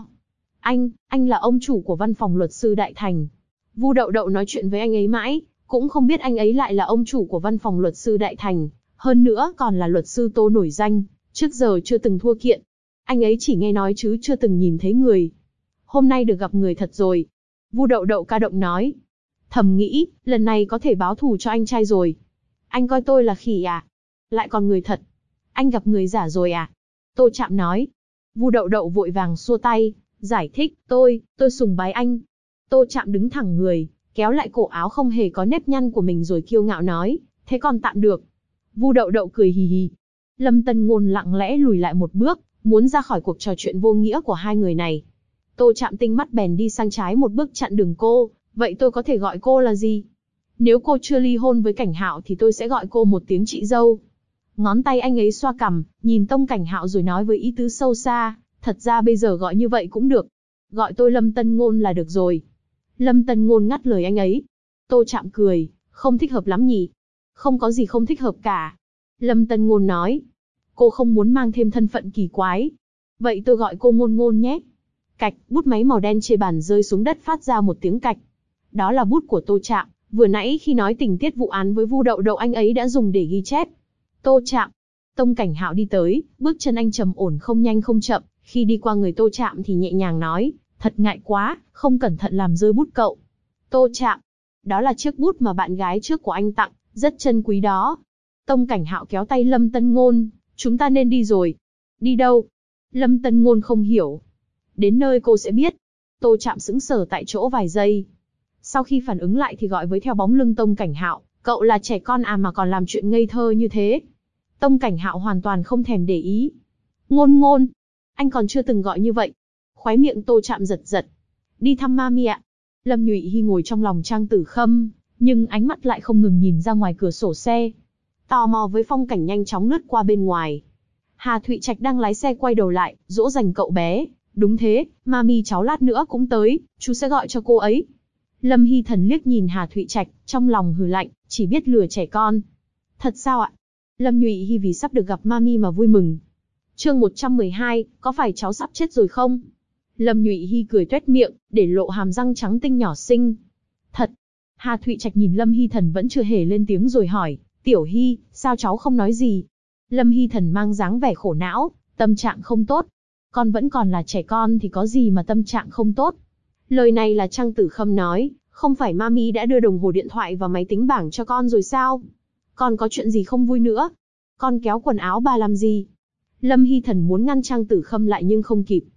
Anh là ông chủ của văn phòng luật sư Đại Thành. Vu Đậu Đậu nói chuyện với anh ấy mãi, cũng không biết anh ấy lại là ông chủ của văn phòng luật sư Đại Thành, hơn nữa còn là luật sư Tô nổi danh, trước giờ chưa từng thua kiện. Anh ấy chỉ nghe nói chứ chưa từng nhìn thấy người. Hôm nay được gặp người thật rồi. Vu Đậu Đậu ca động nói. Thầm nghĩ, lần này có thể báo thù cho anh trai rồi. Anh coi tôi là khỉ à? Lại còn người thật. Anh gặp người giả rồi à? Tô Trạm nói. Vu Đậu Đậu vội vàng xua tay, giải thích, tôi sùng bái anh. Tô Trạm đứng thẳng người, kéo lại cổ áo không hề có nếp nhăn của mình rồi kiêu ngạo nói, thế còn tạm được. Vu Đậu Đậu cười hì hì. Lâm Tân Ngôn lặng lẽ lùi lại một bước, muốn ra khỏi cuộc trò chuyện vô nghĩa của hai người này. Tô Trạm tinh mắt bèn đi sang trái một bước chặn đường cô, vậy tôi có thể gọi cô là gì? Nếu cô chưa ly hôn với Cảnh Hạo thì tôi sẽ gọi cô một tiếng chị dâu. Ngón tay anh ấy xoa cằm, nhìn Tông Cảnh Hạo rồi nói với ý tứ sâu xa, thật ra bây giờ gọi như vậy cũng được. Gọi tôi Lâm Tân Ngôn là được rồi. Lâm Tân Ngôn ngắt lời anh ấy. Tô Trạm cười, không thích hợp lắm nhỉ? Không có gì không thích hợp cả. Lâm Tân Ngôn nói. Cô không muốn mang thêm thân phận kỳ quái. Vậy tôi gọi cô Ngôn Ngôn nhé. Cạch, bút máy màu đen trên bàn rơi xuống đất phát ra một tiếng cạch. Đó là bút của Tô Trạm, vừa nãy khi nói tình tiết vụ án với Vu Đậu Đậu anh ấy đã dùng để ghi chép. Tô Trạm. Tông Cảnh Hạo đi tới, bước chân anh trầm ổn không nhanh không chậm, khi đi qua người Tô Trạm thì nhẹ nhàng nói, thật ngại quá, không cẩn thận làm rơi bút cậu. Tô Trạm. Đó là chiếc bút mà bạn gái trước của anh tặng, rất chân quý đó. Tông Cảnh Hạo kéo tay Lâm Tân Ngôn, chúng ta nên đi rồi. Đi đâu? Lâm Tân Ngôn không hiểu. Đến nơi cô sẽ biết. Tô Trạm sững sờ tại chỗ vài giây. Sau khi phản ứng lại thì gọi với theo bóng lưng Tông Cảnh Hạo, cậu là trẻ con à mà còn làm chuyện ngây thơ như thế. Tông Cảnh Hạo hoàn toàn không thèm để ý. Ngôn Ngôn. Anh còn chưa từng gọi như vậy. Khóe miệng Tô Trạm giật giật. Đi thăm mami ạ. Lâm Nhụy Hy ngồi trong lòng Trang Tử Khâm, nhưng ánh mắt lại không ngừng nhìn ra ngoài cửa sổ xe. Tò mò với phong cảnh nhanh chóng lướt qua bên ngoài. Hà Thụy Trạch đang lái xe quay đầu lại, dỗ dành cậu bé. Đúng thế, mami cháu lát nữa cũng tới, chú sẽ gọi cho cô ấy. Lâm Hy Thần liếc nhìn Hà Thụy Trạch, trong lòng hừ lạnh, chỉ biết lừa trẻ con. Thật sao ạ? Lâm Nhụy Hy vì sắp được gặp mami mà vui mừng. Chương 112, có phải cháu sắp chết rồi không? Lâm Nhụy Hy cười tuét miệng, để lộ hàm răng trắng tinh nhỏ xinh. Thật. Hà Thụy Trạch nhìn Lâm Hy Thần vẫn chưa hề lên tiếng rồi hỏi, Tiểu Hy, sao cháu không nói gì? Lâm Hy Thần mang dáng vẻ khổ não, tâm trạng không tốt. Con vẫn còn là trẻ con thì có gì mà tâm trạng không tốt. Lời này là Trang Tử Khâm nói, không phải mami đã đưa đồng hồ điện thoại và máy tính bảng cho con rồi sao? Con có chuyện gì không vui nữa? Con kéo quần áo bà làm gì? Lâm Hy Thần muốn ngăn Trang Tử Khâm lại nhưng không kịp.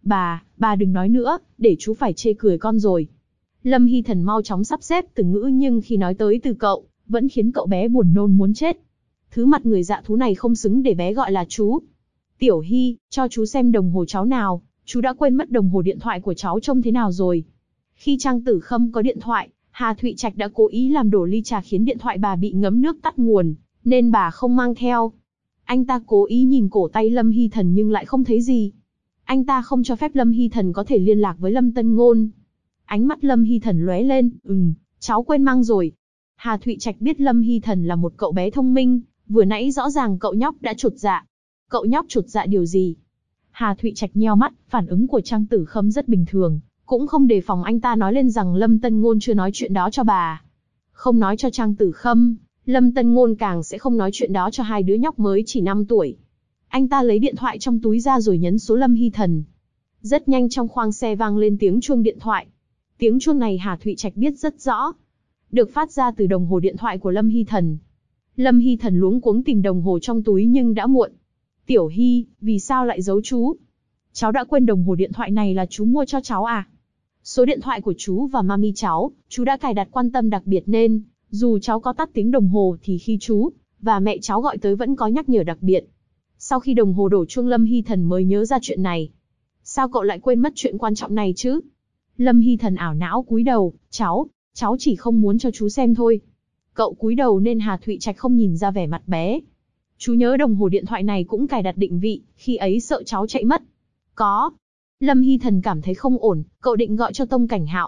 Bà đừng nói nữa, để chú phải chê cười con rồi. Lâm Hy Thần mau chóng sắp xếp từ ngữ nhưng khi nói tới từ cậu, vẫn khiến cậu bé buồn nôn muốn chết. Thứ mặt người dạ thú này không xứng để bé gọi là chú. Tiểu Hy, cho chú xem đồng hồ cháu nào, chú đã quên mất đồng hồ điện thoại của cháu trông thế nào rồi. Khi Trang Tử Khâm có điện thoại, Hà Thụy Trạch đã cố ý làm đổ ly trà khiến điện thoại bà bị ngấm nước tắt nguồn, nên bà không mang theo. Anh ta cố ý nhìn cổ tay Lâm Hy Thần nhưng lại không thấy gì. Anh ta không cho phép Lâm Hy Thần có thể liên lạc với Lâm Tân Ngôn. Ánh mắt Lâm Hy Thần lóe lên, cháu quên mang rồi. Hà Thụy Trạch biết Lâm Hy Thần là một cậu bé thông minh, vừa nãy rõ ràng cậu nhóc đã chột dạ. Cậu nhóc chột dạ điều gì? Hà Thụy Trạch nheo mắt, phản ứng của Trang Tử Khâm rất bình thường, cũng không đề phòng anh ta nói lên rằng Lâm Tân Ngôn chưa nói chuyện đó cho bà. Không nói cho Trang Tử Khâm, Lâm Tân Ngôn càng sẽ không nói chuyện đó cho hai đứa nhóc mới chỉ 5 tuổi. Anh ta lấy điện thoại trong túi ra rồi nhấn số Lâm Hy Thần. Rất nhanh trong khoang xe vang lên tiếng chuông điện thoại. Tiếng chuông này Hà Thụy Trạch biết rất rõ. Được phát ra từ đồng hồ điện thoại của Lâm Hy Thần. Lâm Hy Thần luống cuống tìm đồng hồ trong túi nhưng đã muộn. Tiểu Hy, vì sao lại giấu chú? Cháu đã quên đồng hồ điện thoại này là chú mua cho cháu à? Số điện thoại của chú và mami cháu, chú đã cài đặt quan tâm đặc biệt nên, dù cháu có tắt tiếng đồng hồ thì khi chú và mẹ cháu gọi tới vẫn có nhắc nhở đặc biệt. Sau khi đồng hồ đổ chuông Lâm Hy Thần mới nhớ ra chuyện này. Sao cậu lại quên mất chuyện quan trọng này chứ? Lâm Hy Thần ảo não cúi đầu, cháu chỉ không muốn cho chú xem thôi. Cậu cúi đầu nên Hà Thụy Trạch không nhìn ra vẻ mặt bé. Chú nhớ đồng hồ điện thoại này cũng cài đặt định vị, khi ấy sợ cháu chạy mất. Có. Lâm Hy Thần cảm thấy không ổn, cậu định gọi cho Tông Cảnh Hạo.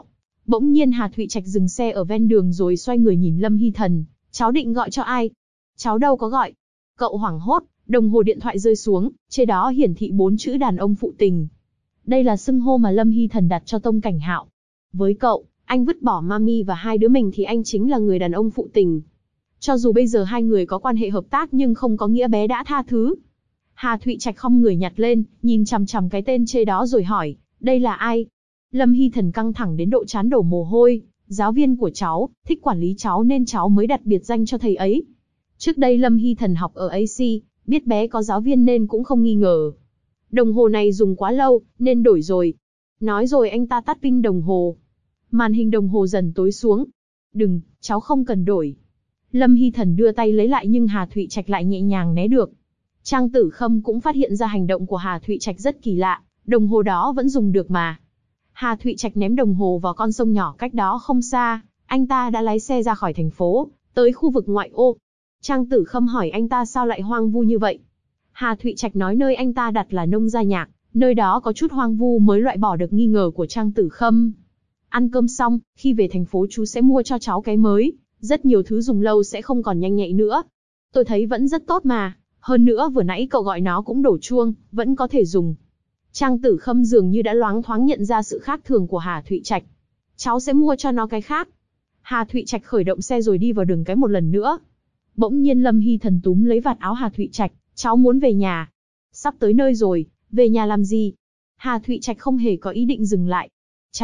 Bỗng nhiên Hà Thụy Trạch dừng xe ở ven đường rồi xoay người nhìn Lâm Hy Thần. Cháu định gọi cho ai? Cháu đâu có gọi. Cậu hoảng hốt, đồng hồ điện thoại rơi xuống, trên đó hiển thị 4 chữ đàn ông phụ tình. Đây là xưng hô mà Lâm Hy Thần đặt cho Tông Cảnh Hạo. Với cậu, anh vứt bỏ Mami và hai đứa mình thì anh chính là người đàn ông phụ tình. Cho dù bây giờ hai người có quan hệ hợp tác nhưng không có nghĩa bé đã tha thứ. Hà Thụy Trạch khom người nhặt lên, nhìn chằm chằm cái tên chê đó rồi hỏi, đây là ai? Lâm Hy Thần căng thẳng đến độ trán đổ mồ hôi, giáo viên của cháu, thích quản lý cháu nên cháu mới đặt biệt danh cho thầy ấy. Trước đây Lâm Hy Thần học ở AC, biết bé có giáo viên nên cũng không nghi ngờ. Đồng hồ này dùng quá lâu, nên đổi rồi. Nói rồi anh ta tắt pin đồng hồ. Màn hình đồng hồ dần tối xuống. Đừng, cháu không cần đổi. Lâm Hy Thần đưa tay lấy lại nhưng Hà Thụy Trạch lại nhẹ nhàng né được. Trang Tử Khâm cũng phát hiện ra hành động của Hà Thụy Trạch rất kỳ lạ, đồng hồ đó vẫn dùng được mà. Hà Thụy Trạch ném đồng hồ vào con sông nhỏ cách đó không xa, anh ta đã lái xe ra khỏi thành phố, tới khu vực ngoại ô. Trang Tử Khâm hỏi anh ta sao lại hoang vu như vậy. Hà Thụy Trạch nói nơi anh ta đặt là Nông Gia Nhạc, nơi đó có chút hoang vu mới loại bỏ được nghi ngờ của Trang Tử Khâm. Ăn cơm xong, khi về thành phố chú sẽ mua cho cháu cái mới, rất nhiều thứ dùng lâu sẽ không còn nhanh nhạy nữa. Tôi thấy vẫn rất tốt mà, hơn nữa vừa nãy cậu gọi nó cũng đổ chuông, vẫn có thể dùng. Trang Tử Khâm dường như đã loáng thoáng nhận ra sự khác thường của Hà Thụy Trạch. Cháu sẽ mua cho nó cái khác. Hà Thụy Trạch khởi động xe rồi đi vào đường cái một lần nữa. Bỗng nhiên Lâm Hy Thần túm lấy vạt áo Hà Thụy Trạch, cháu muốn về nhà. Sắp tới nơi rồi, về nhà làm gì? Hà Thụy Trạch không hề có ý định dừng lại.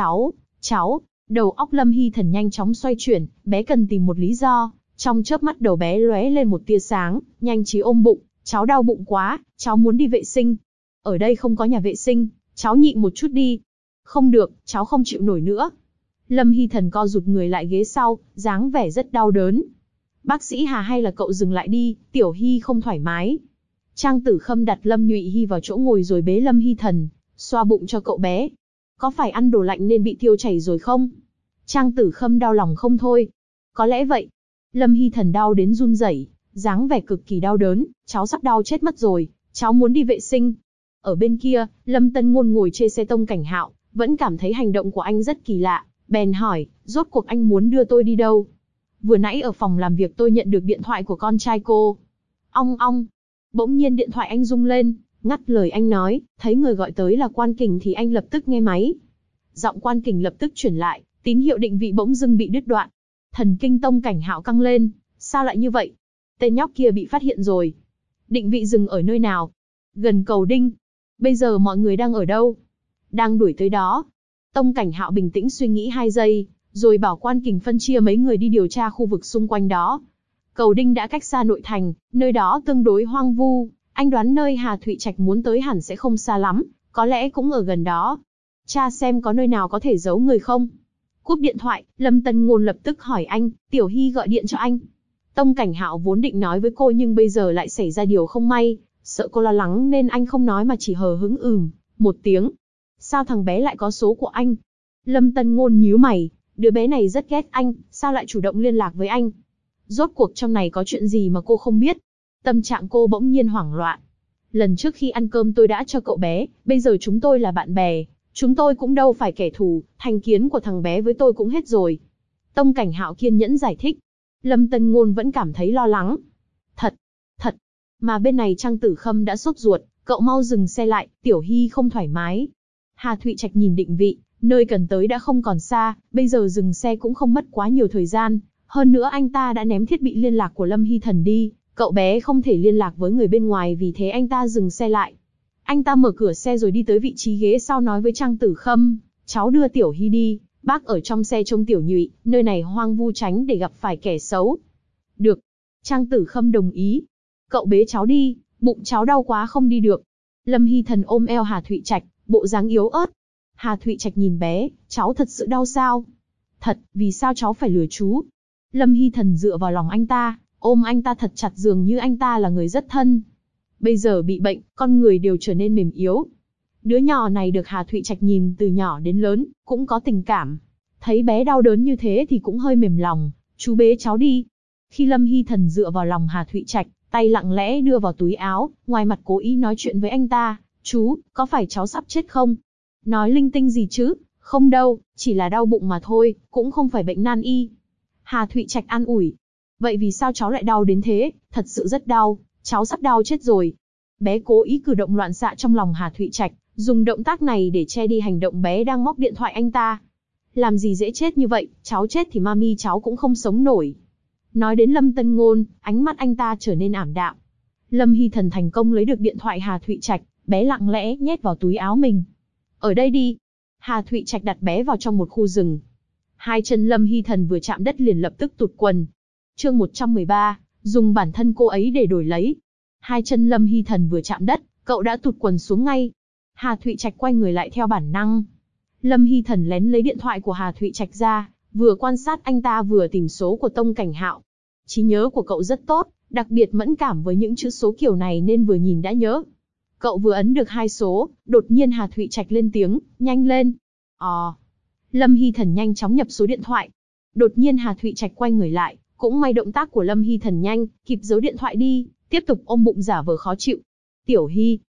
Cháu, đầu óc Lâm Hy Thần nhanh chóng xoay chuyển, bé cần tìm một lý do. Trong chớp mắt đầu bé lóe lên một tia sáng, nhanh trí ôm bụng, cháu đau bụng quá, cháu muốn đi vệ sinh. Ở đây không có nhà vệ sinh, cháu nhịn một chút đi. Không được, cháu không chịu nổi nữa. Lâm Hy Thần co rụt người lại ghế sau, dáng vẻ rất đau đớn. Bác sĩ Hà hay là cậu dừng lại đi, Tiểu Hy không thoải mái. Trang Tử Khâm đặt Lâm Nhụy Hy vào chỗ ngồi rồi bế Lâm Hy Thần, xoa bụng cho cậu bé. Có phải ăn đồ lạnh nên bị tiêu chảy rồi không? Trang Tử Khâm đau lòng không thôi. Có lẽ vậy. Lâm Hy Thần đau đến run rẩy, dáng vẻ cực kỳ đau đớn, cháu sắp đau chết mất rồi, cháu muốn đi vệ sinh. Ở bên kia, Lâm Tân Ngôn ngồi trên xe Tông Cảnh Hạo, vẫn cảm thấy hành động của anh rất kỳ lạ, bèn hỏi, rốt cuộc anh muốn đưa tôi đi đâu? Vừa nãy ở phòng làm việc tôi nhận được điện thoại của con trai cô. Ong ong. Bỗng nhiên điện thoại anh rung lên, ngắt lời anh nói, thấy người gọi tới là Quan Kình thì anh lập tức nghe máy. Giọng Quan Kình lập tức chuyển lại, tín hiệu định vị bỗng dưng bị đứt đoạn. Thần kinh Tông Cảnh Hạo căng lên, sao lại như vậy? Tên nhóc kia bị phát hiện rồi. Định vị dừng ở nơi nào? Gần cầu Đinh. Bây giờ mọi người đang ở đâu? Đang đuổi tới đó. Tông Cảnh Hạo bình tĩnh suy nghĩ 2 giây, rồi bảo Quan Kình phân chia mấy người đi điều tra khu vực xung quanh đó. Cầu Đinh đã cách xa nội thành, nơi đó tương đối hoang vu. Anh đoán nơi Hà Thụy Trạch muốn tới hẳn sẽ không xa lắm, có lẽ cũng ở gần đó. Tra xem có nơi nào có thể giấu người không. Cúp điện thoại, Lâm Tân Ngôn lập tức hỏi anh, Tiểu Hy gọi điện cho anh. Tông Cảnh Hạo vốn định nói với cô nhưng bây giờ lại xảy ra điều không may, sợ cô lo lắng nên anh không nói mà chỉ hờ hững một tiếng. Sao thằng bé lại có số của anh? Lâm Tân Ngôn nhíu mày, đứa bé này rất ghét anh, sao lại chủ động liên lạc với anh? Rốt cuộc trong này có chuyện gì mà cô không biết? Tâm trạng cô bỗng nhiên hoảng loạn. Lần trước khi ăn cơm tôi đã cho cậu bé, bây giờ chúng tôi là bạn bè. Chúng tôi cũng đâu phải kẻ thù, thành kiến của thằng bé với tôi cũng hết rồi. Tông Cảnh Hạo kiên nhẫn giải thích. Lâm Tân Ngôn vẫn cảm thấy lo lắng. Thật. Mà bên này Trang Tử Khâm đã sốt ruột, cậu mau dừng xe lại, Tiểu Hy không thoải mái. Hà Thụy Trạch nhìn định vị, nơi cần tới đã không còn xa, bây giờ dừng xe cũng không mất quá nhiều thời gian. Hơn nữa anh ta đã ném thiết bị liên lạc của Lâm Hy Thần đi, cậu bé không thể liên lạc với người bên ngoài vì thế anh ta dừng xe lại. Anh ta mở cửa xe rồi đi tới vị trí ghế sau nói với Trang Tử Khâm, cháu đưa Tiểu Hy đi, bác ở trong xe trông Tiểu Nhụy, nơi này hoang vu tránh để gặp phải kẻ xấu. Được. Trang Tử Khâm đồng ý. Cậu bế cháu đi, bụng cháu đau quá không đi được. Lâm Hy Thần ôm eo Hà Thụy Trạch, bộ dáng yếu ớt. Hà Thụy Trạch nhìn bé, cháu thật sự đau sao? Thật, vì sao cháu phải lừa chú? Lâm Hy Thần dựa vào lòng anh ta, ôm anh ta thật chặt dường như anh ta là người rất thân. Bây giờ bị bệnh, con người đều trở nên mềm yếu. Đứa nhỏ này được Hà Thụy Trạch nhìn từ nhỏ đến lớn, cũng có tình cảm. Thấy bé đau đớn như thế thì cũng hơi mềm lòng, chú bế cháu đi. Khi Lâm Hy Thần dựa vào lòng Hà Thụy Trạch, tay lặng lẽ đưa vào túi áo, ngoài mặt cố ý nói chuyện với anh ta, chú, có phải cháu sắp chết không? Nói linh tinh gì chứ, Không đâu, chỉ là đau bụng mà thôi, cũng không phải bệnh nan y. Hà Thụy Trạch an ủi. Vậy vì sao cháu lại đau đến thế? Thật sự rất đau, cháu sắp đau chết rồi. Bé cố ý cử động loạn xạ trong lòng Hà Thụy Trạch, dùng động tác này để che đi hành động bé đang móc điện thoại anh ta. Làm gì dễ chết như vậy, cháu chết thì mami cháu cũng không sống nổi. Nói đến Lâm Tân Ngôn, ánh mắt anh ta trở nên ảm đạm. Lâm Hy Thần thành công lấy được điện thoại Hà Thụy Trạch, bé lặng lẽ nhét vào túi áo mình. Ở đây đi. Hà Thụy Trạch đặt bé vào trong một khu rừng. Hai chân Lâm Hy Thần vừa chạm đất liền lập tức tụt quần. Chương 113, dùng bản thân cô ấy để đổi lấy. Hai chân Lâm Hy Thần vừa chạm đất, cậu đã tụt quần xuống ngay. Hà Thụy Trạch quay người lại theo bản năng. Lâm Hy Thần lén lấy điện thoại của Hà Thụy Trạch ra, vừa quan sát anh ta vừa tìm số của Tông Cảnh Hạo. Trí nhớ của cậu rất tốt, đặc biệt mẫn cảm với những chữ số kiểu này nên vừa nhìn đã nhớ. Cậu vừa ấn được 2 số, đột nhiên Hà Thụy Trạch lên tiếng, nhanh lên. Lâm Hy Thần nhanh chóng nhập số điện thoại. Đột nhiên Hà Thụy Trạch quay người lại, cũng may động tác của Lâm Hy Thần nhanh, kịp giấu điện thoại đi, tiếp tục ôm bụng giả vờ khó chịu. Tiểu Hy.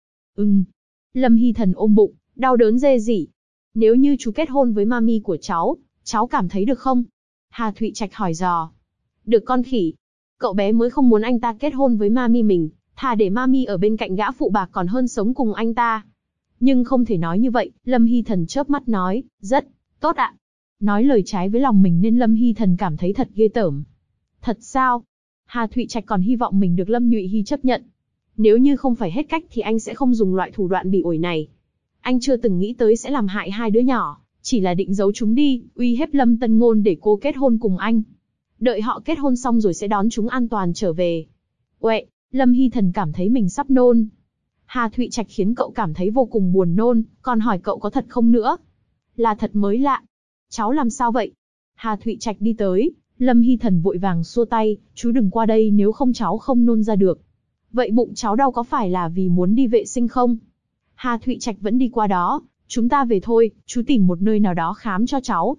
Lâm Hy Thần ôm bụng, đau đớn rê rỉ. Nếu như chú kết hôn với mami của cháu cảm thấy được không? Hà Thụy Trạch hỏi dò. Được con khỉ. Cậu bé mới không muốn anh ta kết hôn với mami mình, thà để mami ở bên cạnh gã phụ bạc còn hơn sống cùng anh ta. Nhưng không thể nói như vậy, Lâm Hy Thần chớp mắt nói, rất tốt ạ. Nói lời trái với lòng mình nên Lâm Hy Thần cảm thấy thật ghê tởm. Thật sao? Hà Thụy Trạch còn hy vọng mình được Lâm Nhụy Hy chấp nhận. Nếu như không phải hết cách thì anh sẽ không dùng loại thủ đoạn bị ổi này. Anh chưa từng nghĩ tới sẽ làm hại hai đứa nhỏ, chỉ là định giấu chúng đi, uy hiếp Lâm Tân Ngôn để cô kết hôn cùng anh. Đợi họ kết hôn xong rồi sẽ đón chúng an toàn trở về. Uệ, Lâm Hy Thần cảm thấy mình sắp nôn. Hà Thụy Trạch khiến cậu cảm thấy vô cùng buồn nôn, còn hỏi cậu có thật không nữa. Là thật mới lạ. Cháu làm sao vậy? Hà Thụy Trạch đi tới, Lâm Hy Thần vội vàng xua tay, chú đừng qua đây nếu không cháu không nôn ra được. Vậy bụng cháu đau có phải là vì muốn đi vệ sinh không? Hà Thụy Trạch vẫn đi qua đó, chúng ta về thôi, chú tìm một nơi nào đó khám cho cháu.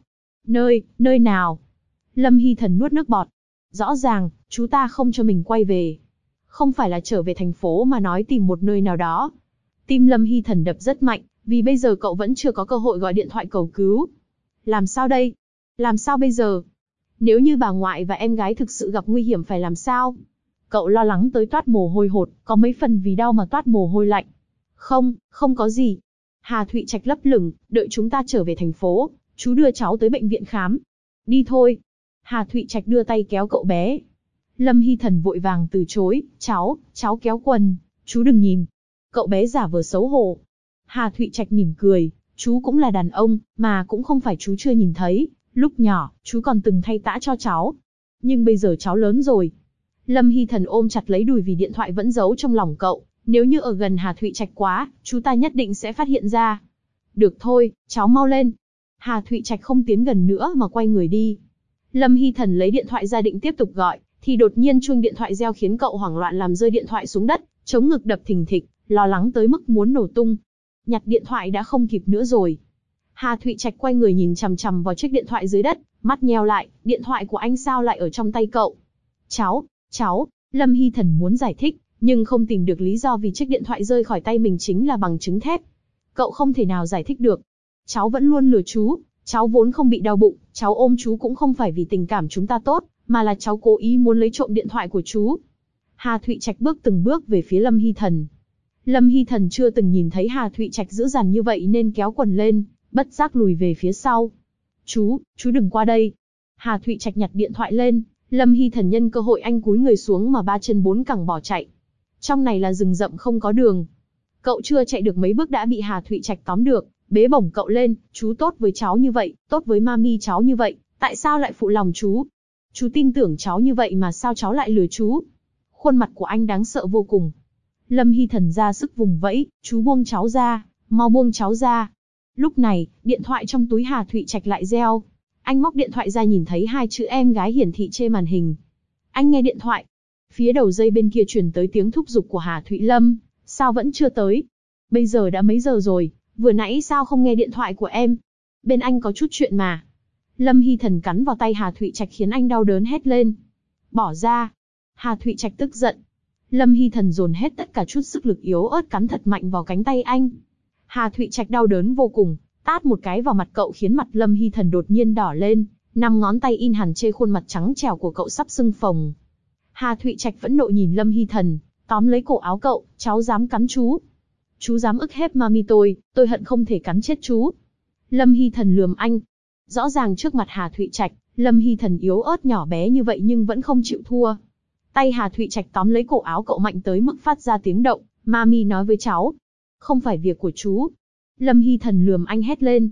Nơi nào? Lâm Hy Thần nuốt nước bọt. Rõ ràng, chú ta không cho mình quay về. Không phải là trở về thành phố mà nói tìm một nơi nào đó. Tim Lâm Hy Thần đập rất mạnh, vì bây giờ cậu vẫn chưa có cơ hội gọi điện thoại cầu cứu. Làm sao đây? Làm sao bây giờ? Nếu như bà ngoại và em gái thực sự gặp nguy hiểm phải làm sao? Cậu lo lắng tới toát mồ hôi hột, có mấy phần vì đau mà toát mồ hôi lạnh. Không có gì. Hà Thụy Trạch lấp lửng, đợi chúng ta trở về thành phố, chú đưa cháu tới bệnh viện khám. Đi thôi. Hà Thụy Trạch đưa tay kéo cậu bé. Lâm Hy Thần vội vàng từ chối, cháu kéo quần, chú đừng nhìn. Cậu bé giả vờ xấu hổ. Hà Thụy Trạch mỉm cười, chú cũng là đàn ông, mà cũng không phải chú chưa nhìn thấy, lúc nhỏ, chú còn từng thay tã cho cháu. Nhưng bây giờ cháu lớn rồi. Lâm Hy Thần ôm chặt lấy đùi vì điện thoại vẫn giấu trong lòng cậu, nếu như ở gần Hà Thụy Trạch quá, chú ta nhất định sẽ phát hiện ra. Được thôi, cháu mau lên. Hà Thụy Trạch không tiến gần nữa mà quay người đi. Lâm Hy Thần lấy điện thoại ra định tiếp tục gọi, thì đột nhiên chuông điện thoại reo khiến cậu hoảng loạn làm rơi điện thoại xuống đất, chống ngực đập thình thịch, lo lắng tới mức muốn nổ tung. Nhặt điện thoại đã không kịp nữa rồi. Hà Thụy Trạch quay người nhìn chằm chằm vào chiếc điện thoại dưới đất, mắt nheo lại, điện thoại của anh sao lại ở trong tay cậu? Cháu, Lâm Hy Thần muốn giải thích, nhưng không tìm được lý do vì chiếc điện thoại rơi khỏi tay mình chính là bằng chứng thép. Cậu không thể nào giải thích được. Cháu vẫn luôn lừa chú, cháu vốn không bị đau bụng, cháu ôm chú cũng không phải vì tình cảm chúng ta tốt, mà là cháu cố ý muốn lấy trộm điện thoại của chú. Hà Thụy Trạch bước từng bước về phía Lâm Hy Thần. Lâm Hy Thần chưa từng nhìn thấy Hà Thụy Trạch dữ dằn như vậy nên kéo quần lên, bất giác lùi về phía sau. Chú đừng qua đây. Hà Thụy Trạch nhặt điện thoại lên, Lâm Hy Thần nhân cơ hội anh cúi người xuống mà 3 chân 4 cẳng bỏ chạy. Trong này là rừng rậm không có đường. Cậu chưa chạy được mấy bước đã bị Hà Thụy Trạch tóm được, bế bổng cậu lên, chú tốt với cháu như vậy, tốt với mami cháu như vậy, tại sao lại phụ lòng chú? Chú tin tưởng cháu như vậy mà sao cháu lại lừa chú? Khuôn mặt của anh đáng sợ vô cùng. Lâm Hy Thần ra sức vùng vẫy, chú buông cháu ra, mau buông cháu ra. Lúc này, điện thoại trong túi Hà Thụy Trạch lại reo. Anh móc điện thoại ra nhìn thấy 2 chữ em gái hiển thị trên màn hình. Anh nghe điện thoại. Phía đầu dây bên kia truyền tới tiếng thúc giục của Hà Thụy Lâm. Sao vẫn chưa tới? Bây giờ đã mấy giờ rồi, vừa nãy sao không nghe điện thoại của em? Bên anh có chút chuyện mà. Lâm Hy Thần cắn vào tay Hà Thụy Trạch khiến anh đau đớn hét lên. Bỏ ra. Hà Thụy Trạch tức giận. Lâm Hy Thần dồn hết tất cả chút sức lực yếu ớt cắn thật mạnh vào cánh tay anh. Hà Thụy Trạch đau đớn vô cùng, Tát một cái vào mặt cậu khiến mặt Lâm Hy Thần đột nhiên đỏ lên, 5 ngón tay in hẳn trên khuôn mặt trắng trẻo của cậu sắp sưng phồng. Hà Thụy Trạch phẫn nộ nhìn Lâm Hy Thần, tóm lấy cổ áo cậu, cháu dám cắn chú. Chú dám ức hiếp mami tôi hận không thể cắn chết chú. Lâm Hy Thần lườm anh. Rõ ràng trước mặt Hà Thụy Trạch, Lâm Hy Thần yếu ớt nhỏ bé như vậy nhưng vẫn không chịu thua. Tay Hà Thụy Trạch tóm lấy cổ áo cậu mạnh tới mức phát ra tiếng động, mami nói với cháu. Không phải việc của chú. Lâm Hy Thần lườm anh hét lên.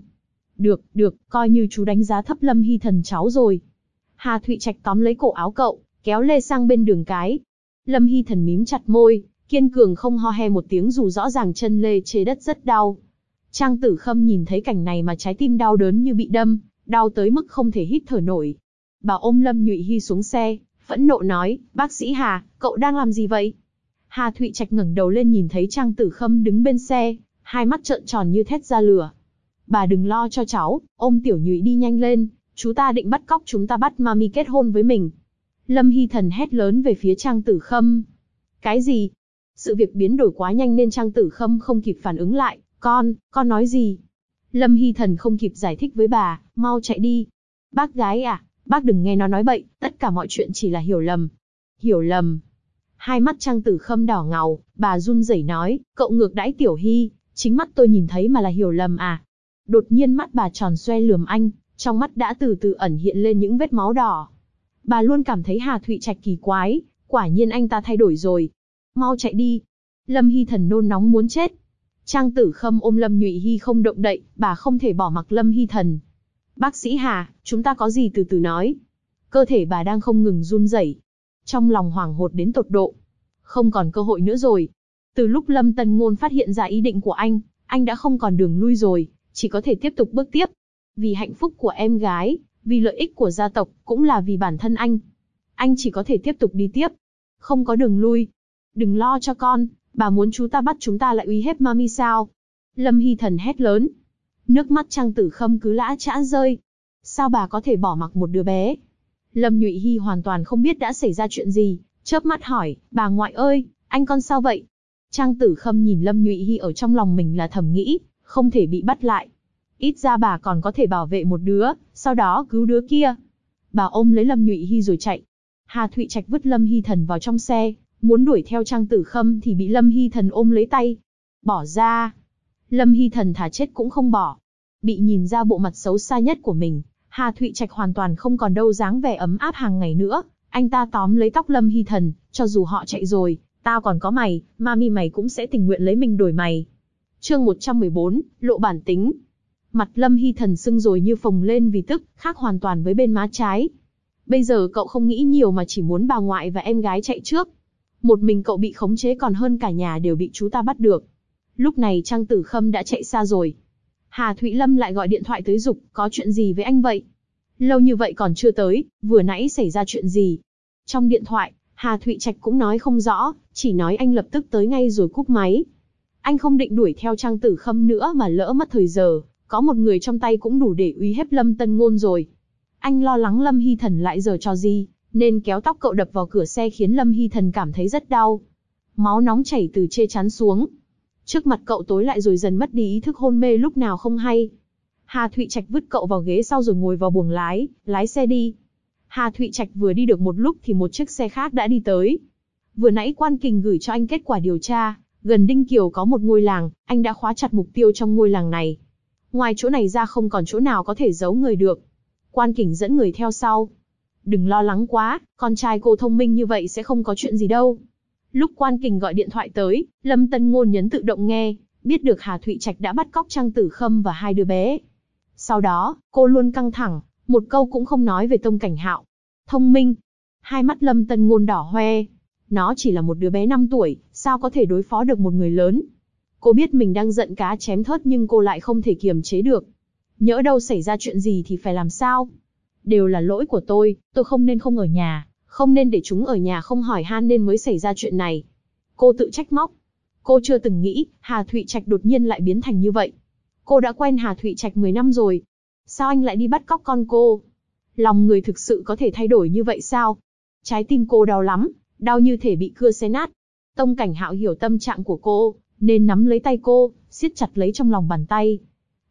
Được, coi như chú đánh giá thấp Lâm Hy Thần cháu rồi. Hà Thụy Trạch tóm lấy cổ áo cậu, kéo lê sang bên đường cái. Lâm Hy Thần mím chặt môi, kiên cường không ho he một tiếng dù rõ ràng chân lê trên đất rất đau. Trang Tử Khâm nhìn thấy cảnh này mà trái tim đau đớn như bị đâm, đau tới mức không thể hít thở nổi. Bà ôm Lâm Nhụy Hy xuống xe, phẫn nộ nói, bác sĩ Hà, cậu đang làm gì vậy? Hà Thụy Trạch ngẩng đầu lên nhìn thấy Trang Tử Khâm đứng bên xe, hai mắt trợn tròn như thét ra lửa. Bà đừng lo cho cháu, ôm Tiểu Nhụy đi nhanh lên, chú ta định bắt cóc chúng ta bắt mami kết hôn với mình. Lâm Hy Thần hét lớn về phía Trang Tử Khâm. Cái gì? Sự việc biến đổi quá nhanh nên Trang Tử Khâm không kịp phản ứng lại. Con nói gì? Lâm Hy Thần không kịp giải thích với bà, mau chạy đi. Bác gái à, bác đừng nghe nó nói bậy, tất cả mọi chuyện chỉ là hiểu lầm. Hiểu lầm. Hai mắt Trang Tử Khâm đỏ ngầu, bà run rẩy nói, cậu ngược đãi Tiểu Hy, chính mắt tôi nhìn thấy mà là hiểu lầm à? Đột nhiên mắt bà tròn xoe lườm anh, trong mắt đã từ từ ẩn hiện lên những vết máu đỏ. Bà luôn cảm thấy Hà Thụy Trạch kỳ quái, quả nhiên anh ta thay đổi rồi. Mau chạy đi. Lâm Hy Thần nôn nóng muốn chết. Trang Tử Khâm ôm Lâm Nhụy Hy không động đậy, bà không thể bỏ mặc Lâm Hy Thần. Bác sĩ Hà, chúng ta có gì từ từ nói. Cơ thể bà đang không ngừng run rẩy, trong lòng hoảng hốt đến tột độ. Không còn cơ hội nữa rồi. Từ lúc Lâm Tân Ngôn phát hiện ra ý định của anh đã không còn đường lui rồi, chỉ có thể tiếp tục bước tiếp. Vì hạnh phúc của em gái, vì lợi ích của gia tộc, cũng là vì bản thân anh chỉ có thể tiếp tục đi tiếp. Không có đường lui. Đừng lo cho con, bà muốn chú ta bắt chúng ta lại uy hiếp mami sao? Lâm Hy Thần hét lớn. Nước mắt Trang Tử Khâm cứ lã chã rơi. Sao bà có thể bỏ mặc một đứa bé? Lâm Nhụy Hy hoàn toàn không biết đã xảy ra chuyện gì, chớp mắt hỏi, bà ngoại ơi, anh con sao vậy? Trang Tử Khâm nhìn Lâm Nhụy Hy ở trong lòng mình là thầm nghĩ, không thể bị bắt lại. Ít ra bà còn có thể bảo vệ một đứa, sau đó cứu đứa kia. Bà ôm lấy Lâm Nhụy Hy rồi chạy. Hà Thụy Trạch vứt Lâm Hy Thần vào trong xe, muốn đuổi theo Trang Tử Khâm thì bị Lâm Hy Thần ôm lấy tay. Bỏ ra. Lâm Hy Thần thà chết cũng không bỏ. Bị nhìn ra bộ mặt xấu xa nhất của mình, Hà Thụy Trạch hoàn toàn không còn đâu dáng vẻ ấm áp hàng ngày nữa. Anh ta tóm lấy tóc Lâm Hy Thần, cho dù họ chạy rồi, tao còn có mày, mami mày cũng sẽ tình nguyện lấy mình đổi mày. Chương 114, lộ bản tính. Mặt Lâm Hy Thần sưng rồi như phồng lên vì tức, khác hoàn toàn với bên má trái. Bây giờ cậu không nghĩ nhiều mà chỉ muốn bà ngoại và em gái chạy trước. Một mình cậu bị khống chế còn hơn cả nhà đều bị chú ta bắt được. Lúc này Trang Tử Khâm đã chạy xa rồi. Hà Thụy Lâm lại gọi điện thoại tới giục, có chuyện gì với anh vậy? Lâu như vậy còn chưa tới, vừa nãy xảy ra chuyện gì? Trong điện thoại, Hà Thụy Trạch cũng nói không rõ, chỉ nói anh lập tức tới ngay rồi cúp máy. Anh không định đuổi theo Trang Tử Khâm nữa mà lỡ mất thời giờ, có một người trong tay cũng đủ để uy hiếp Lâm Tân Ngôn rồi. Anh lo lắng Lâm Hy Thần lại giở trò gì, nên kéo tóc cậu đập vào cửa xe khiến Lâm Hy Thần cảm thấy rất đau. Máu nóng chảy từ chê chắn xuống. Trước mặt cậu tối lại rồi dần mất đi ý thức hôn mê lúc nào không hay. Hà Thụy Trạch vứt cậu vào ghế sau rồi ngồi vào buồng lái xe đi. Hà Thụy Trạch vừa đi được một lúc thì một chiếc xe khác đã đi tới. Vừa nãy Quan Kình gửi cho anh kết quả điều tra, gần Đinh Kiều có một ngôi làng, anh đã khóa chặt mục tiêu trong ngôi làng này. Ngoài chỗ này ra không còn chỗ nào có thể giấu người được. Quan Kình dẫn người theo sau. Đừng lo lắng quá, con trai cô thông minh như vậy sẽ không có chuyện gì đâu. Lúc Quan Kình gọi điện thoại tới, Lâm Tân Ngôn nhấn tự động nghe, biết được Hà Thụy Trạch đã bắt cóc Trang Tử Khâm và hai đứa bé. Sau đó, cô luôn căng thẳng, một câu cũng không nói về Tông Cảnh Hạo. Thông minh. Hai mắt Lâm Tân Ngôn đỏ hoe. Nó chỉ là một đứa bé 5 tuổi, sao có thể đối phó được một người lớn. Cô biết mình đang giận cá chém thớt nhưng cô lại không thể kiềm chế được. Nhỡ đâu xảy ra chuyện gì thì phải làm sao? Đều là lỗi của tôi không nên không ở nhà, không nên để chúng ở nhà không hỏi han nên mới xảy ra chuyện này. Cô tự trách móc. Cô chưa từng nghĩ, Hà Thụy Trạch đột nhiên lại biến thành như vậy. Cô đã quen Hà Thụy Trạch 10 năm rồi. Sao anh lại đi bắt cóc con cô? Lòng người thực sự có thể thay đổi như vậy sao? Trái tim cô đau lắm, đau như thể bị cưa xé nát. Tông Cảnh Hạo hiểu tâm trạng của cô, nên nắm lấy tay cô, siết chặt lấy trong lòng bàn tay.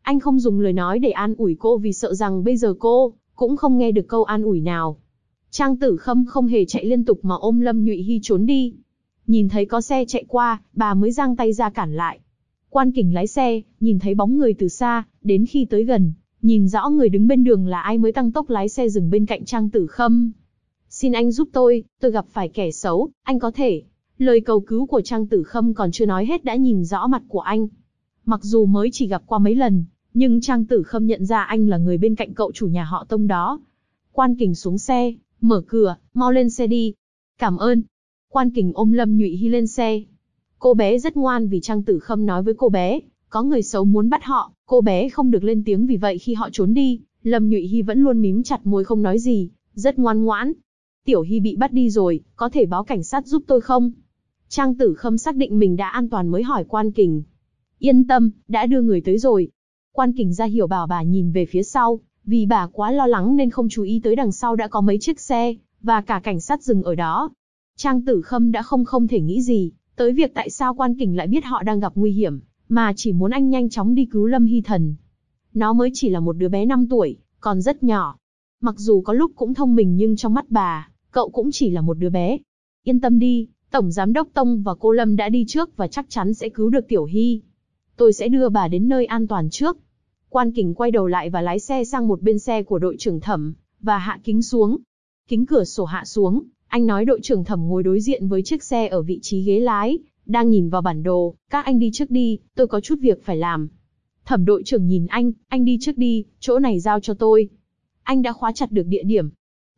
Anh không dùng lời nói để an ủi cô vì sợ rằng bây giờ cô cũng không nghe được câu an ủi nào. Trang Tử Khâm không hề chạy liên tục mà ôm Lâm Nhụy Hy trốn đi. Nhìn thấy có xe chạy qua, bà mới giang tay ra cản lại. Quan Kình lái xe, nhìn thấy bóng người từ xa, đến khi tới gần, nhìn rõ người đứng bên đường là ai mới tăng tốc lái xe dừng bên cạnh Trang Tử Khâm. Xin anh giúp tôi gặp phải kẻ xấu, anh có thể. Lời cầu cứu của Trang Tử Khâm còn chưa nói hết đã nhìn rõ mặt của anh. Mặc dù mới chỉ gặp qua mấy lần, nhưng Trang Tử Khâm nhận ra anh là người bên cạnh cậu chủ nhà họ Tông đó. Quan Kình xuống xe, mở cửa, mau lên xe đi. Cảm ơn. Quan Kình ôm Lâm Nhụy Hy lên xe. Cô bé rất ngoan vì Trang Tử Khâm nói với cô bé, có người xấu muốn bắt họ, cô bé không được lên tiếng vì vậy khi họ trốn đi, Lâm Nhụy Hy vẫn luôn mím chặt môi không nói gì, rất ngoan ngoãn. Tiểu Hy bị bắt đi rồi, có thể báo cảnh sát giúp tôi không? Trang Tử Khâm xác định mình đã an toàn mới hỏi Quan Kình. Yên tâm, đã đưa người tới rồi. Quan Kình ra hiểu bảo bà nhìn về phía sau, vì bà quá lo lắng nên không chú ý tới đằng sau đã có mấy chiếc xe, và cả cảnh sát dừng ở đó. Trang Tử Khâm đã không thể nghĩ gì tới việc tại sao Quan Kình lại biết họ đang gặp nguy hiểm, mà chỉ muốn anh nhanh chóng đi cứu Lâm Hy Thần. Nó mới chỉ là một đứa bé 5 tuổi, còn rất nhỏ. Mặc dù có lúc cũng thông minh nhưng trong mắt bà, cậu cũng chỉ là một đứa bé. Yên tâm đi, Tổng Giám đốc Tông và cô Lâm đã đi trước và chắc chắn sẽ cứu được Tiểu Hy. Tôi sẽ đưa bà đến nơi an toàn trước. Quan Kình quay đầu lại và lái xe sang một bên xe của đội trưởng Thẩm, và hạ kính xuống. Kính cửa sổ hạ xuống, anh nói đội trưởng Thẩm ngồi đối diện với chiếc xe ở vị trí ghế lái, đang nhìn vào bản đồ, các anh đi trước đi, tôi có chút việc phải làm. Thẩm đội trưởng nhìn anh đi trước đi, chỗ này giao cho tôi. Anh đã khóa chặt được địa điểm.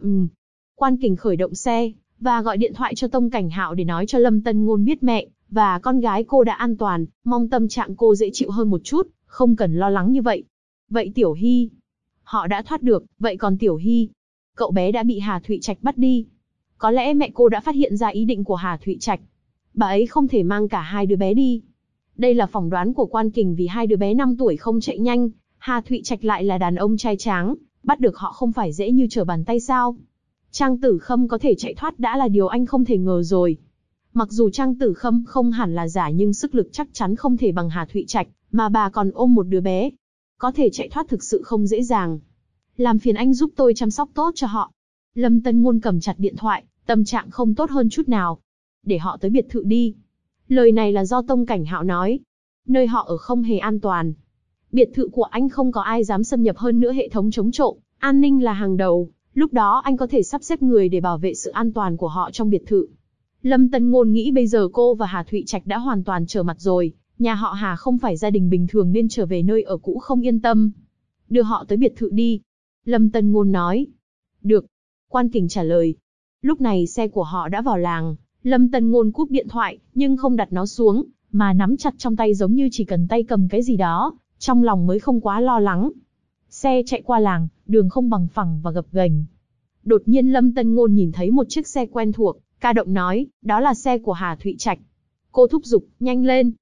Quan Kình khởi động xe, và gọi điện thoại cho Tông Cảnh Hạo để nói cho Lâm Tân Ngôn biết mẹ và con gái cô đã an toàn, mong tâm trạng cô dễ chịu hơn một chút, không cần lo lắng như vậy. Vậy Tiểu Hy? Họ đã thoát được, vậy còn Tiểu Hy? Cậu bé đã bị Hà Thụy Trạch bắt đi. Có lẽ mẹ cô đã phát hiện ra ý định của Hà Thụy Trạch. Bà ấy không thể mang cả hai đứa bé đi. Đây là phỏng đoán của Quan Kình vì hai đứa bé 5 tuổi không chạy nhanh, Hà Thụy Trạch lại là đàn ông trai tráng, bắt được họ không phải dễ như trở bàn tay sao. Trang Tử Khâm có thể chạy thoát đã là điều anh không thể ngờ rồi. Mặc dù Trang Tử Khâm không hẳn là giả nhưng sức lực chắc chắn không thể bằng Hà Thụy Trạch, mà bà còn ôm một đứa bé. Có thể chạy thoát thực sự không dễ dàng. Làm phiền anh giúp tôi chăm sóc tốt cho họ. Lâm Tân Ngôn cầm chặt điện thoại, tâm trạng không tốt hơn chút nào. Để họ tới biệt thự đi. Lời này là do Tông Cảnh Hạo nói. Nơi họ ở không hề an toàn. Biệt thự của anh không có ai dám xâm nhập, hơn nữa hệ thống chống trộm, an ninh là hàng đầu. Lúc đó anh có thể sắp xếp người để bảo vệ sự an toàn của họ trong biệt thự. Lâm Tân Ngôn nghĩ bây giờ cô và Hà Thụy Trạch đã hoàn toàn trở mặt rồi. Nhà họ Hà không phải gia đình bình thường nên trở về nơi ở cũ không yên tâm. Đưa họ tới biệt thự đi. Lâm Tân Ngôn nói. Được. Quan Kình trả lời. Lúc này xe của họ đã vào làng. Lâm Tân Ngôn cúp điện thoại, nhưng không đặt nó xuống, mà nắm chặt trong tay giống như chỉ cần tay cầm cái gì đó, trong lòng mới không quá lo lắng. Xe chạy qua làng, đường không bằng phẳng và gập ghềnh. Đột nhiên Lâm Tân Ngôn nhìn thấy một chiếc xe quen thuộc, ca động nói, đó là xe của Hà Thụy Trạch. Cô thúc giục, nhanh lên.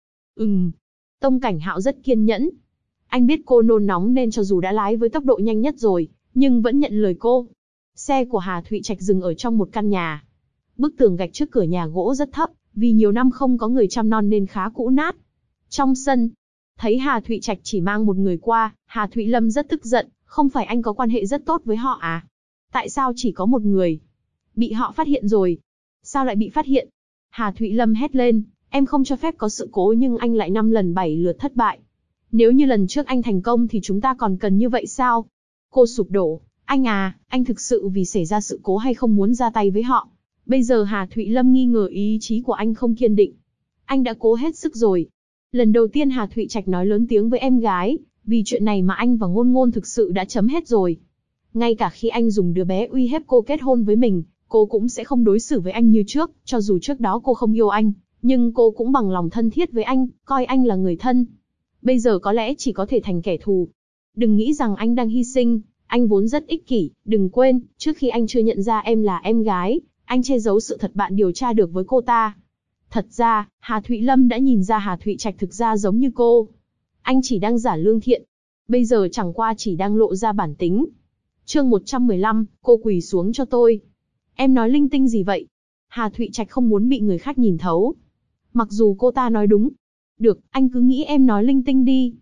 Tông Cảnh Hạo rất kiên nhẫn. Anh biết cô nôn nóng nên cho dù đã lái với tốc độ nhanh nhất rồi, nhưng vẫn nhận lời cô. Xe của Hà Thụy Trạch dừng ở trong một căn nhà. Bức tường gạch trước cửa nhà gỗ rất thấp, vì nhiều năm không có người chăm nom nên khá cũ nát. Trong sân, thấy Hà Thụy Trạch chỉ mang một người qua, Hà Thụy Lâm rất tức giận, không phải anh có quan hệ rất tốt với họ à? Tại sao chỉ có một người? Bị họ phát hiện rồi. Sao lại bị phát hiện? Hà Thụy Lâm hét lên, em không cho phép có sự cố nhưng anh lại 5 lần 7 lượt thất bại. Nếu như lần trước anh thành công thì chúng ta còn cần như vậy sao? Cô sụp đổ, anh thực sự vì xảy ra sự cố hay không muốn ra tay với họ? Bây giờ Hà Thụy Lâm nghi ngờ ý chí của anh không kiên định. Anh đã cố hết sức rồi. Lần đầu tiên Hà Thụy Trạch nói lớn tiếng với em gái, vì chuyện này mà anh và Ngôn Ngôn thực sự đã chấm hết rồi. Ngay cả khi anh dùng đứa bé uy hiếp cô kết hôn với mình, cô cũng sẽ không đối xử với anh như trước, cho dù trước đó cô không yêu anh, nhưng cô cũng bằng lòng thân thiết với anh, coi anh là người thân. Bây giờ có lẽ chỉ có thể thành kẻ thù. Đừng nghĩ rằng anh đang hy sinh, anh vốn rất ích kỷ, đừng quên, trước khi anh chưa nhận ra em là em gái, anh che giấu sự thật bạn điều tra được với cô ta. Thật ra, Hà Thụy Lâm đã nhìn ra Hà Thụy Trạch thực ra giống như cô. Anh chỉ đang giả lương thiện. Bây giờ chẳng qua chỉ đang lộ ra bản tính. Chương 115, cô quỳ xuống cho tôi. Em nói linh tinh gì vậy? Hà Thụy Trạch không muốn bị người khác nhìn thấu. Mặc dù cô ta nói đúng. Được, anh cứ nghĩ em nói linh tinh đi.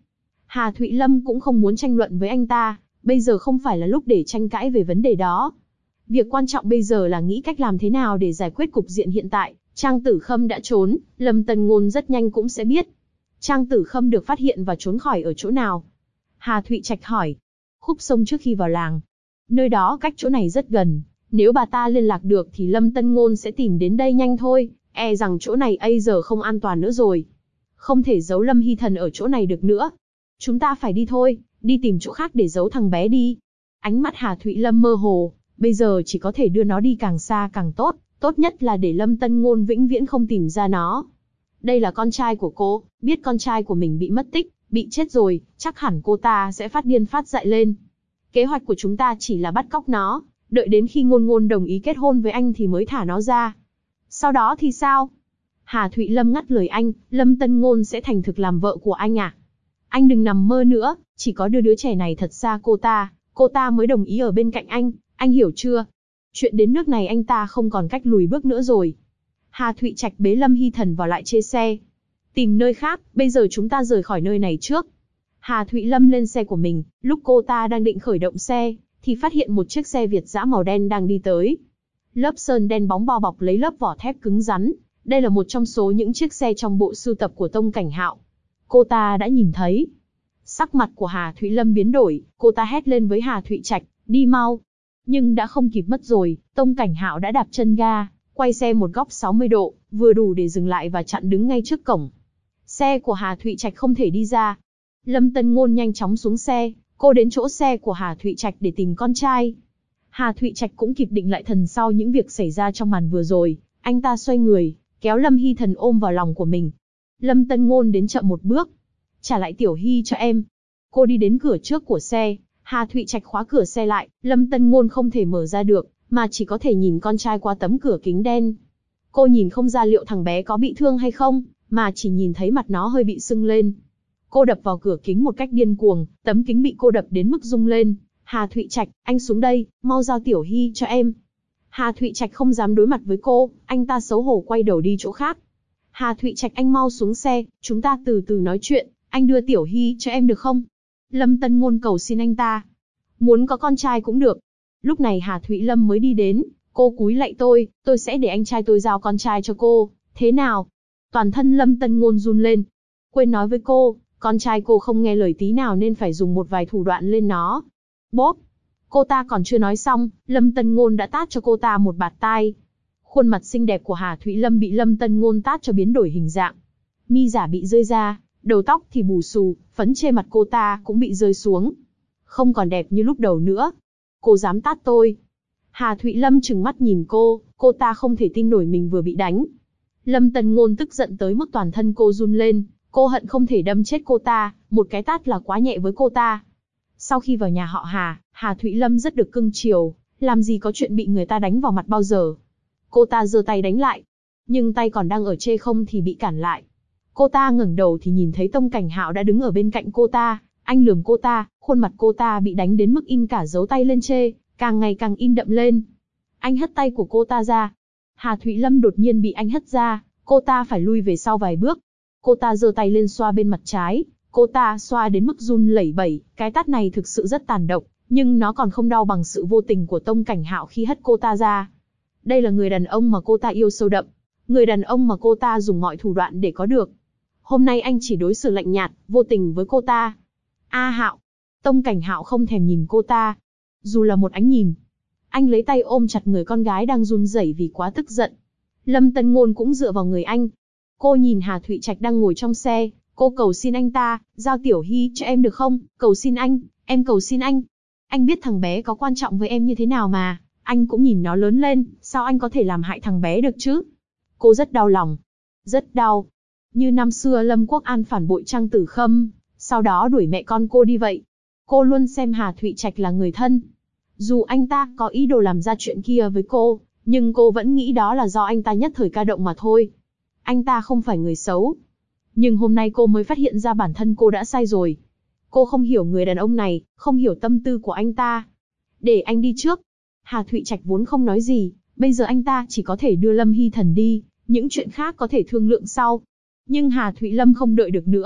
Hà Thụy Lâm cũng không muốn tranh luận với anh ta, bây giờ không phải là lúc để tranh cãi về vấn đề đó. Việc quan trọng bây giờ là nghĩ cách làm thế nào để giải quyết cục diện hiện tại. Trang Tử Khâm đã trốn, Lâm Tân Ngôn rất nhanh cũng sẽ biết. Trang Tử Khâm được phát hiện và trốn khỏi ở chỗ nào? Hà Thụy Trạch hỏi. Khúc sông trước khi vào làng. Nơi đó cách chỗ này rất gần. Nếu bà ta liên lạc được thì Lâm Tân Ngôn sẽ tìm đến đây nhanh thôi. E rằng chỗ này giờ không an toàn nữa rồi. Không thể giấu Lâm Hy Thần ở chỗ này được nữa. Chúng ta phải đi thôi, đi tìm chỗ khác để giấu thằng bé đi. Ánh mắt Hà Thụy Lâm mơ hồ. Bây giờ chỉ có thể đưa nó đi càng xa càng tốt. Tốt nhất là để Lâm Tân Ngôn vĩnh viễn không tìm ra nó. Đây là con trai của cô, biết con trai của mình bị mất tích, bị chết rồi, chắc hẳn cô ta sẽ phát điên phát dại lên. Kế hoạch của chúng ta chỉ là bắt cóc nó, đợi đến khi Ngôn Ngôn đồng ý kết hôn với anh thì mới thả nó ra. Sau đó thì sao? Hà Thụy Lâm ngắt lời anh, Lâm Tân Ngôn sẽ thành thực làm vợ của anh à? Anh đừng nằm mơ nữa, chỉ có đưa đứa trẻ này thật xa cô ta mới đồng ý ở bên cạnh anh hiểu chưa? Chuyện đến nước này anh ta không còn cách lùi bước nữa rồi. Hà Thụy Trạch bế Lâm Hy Thần vào lại chê xe. Tìm nơi khác, bây giờ chúng ta rời khỏi nơi này trước. Hà Thụy Lâm lên xe của mình, lúc cô ta đang định khởi động xe, thì phát hiện một chiếc xe Việt dã màu đen đang đi tới. Lớp sơn đen bóng bao bọc lấy lớp vỏ thép cứng rắn. Đây là một trong số những chiếc xe trong bộ sưu tập của Tông Cảnh Hạo. Cô ta đã nhìn thấy. Sắc mặt của Hà Thụy Lâm biến đổi, cô ta hét lên với Hà Thụy Trạch, đi mau. Nhưng đã không kịp mất rồi, Tông Cảnh Hạo đã đạp chân ga, quay xe một góc 60 độ, vừa đủ để dừng lại và chặn đứng ngay trước cổng. Xe của Hà Thụy Trạch không thể đi ra. Lâm Tân Ngôn nhanh chóng xuống xe, cô đến chỗ xe của Hà Thụy Trạch để tìm con trai. Hà Thụy Trạch cũng kịp định lại thần sau những việc xảy ra trong màn vừa rồi, anh ta xoay người, kéo Lâm Hy Thần ôm vào lòng của mình. Lâm Tân Ngôn đến chậm một bước. Trả lại Tiểu Hy cho em. Cô đi đến cửa trước của xe, Hà Thụy Trạch khóa cửa xe lại, Lâm Tân Ngôn không thể mở ra được, mà chỉ có thể nhìn con trai qua tấm cửa kính đen. Cô nhìn không ra liệu thằng bé có bị thương hay không, mà chỉ nhìn thấy mặt nó hơi bị sưng lên. Cô đập vào cửa kính một cách điên cuồng, tấm kính bị cô đập đến mức rung lên. Hà Thụy Trạch, anh xuống đây, mau giao Tiểu Hy cho em. Hà Thụy Trạch không dám đối mặt với cô, anh ta xấu hổ quay đầu đi chỗ khác. Hà Thụy Trạch, anh mau xuống xe, chúng ta từ từ nói chuyện, anh đưa Tiểu Hy cho em được không? Lâm Tân Ngôn cầu xin anh ta. Muốn có con trai cũng được. Lúc này Hà Thụy Lâm mới đi đến, cô cúi lạy tôi sẽ để anh trai tôi giao con trai cho cô, thế nào? Toàn thân Lâm Tân Ngôn run lên. Quên nói với cô, con trai cô không nghe lời tí nào nên phải dùng một vài thủ đoạn lên nó. Bốp! Cô ta còn chưa nói xong, Lâm Tân Ngôn đã tát cho cô ta một bạt tai. Khuôn mặt xinh đẹp của Hà Thụy Lâm bị Lâm Tân Ngôn tát cho biến đổi hình dạng. Mi giả bị rơi ra, đầu tóc thì bù xù, phấn trên mặt cô ta cũng bị rơi xuống. Không còn đẹp như lúc đầu nữa. Cô dám tát tôi. Hà Thụy Lâm trừng mắt nhìn cô ta không thể tin nổi mình vừa bị đánh. Lâm Tân Ngôn tức giận tới mức toàn thân cô run lên, cô hận không thể đâm chết cô ta, một cái tát là quá nhẹ với cô ta. Sau khi vào nhà họ Hà Thụy Lâm rất được cưng chiều, làm gì có chuyện bị người ta đánh vào mặt bao giờ. Cô ta giơ tay đánh lại, nhưng tay còn đang ở chê không thì bị cản lại. Cô ta ngẩng đầu thì nhìn thấy Tông Cảnh Hạo đã đứng ở bên cạnh cô ta, anh lườm cô ta, khuôn mặt cô ta bị đánh đến mức in cả dấu tay lên chê, càng ngày càng in đậm lên. Anh hất tay của cô ta ra. Hà Thụy Lâm đột nhiên bị anh hất ra, cô ta phải lui về sau vài bước. Cô ta giơ tay lên xoa bên mặt trái, cô ta xoa đến mức run lẩy bẩy, cái tát này thực sự rất tàn độc, nhưng nó còn không đau bằng sự vô tình của Tông Cảnh Hạo khi hất cô ta ra. Đây là người đàn ông mà cô ta yêu sâu đậm, người đàn ông mà cô ta dùng mọi thủ đoạn để có được. Hôm nay anh chỉ đối xử lạnh nhạt, vô tình với cô ta. A Hạo! Tông Cảnh Hạo không thèm nhìn cô ta, dù là một ánh nhìn. Anh lấy tay ôm chặt người con gái đang run rẩy vì quá tức giận. Lâm Tân Ngôn cũng dựa vào người anh. Cô nhìn Hà Thụy Trạch đang ngồi trong xe, cô cầu xin anh ta, giao Tiểu Hy cho em được không? Cầu xin anh, em cầu xin anh. Anh biết thằng bé có quan trọng với em như thế nào mà, anh cũng nhìn nó lớn lên, sao anh có thể làm hại thằng bé được chứ? Cô rất đau lòng. Rất đau. Như năm xưa Lâm Quốc An phản bội Trang Tử Khâm, sau đó đuổi mẹ con cô đi vậy. Cô luôn xem Hà Thụy Trạch là người thân. Dù anh ta có ý đồ làm ra chuyện kia với cô, nhưng cô vẫn nghĩ đó là do anh ta nhất thời ca động mà thôi. Anh ta không phải người xấu. Nhưng hôm nay cô mới phát hiện ra bản thân cô đã sai rồi. Cô không hiểu người đàn ông này, không hiểu tâm tư của anh ta. Để anh đi trước. Hà Thụy Trạch vốn không nói gì, bây giờ anh ta chỉ có thể đưa Lâm Hy Thần đi, những chuyện khác có thể thương lượng sau. Nhưng Hà Thụy Lâm không đợi được nữa,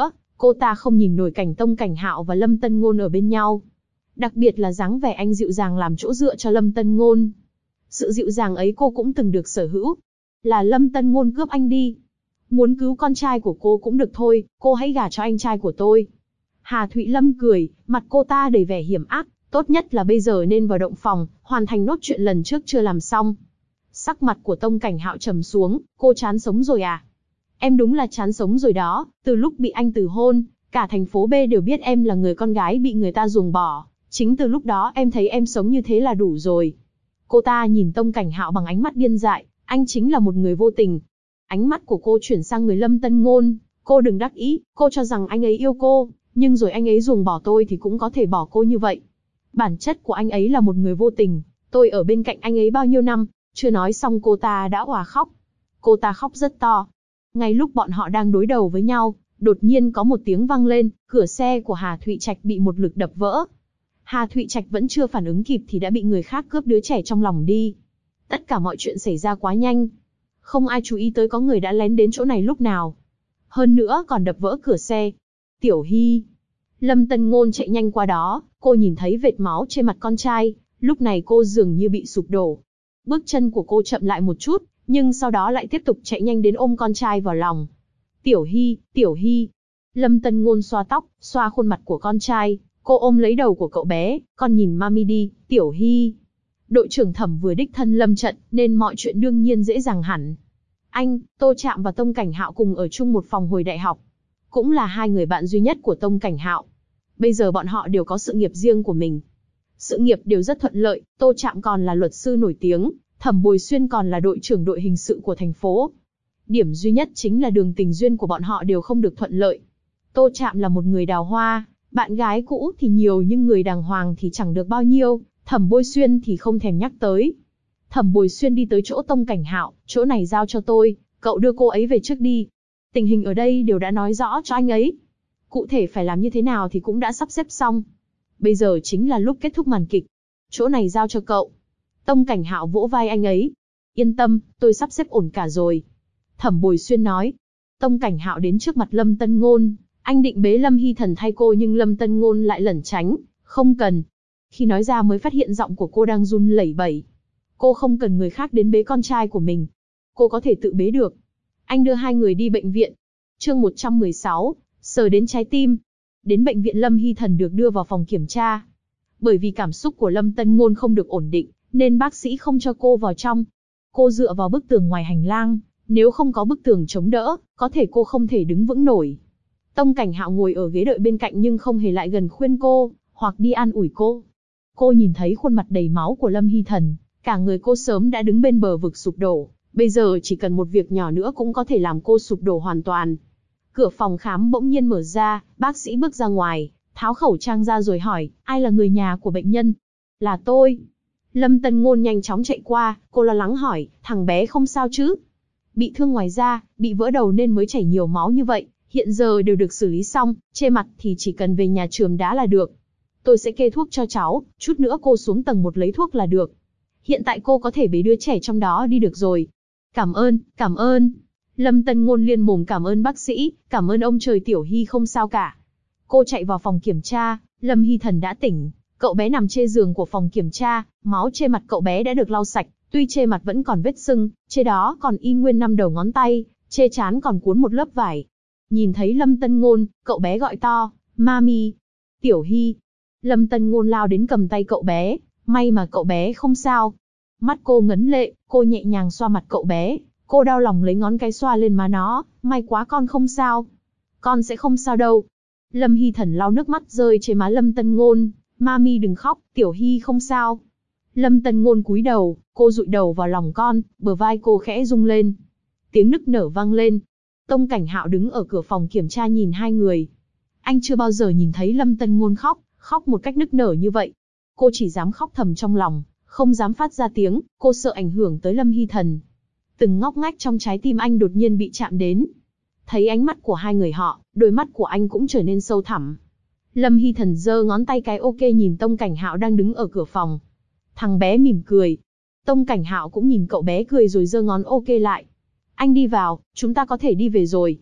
Cô ta không nhìn nổi cảnh Tông Cảnh Hạo và Lâm Tân Ngôn ở bên nhau. Đặc biệt là dáng vẻ anh dịu dàng làm chỗ dựa cho Lâm Tân Ngôn. Sự dịu dàng ấy cô cũng từng được sở hữu. Là Lâm Tân Ngôn cướp anh đi. Muốn cứu con trai của cô cũng được thôi, cô hãy gả cho anh trai của tôi. Hà Thụy Lâm cười, mặt cô ta đầy vẻ hiểm ác, tốt nhất là bây giờ nên vào động phòng, hoàn thành nốt chuyện lần trước chưa làm xong. Sắc mặt của Tông Cảnh Hạo trầm xuống, cô chán sống rồi à? Em đúng là chán sống rồi đó, từ lúc bị anh từ hôn, cả thành phố B đều biết em là người con gái bị người ta ruồng bỏ, chính từ lúc đó em thấy em sống như thế là đủ rồi. Cô ta nhìn Tông Cảnh Hạo bằng ánh mắt điên dại, anh chính là một người vô tình. Ánh mắt của cô chuyển sang người Lâm Tân Ngôn, cô đừng đắc ý, cô cho rằng anh ấy yêu cô, nhưng rồi anh ấy ruồng bỏ tôi thì cũng có thể bỏ cô như vậy. Bản chất của anh ấy là một người vô tình, tôi ở bên cạnh anh ấy bao nhiêu năm, chưa nói xong cô ta đã òa khóc. Cô ta khóc rất to. Ngay lúc bọn họ đang đối đầu với nhau, đột nhiên có một tiếng vang lên, cửa xe của Hà Thụy Trạch bị một lực đập vỡ. Hà Thụy Trạch vẫn chưa phản ứng kịp thì đã bị người khác cướp đứa trẻ trong lòng đi. Tất cả mọi chuyện xảy ra quá nhanh. Không ai chú ý tới có người đã lén đến chỗ này lúc nào. Hơn nữa còn đập vỡ cửa xe. Tiểu Hy. Lâm Tân Ngôn chạy nhanh qua đó, cô nhìn thấy vệt máu trên mặt con trai, lúc này cô dường như bị sụp đổ. Bước chân của cô chậm lại một chút, nhưng sau đó lại tiếp tục chạy nhanh đến ôm con trai vào lòng. Tiểu Hy, Tiểu Hy. Lâm Tân Ngôn xoa tóc, xoa khuôn mặt của con trai, cô ôm lấy đầu của cậu bé, con nhìn mami đi, Tiểu Hy. Đội trưởng Thẩm vừa đích thân lâm trận, nên mọi chuyện đương nhiên dễ dàng hẳn. Anh, Tô Trạm và Tông Cảnh Hạo cùng ở chung một phòng hồi đại học. Cũng là hai người bạn duy nhất của Tông Cảnh Hạo. Bây giờ bọn họ đều có sự nghiệp riêng của mình. Sự nghiệp đều rất thuận lợi, Tô Trạm còn là luật sư nổi tiếng, Thẩm Bồi Xuyên còn là đội trưởng đội hình sự của thành phố. Điểm duy nhất chính là đường tình duyên của bọn họ đều không được thuận lợi. Tô Trạm là một người đào hoa, bạn gái cũ thì nhiều nhưng người đàng hoàng thì chẳng được bao nhiêu, Thẩm Bồi Xuyên thì không thèm nhắc tới. Thẩm Bồi Xuyên đi tới chỗ Tông Cảnh Hạo, chỗ này giao cho tôi, cậu đưa cô ấy về trước đi. Tình hình ở đây đều đã nói rõ cho anh ấy. Cụ thể phải làm như thế nào thì cũng đã sắp xếp xong. Bây giờ chính là lúc kết thúc màn kịch. Chỗ này giao cho cậu. Tông Cảnh Hạo vỗ vai anh ấy. Yên tâm, tôi sắp xếp ổn cả rồi. Thẩm Bồi Xuyên nói. Tông Cảnh Hạo đến trước mặt Lâm Tân Ngôn. Anh định bế Lâm Hy Thần thay cô nhưng Lâm Tân Ngôn lại lẩn tránh. Không cần. Khi nói ra mới phát hiện giọng của cô đang run lẩy bẩy. Cô không cần người khác đến bế con trai của mình. Cô có thể tự bế được. Anh đưa hai người đi bệnh viện. Chương 116, sờ đến trái tim. Đến bệnh viện Lâm Hy Thần được đưa vào phòng kiểm tra. Bởi vì cảm xúc của Lâm Tân Ngôn không được ổn định, nên bác sĩ không cho cô vào trong. Cô dựa vào bức tường ngoài hành lang, nếu không có bức tường chống đỡ, có thể cô không thể đứng vững nổi. Tông Cảnh Hạo ngồi ở ghế đợi bên cạnh nhưng không hề lại gần khuyên cô, hoặc đi an ủi cô. Cô nhìn thấy khuôn mặt đầy máu của Lâm Hy Thần, cả người cô sớm đã đứng bên bờ vực sụp đổ, bây giờ chỉ cần một việc nhỏ nữa cũng có thể làm cô sụp đổ hoàn toàn. Cửa phòng khám bỗng nhiên mở ra, bác sĩ bước ra ngoài, tháo khẩu trang ra rồi hỏi, ai là người nhà của bệnh nhân? Là tôi. Lâm Tân Ngôn nhanh chóng chạy qua, cô lo lắng hỏi, thằng bé không sao chứ? Bị thương ngoài da, bị vỡ đầu nên mới chảy nhiều máu như vậy, hiện giờ đều được xử lý xong, trên mặt thì chỉ cần về nhà chườm đá là được. Tôi sẽ kê thuốc cho cháu, chút nữa cô xuống tầng 1 lấy thuốc là được. Hiện tại cô có thể bế đứa trẻ trong đó đi được rồi. Cảm ơn, cảm ơn. Lâm Tân Ngôn liên mồm cảm ơn bác sĩ, cảm ơn ông trời, Tiểu Hy không sao cả. Cô chạy vào phòng kiểm tra, Lâm Hy Thần đã tỉnh, cậu bé nằm trên giường của phòng kiểm tra, máu trên mặt cậu bé đã được lau sạch, tuy trên mặt vẫn còn vết sưng, trên đó còn y nguyên 5 đầu ngón tay, trên trán còn cuốn một lớp vải. Nhìn thấy Lâm Tân Ngôn, cậu bé gọi to, Mami, Tiểu Hy. Lâm Tân Ngôn lao đến cầm tay cậu bé, may mà cậu bé không sao. Mắt cô ngấn lệ, cô nhẹ nhàng xoa mặt cậu bé, cô đau lòng lấy ngón cái xoa lên má nó, may quá con không sao. Con sẽ không sao đâu. Lâm Hy Thần lau nước mắt rơi trên má Lâm Tân Ngôn, Mami đừng khóc, Tiểu Hy không sao. Lâm Tân Ngôn cúi đầu, cô dụi đầu vào lòng con, bờ vai cô khẽ rung lên. Tiếng nức nở vang lên. Tông Cảnh Hạo đứng ở cửa phòng kiểm tra nhìn hai người. Anh chưa bao giờ nhìn thấy Lâm Tân Ngôn khóc một cách nức nở như vậy. Cô chỉ dám khóc thầm trong lòng, không dám phát ra tiếng, cô sợ ảnh hưởng tới Lâm Hy Thần. Từng ngóc ngách trong trái tim anh đột nhiên bị chạm đến. Thấy ánh mắt của hai người họ, đôi mắt của anh cũng trở nên sâu thẳm. Lâm Hy Thần giơ ngón tay cái ok nhìn Tông Cảnh Hạo đang đứng ở cửa phòng. Thằng bé mỉm cười. Tông Cảnh Hạo cũng nhìn cậu bé cười rồi giơ ngón ok lại. Anh đi vào, chúng ta có thể đi về rồi.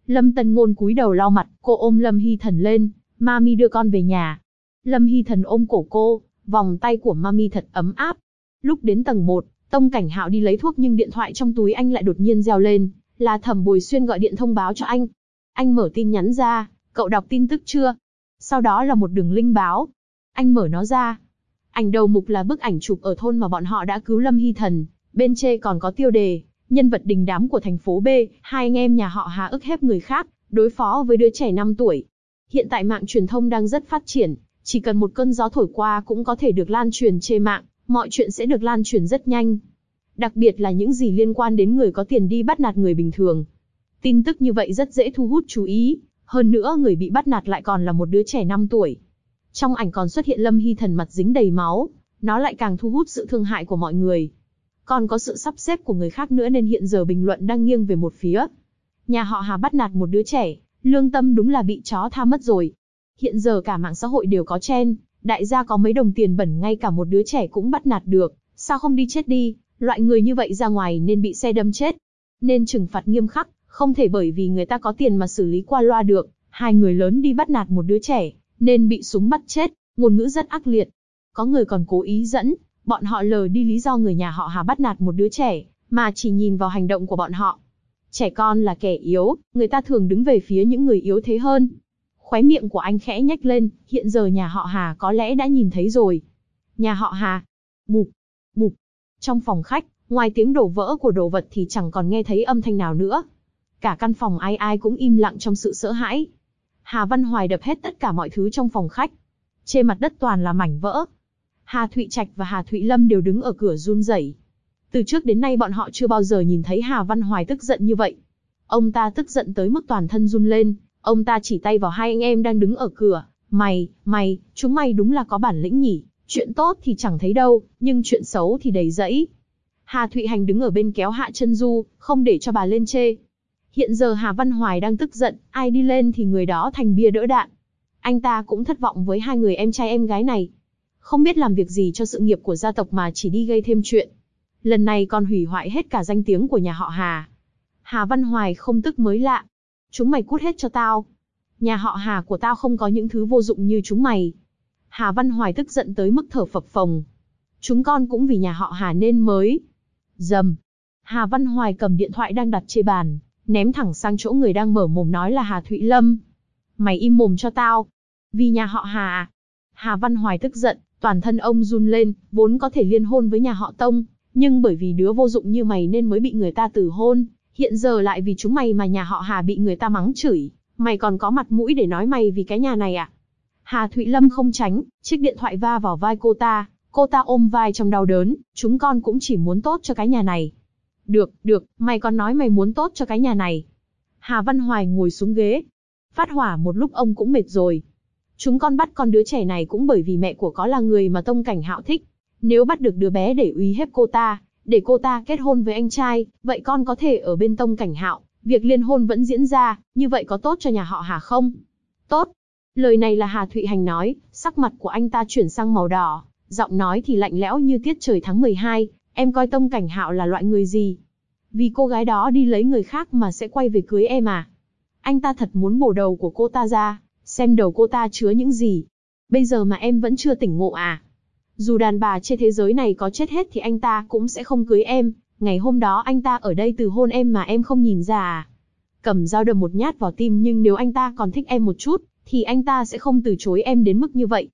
Lâm Tân Ngôn cúi đầu lau mặt, cô ôm Lâm Hy Thần lên, mami đưa con về nhà. Lâm Hy Thần ôm cổ cô, vòng tay của mami thật ấm áp. Lúc đến tầng 1, Tông Cảnh Hạo đi lấy thuốc nhưng điện thoại trong túi anh lại đột nhiên reo lên, là Thẩm Bồi Xuyên gọi điện thông báo cho anh. Anh mở tin nhắn ra, cậu đọc tin tức chưa? Sau đó là một đường link báo. Anh mở nó ra. Ảnh đầu mục là bức ảnh chụp ở thôn mà bọn họ đã cứu Lâm Hy Thần, bên trên còn có tiêu đề, nhân vật đình đám của thành phố B, hai anh em nhà họ Hà ức hiếp người khác, đối phó với đứa trẻ 5 tuổi. Hiện tại mạng truyền thông đang rất phát triển, chỉ cần một cơn gió thổi qua cũng có thể được lan truyền trên mạng, mọi chuyện sẽ được lan truyền rất nhanh. Đặc biệt là những gì liên quan đến người có tiền đi bắt nạt người bình thường. Tin tức như vậy rất dễ thu hút chú ý, hơn nữa người bị bắt nạt lại còn là một đứa trẻ 5 tuổi. Trong ảnh còn xuất hiện Lâm Hy Thần mặt dính đầy máu, nó lại càng thu hút sự thương hại của mọi người. Còn có sự sắp xếp của người khác nữa nên hiện giờ bình luận đang nghiêng về một phía. Nhà họ Hà bắt nạt một đứa trẻ, lương tâm đúng là bị chó tha mất rồi. Hiện giờ cả mạng xã hội đều có trend, đại gia có mấy đồng tiền bẩn ngay cả một đứa trẻ cũng bắt nạt được, sao không đi chết đi, loại người như vậy ra ngoài nên bị xe đâm chết. Nên trừng phạt nghiêm khắc, không thể bởi vì người ta có tiền mà xử lý qua loa được, hai người lớn đi bắt nạt một đứa trẻ, nên bị súng bắt chết, ngôn ngữ rất ác liệt. Có người còn cố ý dẫn, bọn họ lờ đi lý do người nhà họ Hà bắt nạt một đứa trẻ, mà chỉ nhìn vào hành động của bọn họ. Trẻ con là kẻ yếu, người ta thường đứng về phía những người yếu thế hơn. Khóe miệng của anh khẽ nhếch lên, hiện giờ nhà họ Hà có lẽ đã nhìn thấy rồi. Nhà họ Hà. Bụp, bụp. Trong phòng khách, ngoài tiếng đổ vỡ của đồ vật thì chẳng còn nghe thấy âm thanh nào nữa. Cả căn phòng ai ai cũng im lặng trong sự sợ hãi. Hà Văn Hoài đập hết tất cả mọi thứ trong phòng khách. Trên mặt đất toàn là mảnh vỡ. Hà Thụy Trạch và Hà Thụy Lâm đều đứng ở cửa run rẩy. Từ trước đến nay bọn họ chưa bao giờ nhìn thấy Hà Văn Hoài tức giận như vậy. Ông ta tức giận tới mức toàn thân run lên, ông ta chỉ tay vào hai anh em đang đứng ở cửa. Mày, chúng mày đúng là có bản lĩnh nhỉ, chuyện tốt thì chẳng thấy đâu, nhưng chuyện xấu thì đầy rẫy. Hà Thụy Hành đứng ở bên kéo Hạ Chân Du, không để cho bà lên chê. Hiện giờ Hà Văn Hoài đang tức giận, ai đi lên thì người đó thành bia đỡ đạn. Anh ta cũng thất vọng với hai người em trai em gái này. Không biết làm việc gì cho sự nghiệp của gia tộc mà chỉ đi gây thêm chuyện. Lần này còn hủy hoại hết cả danh tiếng của nhà họ Hà. Hà Văn Hoài không tức mới lạ. Chúng mày cút hết cho tao. Nhà họ Hà của tao không có những thứ vô dụng như chúng mày. Hà Văn Hoài tức giận tới mức thở phập phồng. Chúng con cũng vì nhà họ Hà nên mới. Dầm. Hà Văn Hoài cầm điện thoại đang đặt trên bàn, ném thẳng sang chỗ người đang mở mồm nói là Hà Thụy Lâm. Mày im mồm cho tao. Vì nhà họ Hà à? Hà Văn Hoài tức giận, toàn thân ông run lên, vốn có thể liên hôn với nhà họ Tông, nhưng bởi vì đứa vô dụng như mày nên mới bị người ta từ hôn, hiện giờ lại vì chúng mày mà nhà họ Hà bị người ta mắng chửi, mày còn có mặt mũi để nói mày vì cái nhà này à? Hà Thụy Lâm không tránh, chiếc điện thoại va vào vai cô ta ôm vai trong đau đớn, chúng con cũng chỉ muốn tốt cho cái nhà này. Được, mày còn nói mày muốn tốt cho cái nhà này. Hà Văn Hoài ngồi xuống ghế. Phát hỏa một lúc ông cũng mệt rồi. Chúng con bắt con đứa trẻ này cũng bởi vì mẹ của có là người mà Tông Cảnh Hạo thích. Nếu bắt được đứa bé để uy hiếp cô ta, để cô ta kết hôn với anh trai, vậy con có thể ở bên Tông Cảnh Hạo, việc liên hôn vẫn diễn ra, như vậy có tốt cho nhà họ Hà không? Tốt. Lời này là Hà Thụy Hành nói, sắc mặt của anh ta chuyển sang màu đỏ, giọng nói thì lạnh lẽo như tiết trời tháng 12, em coi Tông Cảnh Hạo là loại người gì? Vì cô gái đó đi lấy người khác mà sẽ quay về cưới em à? Anh ta thật muốn bổ đầu của cô ta ra, xem đầu cô ta chứa những gì. Bây giờ mà em vẫn chưa tỉnh ngộ à? Dù đàn bà trên thế giới này có chết hết thì anh ta cũng sẽ không cưới em. Ngày hôm đó anh ta ở đây từ hôn em mà em không nhìn ra à? Cầm dao đâm một nhát vào tim, nhưng nếu anh ta còn thích em một chút, thì anh ta sẽ không từ chối em đến mức như vậy.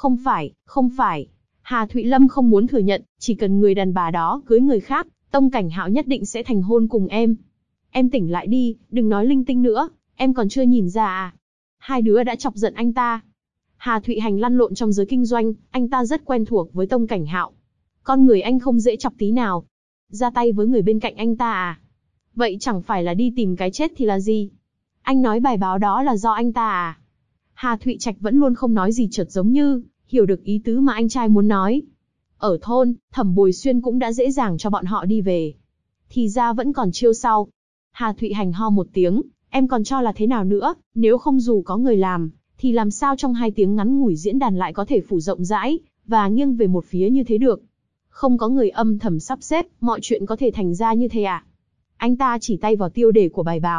Không phải. Hà Thụy Lâm không muốn thừa nhận, chỉ cần người đàn bà đó cưới người khác, Tông Cảnh Hạo nhất định sẽ thành hôn cùng em. Em tỉnh lại đi, đừng nói linh tinh nữa, em còn chưa nhìn ra à? Hai đứa đã chọc giận anh ta. Hà Thụy Hành lăn lộn trong giới kinh doanh, anh ta rất quen thuộc với Tông Cảnh Hạo. Con người anh không dễ chọc tí nào. Ra tay với người bên cạnh anh ta à? Vậy chẳng phải là đi tìm cái chết thì là gì? Anh nói bài báo đó là do anh ta à? Hà Thụy Trạch vẫn luôn không nói gì, chợt giống như hiểu được ý tứ mà anh trai muốn nói. Ở thôn, Thẩm Bồi Xuyên cũng đã dễ dàng cho bọn họ đi về. Thì ra vẫn còn chiêu sau. Hà Thụy Hành ho một tiếng, em còn cho là thế nào nữa, nếu không dù có người làm, thì làm sao trong 2 tiếng ngắn ngủi diễn đàn lại có thể phủ rộng rãi, và nghiêng về một phía như thế được. Không có người âm thầm sắp xếp, mọi chuyện có thể thành ra như thế à? Anh ta chỉ tay vào tiêu đề của bài báo,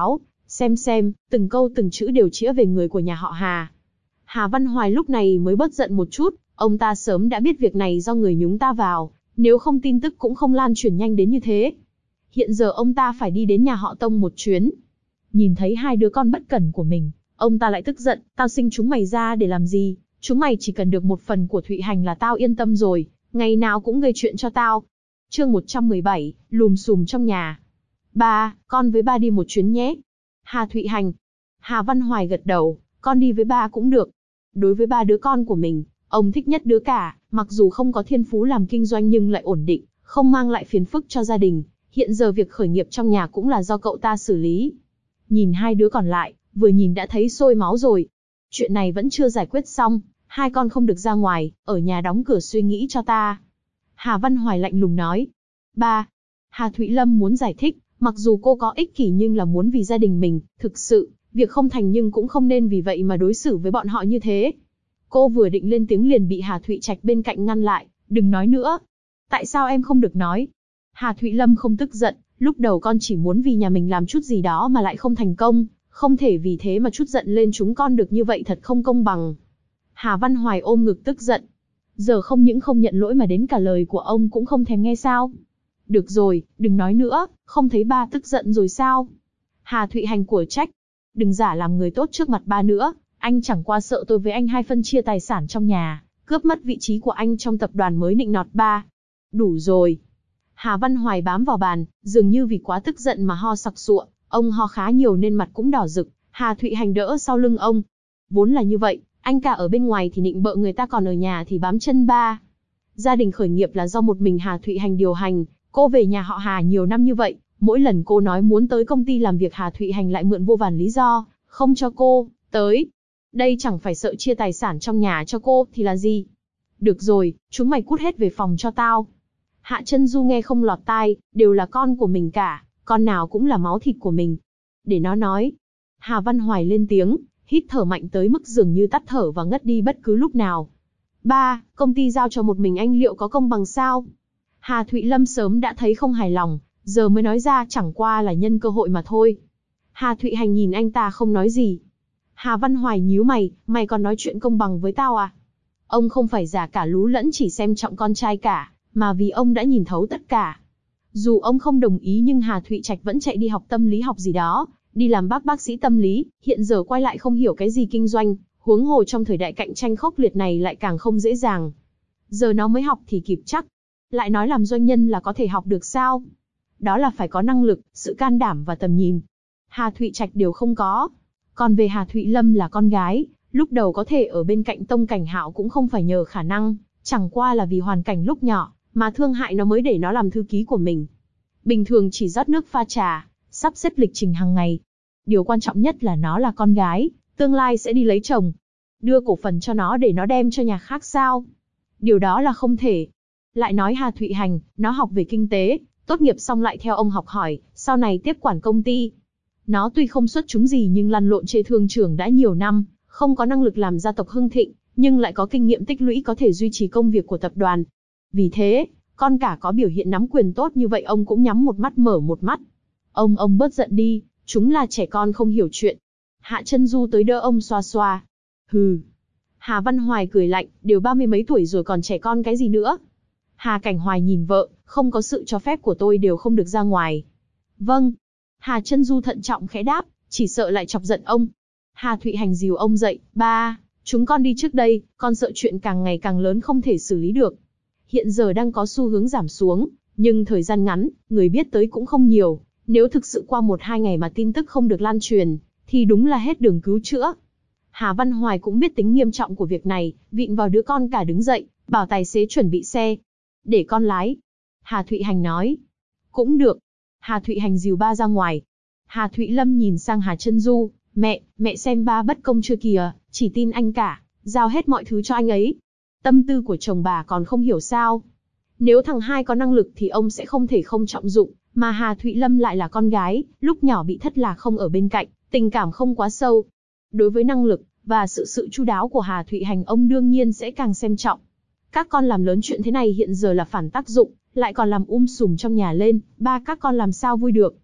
Xem, từng câu từng chữ đều chĩa về người của nhà họ Hà. Hà Văn Hoài lúc này mới bớt giận một chút, ông ta sớm đã biết việc này do người nhúng ta vào, nếu không tin tức cũng không lan truyền nhanh đến như thế. Hiện giờ ông ta phải đi đến nhà họ Tông một chuyến. Nhìn thấy hai đứa con bất cẩn của mình, ông ta lại tức giận, tao sinh chúng mày ra để làm gì? Chúng mày chỉ cần được một phần của Thụy Hành là tao yên tâm rồi, ngày nào cũng gây chuyện cho tao. Chương 117, lùm xùm trong nhà. Ba, con với ba đi một chuyến nhé. Hà Thụy Hành. Hà Văn Hoài gật đầu, con đi với ba cũng được. Đối với ba đứa con của mình, ông thích nhất đứa cả, mặc dù không có thiên phú làm kinh doanh nhưng lại ổn định, không mang lại phiền phức cho gia đình. Hiện giờ việc khởi nghiệp trong nhà cũng là do cậu ta xử lý. Nhìn hai đứa còn lại, vừa nhìn đã thấy sôi máu rồi. Chuyện này vẫn chưa giải quyết xong, hai con không được ra ngoài, ở nhà đóng cửa suy nghĩ cho ta. Hà Văn Hoài lạnh lùng nói. Ba. Hà Thụy Lâm muốn giải thích, mặc dù cô có ích kỷ nhưng là muốn vì gia đình mình, thực sự, việc không thành nhưng cũng không nên vì vậy mà đối xử với bọn họ như thế. Cô vừa định lên tiếng liền bị Hà Thụy Trạch bên cạnh ngăn lại, đừng nói nữa. Tại sao em không được nói? Hà Thụy Lâm không tức giận, lúc đầu con chỉ muốn vì nhà mình làm chút gì đó mà lại không thành công, không thể vì thế mà chút giận lên chúng con được như vậy thật không công bằng. Hà Văn Hoài ôm ngực tức giận. Giờ không những không nhận lỗi mà đến cả lời của ông cũng không thèm nghe sao? Được rồi, đừng nói nữa, không thấy ba tức giận rồi sao? Hà Thụy Hành của trách. Đừng giả làm người tốt trước mặt ba nữa, anh chẳng qua sợ tôi với anh hai phân chia tài sản trong nhà, cướp mất vị trí của anh trong tập đoàn mới nịnh nọt ba. Đủ rồi. Hà Văn Hoài bám vào bàn, dường như vì quá tức giận mà ho sặc sụa, ông ho khá nhiều nên mặt cũng đỏ rực. Hà Thụy Hành đỡ sau lưng ông. Vốn là như vậy, anh cả ở bên ngoài thì nịnh bợ người ta còn ở nhà thì bám chân ba. Gia đình khởi nghiệp là do một mình Hà Thụy Hành điều hành, cô về nhà họ Hà nhiều năm như vậy, mỗi lần cô nói muốn tới công ty làm việc Hà Thụy Hành lại mượn vô vàn lý do, không cho cô tới. Đây chẳng phải sợ chia tài sản trong nhà cho cô thì là gì? Được rồi, chúng mày cút hết về phòng cho tao. Hạ Chân Du nghe không lọt tai, đều là con của mình cả, con nào cũng là máu thịt của mình. Để nó nói. Hà Văn Hoài lên tiếng, hít thở mạnh tới mức dường như tắt thở và ngất đi bất cứ lúc nào. Ba, công ty giao cho một mình anh liệu có công bằng sao? Hà Thụy Lâm sớm đã thấy không hài lòng, giờ mới nói ra chẳng qua là nhân cơ hội mà thôi. Hà Thụy Hành nhìn anh ta không nói gì. Hà Văn Hoài nhíu mày, mày còn nói chuyện công bằng với tao à? Ông không phải giả cả lú lẫn chỉ xem trọng con trai cả, mà vì ông đã nhìn thấu tất cả. Dù ông không đồng ý nhưng Hà Thụy Trạch vẫn chạy đi học tâm lý học gì đó, đi làm bác sĩ tâm lý, hiện giờ quay lại không hiểu cái gì kinh doanh, huống hồ trong thời đại cạnh tranh khốc liệt này lại càng không dễ dàng. Giờ nó mới học thì kịp chắc. Lại nói làm doanh nhân là có thể học được sao? Đó là phải có năng lực, sự can đảm và tầm nhìn. Hà Thụy Trạch đều không có. Còn về Hà Thụy Lâm là con gái, lúc đầu có thể ở bên cạnh Tông Cảnh Hạo cũng không phải nhờ khả năng, chẳng qua là vì hoàn cảnh lúc nhỏ, mà thương hại nó mới để nó làm thư ký của mình. Bình thường chỉ rót nước pha trà, sắp xếp lịch trình hàng ngày. Điều quan trọng nhất là nó là con gái, tương lai sẽ đi lấy chồng. Đưa cổ phần cho nó để nó đem cho nhà khác sao? Điều đó là không thể. Lại nói Hà Thụy Hành, nó học về kinh tế, tốt nghiệp xong lại theo ông học hỏi, sau này tiếp quản công ty. Nó tuy không xuất chúng gì nhưng lăn lộn trên thương trường đã nhiều năm, không có năng lực làm gia tộc hưng thịnh, nhưng lại có kinh nghiệm tích lũy có thể duy trì công việc của tập đoàn. Vì thế, con cả có biểu hiện nắm quyền tốt như vậy ông cũng nhắm một mắt mở một mắt. Ông bớt giận đi, chúng là trẻ con không hiểu chuyện. Hạ Chân Du tới đỡ ông xoa xoa. Hừ. Hà Văn Hoài cười lạnh, đều 30 mấy tuổi rồi còn trẻ con cái gì nữa. Hà Cảnh Hoài nhìn vợ, không có sự cho phép của tôi đều không được ra ngoài. Vâng. Hà Chân Du thận trọng khẽ đáp, chỉ sợ lại chọc giận ông. Hà Thụy Hành dìu ông dậy, ba, chúng con đi trước đây, con sợ chuyện càng ngày càng lớn không thể xử lý được. Hiện giờ đang có xu hướng giảm xuống, nhưng thời gian ngắn, người biết tới cũng không nhiều. Nếu thực sự qua 1-2 ngày mà tin tức không được lan truyền, thì đúng là hết đường cứu chữa. Hà Văn Hoài cũng biết tính nghiêm trọng của việc này, vịn vào đứa con cả đứng dậy, bảo tài xế chuẩn bị xe. Để con lái. Hà Thụy Hành nói. Cũng được. Hà Thụy Hành dìu ba ra ngoài. Hà Thụy Lâm nhìn sang Hà Chân Du. Mẹ xem ba bất công chưa kìa, chỉ tin anh cả, giao hết mọi thứ cho anh ấy. Tâm tư của chồng bà còn không hiểu sao. Nếu thằng hai có năng lực thì ông sẽ không thể không trọng dụng, mà Hà Thụy Lâm lại là con gái, lúc nhỏ bị thất lạc không ở bên cạnh, tình cảm không quá sâu. Đối với năng lực và sự chu đáo của Hà Thụy Hành ông đương nhiên sẽ càng xem trọng. Các con làm lớn chuyện thế này hiện giờ là phản tác dụng, lại còn làm sùm trong nhà lên, ba các con làm sao vui được.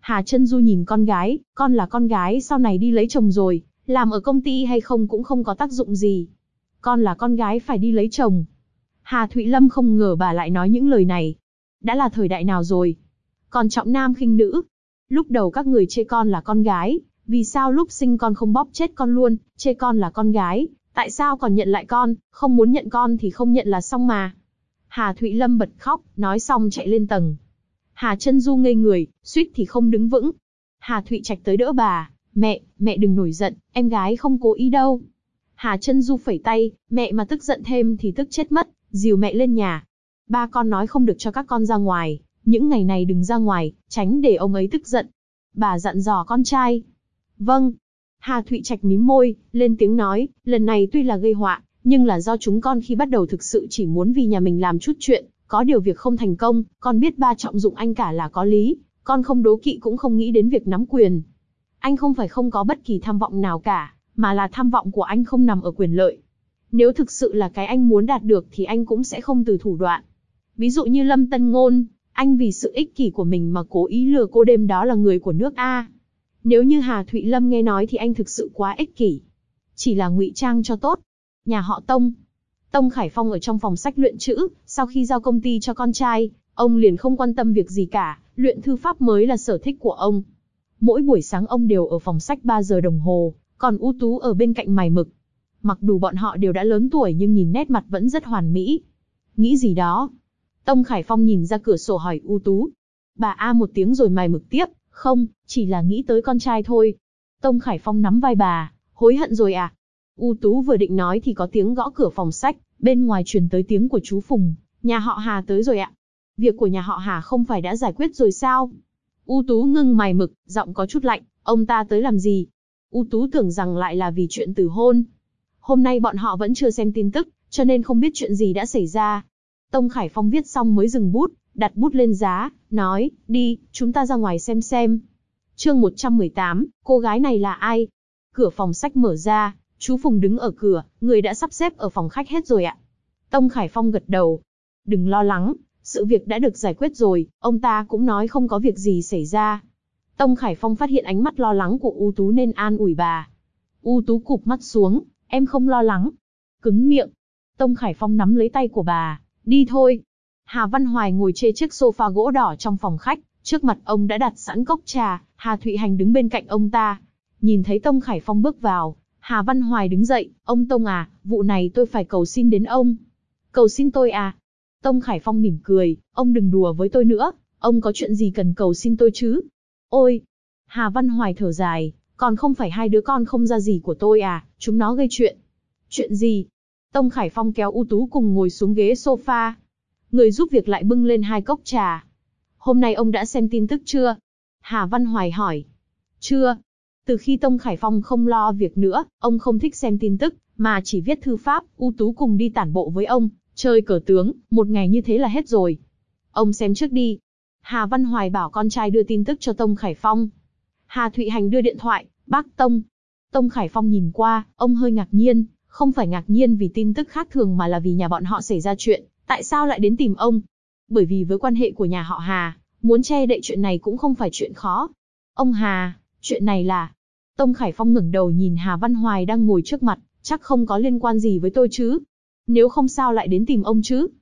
Hà Chân Du nhìn con gái, con là con gái sau này đi lấy chồng rồi, làm ở công ty hay không cũng không có tác dụng gì. Con là con gái phải đi lấy chồng. Hà Thụy Lâm không ngờ bà lại nói những lời này. Đã là thời đại nào rồi? Còn trọng nam khinh nữ. Lúc đầu các người chê con là con gái, vì sao lúc sinh con không bóp chết con luôn, chê con là con gái, tại sao còn nhận lại con, không muốn nhận con thì không nhận là xong mà. Hà Thụy Lâm bật khóc, nói xong chạy lên tầng. Hà Chân Du ngây người, suýt thì không đứng vững. Hà Thụy Trạch tới đỡ bà, mẹ đừng nổi giận, em gái không cố ý đâu. Hà Chân Du phẩy tay, mẹ mà tức giận thêm thì tức chết mất, dìu mẹ lên nhà. Ba con nói không được cho các con ra ngoài, những ngày này đừng ra ngoài, tránh để ông ấy tức giận. Bà dặn dò con trai. Vâng. Hà Thụy Trạch mím môi, lên tiếng nói, lần này tuy là gây họa, nhưng là do chúng con khi bắt đầu thực sự chỉ muốn vì nhà mình làm chút chuyện, có điều việc không thành công, con biết ba trọng dụng anh cả là có lý, con không đố kỵ cũng không nghĩ đến việc nắm quyền. Anh không phải không có bất kỳ tham vọng nào cả, mà là tham vọng của anh không nằm ở quyền lợi. Nếu thực sự là cái anh muốn đạt được thì anh cũng sẽ không từ thủ đoạn. Ví dụ như Lâm Tân Ngôn, anh vì sự ích kỷ của mình mà cố ý lừa cô đêm đó là người của nước A. Nếu như Hà Thụy Lâm nghe nói thì anh thực sự quá ích kỷ. Chỉ là ngụy trang cho tốt. Nhà họ Tông. Tông Khải Phong ở trong phòng sách luyện chữ, sau khi giao công ty cho con trai, ông liền không quan tâm việc gì cả, luyện thư pháp mới là sở thích của ông. Mỗi buổi sáng ông đều ở phòng sách 3 giờ đồng hồ, còn U Tú ở bên cạnh mài mực. Mặc dù bọn họ đều đã lớn tuổi nhưng nhìn nét mặt vẫn rất hoàn mỹ. Nghĩ gì đó. Tông Khải Phong nhìn ra cửa sổ hỏi U Tú. Bà a một tiếng rồi mài mực tiếp, không, chỉ là nghĩ tới con trai thôi. Tông Khải Phong nắm vai bà, hối hận rồi à? U Tú vừa định nói thì có tiếng gõ cửa phòng sách, bên ngoài truyền tới tiếng của chú Phùng, nhà họ Hà tới rồi ạ. Việc của nhà họ Hà không phải đã giải quyết rồi sao? U Tú ngưng mài mực, giọng có chút lạnh, ông ta tới làm gì? U Tú tưởng rằng lại là vì chuyện từ hôn. Hôm nay bọn họ vẫn chưa xem tin tức, cho nên không biết chuyện gì đã xảy ra. Tông Khải Phong viết xong mới dừng bút, đặt bút lên giá, nói, đi, chúng ta ra ngoài xem. Chương 118, cô gái này là ai? Cửa phòng sách mở ra, chú Phùng đứng ở cửa, người đã sắp xếp ở phòng khách hết rồi ạ. Tông Khải Phong gật đầu. Đừng lo lắng, sự việc đã được giải quyết rồi, ông ta cũng nói không có việc gì xảy ra. Tông Khải Phong phát hiện ánh mắt lo lắng của U Tú nên an ủi bà. U Tú cụp mắt xuống, em không lo lắng. Cứng miệng. Tông Khải Phong nắm lấy tay của bà, đi thôi. Hà Văn Hoài ngồi trên chiếc sofa gỗ đỏ trong phòng khách, trước mặt ông đã đặt sẵn cốc trà, Hà Thụy Hành đứng bên cạnh ông ta. Nhìn thấy Tông Khải Phong bước vào, Hà Văn Hoài đứng dậy, ông Tông à, vụ này tôi phải cầu xin đến ông. Cầu xin tôi à? Tông Khải Phong mỉm cười, ông đừng đùa với tôi nữa, ông có chuyện gì cần cầu xin tôi chứ? Ôi! Hà Văn Hoài thở dài, còn không phải hai đứa con không ra gì của tôi à, chúng nó gây chuyện. Chuyện gì? Tông Khải Phong kéo U Tú cùng ngồi xuống ghế sofa. Người giúp việc lại bưng lên 2 cốc trà. Hôm nay ông đã xem tin tức chưa? Hà Văn Hoài hỏi. Chưa. Từ khi Tông Khải Phong không lo việc nữa, ông không thích xem tin tức, mà chỉ viết thư pháp, U Tú cùng đi tản bộ với ông, chơi cờ tướng, một ngày như thế là hết rồi. Ông xem trước đi. Hà Văn Hoài bảo con trai đưa tin tức cho Tông Khải Phong. Hà Thụy Hành đưa điện thoại, bác Tông. Tông Khải Phong nhìn qua, ông hơi ngạc nhiên, không phải ngạc nhiên vì tin tức khác thường mà là vì nhà bọn họ xảy ra chuyện, tại sao lại đến tìm ông? Bởi vì với quan hệ của nhà họ Hà, muốn che đậy chuyện này cũng không phải chuyện khó. Ông Hà, chuyện này là... Tông Khải Phong ngẩng đầu nhìn Hà Văn Hoài đang ngồi trước mặt, chắc không có liên quan gì với tôi chứ? Nếu không sao lại đến tìm ông chứ?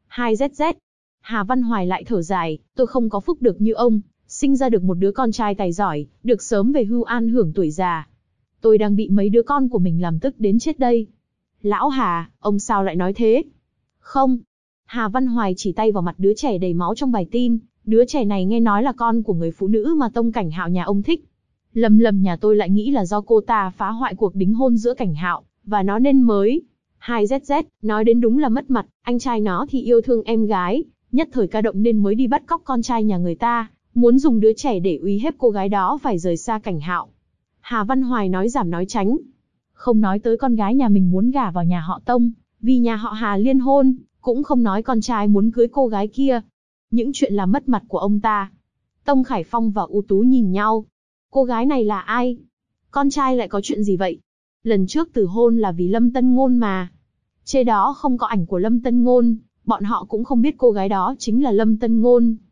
2ZZ. Hà Văn Hoài lại thở dài, tôi không có phúc được như ông, sinh ra được một đứa con trai tài giỏi, được sớm về hưu an hưởng tuổi già. Tôi đang bị mấy đứa con của mình làm tức đến chết đây. Lão Hà, ông sao lại nói thế? Không. Hà Văn Hoài chỉ tay vào mặt đứa trẻ đầy máu trong bài tin, đứa trẻ này nghe nói là con của người phụ nữ mà Tông Cảnh Hạo nhà ông thích. Lâm nhà tôi lại nghĩ là do cô ta phá hoại cuộc đính hôn giữa Cảnh Hạo và nó nên mới. 2ZZ, nói đến đúng là mất mặt, anh trai nó thì yêu thương em gái, nhất thời ca động nên mới đi bắt cóc con trai nhà người ta, muốn dùng đứa trẻ để uy hiếp cô gái đó phải rời xa Cảnh Hạo. Hà Văn Hoài nói giảm nói tránh. Không nói tới con gái nhà mình muốn gả vào nhà họ Tông, vì nhà họ Hà liên hôn, cũng không nói con trai muốn cưới cô gái kia. Những chuyện làm mất mặt của ông ta. Tông Khải Phong và U Tú nhìn nhau. Cô gái này là ai? Con trai lại có chuyện gì vậy? Lần trước từ hôn là vì Lâm Tân Ngôn mà. Trên đó không có ảnh của Lâm Tân Ngôn, bọn họ cũng không biết cô gái đó chính là Lâm Tân Ngôn.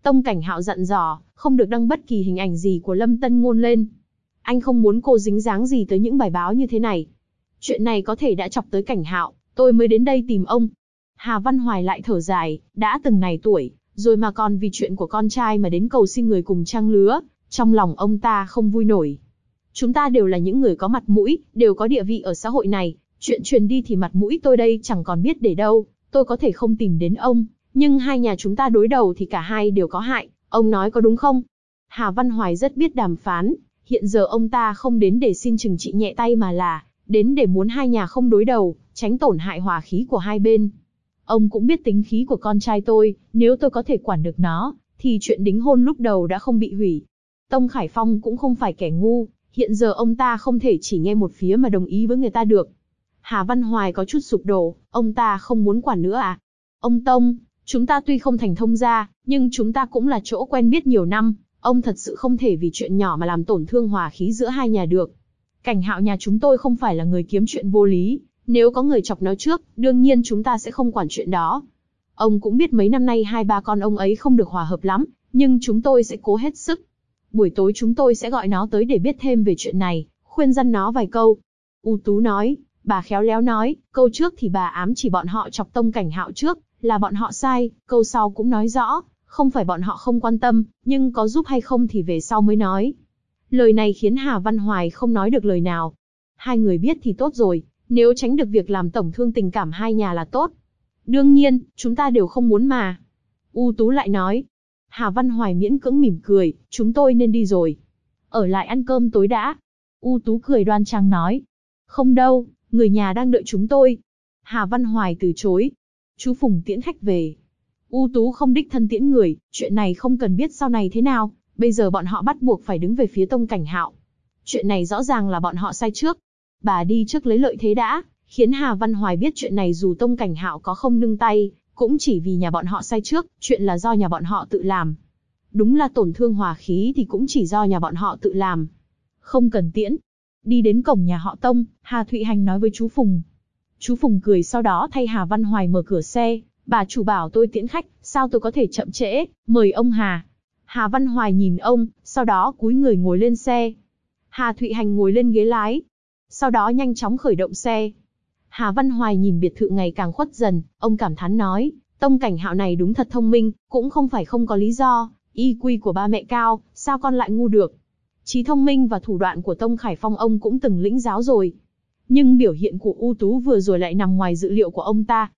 Tông Cảnh Hạo dặn dò, không được đăng bất kỳ hình ảnh gì của Lâm Tân Ngôn lên. Anh không muốn cô dính dáng gì tới những bài báo như thế này. Chuyện này có thể đã chọc tới Cảnh Hạo, tôi mới đến đây tìm ông. Hà Văn Hoài lại thở dài, đã từng này tuổi, rồi mà còn vì chuyện của con trai mà đến cầu xin người cùng trang lứa, trong lòng ông ta không vui nổi. Chúng ta đều là những người có mặt mũi, đều có địa vị ở xã hội này, chuyện truyền đi thì mặt mũi tôi đây chẳng còn biết để đâu, tôi có thể không tìm đến ông, nhưng hai nhà chúng ta đối đầu thì cả hai đều có hại, ông nói có đúng không? Hà Văn Hoài rất biết đàm phán, hiện giờ ông ta không đến để xin trừng trị nhẹ tay mà là đến để muốn hai nhà không đối đầu, tránh tổn hại hòa khí của hai bên. Ông cũng biết tính khí của con trai tôi, nếu tôi có thể quản được nó, thì chuyện đính hôn lúc đầu đã không bị hủy. Tông Khải Phong cũng không phải kẻ ngu, hiện giờ ông ta không thể chỉ nghe một phía mà đồng ý với người ta được. Hà Văn Hoài có chút sụp đổ, ông ta không muốn quản nữa à? Ông Tông, chúng ta tuy không thành thông gia, nhưng chúng ta cũng là chỗ quen biết nhiều năm, ông thật sự không thể vì chuyện nhỏ mà làm tổn thương hòa khí giữa hai nhà được. Cảnh Hạo nhà chúng tôi không phải là người kiếm chuyện vô lý, nếu có người chọc nó trước, đương nhiên chúng ta sẽ không quản chuyện đó. Ông cũng biết mấy năm nay hai ba con ông ấy không được hòa hợp lắm, nhưng chúng tôi sẽ cố hết sức. Buổi tối chúng tôi sẽ gọi nó tới để biết thêm về chuyện này, khuyên răn nó vài câu. U Tú nói, bà khéo léo nói, câu trước thì bà ám chỉ bọn họ chọc Tông Cảnh Hạo trước, là bọn họ sai, câu sau cũng nói rõ, không phải bọn họ không quan tâm, nhưng có giúp hay không thì về sau mới nói. Lời này khiến Hà Văn Hoài không nói được lời nào. Hai người biết thì tốt rồi, nếu tránh được việc làm tổn thương tình cảm hai nhà là tốt. Đương nhiên, chúng ta đều không muốn mà. U Tú lại nói. Hà Văn Hoài miễn cưỡng mỉm cười, chúng tôi nên đi rồi. Ở lại ăn cơm tối đã. U Tú cười đoan trang nói. Không đâu, người nhà đang đợi chúng tôi. Hà Văn Hoài từ chối. Chú Phùng tiễn khách về. U Tú không đích thân tiễn người, chuyện này không cần biết sau này thế nào, bây giờ bọn họ bắt buộc phải đứng về phía Tông Cảnh Hạo. Chuyện này rõ ràng là bọn họ sai trước. Bà đi trước lấy lợi thế đã, khiến Hà Văn Hoài biết chuyện này dù Tông Cảnh Hạo có không nương tay, cũng chỉ vì nhà bọn họ sai trước, chuyện là do nhà bọn họ tự làm. Đúng là tổn thương hòa khí thì cũng chỉ do nhà bọn họ tự làm. Không cần tiễn. Đi đến cổng nhà họ Tông, Hà Thụy Hành nói với chú Phùng. Chú Phùng cười sau đó thay Hà Văn Hoài mở cửa xe. Bà chủ bảo tôi tiễn khách, sao tôi có thể chậm trễ, mời ông Hà. Hà Văn Hoài nhìn ông, sau đó cúi người ngồi lên xe. Hà Thụy Hành ngồi lên ghế lái. Sau đó nhanh chóng khởi động xe. Hà Văn Hoài nhìn biệt thự ngày càng khuất dần, ông cảm thán nói, Tông Cảnh Hạo này đúng thật thông minh, cũng không phải không có lý do, IQ của ba mẹ cao, sao con lại ngu được. Trí thông minh và thủ đoạn của Tông Khải Phong ông cũng từng lĩnh giáo rồi. Nhưng biểu hiện của U Tú vừa rồi lại nằm ngoài dự liệu của ông ta.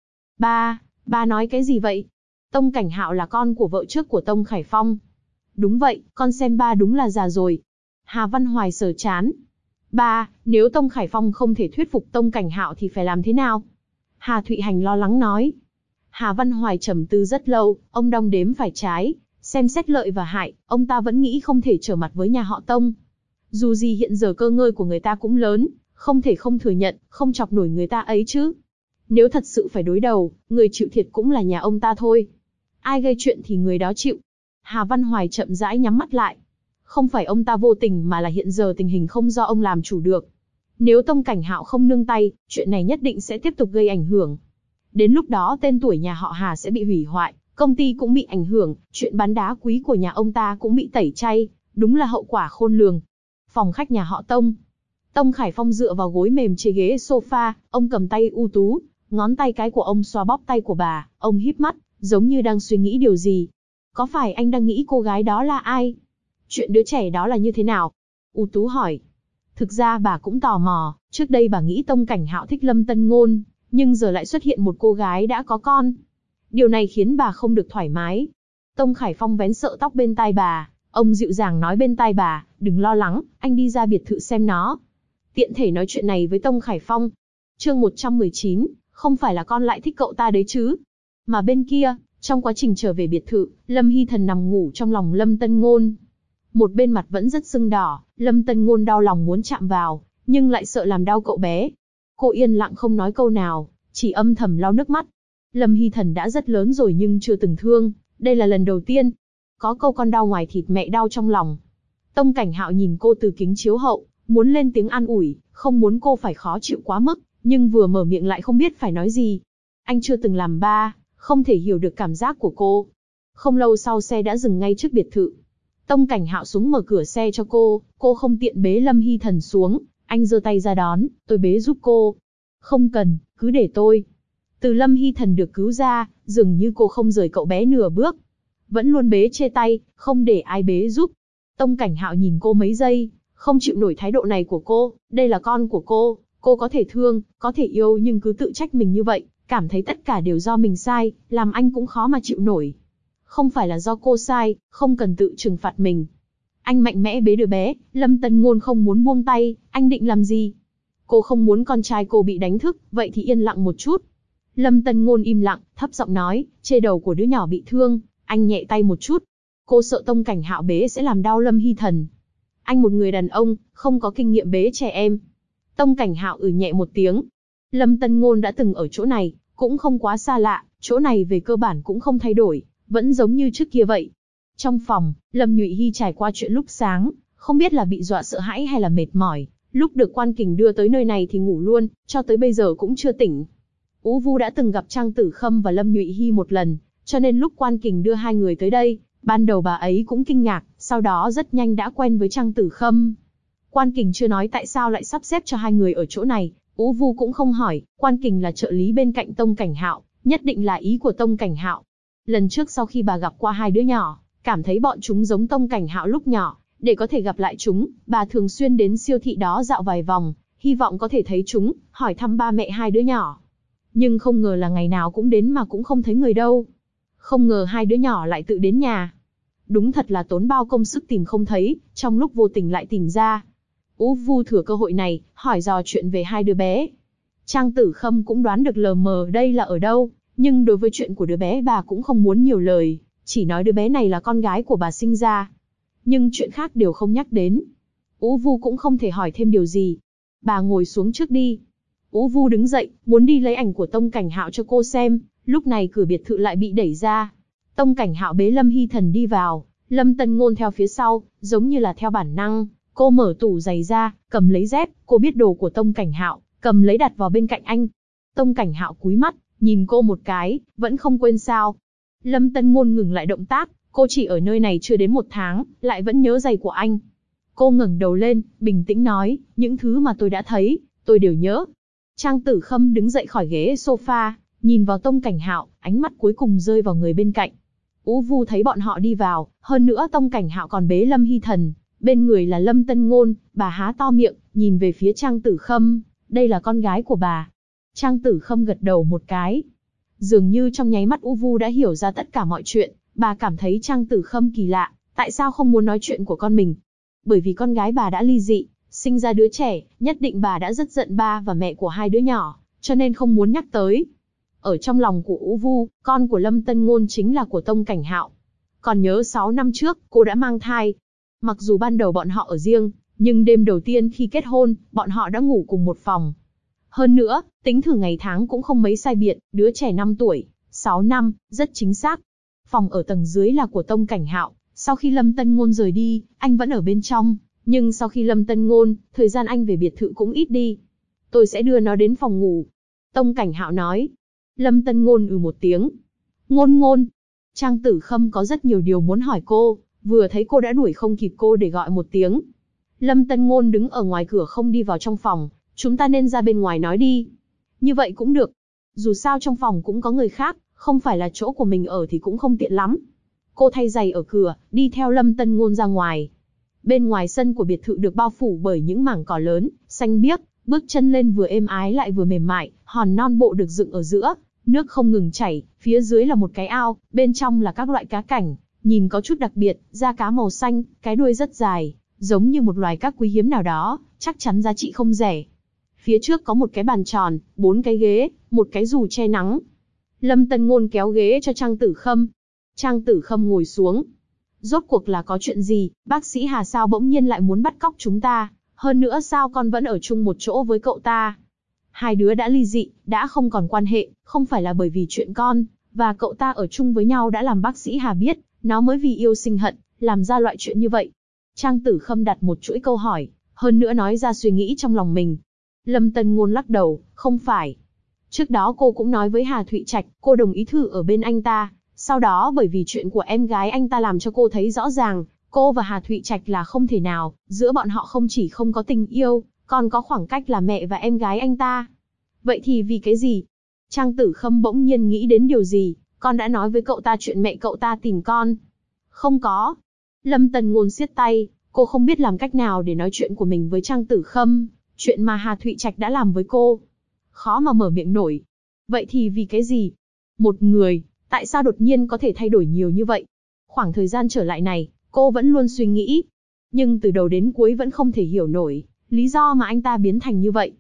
Ba nói cái gì vậy? Tông Cảnh Hạo là con của vợ trước của Tông Khải Phong. Đúng vậy, con xem ba đúng là già rồi. Hà Văn Hoài sờ chán. Ba, nếu Tông Khải Phong không thể thuyết phục Tông Cảnh Hạo thì phải làm thế nào? Hà Thụy Hành lo lắng nói. Hà Văn Hoài trầm tư rất lâu, ông đong đếm phải trái, xem xét lợi và hại, ông ta vẫn nghĩ không thể trở mặt với nhà họ Tông. Dù gì hiện giờ cơ ngơi của người ta cũng lớn, không thể không thừa nhận, không chọc nổi người ta ấy chứ. Nếu thật sự phải đối đầu, người chịu thiệt cũng là nhà ông ta thôi. Ai gây chuyện thì người đó chịu. Hà Văn Hoài chậm rãi nhắm mắt lại. Không phải ông ta vô tình mà là hiện giờ tình hình không do ông làm chủ được. Nếu Tông Cảnh Hạo không nương tay, chuyện này nhất định sẽ tiếp tục gây ảnh hưởng. Đến lúc đó tên tuổi nhà họ Hà sẽ bị hủy hoại, công ty cũng bị ảnh hưởng, chuyện bán đá quý của nhà ông ta cũng bị tẩy chay, đúng là hậu quả khôn lường. Phòng khách nhà họ Tông. Tông Khải Phong dựa vào gối mềm trên ghế sofa, ông cầm tay U Tú, ngón tay cái của ông xoa bóp tay của bà, ông híp mắt, giống như đang suy nghĩ điều gì. Có phải anh đang nghĩ cô gái đó là ai? Chuyện đứa trẻ đó là như thế nào? U Tú hỏi. Thực ra bà cũng tò mò, trước đây bà nghĩ Tông Cảnh Hạo thích Lâm Tân Ngôn, nhưng giờ lại xuất hiện một cô gái đã có con. Điều này khiến bà không được thoải mái. Tông Khải Phong vén sợi tóc bên tai bà, ông dịu dàng nói bên tai bà, đừng lo lắng, anh đi ra biệt thự xem nó. Tiện thể nói chuyện này với Tông Khải Phong. Chương 119, không phải là con lại thích cậu ta đấy chứ? Mà bên kia, trong quá trình trở về biệt thự, Lâm Hy Thần nằm ngủ trong lòng Lâm Tân Ngôn. Một bên mặt vẫn rất sưng đỏ, Lâm Tân Ngôn đau lòng muốn chạm vào, nhưng lại sợ làm đau cậu bé. Cô yên lặng không nói câu nào, chỉ âm thầm lau nước mắt. Lâm Hy Thần đã rất lớn rồi nhưng chưa từng thương, đây là lần đầu tiên. Có câu con đau ngoài thịt mẹ đau trong lòng. Tông Cảnh Hạo nhìn cô từ kính chiếu hậu, muốn lên tiếng an ủi, không muốn cô phải khó chịu quá mức, nhưng vừa mở miệng lại không biết phải nói gì. Anh chưa từng làm ba, không thể hiểu được cảm giác của cô. Không lâu sau xe đã dừng ngay trước biệt thự. Tông Cảnh Hạo xuống mở cửa xe cho cô không tiện bế Lâm Hy Thần xuống, anh giơ tay ra đón, tôi bế giúp cô. Không cần, cứ để tôi. Từ Lâm Hy Thần được cứu ra, dường như cô không rời cậu bé nửa bước. Vẫn luôn bế chê tay, không để ai bế giúp. Tông Cảnh Hạo nhìn cô mấy giây, không chịu nổi thái độ này của cô, đây là con của cô có thể thương, có thể yêu nhưng cứ tự trách mình như vậy, cảm thấy tất cả đều do mình sai, làm anh cũng khó mà chịu nổi. Không phải là do cô sai, không cần tự trừng phạt mình. Anh mạnh mẽ bế đứa bé, Lâm Tân Ngôn không muốn buông tay, anh định làm gì? Cô không muốn con trai cô bị đánh thức, vậy thì yên lặng một chút. Lâm Tân Ngôn im lặng, thấp giọng nói, chê đầu của đứa nhỏ bị thương, anh nhẹ tay một chút. Cô sợ Tông Cảnh Hạo bế sẽ làm đau Lâm Hy Thần. Anh một người đàn ông, không có kinh nghiệm bế trẻ em. Tông Cảnh Hạo nhẹ một tiếng. Lâm Tân Ngôn đã từng ở chỗ này, cũng không quá xa lạ, chỗ này về cơ bản cũng không thay đổi, vẫn giống như trước kia vậy. Trong phòng, Lâm Nhụy Hy trải qua chuyện lúc sáng, không biết là bị dọa sợ hãi hay là mệt mỏi, lúc được Quan Kình đưa tới nơi này thì ngủ luôn, cho tới bây giờ cũng chưa tỉnh. Ú Vu đã từng gặp Trang Tử Khâm và Lâm Nhụy Hy một lần, cho nên lúc Quan Kình đưa hai người tới đây, ban đầu bà ấy cũng kinh ngạc, sau đó rất nhanh đã quen với Trang Tử Khâm. Quan Kình chưa nói tại sao lại sắp xếp cho hai người ở chỗ này, Ú Vu cũng không hỏi, Quan Kình là trợ lý bên cạnh Tông Cảnh Hạo, nhất định là ý của Tông Cảnh Hạo. Lần trước sau khi bà gặp qua hai đứa nhỏ, cảm thấy bọn chúng giống Tông Cảnh Hạo lúc nhỏ, để có thể gặp lại chúng, bà thường xuyên đến siêu thị đó dạo vài vòng, hy vọng có thể thấy chúng, hỏi thăm ba mẹ hai đứa nhỏ. Nhưng không ngờ là ngày nào cũng đến mà cũng không thấy người đâu. Không ngờ hai đứa nhỏ lại tự đến nhà. Đúng thật là tốn bao công sức tìm không thấy, trong lúc vô tình lại tìm ra. Ú Vu thừa cơ hội này, hỏi dò chuyện về hai đứa bé. Trang Tử Khâm cũng đoán được lờ mờ đây là ở đâu, nhưng đối với chuyện của đứa bé bà cũng không muốn nhiều lời, chỉ nói đứa bé này là con gái của bà sinh ra. Nhưng chuyện khác đều không nhắc đến. Ú Vu cũng không thể hỏi thêm điều gì. Bà ngồi xuống trước đi. Ú Vu đứng dậy, muốn đi lấy ảnh của Tông Cảnh Hạo cho cô xem, lúc này cửa biệt thự lại bị đẩy ra. Tông Cảnh Hạo bế Lâm Hy Thần đi vào, Lâm Tân Ngôn theo phía sau, giống như là theo bản năng. Cô mở tủ giày ra, cầm lấy dép, cô biết đồ của Tông Cảnh Hạo, cầm lấy đặt vào bên cạnh anh. Tông Cảnh Hạo cúi mắt, nhìn cô một cái, vẫn không quên sao. Lâm Tân Ngôn ngừng lại động tác, cô chỉ ở nơi này chưa đến 1 tháng, lại vẫn nhớ giày của anh. Cô ngẩng đầu lên, bình tĩnh nói, những thứ mà tôi đã thấy, tôi đều nhớ. Trang Tử Khâm đứng dậy khỏi ghế sofa, nhìn vào Tông Cảnh Hạo, ánh mắt cuối cùng rơi vào người bên cạnh. Ú Vu thấy bọn họ đi vào, hơn nữa Tông Cảnh Hạo còn bế Lâm Hy Thần, bên người là Lâm Tân Ngôn, bà há to miệng, nhìn về phía Trang Tử Khâm, đây là con gái của bà. Trang Tử Khâm gật đầu một cái. Dường như trong nháy mắt Ú Vu đã hiểu ra tất cả mọi chuyện, bà cảm thấy Trang Tử Khâm kỳ lạ, tại sao không muốn nói chuyện của con mình? Bởi vì con gái bà đã ly dị, sinh ra đứa trẻ, nhất định bà đã rất giận ba và mẹ của hai đứa nhỏ, cho nên không muốn nhắc tới. Ở trong lòng của Ú Vu, con của Lâm Tân Ngôn chính là của Tông Cảnh Hạo. Còn nhớ 6 năm trước, cô đã mang thai. Mặc dù ban đầu bọn họ ở riêng, nhưng đêm đầu tiên khi kết hôn, bọn họ đã ngủ cùng một phòng. Hơn nữa, tính thử ngày tháng cũng không mấy sai biệt, đứa trẻ 5 tuổi, 6 năm, rất chính xác. Phòng ở tầng dưới là của Tông Cảnh Hạo, sau khi Lâm Tân Ngôn rời đi, anh vẫn ở bên trong, nhưng sau khi Lâm Tân Ngôn, thời gian anh về biệt thự cũng ít đi. Tôi sẽ đưa nó đến phòng ngủ. Tông Cảnh Hạo nói. Lâm Tân Ngôn một tiếng. Ngôn. Trang Tử Khâm có rất nhiều điều muốn hỏi cô, vừa thấy cô đã đuổi không kịp cô để gọi một tiếng. Lâm Tân Ngôn đứng ở ngoài cửa không đi vào trong phòng, chúng ta nên ra bên ngoài nói đi. Như vậy cũng được. Dù sao trong phòng cũng có người khác, không phải là chỗ của mình ở thì cũng không tiện lắm. Cô thay giày ở cửa, đi theo Lâm Tân Ngôn ra ngoài. Bên ngoài sân của biệt thự được bao phủ bởi những mảng cỏ lớn, xanh biếc, bước chân lên vừa êm ái lại vừa mềm mại, hòn non bộ được dựng ở giữa, nước không ngừng chảy, phía dưới là một cái ao, bên trong là các loại cá cảnh, nhìn có chút đặc biệt, da cá màu xanh, cái đuôi rất dài, giống như một loài cá quý hiếm nào đó, chắc chắn giá trị không rẻ. Phía trước có một cái bàn tròn, 4 cái ghế, một cái dù che nắng. Lâm Tân Ngôn kéo ghế cho Trang Tử Khâm. Trang Tử Khâm ngồi xuống. Rốt cuộc là có chuyện gì, bác sĩ Hà sao bỗng nhiên lại muốn bắt cóc chúng ta, hơn nữa sao con vẫn ở chung một chỗ với cậu ta? Hai đứa đã ly dị, đã không còn quan hệ, không phải là bởi vì chuyện con và cậu ta ở chung với nhau đã làm bác sĩ Hà biết, nó mới vì yêu sinh hận, làm ra loại chuyện như vậy. Trang Tử Khâm đặt một chuỗi câu hỏi, hơn nữa nói ra suy nghĩ trong lòng mình. Lâm Tân Ngôn lắc đầu, không phải. Trước đó cô cũng nói với Hà Thụy Trạch, cô đồng ý thử ở bên anh ta, Sau đó bởi vì chuyện của em gái anh ta làm cho cô thấy rõ ràng, cô và Hà Thụy Trạch là không thể nào, giữa bọn họ không chỉ không có tình yêu, còn có khoảng cách là mẹ và em gái anh ta. Vậy thì vì cái gì? Trang Tử Khâm bỗng nhiên nghĩ đến điều gì, con đã nói với cậu ta chuyện mẹ cậu ta tìm con. Không có. Lâm Tần Ngôn siết tay, cô không biết làm cách nào để nói chuyện của mình với Trang Tử Khâm, chuyện mà Hà Thụy Trạch đã làm với cô. Khó mà mở miệng nổi. Vậy thì vì cái gì? Một người, tại sao đột nhiên có thể thay đổi nhiều như vậy? Khoảng thời gian trở lại này, cô vẫn luôn suy nghĩ. Nhưng từ đầu đến cuối vẫn không thể hiểu nổi, lý do mà anh ta biến thành như vậy.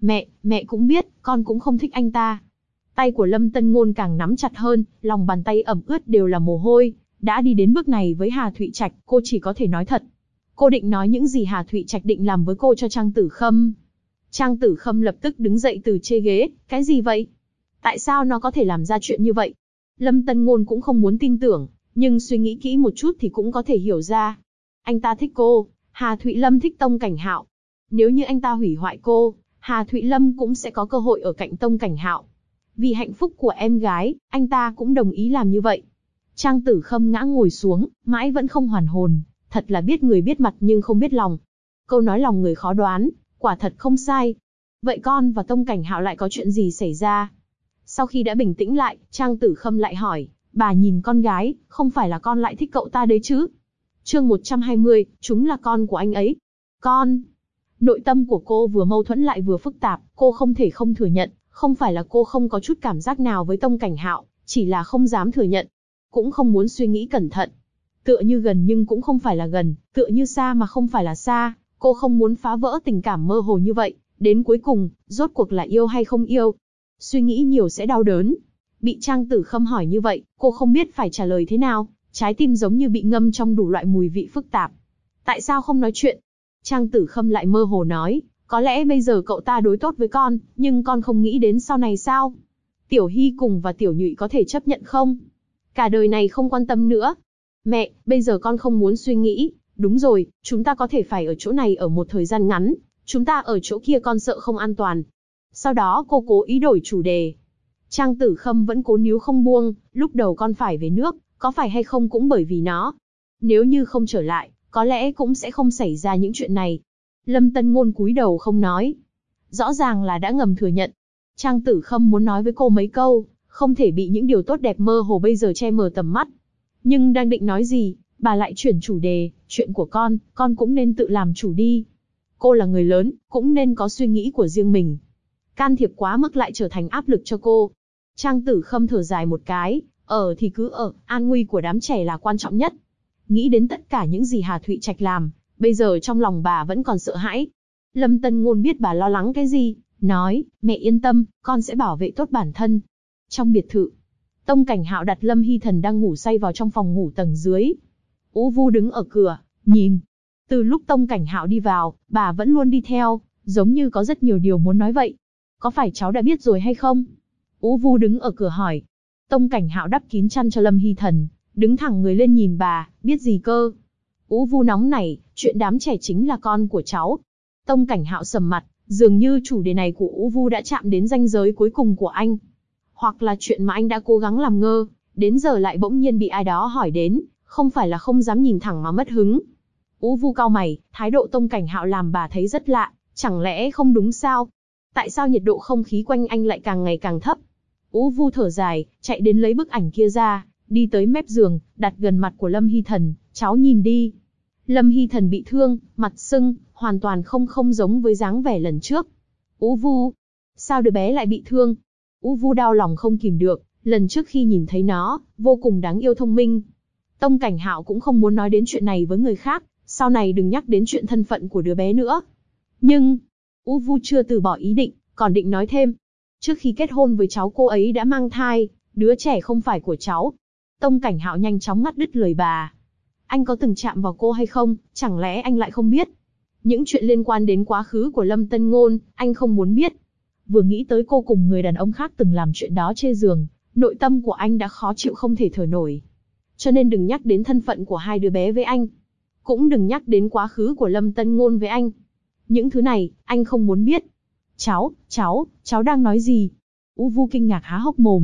Mẹ cũng biết, con cũng không thích anh ta. Tay của Lâm Tân Ngôn càng nắm chặt hơn, lòng bàn tay ẩm ướt đều là mồ hôi. Đã đi đến bước này với Hà Thụy Trạch, cô chỉ có thể nói thật. Cô định nói những gì Hà Thụy Trạch định làm với cô cho Trang Tử Khâm. Trang Tử Khâm lập tức đứng dậy từ trên ghế, cái gì vậy? Tại sao nó có thể làm ra chuyện như vậy? Lâm Tân Ngôn cũng không muốn tin tưởng, nhưng suy nghĩ kỹ một chút thì cũng có thể hiểu ra. Anh ta thích cô, Hà Thụy Lâm thích Tông Cảnh Hạo. Nếu như anh ta hủy hoại cô, Hà Thụy Lâm cũng sẽ có cơ hội ở cạnh Tông Cảnh Hạo. Vì hạnh phúc của em gái, anh ta cũng đồng ý làm như vậy. Trang Tử Khâm ngã ngồi xuống, mãi vẫn không hoàn hồn, thật là biết người biết mặt nhưng không biết lòng. Câu nói lòng người khó đoán, quả thật không sai. Vậy con và Tông Cảnh Hạo lại có chuyện gì xảy ra? Sau khi đã bình tĩnh lại, Trang Tử Khâm lại hỏi, bà nhìn con gái, không phải là con lại thích cậu ta đấy chứ? Chương 120, chúng là con của anh ấy. Con. Nội tâm của cô vừa mâu thuẫn lại vừa phức tạp, cô không thể không thừa nhận, không phải là cô không có chút cảm giác nào với Tông Cảnh Hạo, chỉ là không dám thừa nhận, cũng không muốn suy nghĩ cẩn thận. Tựa như gần nhưng cũng không phải là gần, tựa như xa mà không phải là xa, cô không muốn phá vỡ tình cảm mơ hồ như vậy, đến cuối cùng, rốt cuộc là yêu hay không yêu. Suy nghĩ nhiều sẽ đau đớn. Bị Trang Tử Khâm hỏi như vậy, cô không biết phải trả lời thế nào, trái tim giống như bị ngâm trong đủ loại mùi vị phức tạp. Tại sao không nói chuyện? Trang Tử Khâm lại mơ hồ nói, có lẽ bây giờ cậu ta đối tốt với con, nhưng con không nghĩ đến sau này sao? Tiểu Hy cùng và Tiểu Nhụy có thể chấp nhận không? Cả đời này không quan tâm nữa. Mẹ, bây giờ con không muốn suy nghĩ, đúng rồi, chúng ta có thể phải ở chỗ này ở một thời gian ngắn, chúng ta ở chỗ kia con sợ không an toàn. Sau đó cô cố ý đổi chủ đề. Trang Tử Khâm vẫn cố níu không buông, lúc đầu con phải về nước, có phải hay không cũng bởi vì nó. Nếu như không trở lại, có lẽ cũng sẽ không xảy ra những chuyện này. Lâm Tân Ngôn cúi đầu không nói. Rõ ràng là đã ngầm thừa nhận. Trang Tử Khâm muốn nói với cô mấy câu, không thể bị những điều tốt đẹp mơ hồ bây giờ che mờ tầm mắt. Nhưng đang định nói gì, bà lại chuyển chủ đề, chuyện của con cũng nên tự làm chủ đi. Cô là người lớn, cũng nên có suy nghĩ của riêng mình. Can thiệp quá mức lại trở thành áp lực cho cô. Trang Tử Khâm thở dài một cái, ở thì cứ ở, an nguy của đám trẻ là quan trọng nhất. Nghĩ đến tất cả những gì Hà Thụy Trạch làm, bây giờ trong lòng bà vẫn còn sợ hãi. Lâm Tân Ngôn biết bà lo lắng cái gì, nói, mẹ yên tâm, con sẽ bảo vệ tốt bản thân. Trong biệt thự, Tông Cảnh Hạo đặt Lâm Hy Thần đang ngủ say vào trong phòng ngủ tầng dưới. Ú Vu đứng ở cửa, nhìn. Từ lúc Tông Cảnh Hạo đi vào, bà vẫn luôn đi theo, giống như có rất nhiều điều muốn nói vậy. Có phải cháu đã biết rồi hay không? Ú Vu đứng ở cửa hỏi. Tông Cảnh Hạo đắp kín chăn cho Lâm Hy Thần, đứng thẳng người lên nhìn bà, biết gì cơ? Ú Vu nóng nảy, chuyện đám trẻ chính là con của cháu. Tông Cảnh Hạo sầm mặt, dường như chủ đề này của Ú Vu đã chạm đến ranh giới cuối cùng của anh. Hoặc là chuyện mà anh đã cố gắng làm ngơ, đến giờ lại bỗng nhiên bị ai đó hỏi đến, không phải là không dám nhìn thẳng mà mất hứng. Ú Vu cau mày, thái độ Tông Cảnh Hạo làm bà thấy rất lạ, chẳng lẽ không đúng sao? Tại sao nhiệt độ không khí quanh anh lại càng ngày càng thấp? Ú Vu thở dài, chạy đến lấy bức ảnh kia ra, đi tới mép giường, đặt gần mặt của Lâm Hy Thần, cháu nhìn đi. Lâm Hy Thần bị thương, mặt sưng, hoàn toàn không giống với dáng vẻ lần trước. Ú Vu, sao đứa bé lại bị thương? Ú Vu đau lòng không kìm được, lần trước khi nhìn thấy nó, vô cùng đáng yêu thông minh. Tông Cảnh Hạo cũng không muốn nói đến chuyện này với người khác, sau này đừng nhắc đến chuyện thân phận của đứa bé nữa. Nhưng, Ú Vu chưa từ bỏ ý định, còn định nói thêm. Trước khi kết hôn với cháu cô ấy đã mang thai, đứa trẻ không phải của cháu. Tông Cảnh Hạo nhanh chóng ngắt đứt lời bà. Anh có từng chạm vào cô hay không, chẳng lẽ anh lại không biết? Những chuyện liên quan đến quá khứ của Lâm Tân Ngôn, anh không muốn biết. Vừa nghĩ tới cô cùng người đàn ông khác từng làm chuyện đó trên giường, nội tâm của anh đã khó chịu không thể thở nổi. Cho nên đừng nhắc đến thân phận của hai đứa bé với anh. Cũng đừng nhắc đến quá khứ của Lâm Tân Ngôn với anh. Những thứ này, anh không muốn biết. Cháu đang nói gì? Ú Vu kinh ngạc há hốc mồm,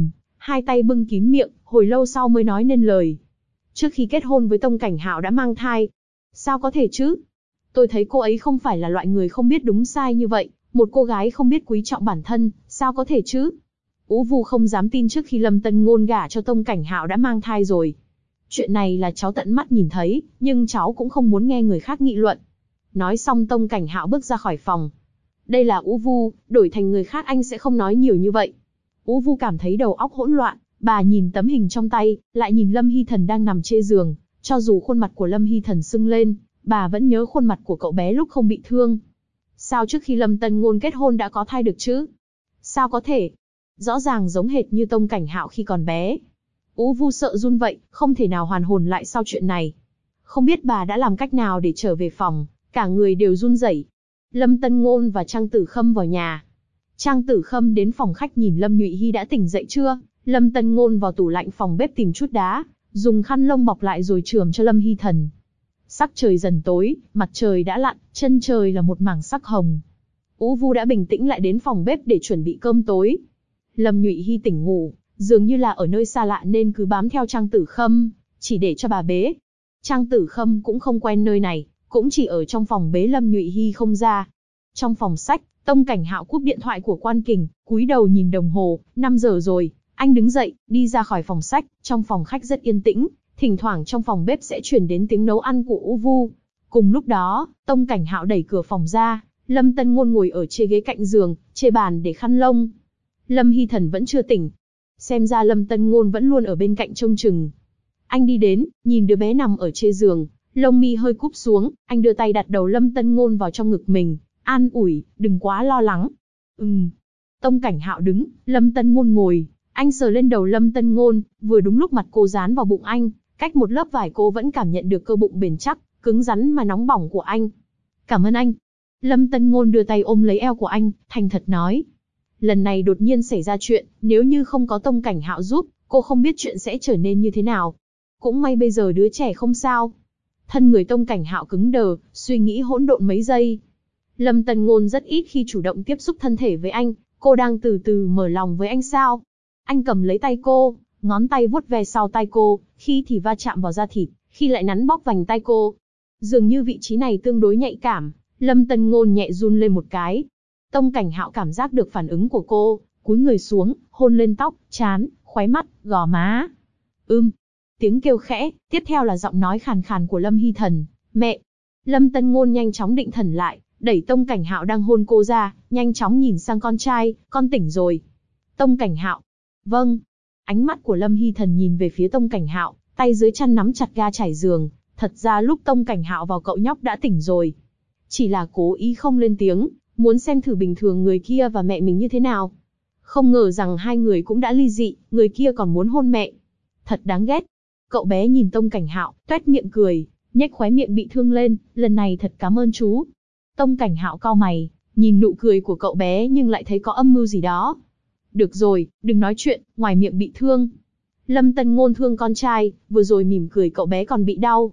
hai tay bưng kín miệng, hồi lâu sau mới nói nên lời. Trước khi kết hôn với Tông Cảnh Hạo đã mang thai. Sao có thể chứ? Tôi thấy cô ấy không phải là loại người không biết đúng sai như vậy, một cô gái không biết quý trọng bản thân, sao có thể chứ? Ú Vu không dám tin trước khi Lâm Tân Ngôn gả cho Tông Cảnh Hạo đã mang thai rồi. Chuyện này là cháu tận mắt nhìn thấy, nhưng cháu cũng không muốn nghe người khác nghị luận. Nói xong Tông Cảnh Hạo bước ra khỏi phòng. Đây là Ú Vu, đổi thành người khác anh sẽ không nói nhiều như vậy. Ú Vu cảm thấy đầu óc hỗn loạn, bà nhìn tấm hình trong tay, lại nhìn Lâm Hy Thần đang nằm trên giường, cho dù khuôn mặt của Lâm Hy Thần sưng lên, bà vẫn nhớ khuôn mặt của cậu bé lúc không bị thương. Sao trước khi Lâm Tân Ngôn kết hôn đã có thai được chứ? Sao có thể? Rõ ràng giống hệt như Tông Cảnh Hạo khi còn bé. Ú Vu sợ run vậy, không thể nào hoàn hồn lại sau chuyện này. Không biết bà đã làm cách nào để trở về phòng, cả người đều run rẩy. Lâm Tân Ngôn và Trang Tử Khâm vào nhà. Trang Tử Khâm đến phòng khách nhìn Lâm Nhụy Hy đã tỉnh dậy chưa. Lâm Tân Ngôn vào tủ lạnh phòng bếp tìm chút đá, dùng khăn lông bọc lại rồi chườm cho Lâm Hy Thần. Sắc trời dần tối, mặt trời đã lặn, chân trời là một mảng sắc hồng. Ú Vu đã bình tĩnh lại đến phòng bếp để chuẩn bị cơm tối. Lâm Nhụy Hy tỉnh ngủ, dường như là ở nơi xa lạ nên cứ bám theo Trang Tử Khâm, chỉ để cho bà bế. Trang Tử Khâm cũng không quen nơi này, cũng chỉ ở trong phòng bế Lâm Nhụy Hy không ra. Trong phòng sách, Tông Cảnh Hạo cúp điện thoại của Quan Kình, cúi đầu nhìn đồng hồ, 5 giờ rồi. Anh đứng dậy, đi ra khỏi phòng sách, trong phòng khách rất yên tĩnh, thỉnh thoảng trong phòng bếp sẽ truyền đến tiếng nấu ăn của Ú Vu. Cùng lúc đó, Tông Cảnh Hạo đẩy cửa phòng ra, Lâm Tân Ngôn ngồi ở trên ghế cạnh giường, trên bàn để khăn lông. Lâm Hy Thần vẫn chưa tỉnh. Xem ra Lâm Tân Ngôn vẫn luôn ở bên cạnh trông chừng. Anh đi đến, nhìn đứa bé nằm ở trên giường, lông mi hơi cúp xuống, anh đưa tay đặt đầu Lâm Tân Ngôn vào trong ngực mình, an ủi, đừng quá lo lắng. Tông Cảnh Hạo đứng, Lâm Tân Ngôn ngồi, anh sờ lên đầu Lâm Tân Ngôn, vừa đúng lúc mặt cô dán vào bụng anh, cách một lớp vải cô vẫn cảm nhận được cơ bụng bền chắc, cứng rắn mà nóng bỏng của anh. Cảm ơn anh. Lâm Tân Ngôn đưa tay ôm lấy eo của anh, thành thật nói. Lần này đột nhiên xảy ra chuyện, nếu như không có Tông Cảnh Hạo giúp, cô không biết chuyện sẽ trở nên như thế nào. Cũng may bây giờ đứa trẻ không sao. Thân người Tông Cảnh Hạo cứng đờ, suy nghĩ hỗn độn mấy giây. Lâm Tân Ngôn rất ít khi chủ động tiếp xúc thân thể với anh, cô đang từ từ mở lòng với anh sao? Anh cầm lấy tay cô, ngón tay vuốt ve sau tay cô, khi thì va chạm vào da thịt, khi lại nắn bóp vành tay cô. Dường như vị trí này tương đối nhạy cảm, Lâm Tân Ngôn nhẹ run lên một cái. Tông Cảnh Hạo cảm giác được phản ứng của cô, cúi người xuống, hôn lên tóc, trán, khóe mắt, gò má. Tiếng kêu khẽ, tiếp theo là giọng nói khàn khàn của Lâm Hy Thần, mẹ. Lâm Tân Ngôn nhanh chóng định thần lại, đẩy Tông Cảnh Hạo đang hôn cô ra, nhanh chóng nhìn sang con trai, con tỉnh rồi. Tông Cảnh Hạo. Vâng. Ánh mắt của Lâm Hy Thần nhìn về phía Tông Cảnh Hạo, tay dưới chăn nắm chặt ga trải giường. Thật ra lúc Tông Cảnh Hạo vào cậu nhóc đã tỉnh rồi. Chỉ là cố ý không lên tiếng, muốn xem thử bình thường người kia và mẹ mình như thế nào. Không ngờ rằng hai người cũng đã ly dị, người kia còn muốn hôn mẹ. Thật đáng ghét. Cậu bé nhìn Tông Cảnh Hạo, toét miệng cười, nhếch khóe miệng bị thương lên, lần này thật cảm ơn chú. Tông Cảnh Hạo cau mày, nhìn nụ cười của cậu bé nhưng lại thấy có âm mưu gì đó. Được rồi, đừng nói chuyện, ngoài miệng bị thương. Lâm Tân Ngôn thương con trai, vừa rồi mỉm cười cậu bé còn bị đau.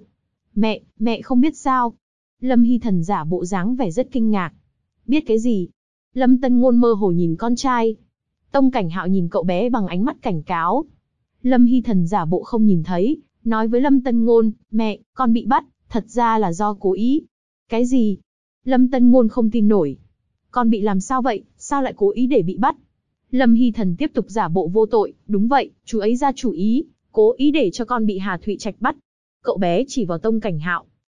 Mẹ không biết sao. Lâm Hy Thần giả bộ dáng vẻ rất kinh ngạc. Biết cái gì? Lâm Tân Ngôn mơ hồ nhìn con trai. Tông Cảnh Hạo nhìn cậu bé bằng ánh mắt cảnh cáo. Lâm Hy Thần giả bộ không nhìn thấy, nói với Lâm Tân Ngôn, mẹ, con bị bắt, thật ra là do cố ý. Cái gì? Lâm Tân Ngôn không tin nổi. Con bị làm sao vậy, sao lại cố ý để bị bắt? Lâm Hy Thần tiếp tục giả bộ vô tội, đúng vậy, chú ấy ra chủ ý, cố ý để cho con bị Hà Thụy Trạch bắt. Cậu bé chỉ vào Tông Cảnh Hạo,